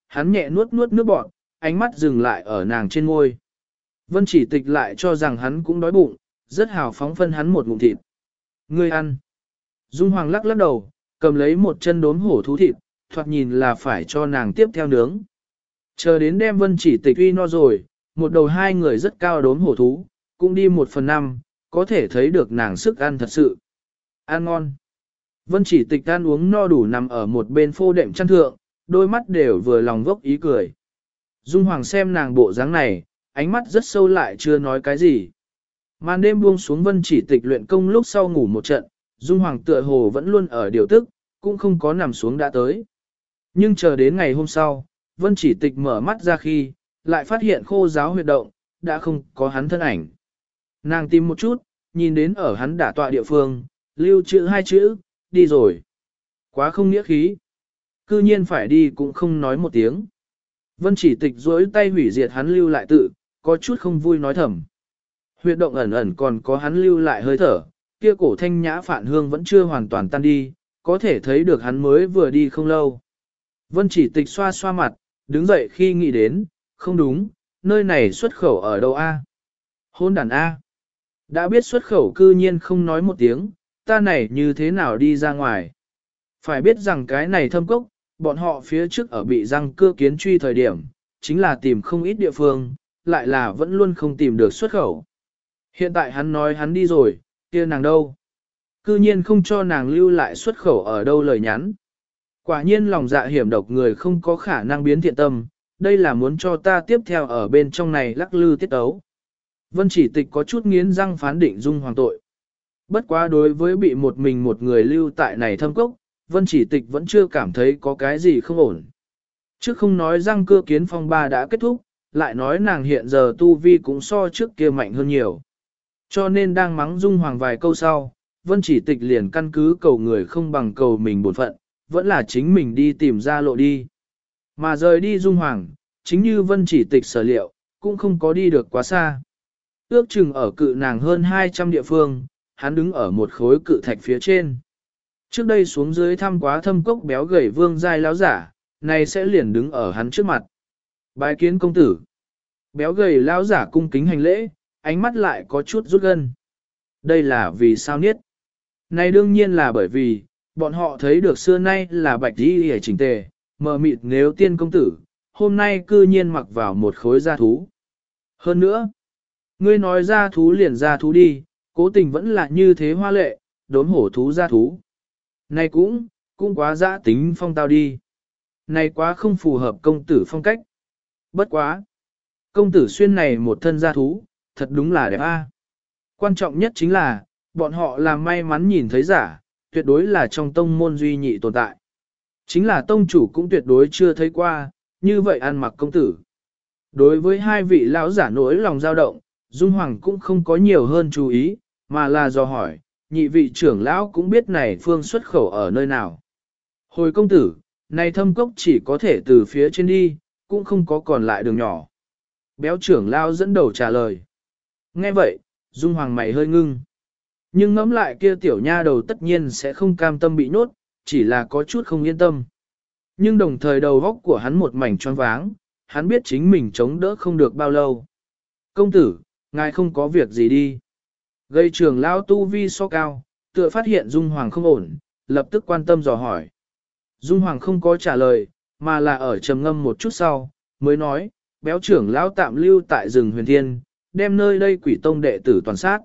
hắn nhẹ nuốt nuốt nước bọt, ánh mắt dừng lại ở nàng trên ngôi. Vân Chỉ Tịch lại cho rằng hắn cũng đói bụng, rất hào phóng phân hắn một ngụm thịt. Ngươi ăn. Dung Hoàng lắc lắc đầu, cầm lấy một chân đốn hổ thú thịt, thoạt nhìn là phải cho nàng tiếp theo nướng. Chờ đến đem Vân Chỉ Tịch uy no rồi, một đầu hai người rất cao đốn hổ thú, cũng đi 1/5, có thể thấy được nàng sức ăn thật sự. Ăn ngon. Vân Chỉ Tịch ăn uống no đủ nằm ở một bên phô đệm chăn thượng, đôi mắt đều vừa lòng gốc ý cười. Dung Hoàng xem nàng bộ dáng này, ánh mắt rất sâu lại chưa nói cái gì. Màn đêm buông xuống Vân Chỉ Tịch luyện công lúc sau ngủ một trận, Dung Hoàng tựa hồ vẫn luôn ở điều tức, cũng không có nằm xuống đã tới. Nhưng chờ đến ngày hôm sau, Vân Chỉ Tịch mở mắt ra khi, lại phát hiện khô giáo huyệt động, đã không có hắn thân ảnh. Nàng tìm một chút, nhìn đến ở hắn đả tọa địa phương, lưu trữ 2 chữ, đi rồi. Quá không nghĩa khí. Cư nhiên phải đi cũng không nói một tiếng. Vân Chỉ Tịch duỗi tay hủy diệt hắn lưu lại tự, có chút không vui nói thầm. Huyệt động ẩn ẩn còn có hắn lưu lại hơi thở, kia cổ thanh nhã phản hương vẫn chưa hoàn toàn tan đi, có thể thấy được hắn mới vừa đi không lâu. Vân Chỉ Tịch xoa xoa mặt, đứng dậy khi nghĩ đến, không đúng, nơi này xuất khẩu ở đâu a? Hôn đàn A. Đã biết xuất khẩu cư nhiên không nói một tiếng, ta này như thế nào đi ra ngoài. Phải biết rằng cái này thâm cốc, bọn họ phía trước ở bị răng cưa kiến truy thời điểm, chính là tìm không ít địa phương, lại là vẫn luôn không tìm được xuất khẩu. Hiện tại hắn nói hắn đi rồi, kia nàng đâu? Cư nhiên không cho nàng lưu lại xuất khẩu ở đâu lời nhắn. Quả nhiên lòng dạ hiểm độc người không có khả năng biến thiện tâm, đây là muốn cho ta tiếp theo ở bên trong này lắc lư tiết tấu. Vân Chỉ Tịch có chút nghiến răng phán định Dung Hoàng tội. Bất quá đối với bị một mình một người lưu tại này thâm cốc, Vân Chỉ Tịch vẫn chưa cảm thấy có cái gì không ổn. Chứ không nói răng cưa kiến phong ba đã kết thúc, lại nói nàng hiện giờ tu vi cũng so trước kia mạnh hơn nhiều. Cho nên đang mắng Dung Hoàng vài câu sau, Vân Chỉ Tịch liền căn cứ cầu người không bằng cầu mình bổn phận, vẫn là chính mình đi tìm ra lộ đi. Mà rời đi Dung Hoàng, chính như Vân Chỉ Tịch sở liệu, cũng không có đi được quá xa. Ước chừng ở cự nàng hơn 200 địa phương, hắn đứng ở một khối cự thạch phía trên. Trước đây xuống dưới thăm quá thâm cốc béo gầy vương giai láo giả, này sẽ liền đứng ở hắn trước mặt. Bái kiến công tử. Béo gầy láo giả cung kính hành lễ, ánh mắt lại có chút rút gân. Đây là vì sao niết? Này đương nhiên là bởi vì, bọn họ thấy được xưa nay là bạch đi hề chỉnh tề, mờ mịt nếu tiên công tử, hôm nay cư nhiên mặc vào một khối da thú. Hơn nữa, ngươi nói ra thú liền ra thú đi, cố tình vẫn là như thế hoa lệ, đốn hổ thú ra thú. Này cũng quá dã tính phong tao đi. Này quá không phù hợp công tử phong cách. Bất quá. Công tử xuyên này một thân gia thú, thật đúng là đẹp a. Quan trọng nhất chính là, bọn họ làm may mắn nhìn thấy giả, tuyệt đối là trong tông môn duy nhị tồn tại. Chính là tông chủ cũng tuyệt đối chưa thấy qua, như vậy ăn mặc công tử. Đối với hai vị lão giả nỗi lòng dao động, Dung Hoàng cũng không có nhiều hơn chú ý, mà là do hỏi, nhị vị trưởng lão cũng biết này phương xuất khẩu ở nơi nào. Hồi công tử, này thâm cốc chỉ có thể từ phía trên đi, cũng không có còn lại đường nhỏ. Béo trưởng lão dẫn đầu trả lời. Nghe vậy, Dung Hoàng mày hơi ngưng. Nhưng ngẫm lại kia tiểu nha đầu tất nhiên sẽ không cam tâm bị nhốt, chỉ là có chút không yên tâm. Nhưng đồng thời đầu góc của hắn một mảnh choáng váng, hắn biết chính mình chống đỡ không được bao lâu. Công tử, ngài không có việc gì đi. Gây trưởng lão tu vi so cao, tựa phát hiện Dung Hoàng không ổn, lập tức quan tâm dò hỏi. Dung Hoàng không có trả lời, mà là ở trầm ngâm một chút sau, mới nói, béo trưởng lão tạm lưu tại rừng huyền thiên, đem nơi đây quỷ tông đệ tử toàn sát.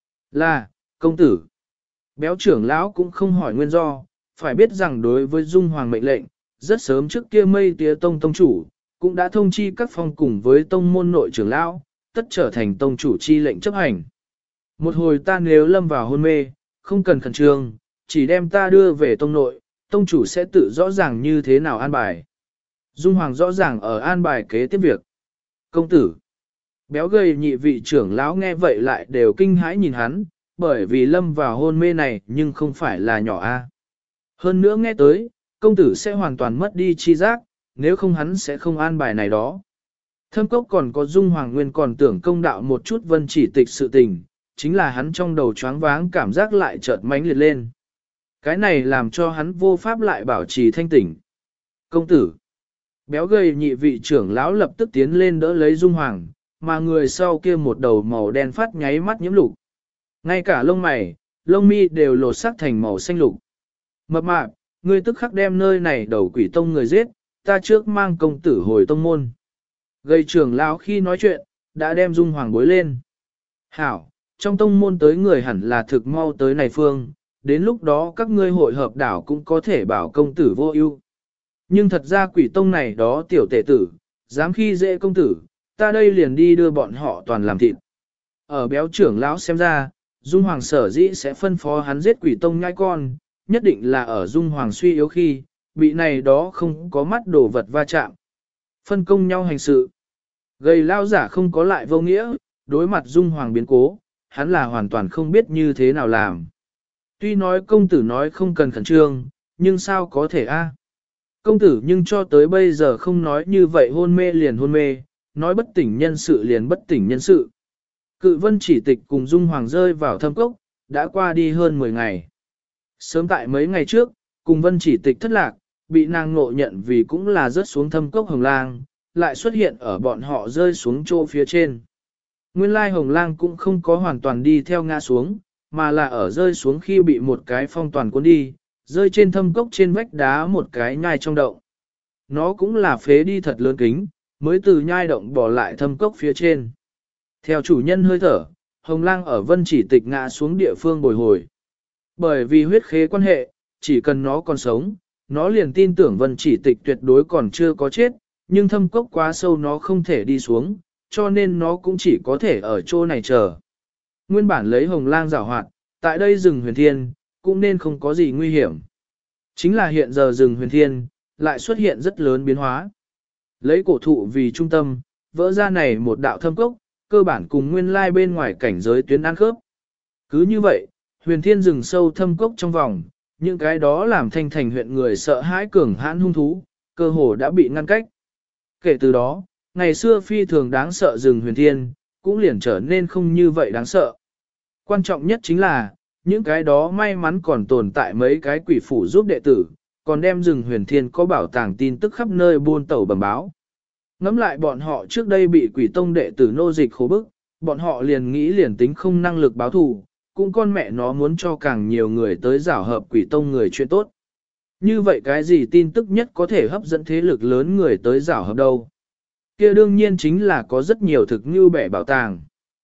Là, công tử. Béo trưởng lão cũng không hỏi nguyên do, phải biết rằng đối với Dung Hoàng mệnh lệnh, rất sớm trước kia Mây Tía Tông tông chủ, cũng đã thông chi các phong cùng với tông môn nội trưởng lão, tất trở thành tông chủ chi lệnh chấp hành. Một hồi ta nếu lâm vào hôn mê, không cần khẩn trương, chỉ đem ta đưa về tông nội, tông chủ sẽ tự rõ ràng như thế nào an bài. Dung Hoàng rõ ràng ở an bài kế tiếp việc. Công tử. Béo gầy nhị vị trưởng lão nghe vậy lại đều kinh hãi nhìn hắn, bởi vì lâm vào hôn mê này nhưng không phải là nhỏ a. Hơn nữa nghe tới, công tử sẽ hoàn toàn mất đi chi giác, nếu không hắn sẽ không an bài này đó. Thâm cốc còn có Dung Hoàng Nguyên còn tưởng công đạo một chút Vân Chỉ Tịch sự tình, chính là hắn trong đầu choáng váng cảm giác lại chợt mãnh liệt lên. Cái này làm cho hắn vô pháp lại bảo trì thanh tỉnh. Công tử, Béo gầy nhị vị trưởng lão lập tức tiến lên đỡ lấy Dung Hoàng, mà người sau kia một đầu màu đen phát nháy mắt nhiễm lục. Ngay cả lông mày, lông mi đều lột sắc thành màu xanh lục. Mập mạp, ngươi tức khắc đem nơi này đầu quỷ tông người giết, ta trước mang công tử hồi tông môn. Gầy trưởng lão khi nói chuyện, đã đem Dung Hoàng bối lên. Hảo, trong tông môn tới người hẳn là thực mau tới này phương, đến lúc đó các ngươi hội hợp đảo cũng có thể bảo công tử vô ưu. Nhưng thật ra quỷ tông này đó tiểu tể tử, dám khi dễ công tử, ta đây liền đi đưa bọn họ toàn làm thịt. Ở béo trưởng lão xem ra, Dung Hoàng sở dĩ sẽ phân phó hắn giết quỷ tông nhai con, nhất định là ở Dung Hoàng suy yếu khi, bị này đó không có mắt đồ vật va chạm. Phân công nhau hành sự. Gầy lao giả không có lại vô nghĩa, đối mặt Dung Hoàng biến cố, hắn là hoàn toàn không biết như thế nào làm. Tuy nói công tử nói không cần khẩn trương, nhưng sao có thể a? Công tử nhưng cho tới bây giờ không nói như vậy hôn mê liền hôn mê, nói bất tỉnh nhân sự liền bất tỉnh nhân sự. Cự vân chỉ tịch cùng Dung Hoàng rơi vào thâm cốc, đã qua đi hơn 10 ngày. Sớm tại mấy ngày trước, cùng vân chỉ tịch thất lạc, bị nàng ngộ nhận vì cũng là rớt xuống thâm cốc hồng lang, lại xuất hiện ở bọn họ rơi xuống chỗ phía trên. Nguyên lai hồng lang cũng không có hoàn toàn đi theo ngã xuống, mà là ở rơi xuống khi bị một cái phong toàn cuốn đi, rơi trên thâm cốc trên vách đá một cái nhai trong động. Nó cũng là phế đi thật lớn kính, mới từ nhai động bỏ lại thâm cốc phía trên. Theo chủ nhân hơi thở, hồng lang ở vân chỉ tịch ngã xuống địa phương bồi hồi. Bởi vì huyết khế quan hệ, chỉ cần nó còn sống, nó liền tin tưởng vân chỉ tịch tuyệt đối còn chưa có chết, nhưng thâm cốc quá sâu nó không thể đi xuống, cho nên nó cũng chỉ có thể ở chỗ này chờ. Nguyên bản lấy hồng lang giảo hoạt, tại đây rừng huyền thiên, cũng nên không có gì nguy hiểm. Chính là hiện giờ rừng huyền thiên, lại xuất hiện rất lớn biến hóa. Lấy cổ thụ vì trung tâm, vỡ ra này một đạo thâm cốc, cơ bản cùng nguyên lai bên ngoài cảnh giới tuyến ăn khớp. Cứ như vậy, huyền thiên rừng sâu thâm cốc trong vòng, những cái đó làm thanh thành huyện người sợ hãi cường hãn hung thú, cơ hồ đã bị ngăn cách. Kể từ đó, ngày xưa phi thường đáng sợ rừng huyền thiên, cũng liền trở nên không như vậy đáng sợ. Quan trọng nhất chính là, những cái đó may mắn còn tồn tại mấy cái quỷ phủ giúp đệ tử, còn đem rừng huyền thiên có bảo tàng tin tức khắp nơi buôn tẩu bẩm báo. Ngắm lại bọn họ trước đây bị quỷ tông đệ tử nô dịch khổ bức, bọn họ liền nghĩ liền tính không năng lực báo thù, cũng con mẹ nó muốn cho càng nhiều người tới giảo hợp quỷ tông người chuyện tốt. Như vậy cái gì tin tức nhất có thể hấp dẫn thế lực lớn người tới giảo hợp đâu? Kia đương nhiên chính là có rất nhiều thực như bẻ bảo tàng.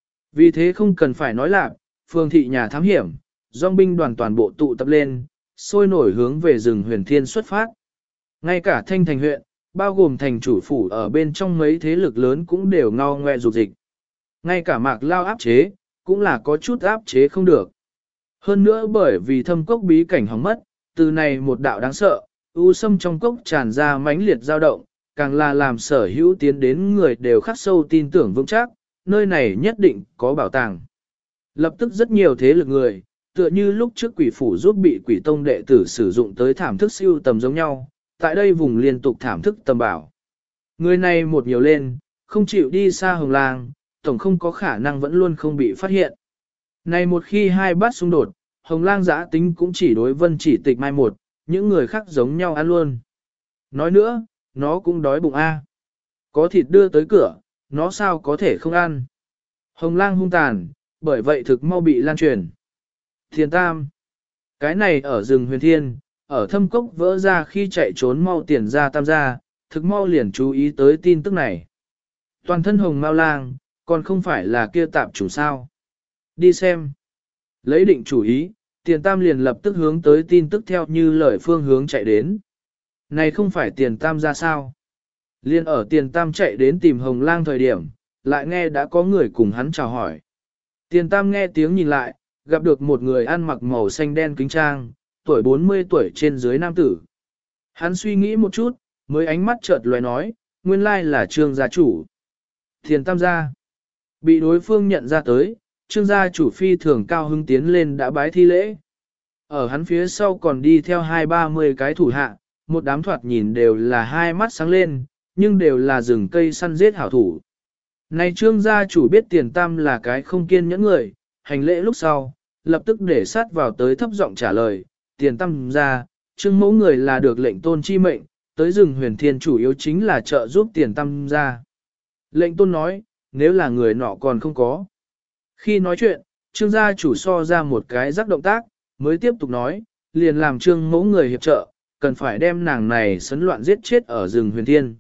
Vì thế không cần phải nói là, phương thị nhà thám hiểm, dòng binh đoàn toàn bộ tụ tập lên, sôi nổi hướng về rừng huyền thiên xuất phát. Ngay cả thanh thành huyện, bao gồm thành chủ phủ ở bên trong mấy thế lực lớn cũng đều ngao ngoe dục dịch. Ngay cả mạc lao áp chế, cũng là có chút áp chế không được. Hơn nữa bởi vì thâm cốc bí cảnh hỏng mất, từ này một đạo đáng sợ, u sâm trong cốc tràn ra mãnh liệt dao động, càng là làm sở hữu tiến đến người đều khắc sâu tin tưởng vững chắc, nơi này nhất định có bảo tàng. Lập tức rất nhiều thế lực người, tựa như lúc trước quỷ phủ giúp bị quỷ tông đệ tử sử dụng tới thảm thức siêu tầm giống nhau, tại đây vùng liên tục thảm thức tầm bảo. Người này một nhiều lên, không chịu đi xa hồng lang, tổng không có khả năng vẫn luôn không bị phát hiện. Này một khi hai bát xung đột, hồng lang giã tính cũng chỉ đối vân chỉ tịch mai một, những người khác giống nhau ăn luôn. Nói nữa, nó cũng đói bụng a. Có thịt đưa tới cửa, nó sao có thể không ăn. Hồng lang hung tàn, bởi vậy thực mau bị lan truyền. Thiền tam. Cái này ở rừng huyền thiên, ở thâm cốc vỡ ra khi chạy trốn mau tiền ra tam gia, thực mau liền chú ý tới tin tức này. Toàn thân hồng mao lang, còn không phải là kia tạp chủ sao. Đi xem. Lấy định chủ ý, tiền tam liền lập tức hướng tới tin tức theo như lời phương hướng chạy đến. Này không phải tiền tam ra sao? Liên ở tiền tam chạy đến tìm hồng lang thời điểm, lại nghe đã có người cùng hắn chào hỏi. Tiền tam nghe tiếng nhìn lại, gặp được một người ăn mặc màu xanh đen kính trang, tuổi 40 tuổi trên dưới nam tử. Hắn suy nghĩ một chút, mới ánh mắt chợt lóe nói, nguyên lai là Trương gia chủ. Tiền tam gia. Bị đối phương nhận ra tới, Trương gia chủ phi thường cao hứng tiến lên đã bái thi lễ. Ở hắn phía sau còn đi theo 20-30 cái thủ hạ, một đám thoạt nhìn đều là hai mắt sáng lên, nhưng đều là rừng cây săn giết hảo thủ. Này Trương gia chủ biết tiền tam là cái không kiên nhẫn người, hành lễ lúc sau, lập tức để sát vào tới thấp giọng trả lời, tiền tam gia, Trương mẫu người là được lệnh tôn chi mệnh, tới rừng huyền thiên chủ yếu chính là trợ giúp tiền tam gia. Lệnh tôn nói, nếu là người nọ còn không có. Khi nói chuyện, trương gia chủ so ra một cái rắc động tác, mới tiếp tục nói, liền làm trương mẫu người hiệp trợ, cần phải đem nàng này sấn loạn giết chết ở rừng huyền thiên.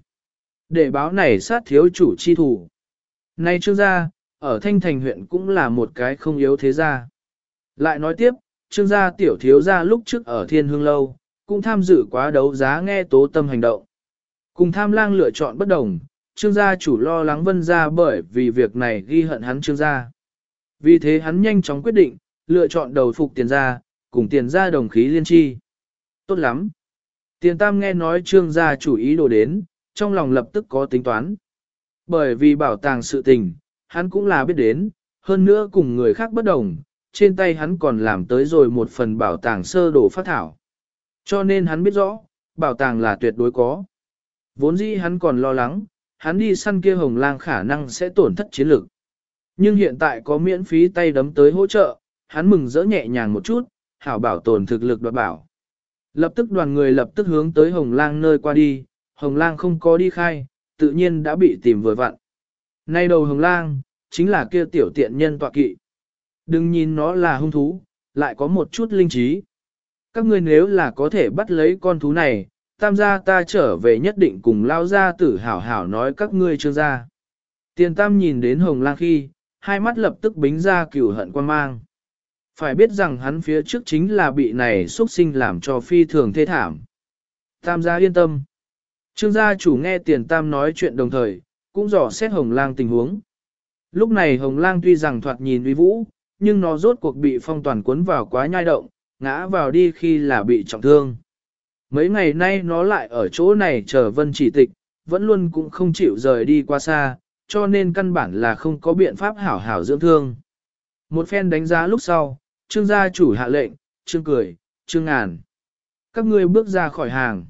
Để báo này sát thiếu chủ chi thủ. Nay trương gia, ở Thanh Thành huyện cũng là một cái không yếu thế gia. Lại nói tiếp, trương gia tiểu thiếu gia lúc trước ở Thiên Hương Lâu, cũng tham dự quá đấu giá nghe tố tâm hành động. Cùng Tham Lang lựa chọn bất đồng, trương gia chủ lo lắng Vân gia bởi vì việc này ghi hận hắn trương gia. Vì thế hắn nhanh chóng quyết định, lựa chọn đầu phục tiền gia, cùng tiền gia đồng khí liên chi. Tốt lắm. Tiền Tam nghe nói trương gia chủ ý đồ đến, trong lòng lập tức có tính toán. Bởi vì bảo tàng sự tình, hắn cũng là biết đến, hơn nữa cùng người khác bất đồng, trên tay hắn còn làm tới rồi một phần bảo tàng sơ đồ phát thảo. Cho nên hắn biết rõ, bảo tàng là tuyệt đối có. Vốn dĩ hắn còn lo lắng, hắn đi săn kia hồng lang khả năng sẽ tổn thất chiến lực. Nhưng hiện tại có miễn phí tay đấm tới hỗ trợ, hắn mừng rỡ nhẹ nhàng một chút, hảo bảo tồn thực lực đoạt bảo. Lập tức đoàn người lập tức hướng tới hồng lang nơi qua đi, hồng lang không có đi khai, tự nhiên đã bị tìm vừa vặn. Nay đầu hồng lang, chính là kia tiểu tiện nhân tọa kỵ. Đừng nhìn nó là hung thú, lại có một chút linh trí. Các ngươi nếu là có thể bắt lấy con thú này, tam gia ta trở về nhất định cùng lao gia tử hảo hảo nói các ngươi trương gia. Tiền tam nhìn đến hồng lang khi, hai mắt lập tức bính ra cửu hận quan mang. Phải biết rằng hắn phía trước chính là bị này xuất sinh làm cho phi thường thê thảm. Tam gia yên tâm. Trương gia chủ nghe tiền tam nói chuyện đồng thời, cũng dò xét hồng lang tình huống. Lúc này hồng lang tuy rằng thoạt nhìn uy vũ, nhưng nó rốt cuộc bị phong toàn cuốn vào quá nhai động, ngã vào đi khi là bị trọng thương. Mấy ngày nay nó lại ở chỗ này chờ Vân Chỉ Tịch, vẫn luôn cũng không chịu rời đi qua xa, cho nên căn bản là không có biện pháp hảo hảo dưỡng thương. Một phen đánh giá lúc sau, trương gia chủ hạ lệnh, trương cười, trương ngàn. Các ngươi bước ra khỏi hàng.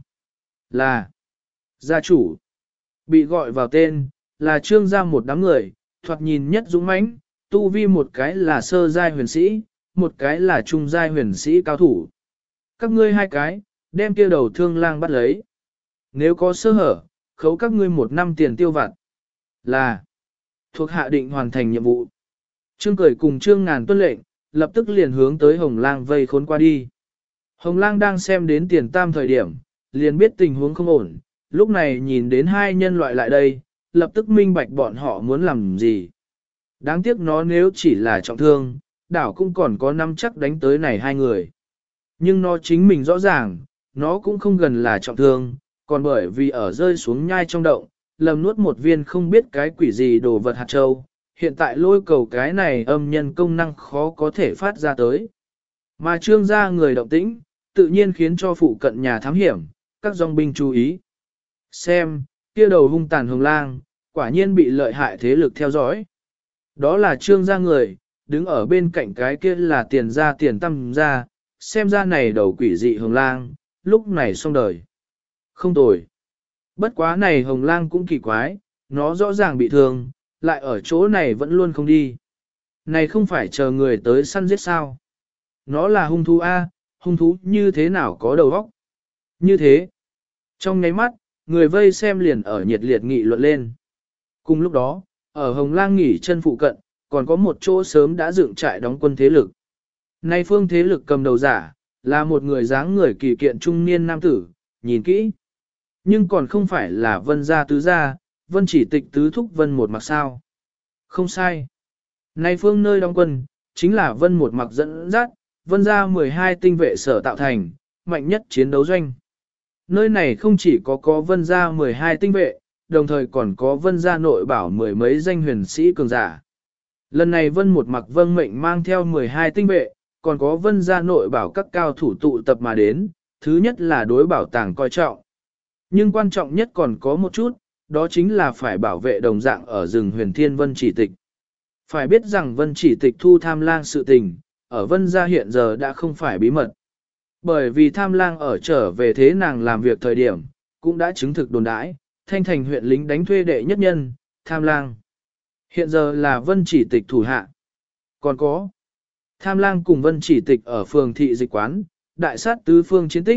Là gia chủ. Bị gọi vào tên, là trương gia một đám người, thoạt nhìn nhất dũng mãnh, tu vi một cái là sơ giai huyền sĩ, một cái là trung giai huyền sĩ cao thủ. Các ngươi hai cái, đem kia đầu thương lang bắt lấy. Nếu có sơ hở, khấu các ngươi 1 năm tiền tiêu vặt. Là thuộc hạ định hoàn thành nhiệm vụ. Trương cười cùng trương ngàn tuân lệnh, lập tức liền hướng tới hồng lang vây khốn qua đi. Hồng lang đang xem đến tiền tam thời điểm, liền biết tình huống không ổn, lúc này nhìn đến hai nhân loại lại đây, lập tức minh bạch bọn họ muốn làm gì. Đáng tiếc nó nếu chỉ là trọng thương, đảo cũng còn có nắm chắc đánh tới này hai người. Nhưng nó chính mình rõ ràng, nó cũng không gần là trọng thương, còn bởi vì ở rơi xuống nhai trong động, lầm nuốt một viên không biết cái quỷ gì đồ vật hạt châu, hiện tại lôi cầu cái này âm nhân công năng khó có thể phát ra tới. Mà trương gia người động tĩnh, tự nhiên khiến cho phụ cận nhà thám hiểm, các dòng binh chú ý. Xem, kia đầu hung tàn hồng lang, quả nhiên bị lợi hại thế lực theo dõi. Đó là trương gia người, đứng ở bên cạnh cái kia là tiền gia tiền tâm gia, xem ra này đầu quỷ dị hồng lang, lúc này xong đời. Không tồi. Bất quá này hồng lang cũng kỳ quái, nó rõ ràng bị thương, lại ở chỗ này vẫn luôn không đi. Này không phải chờ người tới săn giết sao. Nó là hung thú A, hung thú như thế nào có đầu óc? Như thế. Trong nháy mắt, người vây xem liền ở nhiệt liệt nghị luận lên. Cùng lúc đó, ở Hồng Lang nghỉ chân phụ cận, còn có một chỗ sớm đã dựng trại đóng quân thế lực. Nay phương thế lực cầm đầu giả, là một người dáng người kỳ kiện trung niên nam tử, nhìn kỹ. Nhưng còn không phải là Vân gia tứ gia, Vân Chỉ Tịch tứ thúc Vân một mặc sao. Không sai. Nay phương nơi đóng quân, chính là Vân một mặc dẫn dắt, Vân gia 12 tinh vệ sở tạo thành, mạnh nhất chiến đấu doanh. Nơi này không chỉ có Vân gia 12 tinh vệ, đồng thời còn có Vân gia nội bảo 10 mấy danh huyền sĩ cường giả. Lần này Vân một mặc vâng mệnh mang theo 12 tinh vệ, còn có Vân gia nội bảo các cao thủ tụ tập mà đến, thứ nhất là đối bảo tàng coi trọng. Nhưng quan trọng nhất còn có một chút, đó chính là phải bảo vệ đồng dạng ở rừng huyền thiên Vân Chỉ Tịch. Phải biết rằng Vân Chỉ Tịch thu Tham Lang sự tình, ở Vân gia hiện giờ đã không phải bí mật. Bởi vì Tham Lang ở trở về thế nàng làm việc thời điểm, cũng đã chứng thực đồn đãi, Thanh Thành huyện lính đánh thuê đệ nhất nhân, Tham Lang. Hiện giờ là Vân Chỉ Tịch thủ hạ. Còn có, Tham Lang cùng Vân Chỉ Tịch ở phường thị dịch quán, đại sát tứ phương chiến tích,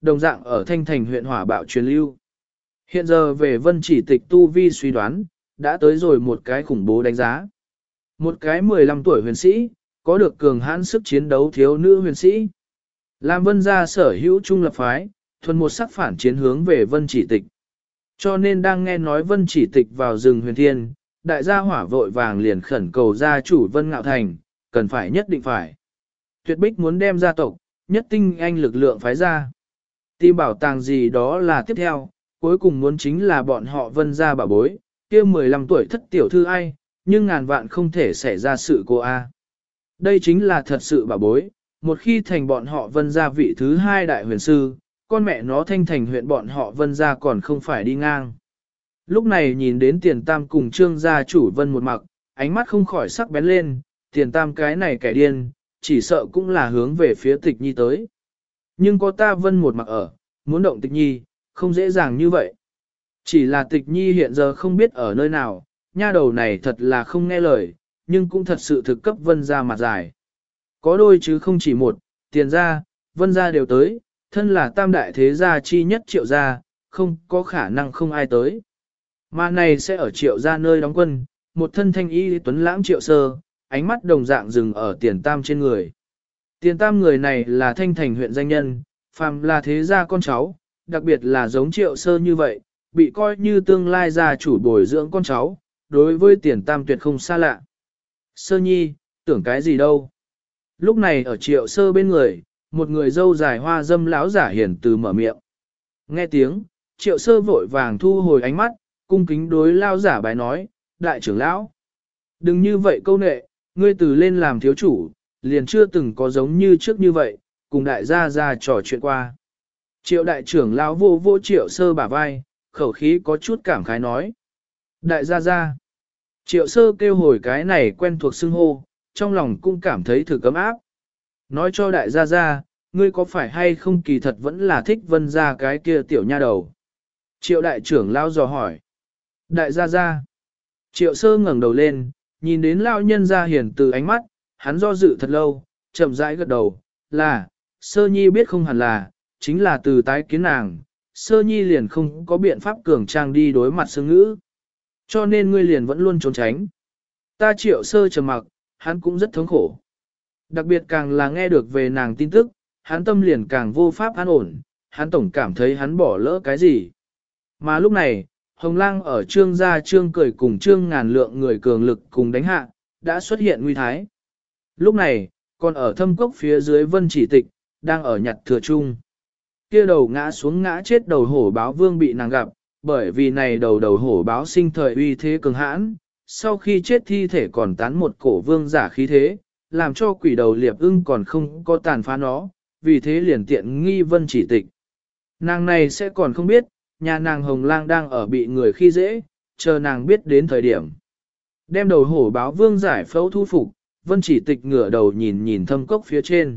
đồng dạng ở Thanh Thành huyện hỏa bạo truyền lưu. Hiện giờ về Vân Chỉ Tịch tu vi suy đoán, đã tới rồi một cái khủng bố đánh giá. Một cái 15 tuổi huyền sĩ, có được cường hãn sức chiến đấu thiếu nữ huyền sĩ. Làm Vân gia sở hữu trung lập phái, thuần một sắc phản chiến hướng về Vân Chỉ Tịch. Cho nên đang nghe nói Vân Chỉ Tịch vào rừng huyền thiên, đại gia hỏa vội vàng liền khẩn cầu gia chủ Vân Ngạo Thành, cần phải nhất định phải. Tuyệt bích muốn đem gia tộc, nhất tinh anh lực lượng phái ra. Tìm bảo tàng gì đó là tiếp theo, cuối cùng muốn chính là bọn họ Vân gia bảo bối, kia 15 tuổi thất tiểu thư ai, nhưng ngàn vạn không thể xảy ra sự cô A. Đây chính là thật sự bảo bối, một khi thành bọn họ Vân gia vị thứ hai đại huyền sư, con mẹ nó Thanh Thành huyện bọn họ Vân gia còn không phải đi ngang. Lúc này nhìn đến Tiền Tam cùng Trương gia chủ Vân một mặc, ánh mắt không khỏi sắc bén lên, Tiền Tam cái này kẻ điên, chỉ sợ cũng là hướng về phía Tịch Nhi tới. Nhưng có ta Vân một mặc ở, muốn động Tịch Nhi, không dễ dàng như vậy. Chỉ là Tịch Nhi hiện giờ không biết ở nơi nào, nha đầu này thật là không nghe lời, nhưng cũng thật sự thực cấp Vân gia mặt dài. Có đôi chứ không chỉ một, Tiền gia, Vân gia đều tới, thân là tam đại thế gia chi nhất Triệu gia, không có khả năng không ai tới. Mà này sẽ ở Triệu gia nơi đóng quân, một thân thanh y tuấn lãng Triệu Sơ, ánh mắt đồng dạng dừng ở Tiền Tam trên người. Tiền Tam người này là Thanh Thành huyện danh nhân, phàm là thế gia con cháu, đặc biệt là giống Triệu Sơ như vậy, bị coi như tương lai gia chủ bồi dưỡng con cháu, đối với Tiền Tam tuyệt không xa lạ. Sơ nhi, tưởng cái gì đâu. Lúc này ở Triệu Sơ bên người, một người dâu dài hoa dâm lão giả hiển từ mở miệng. Nghe tiếng, Triệu Sơ vội vàng thu hồi ánh mắt, cung kính đối lão giả bái nói, đại trưởng lão. Đừng như vậy câu nệ, ngươi từ lên làm thiếu chủ, liền chưa từng có giống như trước như vậy, cùng đại gia ra trò chuyện qua. Triệu đại trưởng lão vô vô Triệu Sơ bả vai, khẩu khí có chút cảm khái nói. Đại gia ra. Triệu Sơ kêu hồi cái này quen thuộc xưng hô, trong lòng cũng cảm thấy thử cấm áp. Nói cho đại gia gia, ngươi có phải hay không kỳ thật vẫn là thích Vân gia cái kia tiểu nha đầu. Triệu đại trưởng lao dò hỏi. Đại gia gia. Triệu Sơ ngẩng đầu lên, nhìn đến lao nhân ra hiền từ ánh mắt, hắn do dự thật lâu, chậm rãi gật đầu, là, Sơ nhi biết không hẳn là, chính là từ tái kiến nàng, Sơ nhi liền không có biện pháp cường trang đi đối mặt Sơ ngữ. Cho nên ngươi liền vẫn luôn trốn tránh. Ta Triệu Sơ trầm mặc, hắn cũng rất thống khổ. Đặc biệt càng là nghe được về nàng tin tức, hắn tâm liền càng vô pháp an ổn, hắn tổng cảm thấy hắn bỏ lỡ cái gì. Mà lúc này, Hồng Lang ở Trương gia Trương cười cùng Trương ngàn lượng người cường lực cùng đánh hạ, đã xuất hiện nguy thái. Lúc này, còn ở thâm cốc phía dưới Vân Chỉ Tịch, đang ở nhặt thừa chung. Kia đầu ngã xuống ngã chết đầu hổ báo vương bị nàng gặp, bởi vì này đầu hổ báo sinh thời uy thế cường hãn, sau khi chết thi thể còn tán một cổ vương giả khí thế, làm cho quỷ đầu liệp ưng còn không có tàn phá nó, vì thế liền tiện nghi Vân Chỉ Tịch. Nàng này sẽ còn không biết, nhà nàng Hồng Lang đang ở bị người khi dễ, chờ nàng biết đến thời điểm. Đem đầu hổ báo vương giải phẫu thu phục, Vân Chỉ Tịch ngửa đầu nhìn nhìn thâm cốc phía trên.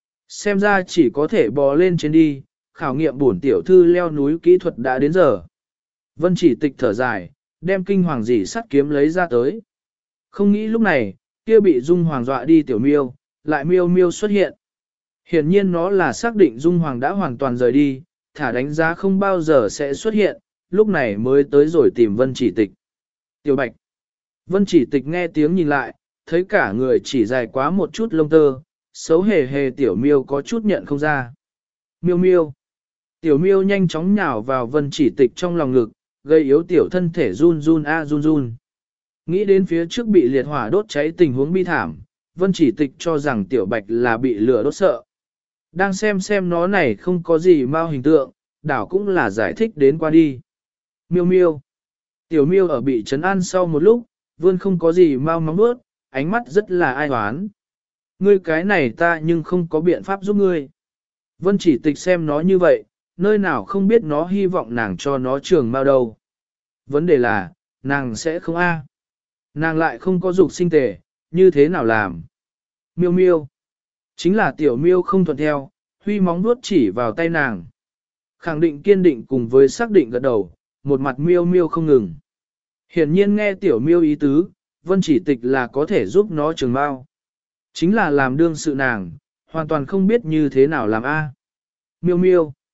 Xem ra chỉ có thể bò lên trên đi, khảo nghiệm bổn tiểu thư leo núi kỹ thuật đã đến giờ. Vân Chỉ Tịch thở dài, đem kinh hoàng dỉ sắt kiếm lấy ra tới. Không nghĩ lúc này, kia bị Dung Hoàng dọa đi tiểu miêu, lại miêu miêu xuất hiện. Hiển nhiên nó là xác định Dung Hoàng đã hoàn toàn rời đi, thả đánh giá không bao giờ sẽ xuất hiện, lúc này mới tới rồi tìm Vân Chỉ Tịch. Tiểu Bạch. Vân Chỉ Tịch nghe tiếng nhìn lại, thấy cả người chỉ dài quá một chút lông tơ, xấu hề hề tiểu miêu có chút nhận không ra. Miêu miêu. Tiểu miêu nhanh chóng nhào vào Vân Chỉ Tịch trong lòng ngực, gây yếu tiểu thân thể run run a run run. Nghĩ đến phía trước bị liệt hỏa đốt cháy tình huống bi thảm, Vân Chỉ Tịch cho rằng tiểu bạch là bị lửa đốt sợ. Đang xem nó này không có gì mau hình tượng, đảo cũng là giải thích đến qua đi. Miêu miêu. Tiểu miêu ở bị trấn an sau một lúc, vươn không có gì mau móng bước, ánh mắt rất là ai hoán. Ngươi cái này ta nhưng không có biện pháp giúp ngươi. Vân Chỉ Tịch xem nó như vậy, nơi nào không biết nó hy vọng nàng cho nó trường mau đâu. Vấn đề là, nàng sẽ không a. Nàng lại không có dục sinh tề, như thế nào làm? Miêu miêu. Chính là tiểu miêu không thuận theo, huy móng vuốt chỉ vào tay nàng. Khẳng định kiên định cùng với xác định gật đầu, một mặt miêu miêu không ngừng. Hiển nhiên nghe tiểu miêu ý tứ, Vân Chỉ Tịch là có thể giúp nó trường bao. Chính là làm đương sự nàng, hoàn toàn không biết như thế nào làm a. Miêu miêu.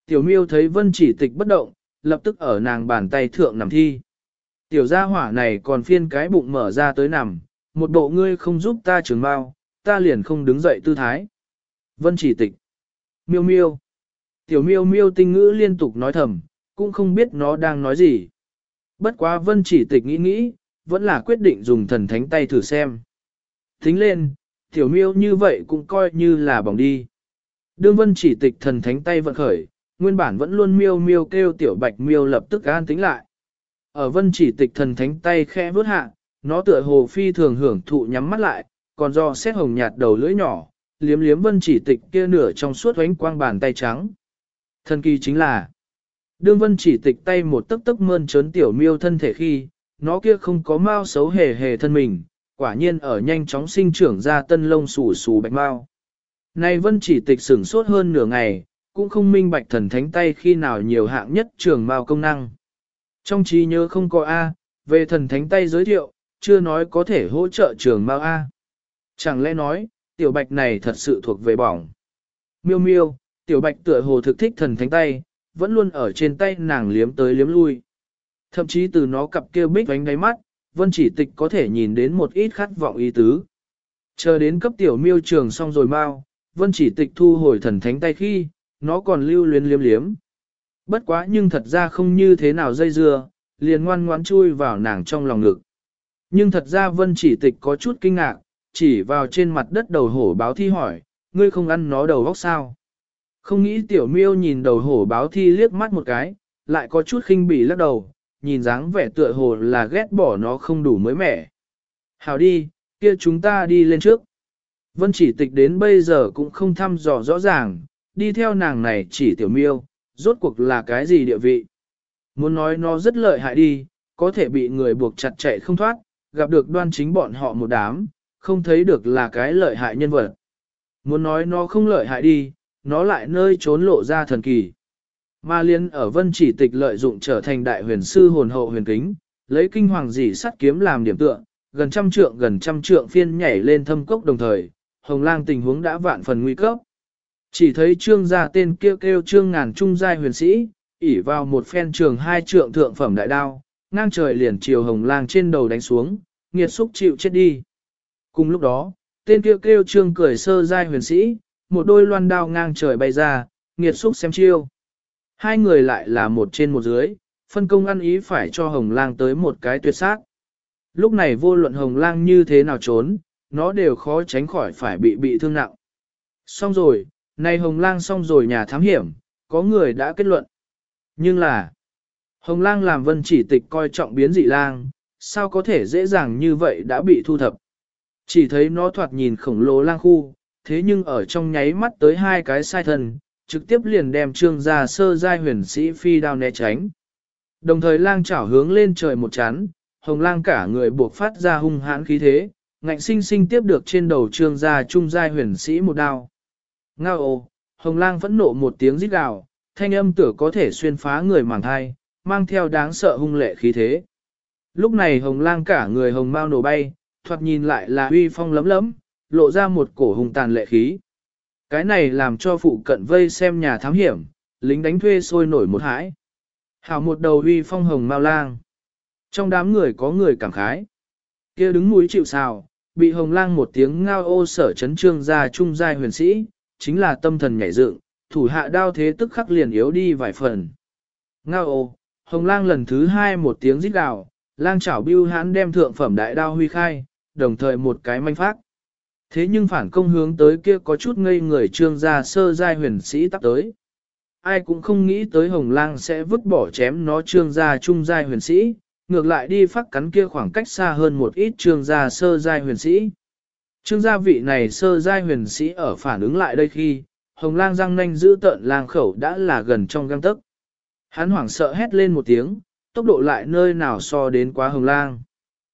Tiểu miêu thấy vân chỉ tịch bất động, lập tức ở nàng bàn tay thượng nằm thi. Tiểu gia hỏa này còn phiên cái bụng mở ra tới nằm, một bộ ngươi không giúp ta trường bao, ta liền không đứng dậy tư thái. Vân chỉ tịch. Miêu miêu. Tiểu miêu miêu tinh ngữ liên tục nói thầm, cũng không biết nó đang nói gì. Bất quá vân chỉ tịch nghĩ, vẫn là quyết định dùng thần thánh tay thử xem. Tính lên, tiểu miêu như vậy cũng coi như là bỏng đi. Đương vân chỉ tịch thần thánh tay vận khởi, nguyên bản vẫn luôn miêu miêu kêu tiểu bạch miêu lập tức an tĩnh lại. Ở vân chỉ tịch thần thánh tay khẽ vớt hạ, nó tựa hồ phi thường hưởng thụ nhắm mắt lại, còn do xét hồng nhạt đầu lưỡi nhỏ, liếm liếm vân chỉ tịch kia nửa trong suốt ánh quang bàn tay trắng. Thần kỳ chính là, đương vân chỉ tịch tay một tấc tấc mơn trớn tiểu miêu thân thể khi, nó kia không có mao xấu hề hề thân mình, quả nhiên ở nhanh chóng sinh trưởng ra tân lông xù xù bạch mao. Này vân chỉ tịch sửng sốt hơn nửa ngày, cũng không minh bạch thần thánh tay khi nào nhiều hạng nhất trường mao công năng. Trong trí nhớ không có A, về thần thánh tay giới thiệu, chưa nói có thể hỗ trợ trường mao A. Chẳng lẽ nói, tiểu bạch này thật sự thuộc về bỏng. Miêu miêu, tiểu bạch tựa hồ thực thích thần thánh tay, vẫn luôn ở trên tay nàng liếm tới liếm lui. Thậm chí từ nó cặp kia bích vánh đáy mắt, vân chỉ tịch có thể nhìn đến một ít khát vọng ý tứ. Chờ đến cấp tiểu miêu trường xong rồi mau, vân chỉ tịch thu hồi thần thánh tay khi, nó còn lưu luyến liếm liếm. Bất quá nhưng thật ra không như thế nào dây dưa, liền ngoan ngoãn chui vào nàng trong lòng ngực. Nhưng thật ra vân chỉ tịch có chút kinh ngạc, chỉ vào trên mặt đất đầu hổ báo thi hỏi, ngươi không ăn nó đầu góc sao? Không nghĩ tiểu miêu nhìn đầu hổ báo thi liếc mắt một cái, lại có chút khinh bỉ lắc đầu, nhìn dáng vẻ tựa hồ là ghét bỏ nó không đủ mới mẻ. Hào đi, kia chúng ta đi lên trước. Vân chỉ tịch đến bây giờ cũng không thăm dò rõ ràng, đi theo nàng này chỉ tiểu miêu, rốt cuộc là cái gì địa vị. Muốn nói nó rất lợi hại đi, có thể bị người buộc chặt chạy không thoát, gặp được đoan chính bọn họ một đám, không thấy được là cái lợi hại nhân vật. Muốn nói nó không lợi hại đi, nó lại nơi trốn lộ ra thần kỳ. Ma liên ở vân chỉ tịch lợi dụng trở thành đại huyền sư hồn hậu huyền kính, lấy kinh hoàng dị sắt kiếm làm điểm tựa, gần trăm trượng phiên nhảy lên thâm cốc đồng thời, hồng lang tình huống đã vạn phần nguy cấp. Chỉ thấy trương gia tên kêu trương ngàn trung giai huyền sĩ, ỉ vào một phen trường 2 trượng thượng phẩm đại đao, ngang trời liền chiều hồng lang trên đầu đánh xuống, nghiệt xúc chịu chết đi. Cùng lúc đó, tên kêu trương cười sơ giai huyền sĩ, một đôi loan đao ngang trời bay ra, nghiệt xúc xem chiêu. Hai người lại là một trên một dưới, phân công ăn ý phải cho hồng lang tới một cái tuyệt sát. Lúc này vô luận hồng lang như thế nào trốn, nó đều khó tránh khỏi phải bị thương nặng. Xong rồi, này hồng lang xong rồi nhà thám hiểm, có người đã kết luận. Nhưng là, hồng lang làm vân chỉ tịch coi trọng biến dị lang, sao có thể dễ dàng như vậy đã bị thu thập. Chỉ thấy nó thoạt nhìn khổng lồ lang khu, thế nhưng ở trong nháy mắt tới 2 cái sai thân, trực tiếp liền đem trương gia sơ giai huyền sĩ phi đao né tránh. Đồng thời lang chảo hướng lên trời một chán, hồng lang cả người buộc phát ra hung hãn khí thế, ngạnh sinh sinh tiếp được trên đầu trương gia trung giai huyền sĩ một đao. Ngao ồ, hồng lang phẫn nộ một tiếng rít gào, thanh âm tựa có thể xuyên phá người màng thai, mang theo đáng sợ hung lệ khí thế. Lúc này hồng lang cả người hồng mau nổ bay, thoạt nhìn lại là uy phong lấm lấm, lộ ra một cổ hùng tàn lệ khí. Cái này làm cho phụ cận vây xem nhà thám hiểm, lính đánh thuê sôi nổi một hãi. Hảo một đầu uy phong hồng mau lang. Trong đám người có người cảm khái. Kia đứng mũi chịu sào, bị hồng lang một tiếng ngao ô sở chấn trương ra trung giai huyền sĩ, chính là tâm thần nhảy dựng, thủ hạ đao thế tức khắc liền yếu đi vài phần. Ngao ô, hồng lang lần thứ 2 một tiếng rít gào, lang chảo bưu hãn đem thượng phẩm đại đao huy khai, đồng thời một cái manh phát. Thế nhưng phản công hướng tới kia có chút ngây người trương gia sơ giai huyền sĩ tắp tới. Ai cũng không nghĩ tới hồng lang sẽ vứt bỏ chém nó trương gia trung giai huyền sĩ, ngược lại đi phát cắn kia khoảng cách xa hơn một ít trương gia sơ giai huyền sĩ. Trương gia vị này sơ giai huyền sĩ ở phản ứng lại đây khi, hồng lang răng nanh giữ tợn lang khẩu đã là gần trong gang tấc. Hắn hoảng sợ hét lên một tiếng, tốc độ lại nơi nào so đến quá hồng lang.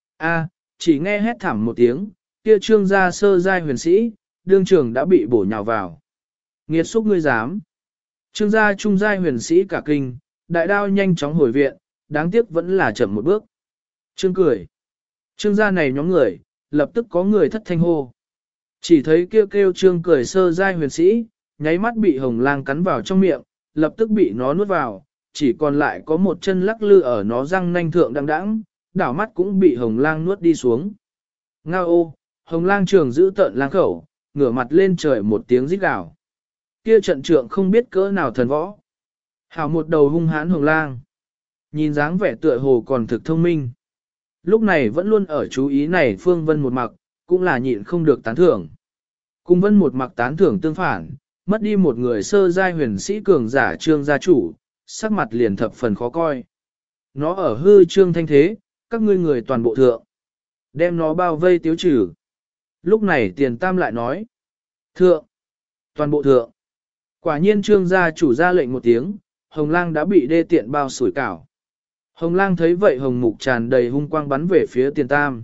A, chỉ nghe hét thảm một tiếng, kia trương gia sơ giai huyền sĩ, đương trường đã bị bổ nhào vào. Nghiệt xúc ngươi dám. Trương gia trung giai huyền sĩ cả kinh, đại đao nhanh chóng hồi viện, đáng tiếc vẫn là chậm một bước. Trương cười. Trương gia này nhóm người, lập tức có người thất thanh hô. Chỉ thấy kêu trương cười sơ giai huyền sĩ, nháy mắt bị hồng lang cắn vào trong miệng, lập tức bị nó nuốt vào, chỉ còn lại có một chân lắc lư ở nó răng nanh thượng đằng đẵng, đảo mắt cũng bị hồng lang nuốt đi xuống. Ngao ô, hồng lang trường giữ tợn lang khẩu, ngửa mặt lên trời một tiếng rít gào. Kia trận trượng không biết cỡ nào thần võ. Hảo một đầu hung hãn hồng lang. Nhìn dáng vẻ tựa hồ còn thực thông minh. Lúc này vẫn luôn ở chú ý này Phương Vân một mặc, cũng là nhịn không được tán thưởng. Cùng Vân một mặc tán thưởng tương phản, mất đi một người sơ giai huyền sĩ cường giả Trương gia chủ, sắc mặt liền thập phần khó coi. Nó ở hư trương thanh thế, các ngươi người toàn bộ thượng. Đem nó bao vây tiếu trừ. Lúc này Tiền Tam lại nói. Thượng. Toàn bộ thượng. Quả nhiên Trương gia chủ ra lệnh một tiếng, hồng lang đã bị đê tiện bao sủi cảo. Hồng lang thấy vậy hồng mục tràn đầy hung quang bắn về phía Tiền Tam.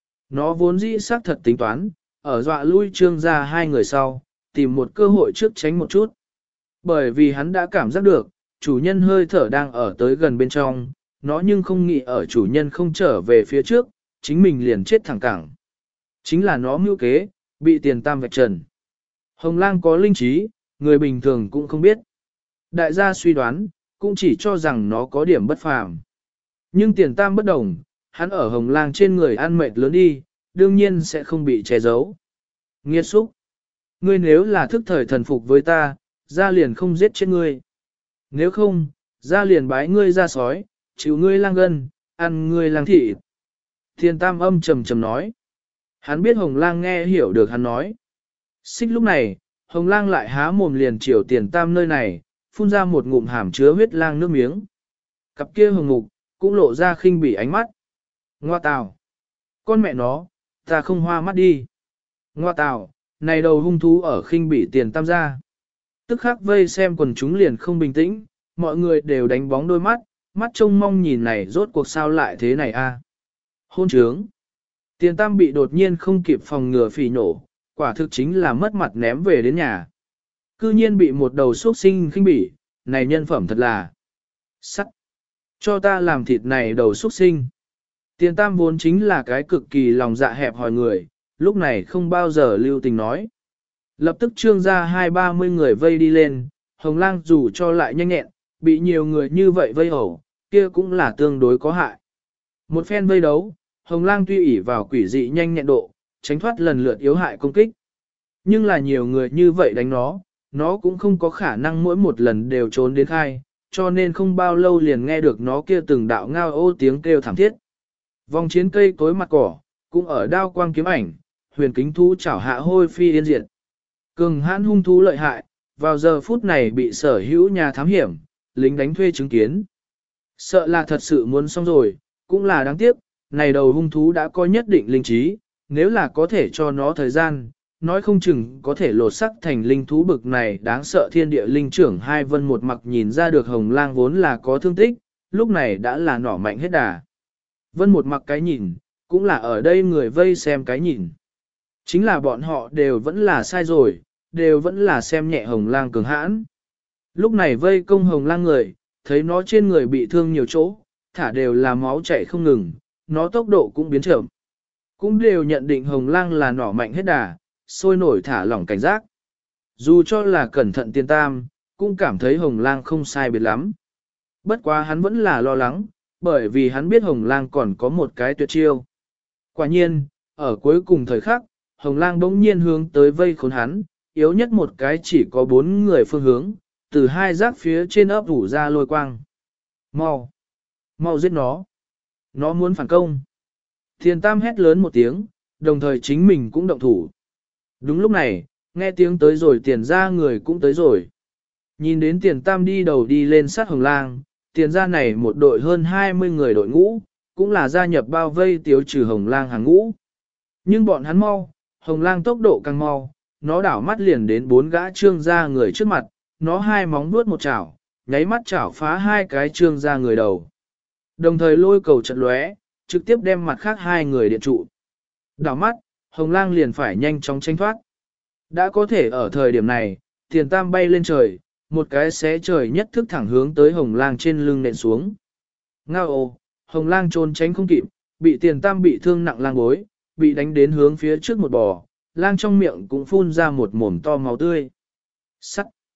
Nó vốn dĩ xác thật tính toán, ở dọa lui Trương gia hai người sau, tìm một cơ hội trước tránh một chút. Bởi vì hắn đã cảm giác được, chủ nhân hơi thở đang ở tới gần bên trong, nó nhưng không nghĩ ở chủ nhân không trở về phía trước, chính mình liền chết thẳng cẳng. Chính là nó mưu kế, bị Tiền Tam vạch trần. Hồng lang có linh trí, người bình thường cũng không biết. Đại gia suy đoán, cũng chỉ cho rằng nó có điểm bất phàm. Nhưng Tiền Tam bất đồng, hắn ở hồng lang trên người ăn mệt lớn đi, đương nhiên sẽ không bị che giấu. Nghiệt xúc! Ngươi nếu là thức thời thần phục với ta, ra liền không giết chết ngươi. Nếu không, ra liền bái ngươi ra sói, chịu ngươi lang gân, ăn ngươi lang thịt. Tiền Tam âm trầm trầm nói. Hắn biết hồng lang nghe hiểu được hắn nói. Xích lúc này, hồng lang lại há mồm liền chiều Tiền Tam nơi này, phun ra một ngụm hàm chứa huyết lang nước miếng. Cặp kia hồng mục, cũng lộ ra khinh bỉ ánh mắt. Ngoa tào! Con mẹ nó, ta không hoa mắt đi. Ngoa tào, này đầu hung thú ở khinh bỉ Tiền Tam ra. Tức khắc vây xem quần chúng liền không bình tĩnh, mọi người đều đánh bóng đôi mắt, mắt trông mong nhìn này rốt cuộc sao lại thế này a? Hôn trướng! Tiền Tam bị đột nhiên không kịp phòng ngừa phỉ nổ, quả thực chính là mất mặt ném về đến nhà. Cư nhiên bị một đầu xuất sinh khinh bỉ, này nhân phẩm thật là sắt. Cho ta làm thịt này đầu xuất sinh. Tiền Tam vốn chính là cái cực kỳ lòng dạ hẹp hòi người, lúc này không bao giờ lưu tình nói. Lập tức trương ra 20-30 người vây đi lên, hồng lang dù cho lại nhanh nhẹn, bị nhiều người như vậy vây hổ, kia cũng là tương đối có hại. Một phen vây đấu, hồng lang tuy ỷ vào quỷ dị nhanh nhẹn độ, tránh thoát lần lượt yếu hại công kích. Nhưng là nhiều người như vậy đánh nó cũng không có khả năng mỗi một lần đều trốn đến khai, cho nên không bao lâu liền nghe được nó kia từng đạo ngao ô tiếng kêu thảm thiết. Vòng chiến cây cối mặt cỏ, cũng ở đao quang kiếm ảnh, huyền kính thú chảo hạ hôi phi yên diệt. Cường hãn hung thú lợi hại, vào giờ phút này bị sở hữu nhà thám hiểm, lính đánh thuê chứng kiến. Sợ là thật sự muốn xong rồi, cũng là đáng tiếc, này đầu hung thú đã có nhất định linh trí, nếu là có thể cho nó thời gian, nói không chừng có thể lột sắc thành linh thú bực này đáng sợ. Thiên địa linh trưởng hai Vân một mặc nhìn ra được hồng lang vốn là có thương tích, lúc này đã là nỏ mạnh hết đà. Vân một mặc cái nhìn, cũng là ở đây người vây xem cái nhìn. Chính là bọn họ đều vẫn là sai rồi, đều vẫn là xem nhẹ hồng lang cường hãn. Lúc này vây công hồng lang người, thấy nó trên người bị thương nhiều chỗ, thả đều là máu chảy không ngừng, nó tốc độ cũng biến chậm. Cũng đều nhận định hồng lang là nỏ mạnh hết đà, sôi nổi thả lỏng cảnh giác. Dù cho là cẩn thận Tiền Tam, cũng cảm thấy hồng lang không sai biệt lắm. Bất quá hắn vẫn là lo lắng, bởi vì hắn biết hồng lang còn có một cái tuyệt chiêu. Quả nhiên, ở cuối cùng thời khắc, hồng lang bỗng nhiên hướng tới vây khốn hắn, yếu nhất một cái chỉ có 4 người phương hướng, từ hai giác phía trên ấp ủ ra lôi quang. Mau! Mau giết nó! Nó muốn phản công! Tiền Tam hét lớn một tiếng, đồng thời chính mình cũng động thủ. Đúng lúc này, nghe tiếng tới rồi Tiền ra người cũng tới rồi. Nhìn đến Tiền Tam đi đầu đi lên sát hồng lang, Tiền ra này một đội hơn 20 người đội ngũ, cũng là gia nhập bao vây tiêu trừ hồng lang hàng ngũ. Nhưng bọn hắn mau, hồng lang tốc độ càng mau, nó đảo mắt liền đến 4 gã trương gia người trước mặt, nó hai móng vuốt một chảo, nháy mắt chảo phá 2 cái trương gia người đầu. Đồng thời lôi cầu chật lóe, trực tiếp đem mặt khác 2 người điện trụ. Đảo mắt, hồng lang liền phải nhanh chóng tranh thoát. Đã có thể ở thời điểm này, Tiền Tam bay lên trời, một cái xé trời nhất thức thẳng hướng tới hồng lang trên lưng nện xuống. Ngao ồ, hồng lang trốn tránh không kịp, bị Tiền Tam bị thương nặng lang bối, bị đánh đến hướng phía trước một bò, lang trong miệng cũng phun ra một mồm to máu tươi. Sắt!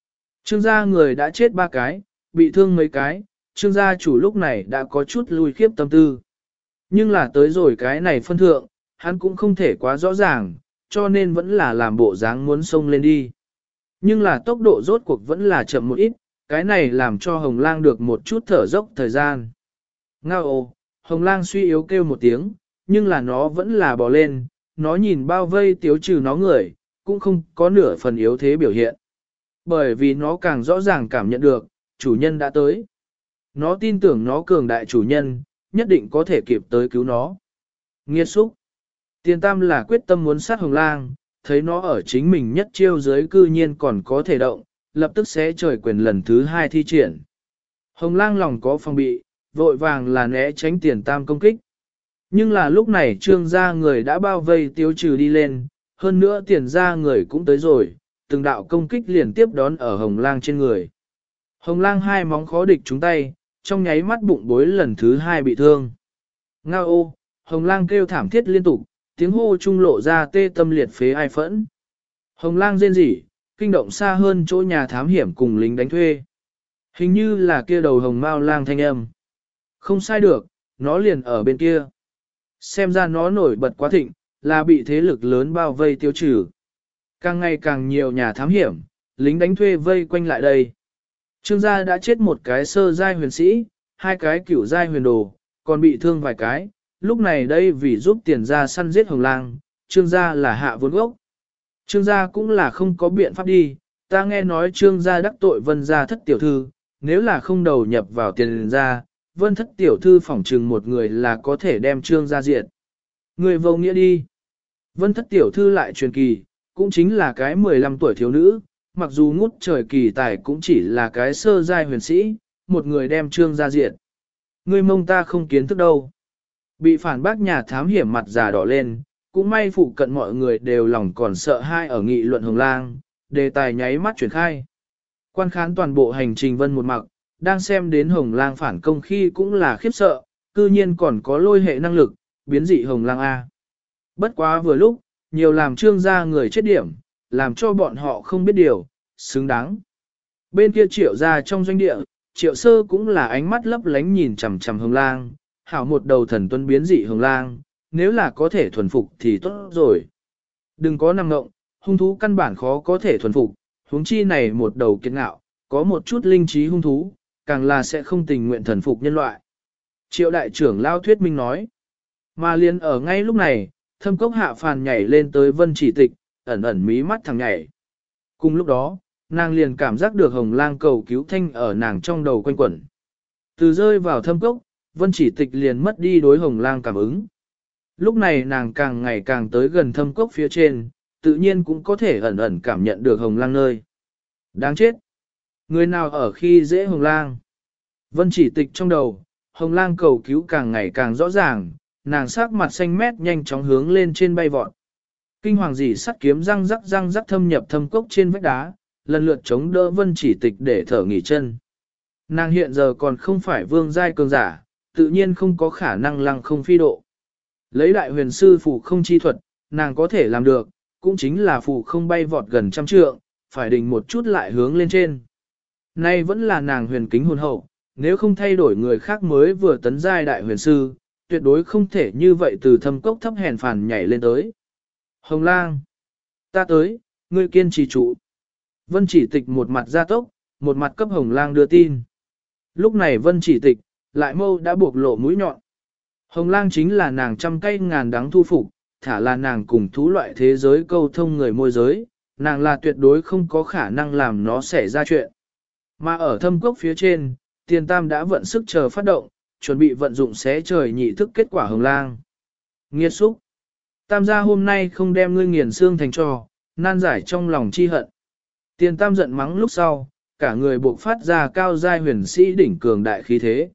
Trương gia người đã chết 3 cái, bị thương mấy cái, trương gia chủ lúc này đã có chút lui khiếp tâm tư. Nhưng là tới rồi cái này phân thượng, hắn cũng không thể quá rõ ràng, cho nên vẫn là làm bộ dáng muốn xông lên đi. Nhưng là tốc độ rốt cuộc vẫn là chậm một ít, cái này làm cho Hồng Lang được một chút thở dốc thời gian. Ngao ồ, Hồng Lang suy yếu kêu một tiếng, nhưng là nó vẫn là bò lên, nó nhìn bao vây tiếu trừ nó người, cũng không có nửa phần yếu thế biểu hiện. Bởi vì nó càng rõ ràng cảm nhận được, chủ nhân đã tới. Nó tin tưởng nó cường đại chủ nhân, nhất định có thể kịp tới cứu nó. Nghiệt xúc. Tiền Tam là quyết tâm muốn sát Hồng Lang, thấy nó ở chính mình nhất chiêu dưới cư nhiên còn có thể động, lập tức sẽ trời quyền lần thứ 2 thi triển. Hồng Lang lòng có phòng bị, vội vàng là né tránh Tiền Tam công kích. Nhưng là lúc này trương gia người đã bao vây tiêu trừ đi lên, hơn nữa Tiền gia người cũng tới rồi, từng đạo công kích liền tiếp đón ở Hồng Lang trên người. Hồng Lang hai móng khó địch trúng tay, trong nháy mắt bụng bối lần thứ 2 bị thương. Ngao ô, Hồng Lang kêu thảm thiết liên tục, tiếng hô trung lộ ra tê tâm liệt phế ai phẫn. Hồng Lang rên rỉ, kinh động xa hơn chỗ nhà thám hiểm cùng lính đánh thuê. Hình như là kia đầu hồng mao lang thanh âm. Không sai được, nó liền ở bên kia. Xem ra nó nổi bật quá thịnh, là bị thế lực lớn bao vây tiêu trừ. Càng ngày càng nhiều nhà thám hiểm, lính đánh thuê vây quanh lại đây. Trương gia đã chết một cái sơ giai huyền sĩ, 2 cái cửu giai huyền đồ, còn bị thương vài cái. Lúc này đây vì giúp Tiền gia săn giết Hồng Lang, Trương gia là hạ vốn gốc. Trương gia cũng là không có biện pháp đi, ta nghe nói Trương gia đắc tội Vân gia thất tiểu thư, nếu là không đầu nhập vào Tiền gia, Vân thất tiểu thư phỏng trừng một người là có thể đem Trương gia diệt. Người vô nghĩa đi. Vân thất tiểu thư lại truyền kỳ, cũng chính là cái 15 tuổi thiếu nữ, mặc dù ngút trời kỳ tài cũng chỉ là cái sơ giai huyền sĩ, một người đem Trương gia diệt. Người mông ta không kiến thức đâu. Bị phản bác nhà thám hiểm mặt già đỏ lên, cũng may phụ cận mọi người đều lòng còn sợ hai ở nghị luận Hồng Lang, đề tài nháy mắt chuyển khai. Quan khán toàn bộ hành trình Vân một mặc, đang xem đến Hồng Lang phản công khi cũng là khiếp sợ, cư nhiên còn có lôi hệ năng lực, biến dị Hồng Lang A. Bất quá vừa lúc, nhiều làm Trương gia người chết điểm, làm cho bọn họ không biết điều, xứng đáng. Bên kia Triệu gia trong doanh địa, Triệu sơ cũng là ánh mắt lấp lánh nhìn chằm chằm Hồng Lang, hảo một đầu thần tuân biến dị Hồng Lang, nếu là có thể thuần phục thì tốt rồi. Đừng có nằm ngộng, hung thú căn bản khó có thể thuần phục, huống chi này một đầu kiệt ngạo, có một chút linh trí hung thú, càng là sẽ không tình nguyện thần phục nhân loại. Triệu đại trưởng lao thuyết minh nói, mà liền ở ngay lúc này, Thâm Cốc Hạ Phàn nhảy lên tới Vân Chỉ Tịch, ẩn ẩn mí mắt thằng nhảy. Cùng lúc đó, nàng liền cảm giác được Hồng Lang cầu cứu thanh ở nàng trong đầu quanh quẩn. Từ rơi vào thâm cốc, Vân Chỉ Tịch liền mất đi đối Hồng Lang cảm ứng. Lúc này nàng càng ngày càng tới gần thâm cốc phía trên, tự nhiên cũng có thể ẩn ẩn cảm nhận được Hồng Lang nơi. Đáng chết! Người nào ở khi dễ Hồng Lang? Vân Chỉ Tịch trong đầu, Hồng Lang cầu cứu càng ngày càng rõ ràng, nàng sắc mặt xanh mét nhanh chóng hướng lên trên bay vọt. Kinh hoàng dị sắt kiếm răng rắc thâm nhập thâm cốc trên vách đá, lần lượt chống đỡ Vân Chỉ Tịch để thở nghỉ chân. Nàng hiện giờ còn không phải vương giai cường giả, tự nhiên không có khả năng lăng không phi độ. Lấy đại huyền sư phù không chi thuật, nàng có thể làm được, cũng chính là phù không bay vọt gần 100 trượng, phải đình một chút lại hướng lên trên. Nay vẫn là nàng huyền kính hồn hậu, nếu không thay đổi người khác mới vừa tấn giai đại huyền sư, tuyệt đối không thể như vậy từ thâm cốc thấp hèn phản nhảy lên tới. Hồng Lang, ta tới, ngươi kiên trì trụ. Vân Chỉ Tịch một mặt gia tốc, một mặt cấp Hồng Lang đưa tin. Lúc này Vân Chỉ Tịch, lại mâu đã buộc lộ mũi nhọn. Hồng Lang chính là nàng trăm cây ngàn đắng thu phục, thả là nàng cùng thú loại thế giới câu thông người môi giới, nàng là tuyệt đối không có khả năng làm nó xảy ra chuyện. Mà ở thâm cốc phía trên, Tiền Tam đã vận sức chờ phát động, chuẩn bị vận dụng xé trời nhị thức kết quả Hồng Lang. Nghiệt xúc! Tam gia hôm nay không đem ngươi nghiền xương thành trò, nan giải trong lòng chi hận. Tiền Tam giận mắng lúc sau, cả người buộc phát ra cao giai huyền sĩ đỉnh cường đại khí thế.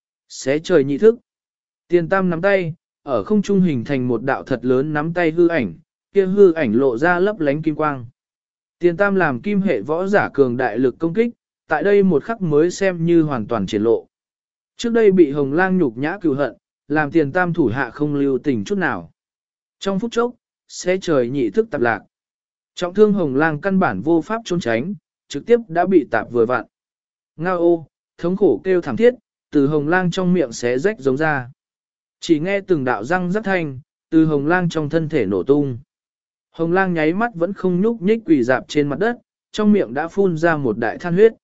Xé trời nhị thức. Tiền Tam nắm tay, ở không trung hình thành một đạo thật lớn nắm tay hư ảnh, kia hư ảnh lộ ra lấp lánh kim quang. Tiền Tam làm kim hệ võ giả cường đại lực công kích, tại đây một khắc mới xem như hoàn toàn triển lộ. Trước đây bị Hồng Lang nhục nhã cừu hận, làm Tiền Tam thủ hạ không lưu tình chút nào. Trong phút chốc, xé trời nhị thức tập lạc. Trọng thương Hồng Lang căn bản vô pháp trốn tránh, trực tiếp đã bị tạp vừa vặn. Ngao ô, thống khổ kêu thảm thiết, từ hồng lang trong miệng xé rách giống ra. Chỉ nghe từng đạo răng rắc thanh, từ hồng lang trong thân thể nổ tung. Hồng lang nháy mắt vẫn không nhúc nhích quỳ dạp trên mặt đất, trong miệng đã phun ra một đại than huyết.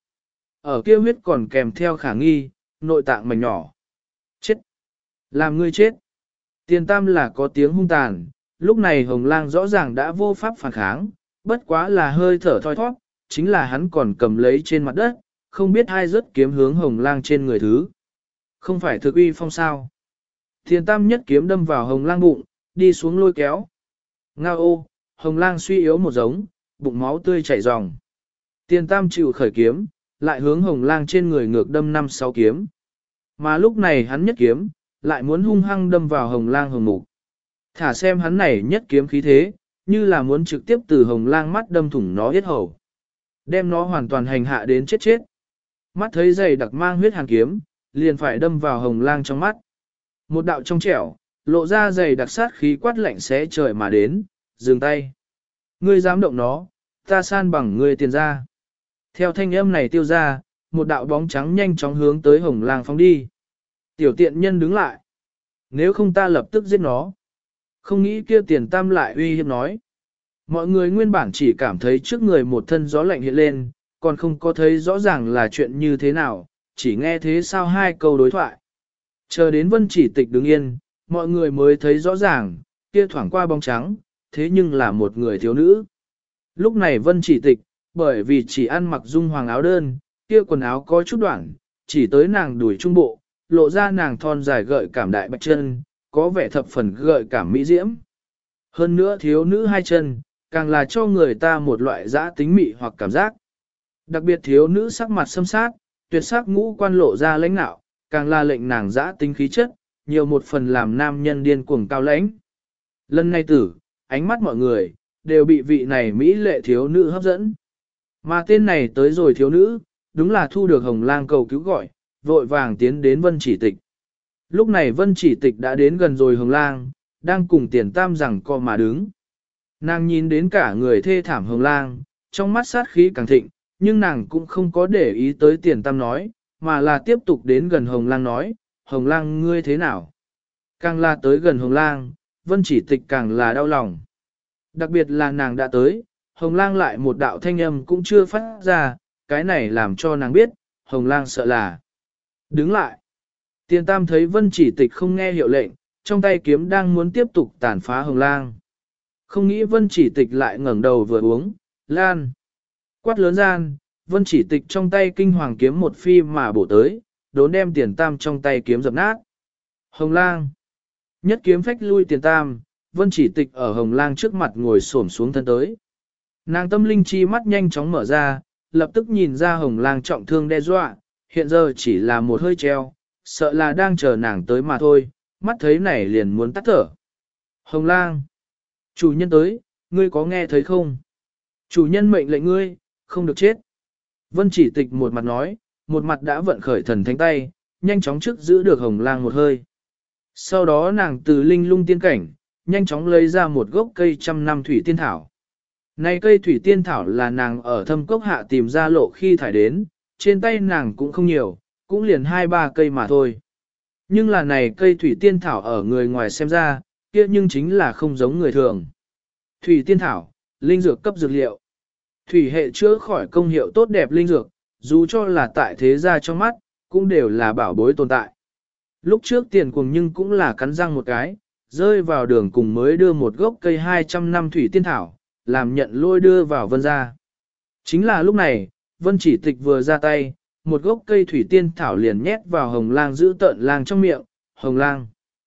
Ở kia huyết còn kèm theo khả nghi, nội tạng mảnh nhỏ. Chết! Làm ngươi chết! Tiền tam là có tiếng hung tàn, lúc này hồng lang rõ ràng đã vô pháp phản kháng, bất quá là hơi thở thoi thoát, chính là hắn còn cầm lấy trên mặt đất, không biết ai rớt kiếm hướng hồng lang trên người thứ. Không phải thực uy phong sao. Tiền tam nhất kiếm đâm vào hồng lang bụng, đi xuống lôi kéo. Ngao ô, hồng lang suy yếu một giống, bụng máu tươi chảy ròng. Tiền tam chịu khởi kiếm, lại hướng hồng lang trên người ngược đâm 5-6 kiếm. Mà lúc này hắn nhất kiếm, lại muốn hung hăng đâm vào hồng lang hồng mục. Thả xem hắn này nhất kiếm khí thế, như là muốn trực tiếp từ hồng lang mắt đâm thủng nó hết hầu. Đem nó hoàn toàn hành hạ đến chết chết. Mắt thấy dày đặc mang huyết hàn kiếm, liền phải đâm vào hồng lang trong mắt. Một đạo trong trẻo, lộ ra dày đặc sát khí quát lạnh xé trời mà đến, dừng tay. Ngươi dám động nó, ta san bằng ngươi tiền ra. Theo thanh âm này tiêu ra, một đạo bóng trắng nhanh chóng hướng tới hồng lang phóng đi. Tiểu tiện nhân đứng lại. Nếu không ta lập tức giết nó. Không nghĩ kia tiền tam lại uy hiếp nói. Mọi người nguyên bản chỉ cảm thấy trước người một thân gió lạnh hiện lên, còn không có thấy rõ ràng là chuyện như thế nào, chỉ nghe thế sao hai câu đối thoại. Chờ đến Vân Chỉ Tịch đứng yên, mọi người mới thấy rõ ràng, kia thoảng qua bóng trắng, thế nhưng là một người thiếu nữ. Lúc này Vân Chỉ Tịch, bởi vì chỉ ăn mặc dung hoàng áo đơn, kia quần áo có chút đoạn, chỉ tới nàng đùi trung bộ, lộ ra nàng thon dài gợi cảm đại bạch chân, có vẻ thập phần gợi cảm mỹ diễm. Hơn nữa thiếu nữ hai chân, càng là cho người ta một loại dã tính mị hoặc cảm giác. Đặc biệt thiếu nữ sắc mặt xâm sát, tuyệt sắc ngũ quan lộ ra lãnh nạo, càng là lệnh nàng dã tính khí chất, nhiều một phần làm nam nhân điên cuồng cao lãnh. Lần này tử, ánh mắt mọi người, đều bị vị này mỹ lệ thiếu nữ hấp dẫn. Mà tên này tới rồi thiếu nữ, đúng là thu được hồng lang cầu cứu gọi, vội vàng tiến đến Vân Chỉ Tịch. Lúc này Vân Chỉ Tịch đã đến gần rồi hồng lang, đang cùng tiền tam rằng co mà đứng. Nàng nhìn đến cả người thê thảm hồng lang, trong mắt sát khí càng thịnh, nhưng nàng cũng không có để ý tới tiền tam nói, mà là tiếp tục đến gần hồng lang nói, hồng lang ngươi thế nào? Càng là tới gần hồng lang, Vân Chỉ Tịch càng là đau lòng. Đặc biệt là nàng đã tới, hồng lang lại một đạo thanh âm cũng chưa phát ra, cái này làm cho nàng biết, hồng lang sợ là. Đứng lại. Tiền tam thấy Vân Chỉ Tịch không nghe hiệu lệnh, trong tay kiếm đang muốn tiếp tục tàn phá hồng lang. Không nghĩ Vân Chỉ Tịch lại ngẩng đầu vừa uống, lan. Quát lớn gian, Vân Chỉ Tịch trong tay kinh hoàng kiếm một phi mà bổ tới, đốn đem tiền tam trong tay kiếm dập nát. Hồng lang. Nhất kiếm phách lui tiền tam, Vân Chỉ Tịch ở hồng lang trước mặt ngồi xổm xuống thân tới. Nàng tâm linh chi mắt nhanh chóng mở ra, lập tức nhìn ra hồng lang trọng thương đe dọa, hiện giờ chỉ là một hơi treo, sợ là đang chờ nàng tới mà thôi, mắt thấy này liền muốn tắt thở. Hồng lang. Chủ nhân tới, ngươi có nghe thấy không? Chủ nhân mệnh lệnh ngươi, không được chết. Vân Chỉ Tịch một mặt nói, một mặt đã vận khởi thần thánh tay, nhanh chóng trước giữ được hồng lang một hơi. Sau đó nàng từ linh lung tiên cảnh, nhanh chóng lấy ra một gốc cây 100 năm thủy tiên thảo. Này cây thủy tiên thảo là nàng ở thâm cốc hạ tìm ra lộ khi thải đến, trên tay nàng cũng không nhiều, cũng liền 2-3 cây mà thôi. Nhưng là này cây thủy tiên thảo ở người ngoài xem ra, kia nhưng chính là không giống người thường. Thủy tiên thảo, linh dược cấp dược liệu. Thủy hệ chữa khỏi công hiệu tốt đẹp linh dược, dù cho là tại thế gia trong mắt, cũng đều là bảo bối tồn tại. Lúc trước tiền cuồng nhưng cũng là cắn răng một cái, rơi vào đường cùng mới đưa một gốc cây 200 năm thủy tiên thảo, làm nhận lôi đưa vào Vân gia. Chính là lúc này, Vân Chỉ Tịch vừa ra tay, một gốc cây thủy tiên thảo liền nhét vào hồng lang giữ tợn lang trong miệng, hồng lang.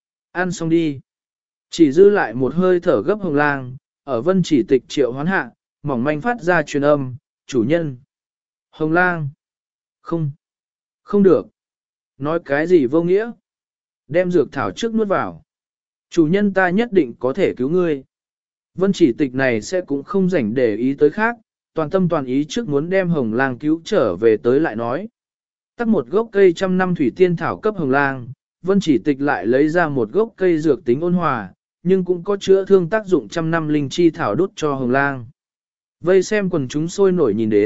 Ăn xong đi. Chỉ dư lại một hơi thở gấp hồng lang, ở Vân Chỉ Tịch triệu hoán hạ, mỏng manh phát ra truyền âm, chủ nhân. Hồng lang. Không. Không được. Nói cái gì vô nghĩa. Đem dược thảo trước nuốt vào. Chủ nhân ta nhất định có thể cứu ngươi. Vân Chỉ Tịch này sẽ cũng không rảnh để ý tới khác, toàn tâm toàn ý trước muốn đem hồng lang cứu trở về tới lại nói. Tắt một gốc cây 100 năm thủy tiên thảo cấp hồng lang, Vân Chỉ Tịch lại lấy ra một gốc cây dược tính ôn hòa, nhưng cũng có chữa thương tác dụng 100 năm linh chi thảo đút cho hồng lang. Vây xem quần chúng sôi nổi nhìn đến,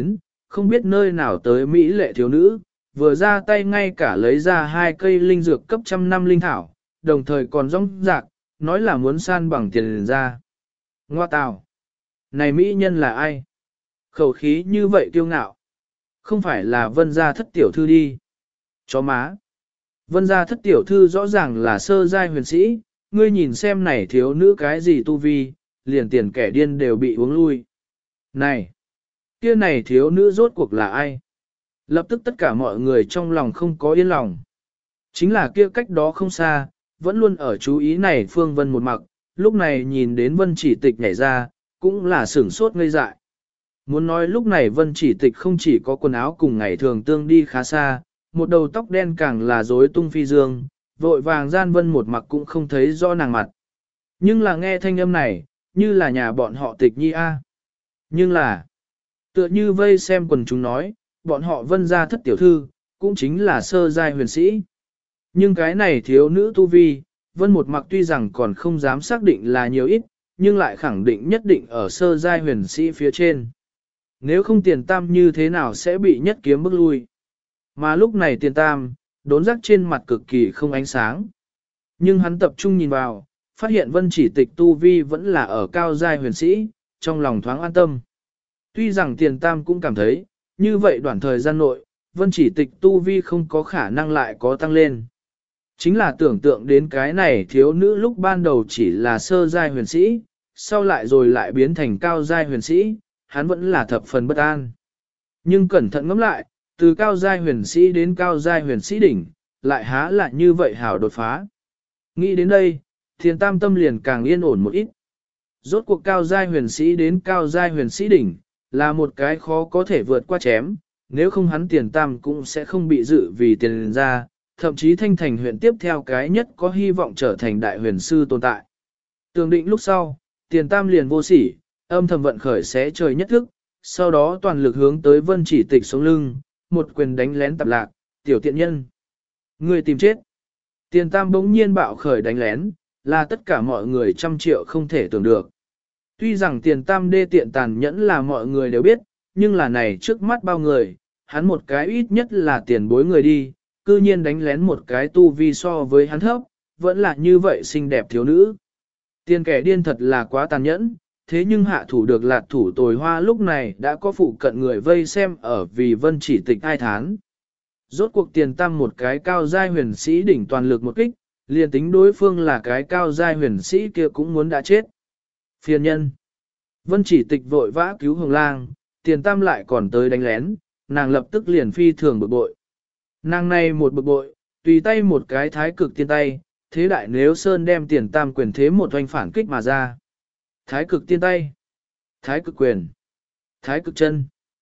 không biết nơi nào tới mỹ lệ thiếu nữ, vừa ra tay ngay cả lấy ra 2 cây linh dược cấp 100 năm linh thảo, đồng thời còn rong rạc, nói là muốn san bằng tiền ra. Ngoa tào! Này mỹ nhân là ai? Khẩu khí như vậy kiêu ngạo. Không phải là Vân gia thất tiểu thư đi. Chó má! Vân gia thất tiểu thư rõ ràng là sơ giai huyền sĩ, ngươi nhìn xem này thiếu nữ cái gì tu vi, liền tiền kẻ điên đều bị uống lui. Này! Kia này thiếu nữ rốt cuộc là ai? Lập tức tất cả mọi người trong lòng không có yên lòng. Chính là kia cách đó không xa, vẫn luôn ở chú ý này Phương Vân một mặc, lúc này nhìn đến Vân Chỉ Tịch nhảy ra, cũng là sửng sốt ngây dại. Muốn nói lúc này Vân Chỉ Tịch không chỉ có quần áo cùng ngày thường tương đi khá xa, một đầu tóc đen càng là rối tung phi dương, vội vàng gian Vân một mặc cũng không thấy rõ nàng mặt. Nhưng là nghe thanh âm này, như là nhà bọn họ Tịch Nhi a. Nhưng là, tựa như vây xem quần chúng nói, bọn họ Vân gia thất tiểu thư, cũng chính là sơ giai huyền sĩ. Nhưng cái này thiếu nữ tu vi, Vân một mặc tuy rằng còn không dám xác định là nhiều ít, nhưng lại khẳng định nhất định ở sơ giai huyền sĩ phía trên. Nếu không Tiền Tam như thế nào sẽ bị nhất kiếm bức lui. Mà lúc này Tiền Tam, đốn giác trên mặt cực kỳ không ánh sáng. Nhưng hắn tập trung nhìn vào, phát hiện Vân Chỉ Tịch tu vi vẫn là ở cao giai huyền sĩ, trong lòng thoáng an tâm. Tuy rằng Tiền Tam cũng cảm thấy, như vậy đoạn thời gian nội, Vân Chỉ Tịch tu vi không có khả năng lại có tăng lên. Chính là tưởng tượng đến cái này thiếu nữ lúc ban đầu chỉ là sơ giai huyền sĩ, sau lại rồi lại biến thành cao giai huyền sĩ, hắn vẫn là thập phần bất an. Nhưng cẩn thận ngẫm lại, từ cao giai huyền sĩ đến cao giai huyền sĩ đỉnh, lại há lại như vậy hảo đột phá. Nghĩ đến đây, Tiền Tam tâm liền càng yên ổn một ít. Rốt cuộc cao giai huyền sĩ đến cao giai huyền sĩ đỉnh, là một cái khó có thể vượt qua chém, nếu không hắn Tiền Tam cũng sẽ không bị dự vì tiền ra, thậm chí Thanh Thành huyện tiếp theo cái nhất có hy vọng trở thành đại huyền sư tồn tại. Tường định lúc sau, Tiền Tam liền vô sỉ, âm thầm vận khởi xé trời nhất thức, sau đó toàn lực hướng tới Vân Chỉ Tịch sống lưng, một quyền đánh lén tạp lạc, tiểu tiện nhân. Người tìm chết. Tiền Tam bỗng nhiên bạo khởi đánh lén, là tất cả mọi người trăm triệu không thể tưởng được. Tuy rằng Tiền Tam đê tiện tàn nhẫn là mọi người đều biết, nhưng là này trước mắt bao người, hắn một cái ít nhất là tiền bối người đi, cư nhiên đánh lén một cái tu vi so với hắn thấp, vẫn là như vậy xinh đẹp thiếu nữ. Tiền kẻ điên thật là quá tàn nhẫn, thế nhưng hạ thủ được lạt thủ tồi hoa lúc này đã có phụ cận người vây xem ở vì Vân Chỉ Tịch ai thán. Rốt cuộc Tiền Tam một cái cao giai huyền sĩ đỉnh toàn lực một kích, liền tính đối phương là cái cao giai huyền sĩ kia cũng muốn đã chết. Phiền nhân. Vân Chỉ Tịch vội vã cứu Hồng Lang, Tiền Tam lại còn tới đánh lén, nàng lập tức liền phi thường bực bội. Nàng này một bực bội, tùy tay một cái thái cực tiên tay, thế đại nếu sơn đem Tiền Tam quyền thế một oanh phản kích mà ra. Thái cực tiên tay, thái cực quyền, thái cực chân,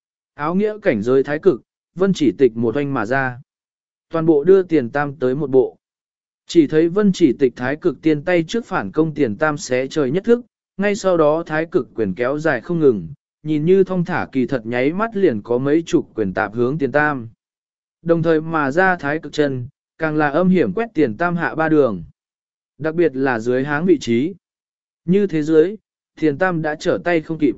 áo nghĩa cảnh giới thái cực, Vân Chỉ Tịch một oanh mà ra. Toàn bộ đưa Tiền Tam tới một bộ. Chỉ thấy Vân Chỉ Tịch thái cực tiên tay trước phản công Tiền Tam xé trời nhất thức, ngay sau đó thái cực quyền kéo dài không ngừng, nhìn như thong thả kỳ thật nháy mắt liền có mấy chục quyền tạp hướng Tiền Tam. Đồng thời mà ra thái cực chân, càng là âm hiểm quét Tiền Tam hạ ba đường. Đặc biệt là dưới háng vị trí. Như thế dưới, Tiền Tam đã trở tay không kịp.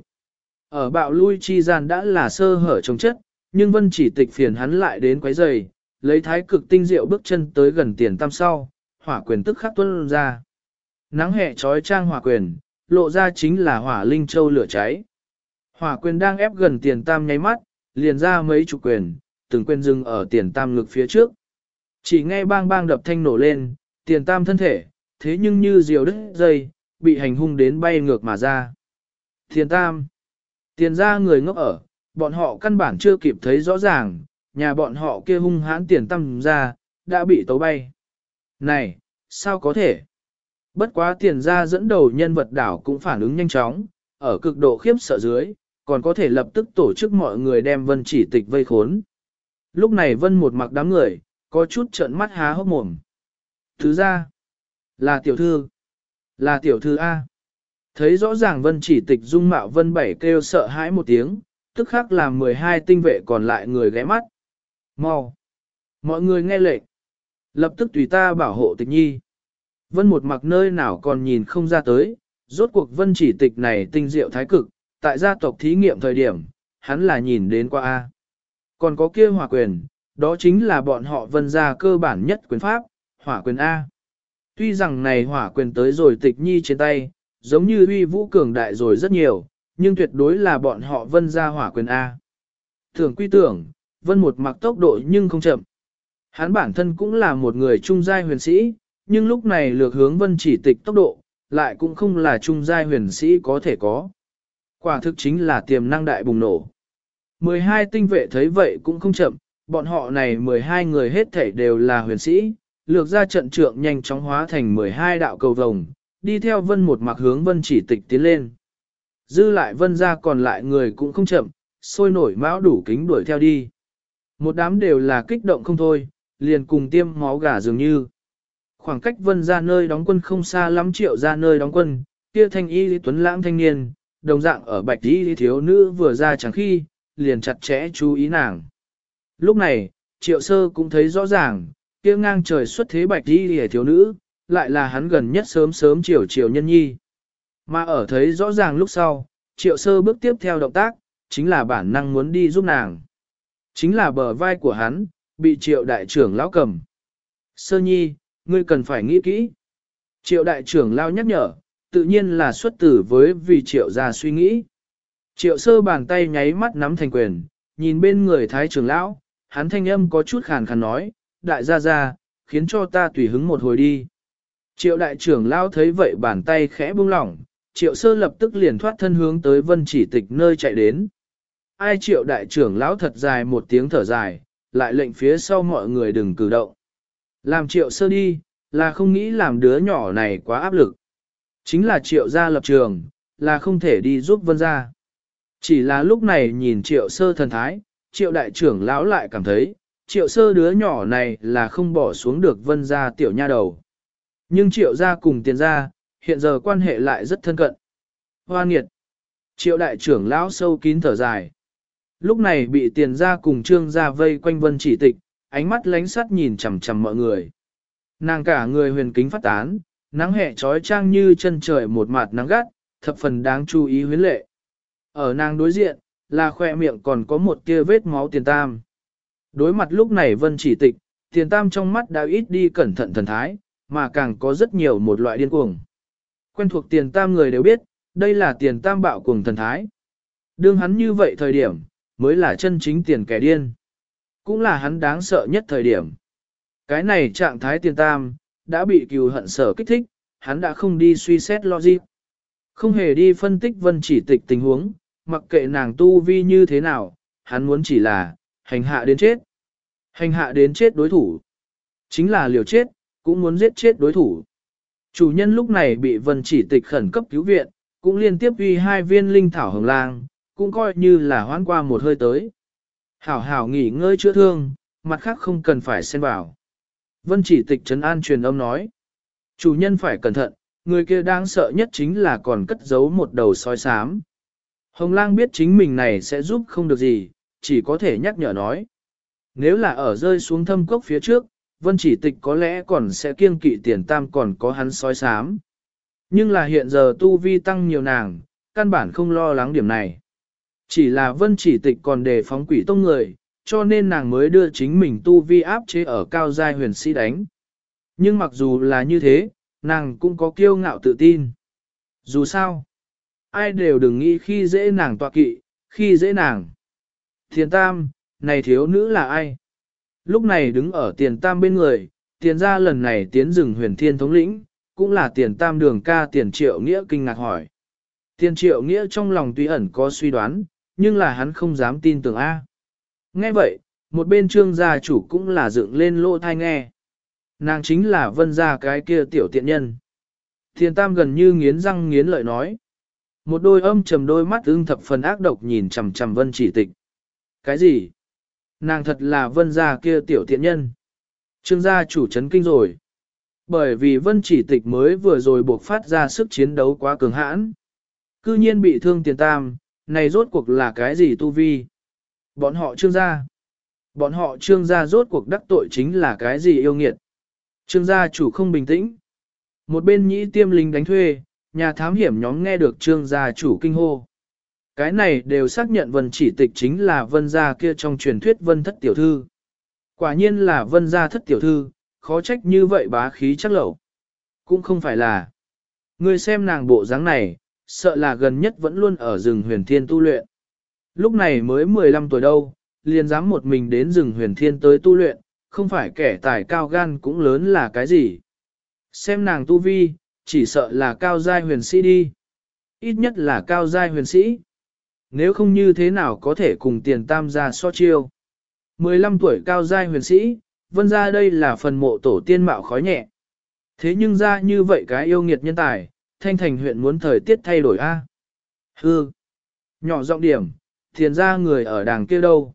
Ở bạo lui chi gian đã là sơ hở chống chất, nhưng Vân Chỉ Tịch phiền hắn lại đến quấy giày, lấy thái cực tinh diệu bước chân tới gần Tiền Tam sau, hỏa quyền tức khắc tuôn ra. Nắng hè trói trang hỏa quyền, lộ ra chính là hỏa linh châu lửa cháy. Hỏa quyền đang ép gần Tiền Tam nháy mắt, liền ra mấy chục quyền, từng quyền dừng ở Tiền Tam ngực phía trước. Chỉ nghe bang bang đập thanh nổ lên, Tiền Tam thân thể, thế nhưng như diều đứt dây, bị hành hung đến bay ngược mà ra. Tiền Tam, Tiền ra người ngốc ở, bọn họ căn bản chưa kịp thấy rõ ràng, nhà bọn họ kia hung hãn Tiền Tam ra, đã bị tấu bay. Này, sao có thể? Bất quá Tiền ra dẫn đầu nhân vật đảo cũng phản ứng nhanh chóng, ở cực độ khiếp sợ dưới, còn có thể lập tức tổ chức mọi người đem Vân Chỉ Tịch vây khốn. Lúc này Vân một mặc đám người, có chút trợn mắt há hốc mồm. Thứ ra, là tiểu thư A. Thấy rõ ràng Vân Chỉ Tịch dung mạo Vân Bảy kêu sợ hãi một tiếng, tức khắc làm 12 tinh vệ còn lại người ghé mắt. Mau! Mọi người nghe lệnh. Lập tức tùy ta bảo hộ Tịch Nhi. Vân một mặc nơi nào còn nhìn không ra tới, rốt cuộc Vân Chỉ Tịch này tinh diệu thái cực, tại gia tộc thí nghiệm thời điểm, hắn là nhìn đến qua A. Còn có kia hỏa quyền, đó chính là bọn họ vân gia cơ bản nhất quyền pháp, hỏa quyền A. Tuy rằng này hỏa quyền tới rồi tịch nhi trên tay, giống như uy vũ cường đại rồi rất nhiều, nhưng tuyệt đối là bọn họ vân gia hỏa quyền A. Tưởng quy tưởng, vân một mặc tốc độ nhưng không chậm. Hắn bản thân cũng là một người trung giai huyền sĩ, nhưng lúc này lược hướng vân chỉ tịch tốc độ, lại cũng không là trung giai huyền sĩ có thể có. Quả thực chính là tiềm năng đại bùng nổ. 12 tinh vệ thấy vậy cũng không chậm, bọn họ này 12 người hết thảy đều là huyền sĩ, lược ra trận trượng nhanh chóng hóa thành 12 đạo cầu vồng, đi theo vân một mặc hướng vân chỉ tịch tiến lên. Dư lại vân ra còn lại người cũng không chậm, sôi nổi mão đủ kính đuổi theo đi. Một đám đều là kích động không thôi, liền cùng tiêm máu gà dường như. Khoảng cách vân ra nơi đóng quân không xa lắm Triệu ra nơi đóng quân, kia thanh y lý tuấn lãng thanh niên, đồng dạng ở bạch y lý thiếu nữ vừa ra chẳng khi, liền chặt chẽ chú ý nàng. Lúc này, Triệu Sơ cũng thấy rõ ràng, kia ngang trời xuất thế bạch y lý thiếu nữ, lại là hắn gần nhất sớm sớm chiều nhân nhi. Mà ở thấy rõ ràng lúc sau, Triệu Sơ bước tiếp theo động tác, chính là bản năng muốn đi giúp nàng. Chính là bờ vai của hắn, bị Triệu đại trưởng lão cầm. Sơ nhi, ngươi cần phải nghĩ kỹ. Triệu đại trưởng lão nhắc nhở, tự nhiên là xuất tử với vì Triệu ra suy nghĩ. Triệu Sơ bàn tay nháy mắt nắm thành quyền, nhìn bên người thái trưởng lão, hắn thanh âm có chút khàn khàn nói, đại gia gia, khiến cho ta tùy hứng một hồi đi. Triệu đại trưởng lão thấy vậy bàn tay khẽ buông lỏng, Triệu Sơ lập tức liền thoát thân hướng tới vân chỉ tịch nơi chạy đến. Ai Triệu đại trưởng lão thật dài một tiếng thở dài, lại lệnh phía sau mọi người đừng cử động. Làm Triệu Sơ đi, là không nghĩ làm đứa nhỏ này quá áp lực. Chính là Triệu gia lập trường, là không thể đi giúp vân gia. Chỉ là lúc này nhìn Triệu Sơ thần thái, Triệu đại trưởng lão lại cảm thấy, Triệu Sơ đứa nhỏ này là không bỏ xuống được vân gia tiểu nha đầu. Nhưng Triệu gia cùng Tiền gia, hiện giờ quan hệ lại rất thân cận. Hoa nghiệt. Triệu đại trưởng lão sâu kín thở dài. Lúc này bị Tiền gia cùng Trương gia vây quanh vân chỉ tịch, ánh mắt lánh sắt nhìn chằm chằm mọi người. Nàng cả người huyền kính phát tán, nắng hè trói trang như chân trời một mặt nắng gắt, thập phần đáng chú ý huyến lệ. Ở nàng đối diện, là khoe miệng còn có một tia vết máu Tiền tam. Đối mặt lúc này vân chỉ tịch, Tiền tam trong mắt đã ít đi cẩn thận thần thái, mà càng có rất nhiều một loại điên cuồng. Quen thuộc Tiền tam người đều biết, đây là Tiền tam bạo cuồng thần thái. Đương hắn như vậy thời điểm, mới là chân chính tiền kẻ điên. Cũng là hắn đáng sợ nhất thời điểm. Cái này trạng thái Tiền tam, đã bị cừu hận sở kích thích, hắn đã không đi suy xét logic. Không hề đi phân tích vân chỉ tịch tình huống, mặc kệ nàng tu vi như thế nào, hắn muốn chỉ là, hành hạ đến chết. Hành hạ đến chết đối thủ. Chính là liều chết, cũng muốn giết chết đối thủ. Chủ nhân lúc này bị vân chỉ tịch khẩn cấp cứu viện, cũng liên tiếp uy 2 viên linh thảo hồng lang, cũng coi như là hoãn qua một hơi tới. Hảo hảo nghỉ ngơi chữa thương, mặt khác không cần phải xen vào. Vân chỉ tịch trấn an truyền âm nói. Chủ nhân phải cẩn thận, người kia đáng sợ nhất chính là còn cất giấu một đầu sói xám. Hồng lang biết chính mình này sẽ giúp không được gì, chỉ có thể nhắc nhở nói. Nếu là ở rơi xuống thâm cốc phía trước, vân chỉ tịch có lẽ còn sẽ kiêng kỵ Tiền tam còn có hắn sói xám. Nhưng là hiện giờ tu vi tăng nhiều nàng, căn bản không lo lắng điểm này. Chỉ là vân chỉ tịch còn đề phóng quỷ tông người, cho nên nàng mới đưa chính mình tu vi áp chế ở cao giai huyền sĩ đánh. Nhưng mặc dù là như thế, nàng cũng có kiêu ngạo tự tin. Dù sao, ai đều đừng nghĩ khi dễ nàng tọa kỵ, khi dễ nàng. Tiền tam, này thiếu nữ là ai? Lúc này đứng ở Tiền tam bên người, Tiền gia lần này tiến rừng huyền thiên thống lĩnh, cũng là Tiền tam đường ca Tiền triệu nghĩa kinh ngạc hỏi. Tiền triệu nghĩa trong lòng tuy ẩn có suy đoán, nhưng là hắn không dám tin tưởng A. Nghe vậy, một bên Trương gia chủ cũng là dựng lên lỗ thai nghe. Nàng chính là vân gia cái kia tiểu tiện nhân. Tiền tam gần như nghiến răng nghiến lợi nói. Một đôi âm trầm đôi mắt ưng thập phần ác độc nhìn chằm chằm vân chỉ tịch. Cái gì? Nàng thật là vân gia kia tiểu tiện nhân. Trương gia chủ chấn kinh rồi. Bởi vì vân chỉ tịch mới vừa rồi buộc phát ra sức chiến đấu quá cường hãn. Cư nhiên bị thương Tiền tam, này rốt cuộc là cái gì tu vi? Bọn họ Trương gia rốt cuộc đắc tội chính là cái gì yêu nghiệt? Trương gia chủ không bình tĩnh. Một bên nhĩ tiêm lính đánh thuê, nhà thám hiểm nhóm nghe được Trương gia chủ kinh hô. Cái này đều xác nhận Vân Chỉ Tịch chính là Vân gia kia trong truyền thuyết Vân thất tiểu thư. Quả nhiên là Vân gia thất tiểu thư, khó trách như vậy bá khí chắc lẩu. Cũng không phải là. Ngươi xem nàng bộ dáng này, sợ là gần nhất vẫn luôn ở rừng huyền thiên tu luyện. Lúc này mới 15 tuổi đâu, liền dám một mình đến rừng huyền thiên tới tu luyện, không phải kẻ tài cao gan cũng lớn là cái gì. Xem nàng tu vi, chỉ sợ là cao giai huyền sĩ đi. Ít nhất là cao giai huyền sĩ. Nếu không như thế nào có thể cùng tiền tam gia so chiêu. 15 tuổi cao giai huyền sĩ, Vân gia đây là phần mộ tổ tiên mạo khói nhẹ. Thế nhưng ra như vậy cái yêu nghiệt nhân tài, Thanh Thành huyện muốn thời tiết thay đổi a. Hư. Nhỏ giọng điểm, tiền ra người ở đàng kia đâu.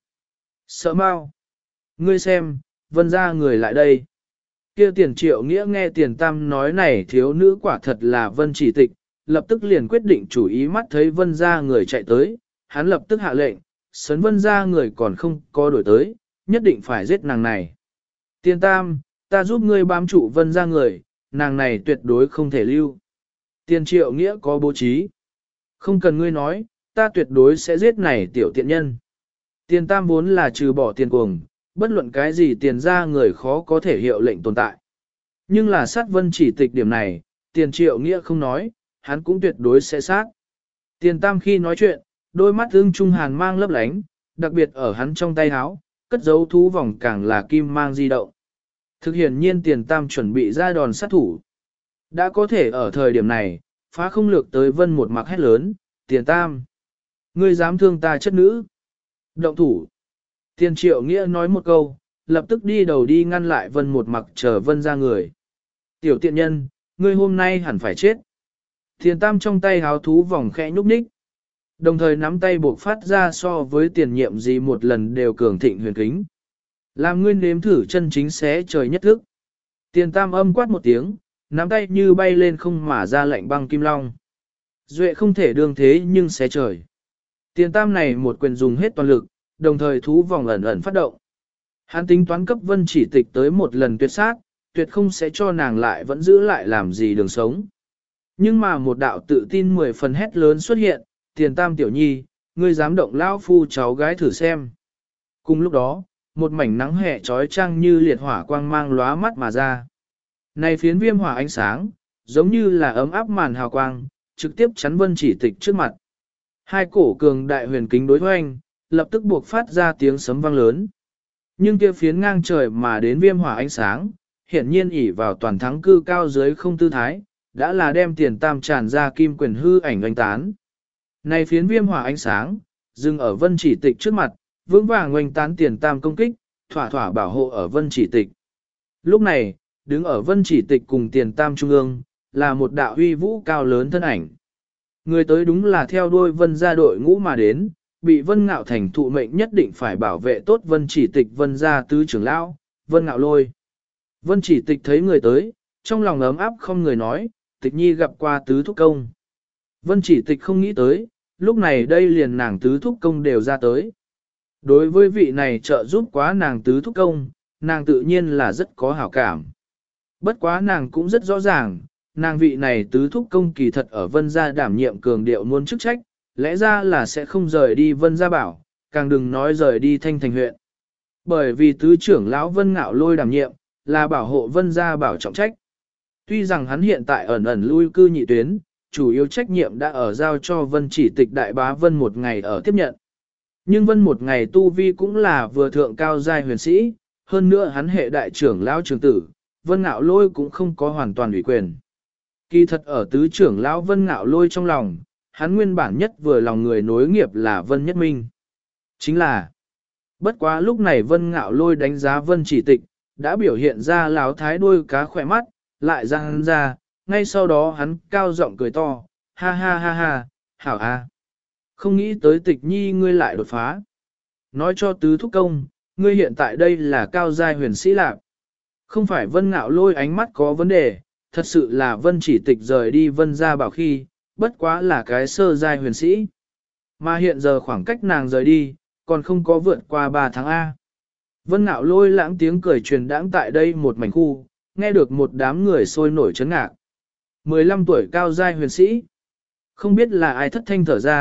Sợ mau. Ngươi xem, Vân gia người lại đây. Kia Tiền Triệu Nghĩa nghe Tiền Tam nói này thiếu nữ quả thật là Vân Chỉ Tịch, lập tức liền quyết định chủ ý mắt thấy Vân gia người chạy tới, hắn lập tức hạ lệnh, sấn Vân gia người còn không có đổi tới, nhất định phải giết nàng này. Tiền Tam, ta giúp ngươi bám trụ Vân gia người, nàng này tuyệt đối không thể lưu. Tiền Triệu Nghĩa có bố trí. Không cần ngươi nói, ta tuyệt đối sẽ giết này tiểu tiện nhân. Tiền Tam vốn là trừ bỏ tiền cuồng, bất luận cái gì tiền ra người khó có thể hiệu lệnh tồn tại. Nhưng là sát Vân Chỉ Tịch điểm này, Tiền Triệu Nghĩa không nói, hắn cũng tuyệt đối sẽ sát. Tiền Tam khi nói chuyện, đôi mắt ưng trung hàn mang lấp lánh, đặc biệt ở hắn trong tay áo, cất giấu thú vòng càng là kim mang di động. Thực hiện nhiên Tiền Tam chuẩn bị ra đòn sát thủ. Đã có thể ở thời điểm này, phá không lược tới Vân một mặc hét lớn, Tiền Tam. Ngươi dám thương ta chất nữ. Động thủ. Tiền Triệu Nghĩa nói một câu, lập tức đi đầu đi ngăn lại Vân một mặc chờ Vân ra người. Tiểu tiện nhân, ngươi hôm nay hẳn phải chết. Tiền Tam trong tay háo thú vòng khẽ nhúc nhích. Đồng thời nắm tay buộc phát ra so với tiền nhiệm gì một lần đều cường thịnh huyền kính. Làm ngươi nếm thử chân chính xé trời nhất thức. Tiền Tam âm quát một tiếng, nắm tay như bay lên không mà ra lạnh băng kim long. Duệ không thể đương thế nhưng xé trời. Tiền Tam này một quyền dùng hết toàn lực, đồng thời thú vòng ẩn ẩn phát động. Hắn tính toán cấp Vân Chỉ Tịch tới một lần tuyệt sát, tuyệt không sẽ cho nàng lại vẫn giữ lại làm gì đường sống. Nhưng mà một đạo tự tin 10 phần hét lớn xuất hiện, Tiền Tam tiểu nhi, ngươi dám động lão phu cháu gái thử xem. Cùng lúc đó, một mảnh nắng hè trói trăng như liệt hỏa quang mang lóa mắt mà ra. Này phiến viêm hỏa ánh sáng, giống như là ấm áp màn hào quang, trực tiếp chắn Vân Chỉ Tịch trước mặt. Hai cổ cường đại huyền kính đối hoành, lập tức buộc phát ra tiếng sấm vang lớn. Nhưng kia phiến ngang trời mà đến viêm hỏa ánh sáng, hiển nhiên ỷ vào toàn thắng cư cao dưới không tư thái, đã là đem Tiền Tam tràn ra kim quyền hư ảnh oanh tán. Này phiến viêm hỏa ánh sáng, dừng ở Vân Chỉ Tịch trước mặt, vững vàng oanh tán Tiền Tam công kích, thỏa thỏa bảo hộ ở Vân Chỉ Tịch. Lúc này, đứng ở Vân Chỉ Tịch cùng Tiền Tam trung ương, là một đạo huy vũ cao lớn thân ảnh. Người tới đúng là theo đuôi Vân gia đội ngũ mà đến, bị Vân Ngạo thành thụ mệnh nhất định phải bảo vệ tốt Vân Chỉ Tịch Vân gia tứ trưởng lão, Vân Ngạo Lôi. Vân Chỉ Tịch thấy người tới, trong lòng ấm áp không người nói, Tịch nhi gặp qua tứ thúc công. Vân Chỉ Tịch không nghĩ tới, lúc này đây liền nàng tứ thúc công đều ra tới. Đối với vị này trợ giúp quá nàng tứ thúc công, nàng tự nhiên là rất có hảo cảm. Bất quá nàng cũng rất rõ ràng, nàng vị này tứ thúc công kỳ thật ở Vân gia đảm nhiệm cường điệu muôn chức trách, lẽ ra là sẽ không rời đi Vân gia bảo, càng đừng nói rời đi Thanh Thành huyện. Bởi vì tứ trưởng lão Vân Ngạo Lôi đảm nhiệm, là bảo hộ Vân gia bảo trọng trách. Tuy rằng hắn hiện tại ẩn ẩn lui cư nhị tuyến, chủ yếu trách nhiệm đã ở giao cho Vân Chỉ Tịch đại bá Vân một ngày ở tiếp nhận. Nhưng Vân một ngày tu vi cũng là vừa thượng cao giai huyền sĩ, hơn nữa hắn hệ đại trưởng lão trưởng tử, Vân Ngạo Lôi cũng không có hoàn toàn ủy quyền. Kỳ thật ở tứ trưởng lão Vân Ngạo Lôi trong lòng, hắn nguyên bản nhất vừa lòng người nối nghiệp là Vân Nhất Minh. Chính là, bất quá lúc này Vân Ngạo Lôi đánh giá Vân Chỉ Tịch, đã biểu hiện ra láo thái đuôi cá khỏe mắt, lại ra hắn ra, ngay sau đó hắn cao giọng cười to, ha ha ha ha, hảo a. Không nghĩ tới Tịch nhi ngươi lại đột phá. Nói cho tứ thúc công, ngươi hiện tại đây là cao giai huyền sĩ lạc. Không phải Vân Ngạo Lôi ánh mắt có vấn đề, thật sự là Vân Chỉ Tịch rời đi Vân gia bảo khi, bất quá là cái sơ giai huyền sĩ. Mà hiện giờ khoảng cách nàng rời đi, còn không có vượt qua 3 tháng A. Vân Ngạo Lôi lãng tiếng cười truyền đãng tại đây một mảnh khu, nghe được một đám người sôi nổi chấn ngạc. 15 tuổi cao giai huyền sĩ. Không biết là ai thất thanh thở ra,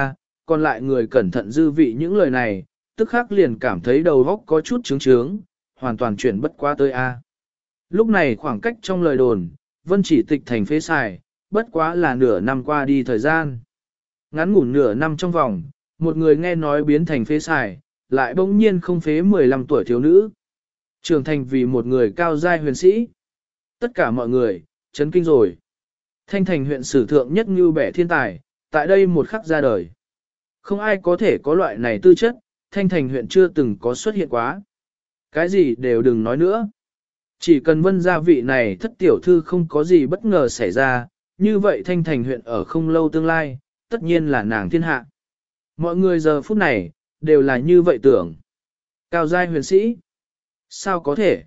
còn lại người cẩn thận dư vị những lời này, tức khắc liền cảm thấy đầu óc có chút trướng trướng, hoàn toàn chuyển bất quá tới A. Lúc này khoảng cách trong lời đồn, Vân Chỉ Tịch thành phế xài, bất quá là nửa năm qua đi thời gian. Ngắn ngủn nửa năm trong vòng, một người nghe nói biến thành phế xài, lại bỗng nhiên không phế 15 tuổi thiếu nữ. Trưởng thành vì một người cao giai huyền sĩ. Tất cả mọi người, chấn kinh rồi. Thanh thành huyện sử thượng nhất như bẻ thiên tài, tại đây một khắc ra đời. Không ai có thể có loại này tư chất, thanh thành huyện chưa từng có xuất hiện quá. Cái gì đều đừng nói nữa. Chỉ cần Vân gia vị này thất tiểu thư không có gì bất ngờ xảy ra, như vậy thanh thành huyện ở không lâu tương lai, tất nhiên là nàng thiên hạ. Mọi người giờ phút này, đều là như vậy tưởng. Cao giai huyền sĩ? Sao có thể?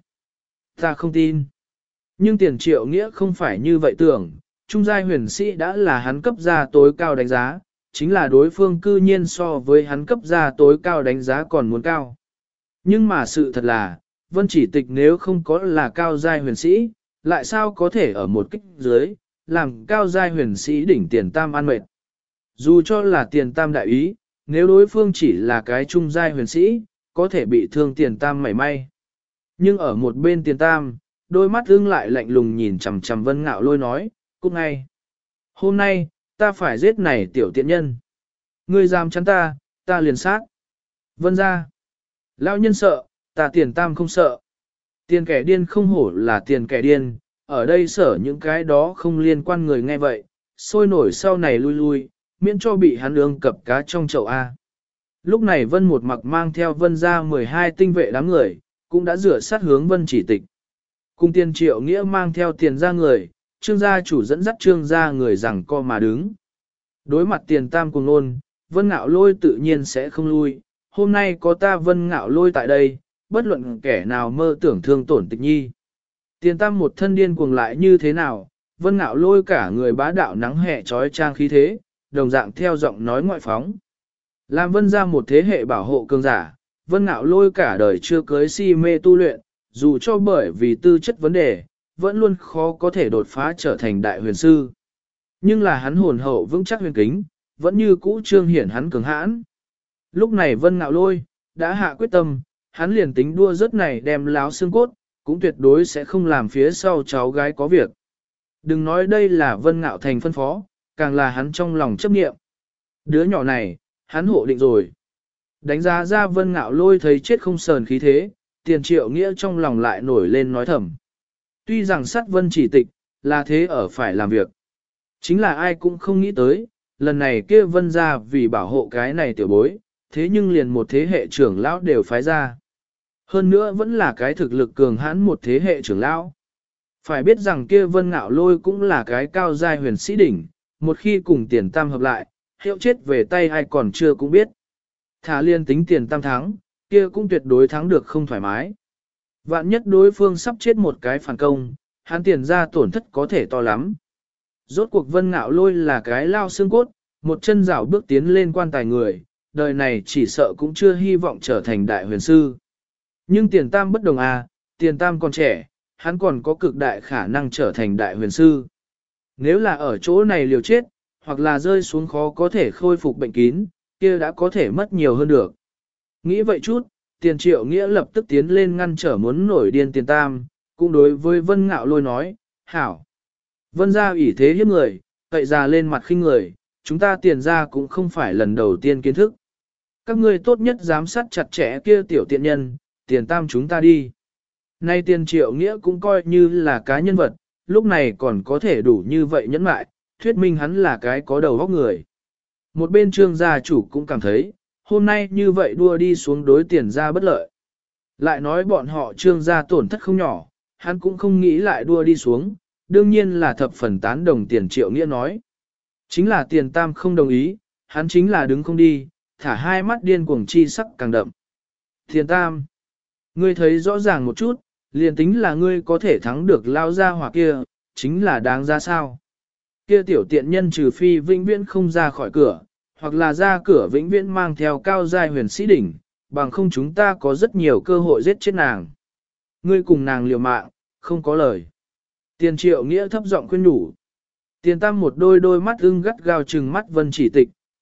Ta không tin. Nhưng Tiền Triệu Nghĩa không phải như vậy tưởng, trung giai huyền sĩ đã là hắn cấp gia tối cao đánh giá, chính là đối phương cư nhiên so với hắn cấp gia tối cao đánh giá còn muốn cao. Nhưng mà sự thật là, Vân Chỉ Tịch nếu không có là cao giai huyền sĩ, lại sao có thể ở một kích dưới, làm cao giai huyền sĩ đỉnh Tiền Tam an mệt. Dù cho là Tiền Tam đại ý, nếu đối phương chỉ là cái trung giai huyền sĩ, có thể bị thương Tiền Tam mảy may. Nhưng ở một bên Tiền Tam, đôi mắt ưng lại lạnh lùng nhìn chằm chằm Vân Ngạo Lôi nói, cút ngay. Hôm nay, ta phải giết này tiểu tiện nhân. Ngươi dám chắn ta liền sát. Vân ra. Lão nhân sợ, ta Tiền Tam không sợ. Tiền kẻ điên không hổ là tiền kẻ điên, ở đây sở những cái đó không liên quan người nghe vậy, sôi nổi sau này lui lui, miễn cho bị hắn ương cập cá trong chậu A. Lúc này Vân một mặc mang theo Vân ra 12 tinh vệ đám người, cũng đã rửa sát hướng Vân Chỉ Tịch. Cùng Tiền Triệu Nghĩa mang theo Tiền ra người, Trương gia chủ dẫn dắt Trương gia người rằng co mà đứng. Đối mặt Tiền Tam cùng nôn, Vân Ngạo Lôi tự nhiên sẽ không lui, hôm nay có ta Vân Ngạo Lôi tại đây, bất luận kẻ nào mơ tưởng thương tổn Tịch Nhi. Tiền Tam một thân điên cuồng lại như thế nào, Vân Ngạo Lôi cả người bá đạo nắng hè trói trang khí thế, đồng dạng theo giọng nói ngoại phóng. Làm Vân ra một thế hệ bảo hộ cường giả, Vân Ngạo Lôi cả đời chưa cưới si mê tu luyện, dù cho bởi vì tư chất vấn đề, vẫn luôn khó có thể đột phá trở thành đại huyền sư. Nhưng là hắn hồn hậu vững chắc huyền kính, vẫn như cũ trương hiển hắn cường hãn. Lúc này Vân Ngạo Lôi, đã hạ quyết tâm, hắn liền tính đua rất này đem láo xương cốt, cũng tuyệt đối sẽ không làm phía sau cháu gái có việc. Đừng nói đây là Vân Ngạo Thành phân phó, càng là hắn trong lòng chấp niệm. Đứa nhỏ này, hắn hộ định rồi. Đánh giá ra Vân Ngạo Lôi thấy chết không sờn khí thế, Tiền Triệu Nghĩa trong lòng lại nổi lên nói thầm. Tuy rằng sát Vân Chỉ Tịch, là thế ở phải làm việc. Chính là ai cũng không nghĩ tới, lần này kia Vân ra vì bảo hộ cái này tiểu bối, thế nhưng liền một thế hệ trưởng lão đều phái ra. Hơn nữa vẫn là cái thực lực cường hãn một thế hệ trưởng lão. Phải biết rằng kia Vân Ngạo Lôi cũng là cái cao giai huyền sĩ đỉnh, một khi cùng Tiền Tam hợp lại, hiệu chết về tay ai còn chưa cũng biết. Thả liên tính Tiền Tam thắng, kia cũng tuyệt đối thắng được không thoải mái. Vạn nhất đối phương sắp chết một cái phản công, hắn Tiền ra tổn thất có thể to lắm. Rốt cuộc Vân Ngạo Lôi là cái lao xương cốt, một chân rảo bước tiến lên quan tài người, đời này chỉ sợ cũng chưa hy vọng trở thành đại huyền sư. Nhưng Tiền Tam bất đồng à, Tiền Tam còn trẻ, hắn còn có cực đại khả năng trở thành đại huyền sư. Nếu là ở chỗ này liều chết, hoặc là rơi xuống khó có thể khôi phục bệnh kín, kia đã có thể mất nhiều hơn được. Nghĩ vậy chút, Tiền Triệu Nghĩa lập tức tiến lên ngăn trở muốn nổi điên Tiền Tam, cũng đối với Vân Ngạo Lôi nói, hảo. Vân gia ủy thế hiếp người, cậy ra lên mặt khinh người, chúng ta Tiền ra cũng không phải lần đầu tiên kiến thức. Các ngươi tốt nhất giám sát chặt chẽ kia tiểu tiện nhân, Tiền Tam chúng ta đi. Nay Tiền Triệu Nghĩa cũng coi như là cá nhân vật, lúc này còn có thể đủ như vậy nhẫn mại, thuyết minh hắn là cái có đầu óc người. Một bên Trương gia chủ cũng cảm thấy, hôm nay như vậy đua đi xuống đối Tiền ra bất lợi. Lại nói bọn họ Trương gia tổn thất không nhỏ, hắn cũng không nghĩ lại đua đi xuống, đương nhiên là thập phần tán đồng Tiền Triệu Nghĩa nói. Chính là Tiền Tam không đồng ý, hắn chính là đứng không đi, thả hai mắt điên cuồng chi sắc càng đậm. Tiền Tam, ngươi thấy rõ ràng một chút, liền tính là ngươi có thể thắng được lao ra hỏa kia, chính là đáng ra sao. Kia tiểu tiện nhân trừ phi vĩnh viễn không ra khỏi cửa, hoặc là ra cửa vĩnh viễn mang theo cao giai huyền sĩ đỉnh, bằng không chúng ta có rất nhiều cơ hội giết chết nàng. Ngươi cùng nàng liều mạng, không có lời. Tiền Triệu Nghĩa thấp giọng khuyên nhủ. Tiền Tam một đôi mắt ưng gắt gao trừng mắt Vân Chỉ Tịch,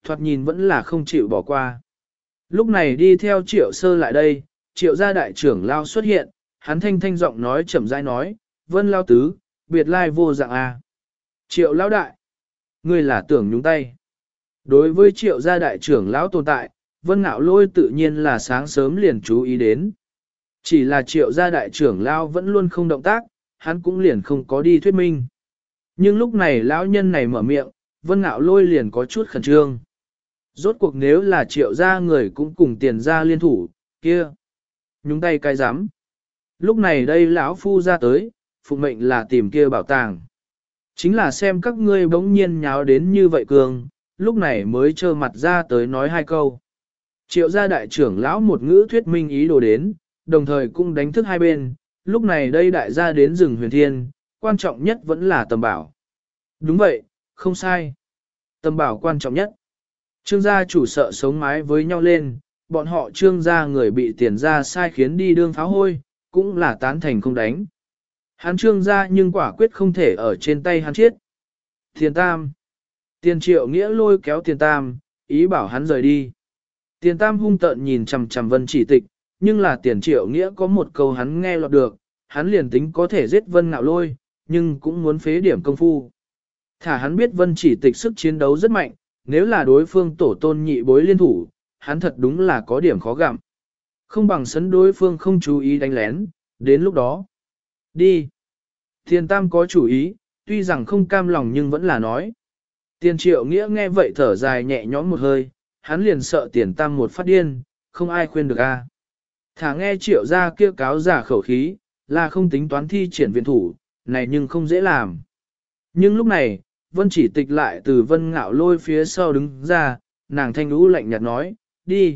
thoạt nhìn vẫn là không chịu bỏ qua. Lúc này đi theo Triệu Sơ lại đây, Triệu gia đại trưởng lao xuất hiện, hắn thanh thanh giọng nói chậm rãi nói, Vân lao tứ, biệt lai vô dạng a. Triệu lão đại, ngươi là tưởng nhúng tay. Đối với Triệu gia đại trưởng lão tồn tại, Vân Ngạo Lôi tự nhiên là sáng sớm liền chú ý đến. Chỉ là Triệu gia đại trưởng lão vẫn luôn không động tác, hắn cũng liền không có đi thuyết minh. Nhưng lúc này lão nhân này mở miệng, Vân Ngạo Lôi liền có chút khẩn trương. Rốt cuộc nếu là Triệu gia người cũng cùng Tiền gia liên thủ, kia nhúng tay cái rắm. Lúc này đây lão phu ra tới, phụ mệnh là tìm kia bảo tàng. Chính là xem các ngươi bỗng nhiên nháo đến như vậy cường, lúc này mới trơ mặt ra tới nói hai câu. Triệu gia đại trưởng lão một ngữ thuyết minh ý đồ đến, đồng thời cũng đánh thức hai bên, lúc này đây đại gia đến rừng huyền thiên, quan trọng nhất vẫn là tầm bảo. Đúng vậy, không sai. Tầm bảo quan trọng nhất. Trương gia chủ sợ sống mái với nhau lên, bọn họ trương gia người bị Tiền gia sai khiến đi đương pháo hôi, cũng là tán thành không đánh. Hắn trương gia nhưng quả quyết không thể ở trên tay hắn chết. Tiền Tam. Tiền Triệu Nghĩa lôi kéo Tiền Tam, ý bảo hắn rời đi. Tiền Tam hung tợn nhìn chằm chằm Vân Chỉ Tịch, nhưng là Tiền Triệu Nghĩa có một câu hắn nghe lọt được, hắn liền tính có thể giết Vân Ngạo Lôi, nhưng cũng muốn phế điểm công phu. Thả hắn biết Vân Chỉ Tịch sức chiến đấu rất mạnh, nếu là đối phương tổ tôn nhị bối liên thủ, hắn thật đúng là có điểm khó gặm. Không bằng sấn đối phương không chú ý đánh lén, đến lúc đó. Đi. Tiền Tam có chủ ý, tuy rằng không cam lòng nhưng vẫn là nói. Tiền Triệu Nghĩa nghe vậy thở dài nhẹ nhõm một hơi, hắn liền sợ Tiền Tam một phát điên, không ai khuyên được a. Thả nghe Triệu gia kia cáo giả khẩu khí, là không tính toán thi triển viện thủ, này nhưng không dễ làm. Nhưng lúc này, Vân Chỉ Tịch lại từ Vân Ngạo Lôi phía sau đứng ra, nàng thanh lũ lạnh nhạt nói, đi.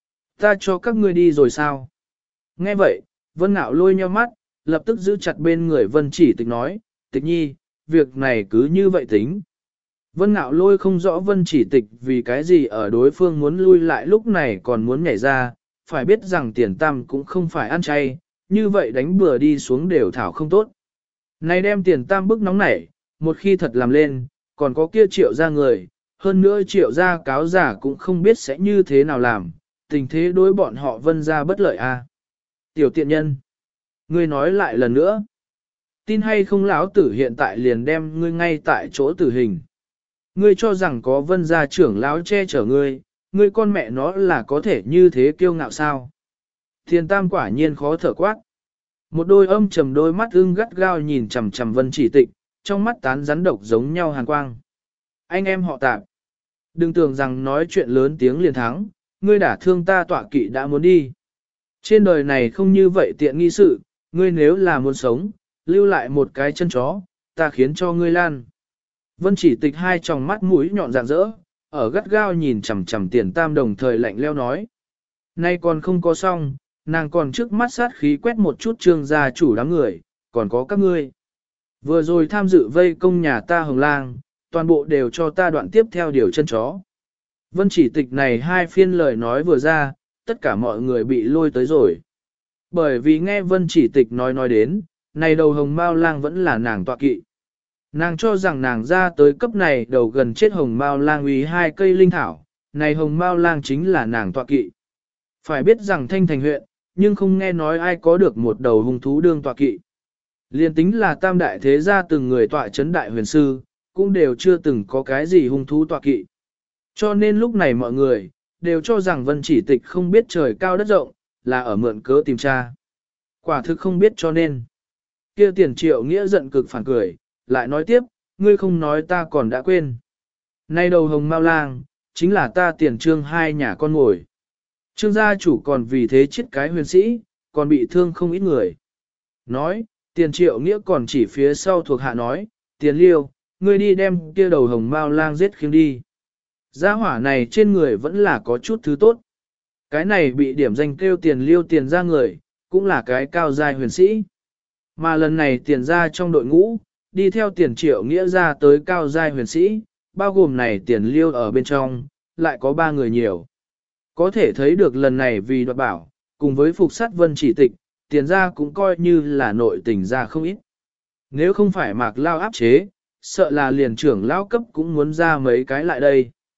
Ta cho các ngươi đi rồi sao? Nghe vậy, Vân Ngạo Lôi nheo mắt, lập tức giữ chặt bên người Vân Chỉ Tịch nói, Tịch nhi, việc này cứ như vậy tính. Vân Ngạo Lôi không rõ Vân Chỉ Tịch vì cái gì ở đối phương muốn lui lại lúc này còn muốn nhảy ra, phải biết rằng Tiền Tam cũng không phải ăn chay, như vậy đánh bừa đi xuống đều thảo không tốt. Này đem Tiền Tam bức nóng nảy, một khi thật làm lên, còn có kia Triệu gia người, hơn nữa Triệu gia cáo giả cũng không biết sẽ như thế nào làm, tình thế đối bọn họ Vân gia bất lợi a. Tiểu tiện nhân, ngươi nói lại lần nữa, tin hay không lão tử hiện tại liền đem ngươi ngay tại chỗ tử hình. Ngươi cho rằng có Vân gia trưởng lão che chở ngươi, ngươi con mẹ nó là có thể như thế kiêu ngạo sao? Tiền Tam quả nhiên khó thở quát. Một đôi âm trầm đôi mắt ưng gắt gao nhìn chằm chằm Vân Chỉ Tịch, trong mắt tán rắn độc giống nhau hàn quang. Anh em họ Tạp, đừng tưởng rằng nói chuyện lớn tiếng liền thắng, ngươi đả thương ta tọa kỵ đã muốn đi. Trên đời này không như vậy tiện nghi sự, ngươi nếu là muốn sống, lưu lại một cái chân chó, ta khiến cho ngươi lan. Vân Chỉ Tịch hai tròng mắt mũi nhọn rạng rỡ, ở gắt gao nhìn chằm chằm Tiền Tam đồng thời lạnh leo nói. Nay còn không có xong, nàng còn trước mắt sát khí quét một chút trương gia chủ đám người, còn có các ngươi. Vừa rồi tham dự vây công nhà ta Hồng Lang, toàn bộ đều cho ta đoạn tiếp theo điều chân chó. Vân Chỉ Tịch này hai phiên lời nói vừa ra, tất cả mọi người bị lôi tới rồi. Bởi vì nghe Vân Chỉ Tịch nói đến, này đầu Hồng Mao Lang vẫn là nàng tọa kỵ. Nàng cho rằng nàng ra tới cấp này đầu gần chết Hồng Mao Lang uy hai cây linh thảo, này Hồng Mao Lang chính là nàng tọa kỵ. Phải biết rằng Thanh Thành huyện, nhưng không nghe nói ai có được một đầu hung thú đương tọa kỵ. Liên tính là tam đại thế gia từng người tọa chấn đại huyền sư, cũng đều chưa từng có cái gì hung thú tọa kỵ. Cho nên lúc này mọi người, đều cho rằng Vân Chỉ Tịch không biết trời cao đất rộng, là ở mượn cớ tìm tra. Quả thực không biết cho nên. Kia Tiền Triệu Nghĩa giận cực phản cười, lại nói tiếp, ngươi không nói ta còn đã quên. Nay đầu Hồng Mao Lang, chính là ta Tiền Trương hai nhà con ngồi. Trương gia chủ còn vì thế chết cái huyền sĩ, còn bị thương không ít người. Nói, Tiền Triệu Nghĩa còn chỉ phía sau thuộc hạ nói, Tiền Liêu, ngươi đi đem kia đầu Hồng Mao Lang giết khiêng đi. Gia hỏa này trên người vẫn là có chút thứ tốt. Cái này bị điểm danh kêu Tiền Liêu Tiền ra người, cũng là cái cao giai huyền sĩ. Mà lần này Tiền ra trong đội ngũ, đi theo Tiền Triệu Nghĩa ra tới cao giai huyền sĩ, bao gồm này Tiền Liêu ở bên trong, lại có 3 người nhiều. Có thể thấy được lần này vì đoạt bảo, cùng với phục sát Vân Chỉ Tịch, Tiền ra cũng coi như là nội tình ra không ít. Nếu không phải Mạc Lao áp chế, sợ là liền trưởng lão cấp cũng muốn ra mấy cái lại đây.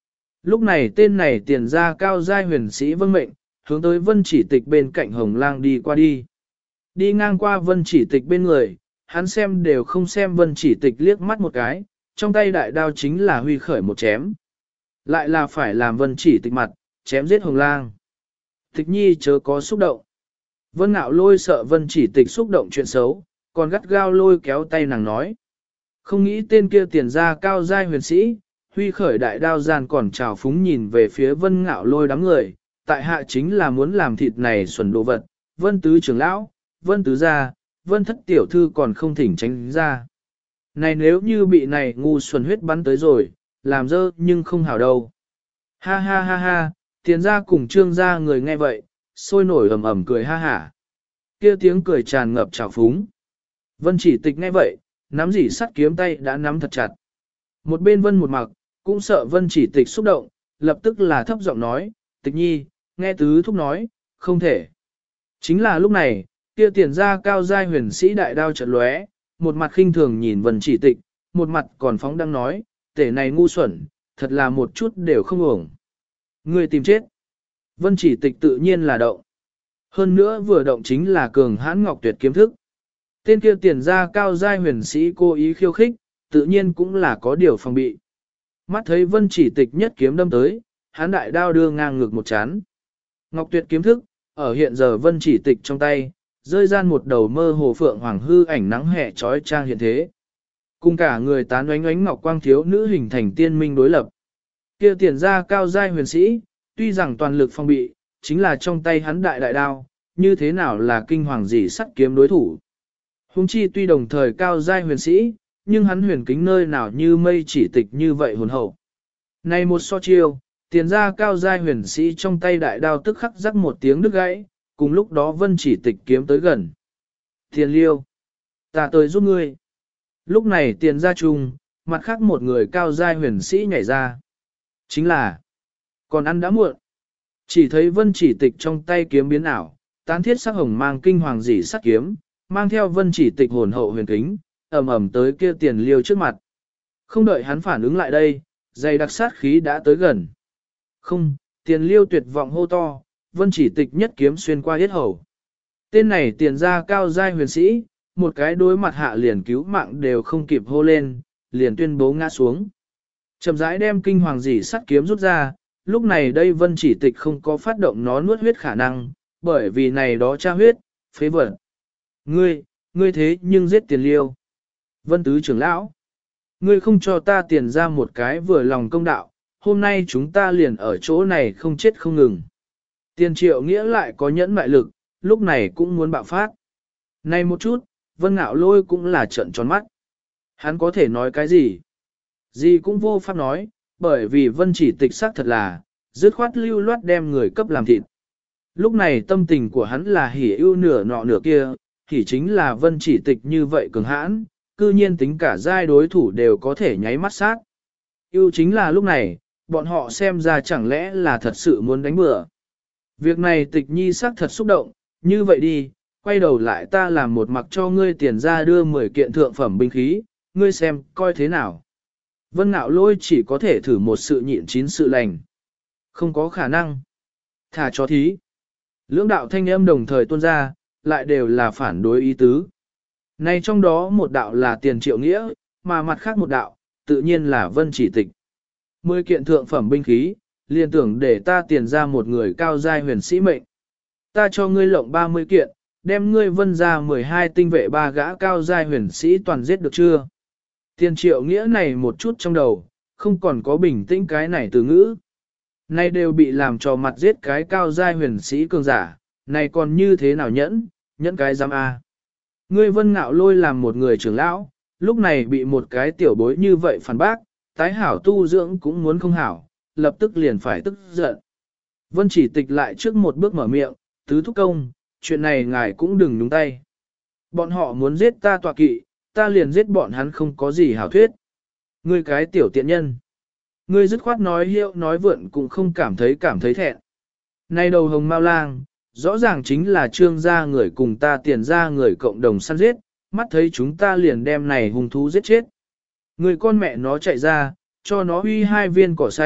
Lúc này tên này tiền ra cao giai huyền sĩ vâng mệnh, hướng tới vân chỉ tịch bên cạnh hồng lang đi qua đi. Đi ngang qua vân chỉ tịch bên người, hắn xem đều không xem vân chỉ tịch liếc mắt một cái, trong tay đại đao chính là huy khởi một chém. Lại là phải làm vân chỉ tịch mặt, chém giết hồng lang. Tịch nhi chớ có xúc động. Vân Ngạo Lôi sợ vân chỉ tịch xúc động chuyện xấu, còn gắt gao lôi kéo tay nàng nói. Không nghĩ tên kia tiền ra cao giai huyền sĩ, huy khởi đại đao gian còn trào phúng nhìn về phía Vân Ngạo Lôi đám người, tại hạ chính là muốn làm thịt này xuẩn đồ vật, Vân Tứ trưởng lão, Vân Tứ gia, Vân Thất tiểu thư còn không thỉnh tránh ra. Này nếu như bị này ngu xuẩn huyết bắn tới rồi, làm dơ nhưng không hảo đâu. Ha ha ha ha, tiền ra cùng trương gia người nghe vậy, sôi nổi ầm ầm cười ha hả. Kia tiếng cười tràn ngập trào phúng. Vân chỉ tịch nghe vậy, nắm dỉ sắt kiếm tay đã nắm thật chặt. Một bên Vân một mặc, cũng sợ Vân chỉ tịch xúc động, lập tức là thấp giọng nói, tịch nhi, nghe tứ thúc nói, không thể. Chính là lúc này, kia tiền ra cao giai huyền sĩ đại đao chợt lóe, một mặt khinh thường nhìn Vân chỉ tịch, một mặt còn phóng đang nói, tể này ngu xuẩn, thật là một chút đều không ổng. Người tìm chết. Vân chỉ tịch tự nhiên là động. Hơn nữa vừa động chính là cường hãn ngọc tuyệt kiếm thức. Tên kia tiền ra cao giai huyền sĩ cố ý khiêu khích, tự nhiên cũng là có điều phòng bị. Mắt thấy vân chỉ tịch nhất kiếm đâm tới, hán đại đao đưa ngang ngược một chán. Ngọc tuyệt kiếm thức, ở hiện giờ vân chỉ tịch trong tay, rơi gian một đầu mơ hồ phượng hoàng hư ảnh nắng hè trói trang hiện thế. Cùng cả người tán oánh oánh ngọc quang thiếu nữ hình thành tiên minh đối lập. Kia tiền ra cao giai huyền sĩ, tuy rằng toàn lực phòng bị, chính là trong tay hắn đại đại đao, như thế nào là kinh hoàng gì sắt kiếm đối thủ. Hùng chi tuy đồng thời cao giai huyền sĩ, nhưng hắn huyền kính nơi nào như mây chỉ tịch như vậy hồn hậu. Này một so chiêu, tiền ra cao giai huyền sĩ trong tay đại đao tức khắc rắc một tiếng đứt gãy, cùng lúc đó vân chỉ tịch kiếm tới gần. Tiền liêu, ta tới giúp ngươi. Lúc này tiền ra chung, mặt khác một người cao giai huyền sĩ nhảy ra. Chính là, còn ăn đã muộn. Chỉ thấy vân chỉ tịch trong tay kiếm biến ảo, tán thiết sắc hồng mang kinh hoàng dỉ sắt kiếm, mang theo vân chỉ tịch hồn hậu huyền kính, ầm ầm tới kia tiền liêu trước mặt. Không đợi hắn phản ứng lại đây, dày đặc sát khí đã tới gần. Không, tiền liêu tuyệt vọng hô to, vân chỉ tịch nhất kiếm xuyên qua yết hầu. Tên này tiền ra cao giai huyền sĩ, một cái đối mặt hạ liền cứu mạng đều không kịp hô lên, liền tuyên bố ngã xuống. Chậm rãi đem kinh hoàng dỉ sắt kiếm rút ra, lúc này đây vân chỉ tịch không có phát động nó nuốt huyết khả năng, bởi vì này đó tra huyết, phế vật. Ngươi thế nhưng giết tiền liêu. Vân tứ trưởng lão, ngươi không cho ta tiền ra một cái vừa lòng công đạo, hôm nay chúng ta liền ở chỗ này không chết không ngừng. Tiền triệu nghĩa lại có nhẫn mại lực, lúc này cũng muốn bạo phát. Này một chút, Vân Ngạo Lôi cũng là trợn tròn mắt. Hắn có thể nói cái gì? Gì cũng vô pháp nói, bởi vì Vân chỉ tịch xác thật là, dứt khoát lưu loát đem người cấp làm thịt. Lúc này tâm tình của hắn là hỉ ưu nửa nọ nửa kia, thì chính là Vân chỉ tịch như vậy cường hãn, cư nhiên tính cả giai đối thủ đều có thể nháy mắt sát. Ưu chính là lúc này, bọn họ xem ra chẳng lẽ là thật sự muốn đánh bừa. Việc này tịch nhi xác thật xúc động, như vậy đi, quay đầu lại ta làm một mặc cho ngươi tiền ra đưa 10 kiện thượng phẩm binh khí, ngươi xem, coi thế nào. Vân Ngạo Lôi chỉ có thể thử một sự nhịn chín sự lành. Không có khả năng. Thả cho thí. Lưỡng đạo thanh âm đồng thời tuôn ra, lại đều là phản đối ý tứ. Này trong đó một đạo là tiền triệu nghĩa, mà mặt khác một đạo, tự nhiên là vân chỉ tịch. 10 kiện thượng phẩm binh khí, liền tưởng để ta tiền ra một người cao giai huyền sĩ mệnh. Ta cho ngươi lộng 30 kiện, đem ngươi vân ra 12 tinh vệ ba gã cao giai huyền sĩ toàn giết được chưa? Tiền triệu nghĩa này một chút trong đầu, không còn có bình tĩnh cái này từ ngữ. Này đều bị làm cho mặt giết cái cao giai huyền sĩ cường giả, này còn như thế nào nhẫn cái giam A. Ngươi Vân Ngạo Lôi làm một người trưởng lão, lúc này bị một cái tiểu bối như vậy phản bác, tái hảo tu dưỡng cũng muốn không hảo, lập tức liền phải tức giận. Vân chỉ tịch lại trước một bước mở miệng, tứ thúc công, chuyện này ngài cũng đừng nhúng tay. Bọn họ muốn giết ta tọa kỵ, ta liền giết bọn hắn không có gì hảo thuyết. Ngươi cái tiểu tiện nhân. Ngươi dứt khoát nói hiệu nói vượn cũng không cảm thấy thẹn. Nay đầu hồng mao lang, rõ ràng chính là trương gia người cùng ta tiền ra người cộng đồng săn giết, mắt thấy chúng ta liền đem này hung thú giết chết. Người con mẹ nó chạy ra, cho nó huy 2 viên cỏ xanh,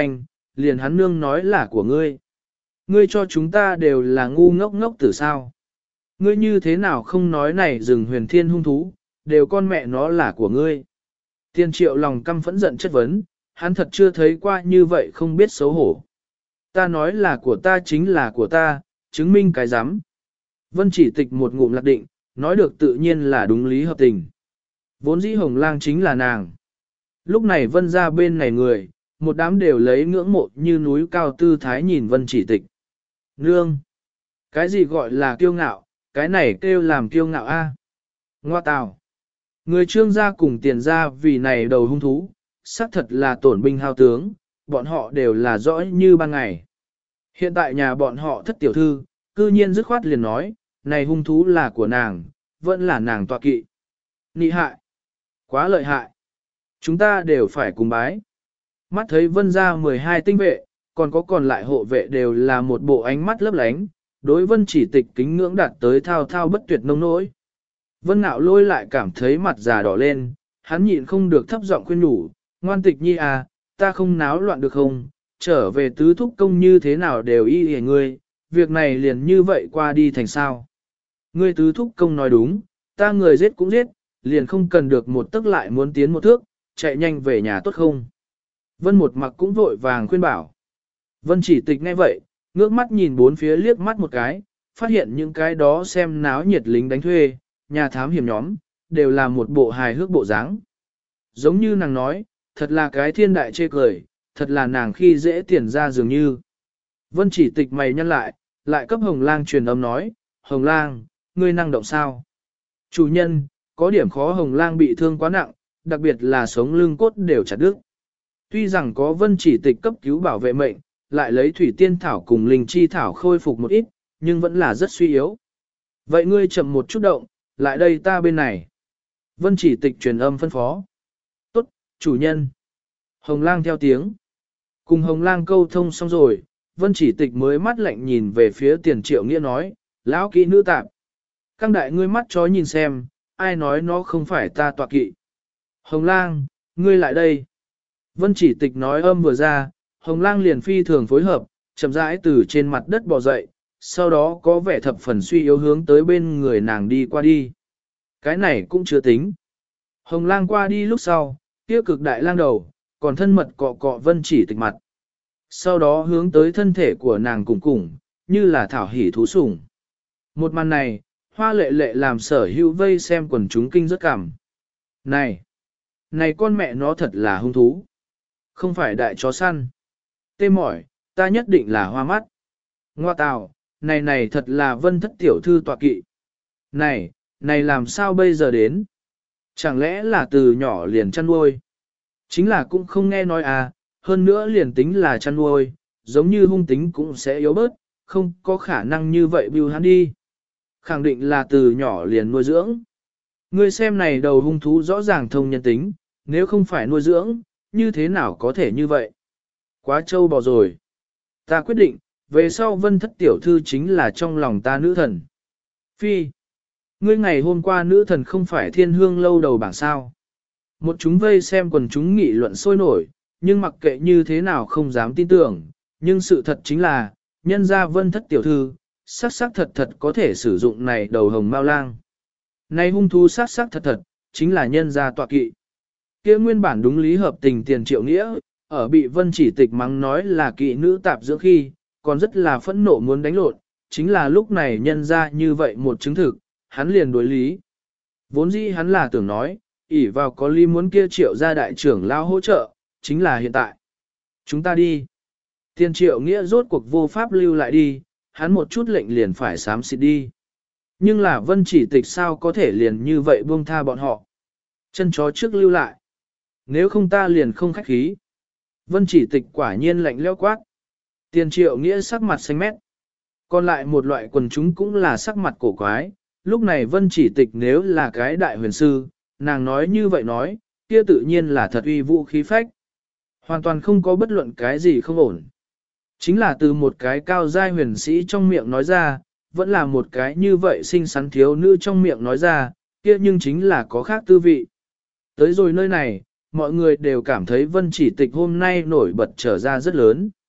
liền hắn nương nói là của ngươi. Ngươi cho chúng ta đều là ngu ngốc ngốc tử sao. Ngươi như thế nào không nói này rừng huyền thiên hung thú, đều con mẹ nó là của ngươi. Tiên triệu lòng căm phẫn giận chất vấn, hắn thật chưa thấy qua như vậy không biết xấu hổ. Ta nói là của ta chính là của ta, chứng minh cái rắm. Vân chỉ tịch một ngụm lạc định, nói được tự nhiên là đúng lý hợp tình. Vốn dĩ hồng lang chính là nàng. Lúc này vân ra bên này người, một đám đều lấy ngưỡng mộ như núi cao tư thái nhìn vân chỉ tịch. Nương! Cái gì gọi là kiêu ngạo, cái này kêu làm kiêu ngạo a. Ngoa tào! Người trương gia cùng tiền gia vì này đầu hung thú, xác thật là tổn binh hao tướng, bọn họ đều là rõ như ban ngày. Hiện tại nhà bọn họ thất tiểu thư, cư nhiên dứt khoát liền nói, này hung thú là của nàng, vẫn là nàng tọa kỵ. Nị hại! Quá lợi hại! Chúng ta đều phải cùng bái. Mắt thấy vân ra 12 tinh vệ, còn lại hộ vệ đều là một bộ ánh mắt lấp lánh, đối vân chỉ tịch kính ngưỡng đạt tới thao thao bất tuyệt nông nỗi. Vân Nạo Lôi lại cảm thấy mặt già đỏ lên, hắn nhịn không được thấp giọng khuyên nhủ, ngoan tịch nhi à, ta không náo loạn được không, trở về tứ thúc công như thế nào đều y hề ngươi, việc này liền như vậy qua đi thành sao. Ngươi tứ thúc công nói đúng, ta người giết cũng giết, liền không cần được một tức lại muốn tiến một thước, chạy nhanh về nhà tốt không. Vân một mặc cũng vội vàng khuyên bảo. Vân chỉ tịch nghe vậy, ngước mắt nhìn bốn phía liếc mắt một cái, phát hiện những cái đó xem náo nhiệt lính đánh thuê, nhà thám hiểm nhóm, đều là một bộ hài hước bộ dáng. Giống như nàng nói, thật là cái thiên đại chê cười, thật là nàng khi dễ tiền ra dường như. Vân chỉ tịch mày nhăn lại cấp Hồng Lang truyền âm nói, Hồng Lang, ngươi năng động sao? Chủ nhân, có điểm khó Hồng Lang bị thương quá nặng, đặc biệt là sống lưng cốt đều chặt đứt. Tuy rằng có Vân chỉ tịch cấp cứu bảo vệ mệnh, lại lấy thủy tiên thảo cùng linh chi thảo khôi phục một ít, nhưng vẫn là rất suy yếu. Vậy ngươi chậm một chút động, lại đây ta bên này. Vân chỉ tịch truyền âm phân phó. Tốt, chủ nhân. Hồng Lang theo tiếng. Cùng Hồng Lang câu thông xong rồi, Vân chỉ tịch mới mắt lạnh nhìn về phía Tiền Triệu Nghĩa nói, lão kỹ nữ tạp. Căng đại ngươi mắt chó nhìn xem, ai nói nó không phải ta tọa kỵ. Hồng Lang, ngươi lại đây. Vân chỉ tịch nói âm vừa ra, Hồng Lang liền phi thường phối hợp, chậm rãi từ trên mặt đất bò dậy, sau đó có vẻ thập phần suy yếu hướng tới bên người nàng đi qua đi. Cái này cũng chưa tính. Hồng Lang qua đi lúc sau, kia cực đại lang đầu, còn thân mật cọ cọ Vân chỉ tịch mặt. Sau đó hướng tới thân thể của nàng cùng cùng, như là thảo hỉ thú sủng. Một màn này, hoa lệ lệ làm sở hữu vây xem quần chúng kinh rất cảm. Này con mẹ nó thật là hung thú. Không phải đại chó săn. Tê mỏi, ta nhất định là hoa mắt. Ngoa tào, này thật là Vân thất tiểu thư tọa kỵ. Này làm sao bây giờ đến? Chẳng lẽ là từ nhỏ liền chăn nuôi? Chính là cũng không nghe nói à, hơn nữa liền tính là chăn nuôi, giống như hung tính cũng sẽ yếu bớt, không có khả năng như vậy bưu hắn đi. Khẳng định là từ nhỏ liền nuôi dưỡng. Ngươi xem này đầu hung thú rõ ràng thông nhân tính, nếu không phải nuôi dưỡng, như thế nào có thể như vậy? Quá trâu bò rồi. Ta quyết định, về sau Vân thất tiểu thư chính là trong lòng ta nữ thần. Phi. Ngươi ngày hôm qua nữ thần không phải thiên hương lâu đầu bảng sao. Một chúng vây xem quần chúng nghị luận sôi nổi, nhưng mặc kệ như thế nào không dám tin tưởng, nhưng sự thật chính là, nhân gia Vân thất tiểu thư, sắc thật có thể sử dụng này đầu hồng mao lang. Này hung thú sắc thật, chính là nhân gia tọa kỵ. Kia nguyên bản đúng lý hợp tình Tiền Triệu Nghĩa, ở bị Vân chỉ tịch mắng nói là kỵ nữ tạp dưỡng khi, còn rất là phẫn nộ muốn đánh lộn, chính là lúc này nhân ra như vậy một chứng thực, hắn liền đối lý. Vốn dĩ hắn là tưởng nói, ỷ vào có lý muốn kia Triệu gia đại trưởng lao hỗ trợ, chính là hiện tại. Chúng ta đi. Tiền Triệu Nghĩa rốt cuộc vô pháp lưu lại đi, hắn một chút lệnh liền phải xám xịt đi. Nhưng là Vân chỉ tịch sao có thể liền như vậy buông tha bọn họ. Chân chó trước lưu lại. Nếu không ta liền không khách khí. Vân chỉ tịch quả nhiên lạnh lẽo quát. Tiền Triệu Nghĩa sắc mặt xanh mét. Còn lại một loại quần chúng cũng là sắc mặt cổ quái. Lúc này Vân chỉ tịch nếu là cái đại huyền sư, nàng nói như vậy nói, kia tự nhiên là thật uy vũ khí phách. Hoàn toàn không có bất luận cái gì không ổn. Chính là từ một cái cao giai huyền sĩ trong miệng nói ra, vẫn là một cái như vậy xinh xắn thiếu nữ trong miệng nói ra, kia nhưng chính là có khác tư vị. Tới rồi nơi này, mọi người đều cảm thấy Vân chỉ tịch hôm nay nổi bật trở ra rất lớn.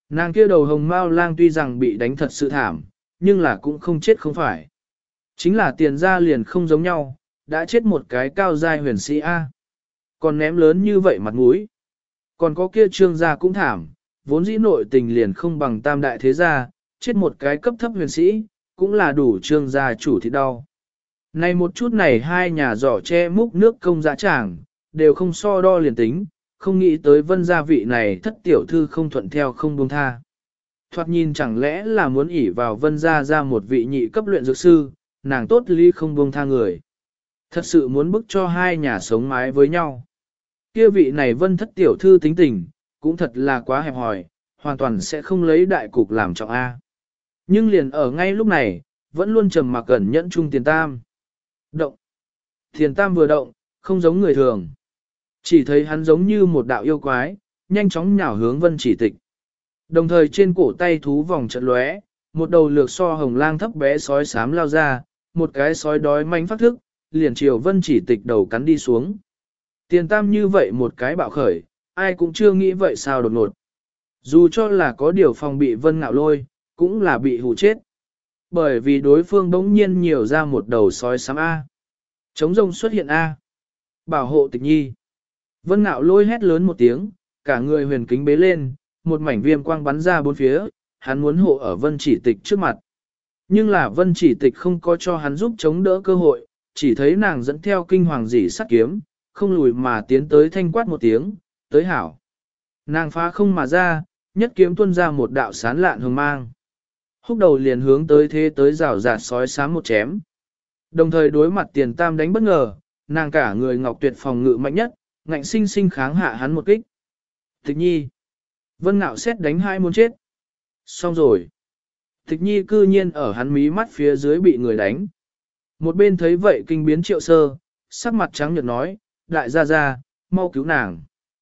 Nàng kia đầu hồng mao lang tuy rằng bị đánh thật sự thảm, nhưng là cũng không chết không phải. Chính là tiền ra liền không giống nhau, đã chết một cái cao giai huyền sĩ A. Còn ném lớn như vậy mặt mũi. Còn có kia trương gia cũng thảm, vốn dĩ nội tình liền không bằng tam đại thế gia, chết một cái cấp thấp huyền sĩ, cũng là đủ trương gia chủ thịt đau. Này một chút này hai nhà giỏ che múc nước công dã tràng, đều không so đo liền tính, không nghĩ tới vân gia vị này thất tiểu thư không thuận theo không buông tha. Thoạt nhìn chẳng lẽ là muốn ỷ vào vân gia ra một vị nhị cấp luyện dược sư, nàng tốt lý không buông tha người. Thật sự muốn bức cho hai nhà sống mái với nhau. Kia vị này vân thất tiểu thư tính tình, cũng thật là quá hẹp hòi, hoàn toàn sẽ không lấy đại cục làm trọng A. Nhưng liền ở ngay lúc này, vẫn luôn trầm mặc cẩn nhẫn chung tiền tam. Động. Tiền tam vừa động, không giống người thường. Chỉ thấy hắn giống như một đạo yêu quái, nhanh chóng nhào hướng vân chỉ tịch. Đồng thời trên cổ tay thú vòng trận lóe, một đầu lược so hồng lang thấp bé sói xám lao ra, một cái sói đói manh phát thức, liền chiều vân chỉ tịch đầu cắn đi xuống. Tiền tam như vậy một cái bạo khởi, ai cũng chưa nghĩ vậy sao đột ngột. Dù cho là có điều phòng bị vân ngạo lôi, cũng là bị hù chết. Bởi vì đối phương bỗng nhiên nhiều ra một đầu sói xám A. Trống rông xuất hiện A. Bảo hộ tịch nhi. Vân ngạo lôi hét lớn một tiếng, cả người huyền kính bế lên, một mảnh viêm quang bắn ra bốn phía, hắn muốn hộ ở vân chỉ tịch trước mặt. Nhưng là vân chỉ tịch không có cho hắn giúp chống đỡ cơ hội, chỉ thấy nàng dẫn theo kinh hoàng dị sắt kiếm, không lùi mà tiến tới thanh quát một tiếng, tới hảo. Nàng phá không mà ra, nhất kiếm tuôn ra một đạo sán lạn hồng mang. Húc đầu liền hướng tới thế tới rào rạt sói xám một chém. Đồng thời đối mặt tiền tam đánh bất ngờ, nàng cả người ngọc tuyệt phòng ngự mạnh nhất, ngạnh sinh sinh kháng hạ hắn một kích. Tịch nhi. Vân ngạo xét đánh hai muốn chết. Xong rồi. Tịch nhi cư nhiên ở hắn mí mắt phía dưới bị người đánh. Một bên thấy vậy kinh biến Triệu Sơ, sắc mặt trắng nhợt nói, đại gia gia, mau cứu nàng.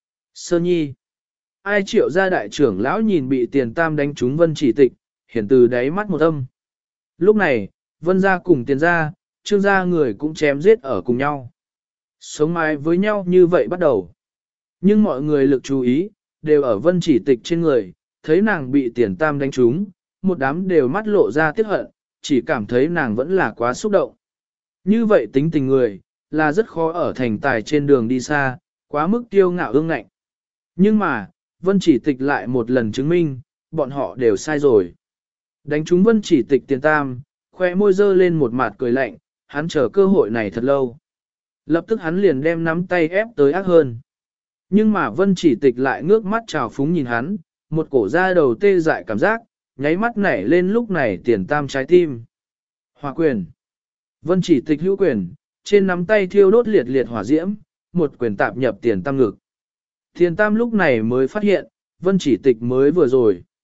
Sơ nhi. Ai Triệu gia đại trưởng lão nhìn bị tiền tam đánh trúng vân chỉ tịch, hiển từ đáy mắt một âm. Lúc này, vân gia cùng tiền gia, trương gia người cũng chém giết ở cùng nhau. Sống mái với nhau như vậy bắt đầu. Nhưng mọi người lực chú ý, đều ở vân chỉ tịch trên người, thấy nàng bị tiền tam đánh trúng, một đám đều mắt lộ ra tiếc hận, chỉ cảm thấy nàng vẫn là quá xúc động. Như vậy tính tình người, là rất khó ở thành tài trên đường đi xa, quá mức kiêu ngạo ương ngạnh. Nhưng mà, vân chỉ tịch lại một lần chứng minh, bọn họ đều sai rồi. Đánh trúng vân chỉ tịch tiền tam, khoe môi dơ lên một mặt cười lạnh, hắn chờ cơ hội này thật lâu. Lập tức hắn liền đem nắm tay ép tới ác hơn. Nhưng mà vân chỉ tịch lại ngước mắt trào phúng nhìn hắn, một cổ da đầu tê dại cảm giác, nháy mắt nảy lên lúc này tiền tam trái tim. Hỏa quyền. Vân chỉ tịch hữu quyền, trên nắm tay thiêu đốt liệt liệt hỏa diễm, một quyền tạp nhập tiền tam ngực. Tiền tam lúc này mới phát hiện, vân chỉ tịch mới vừa rồi.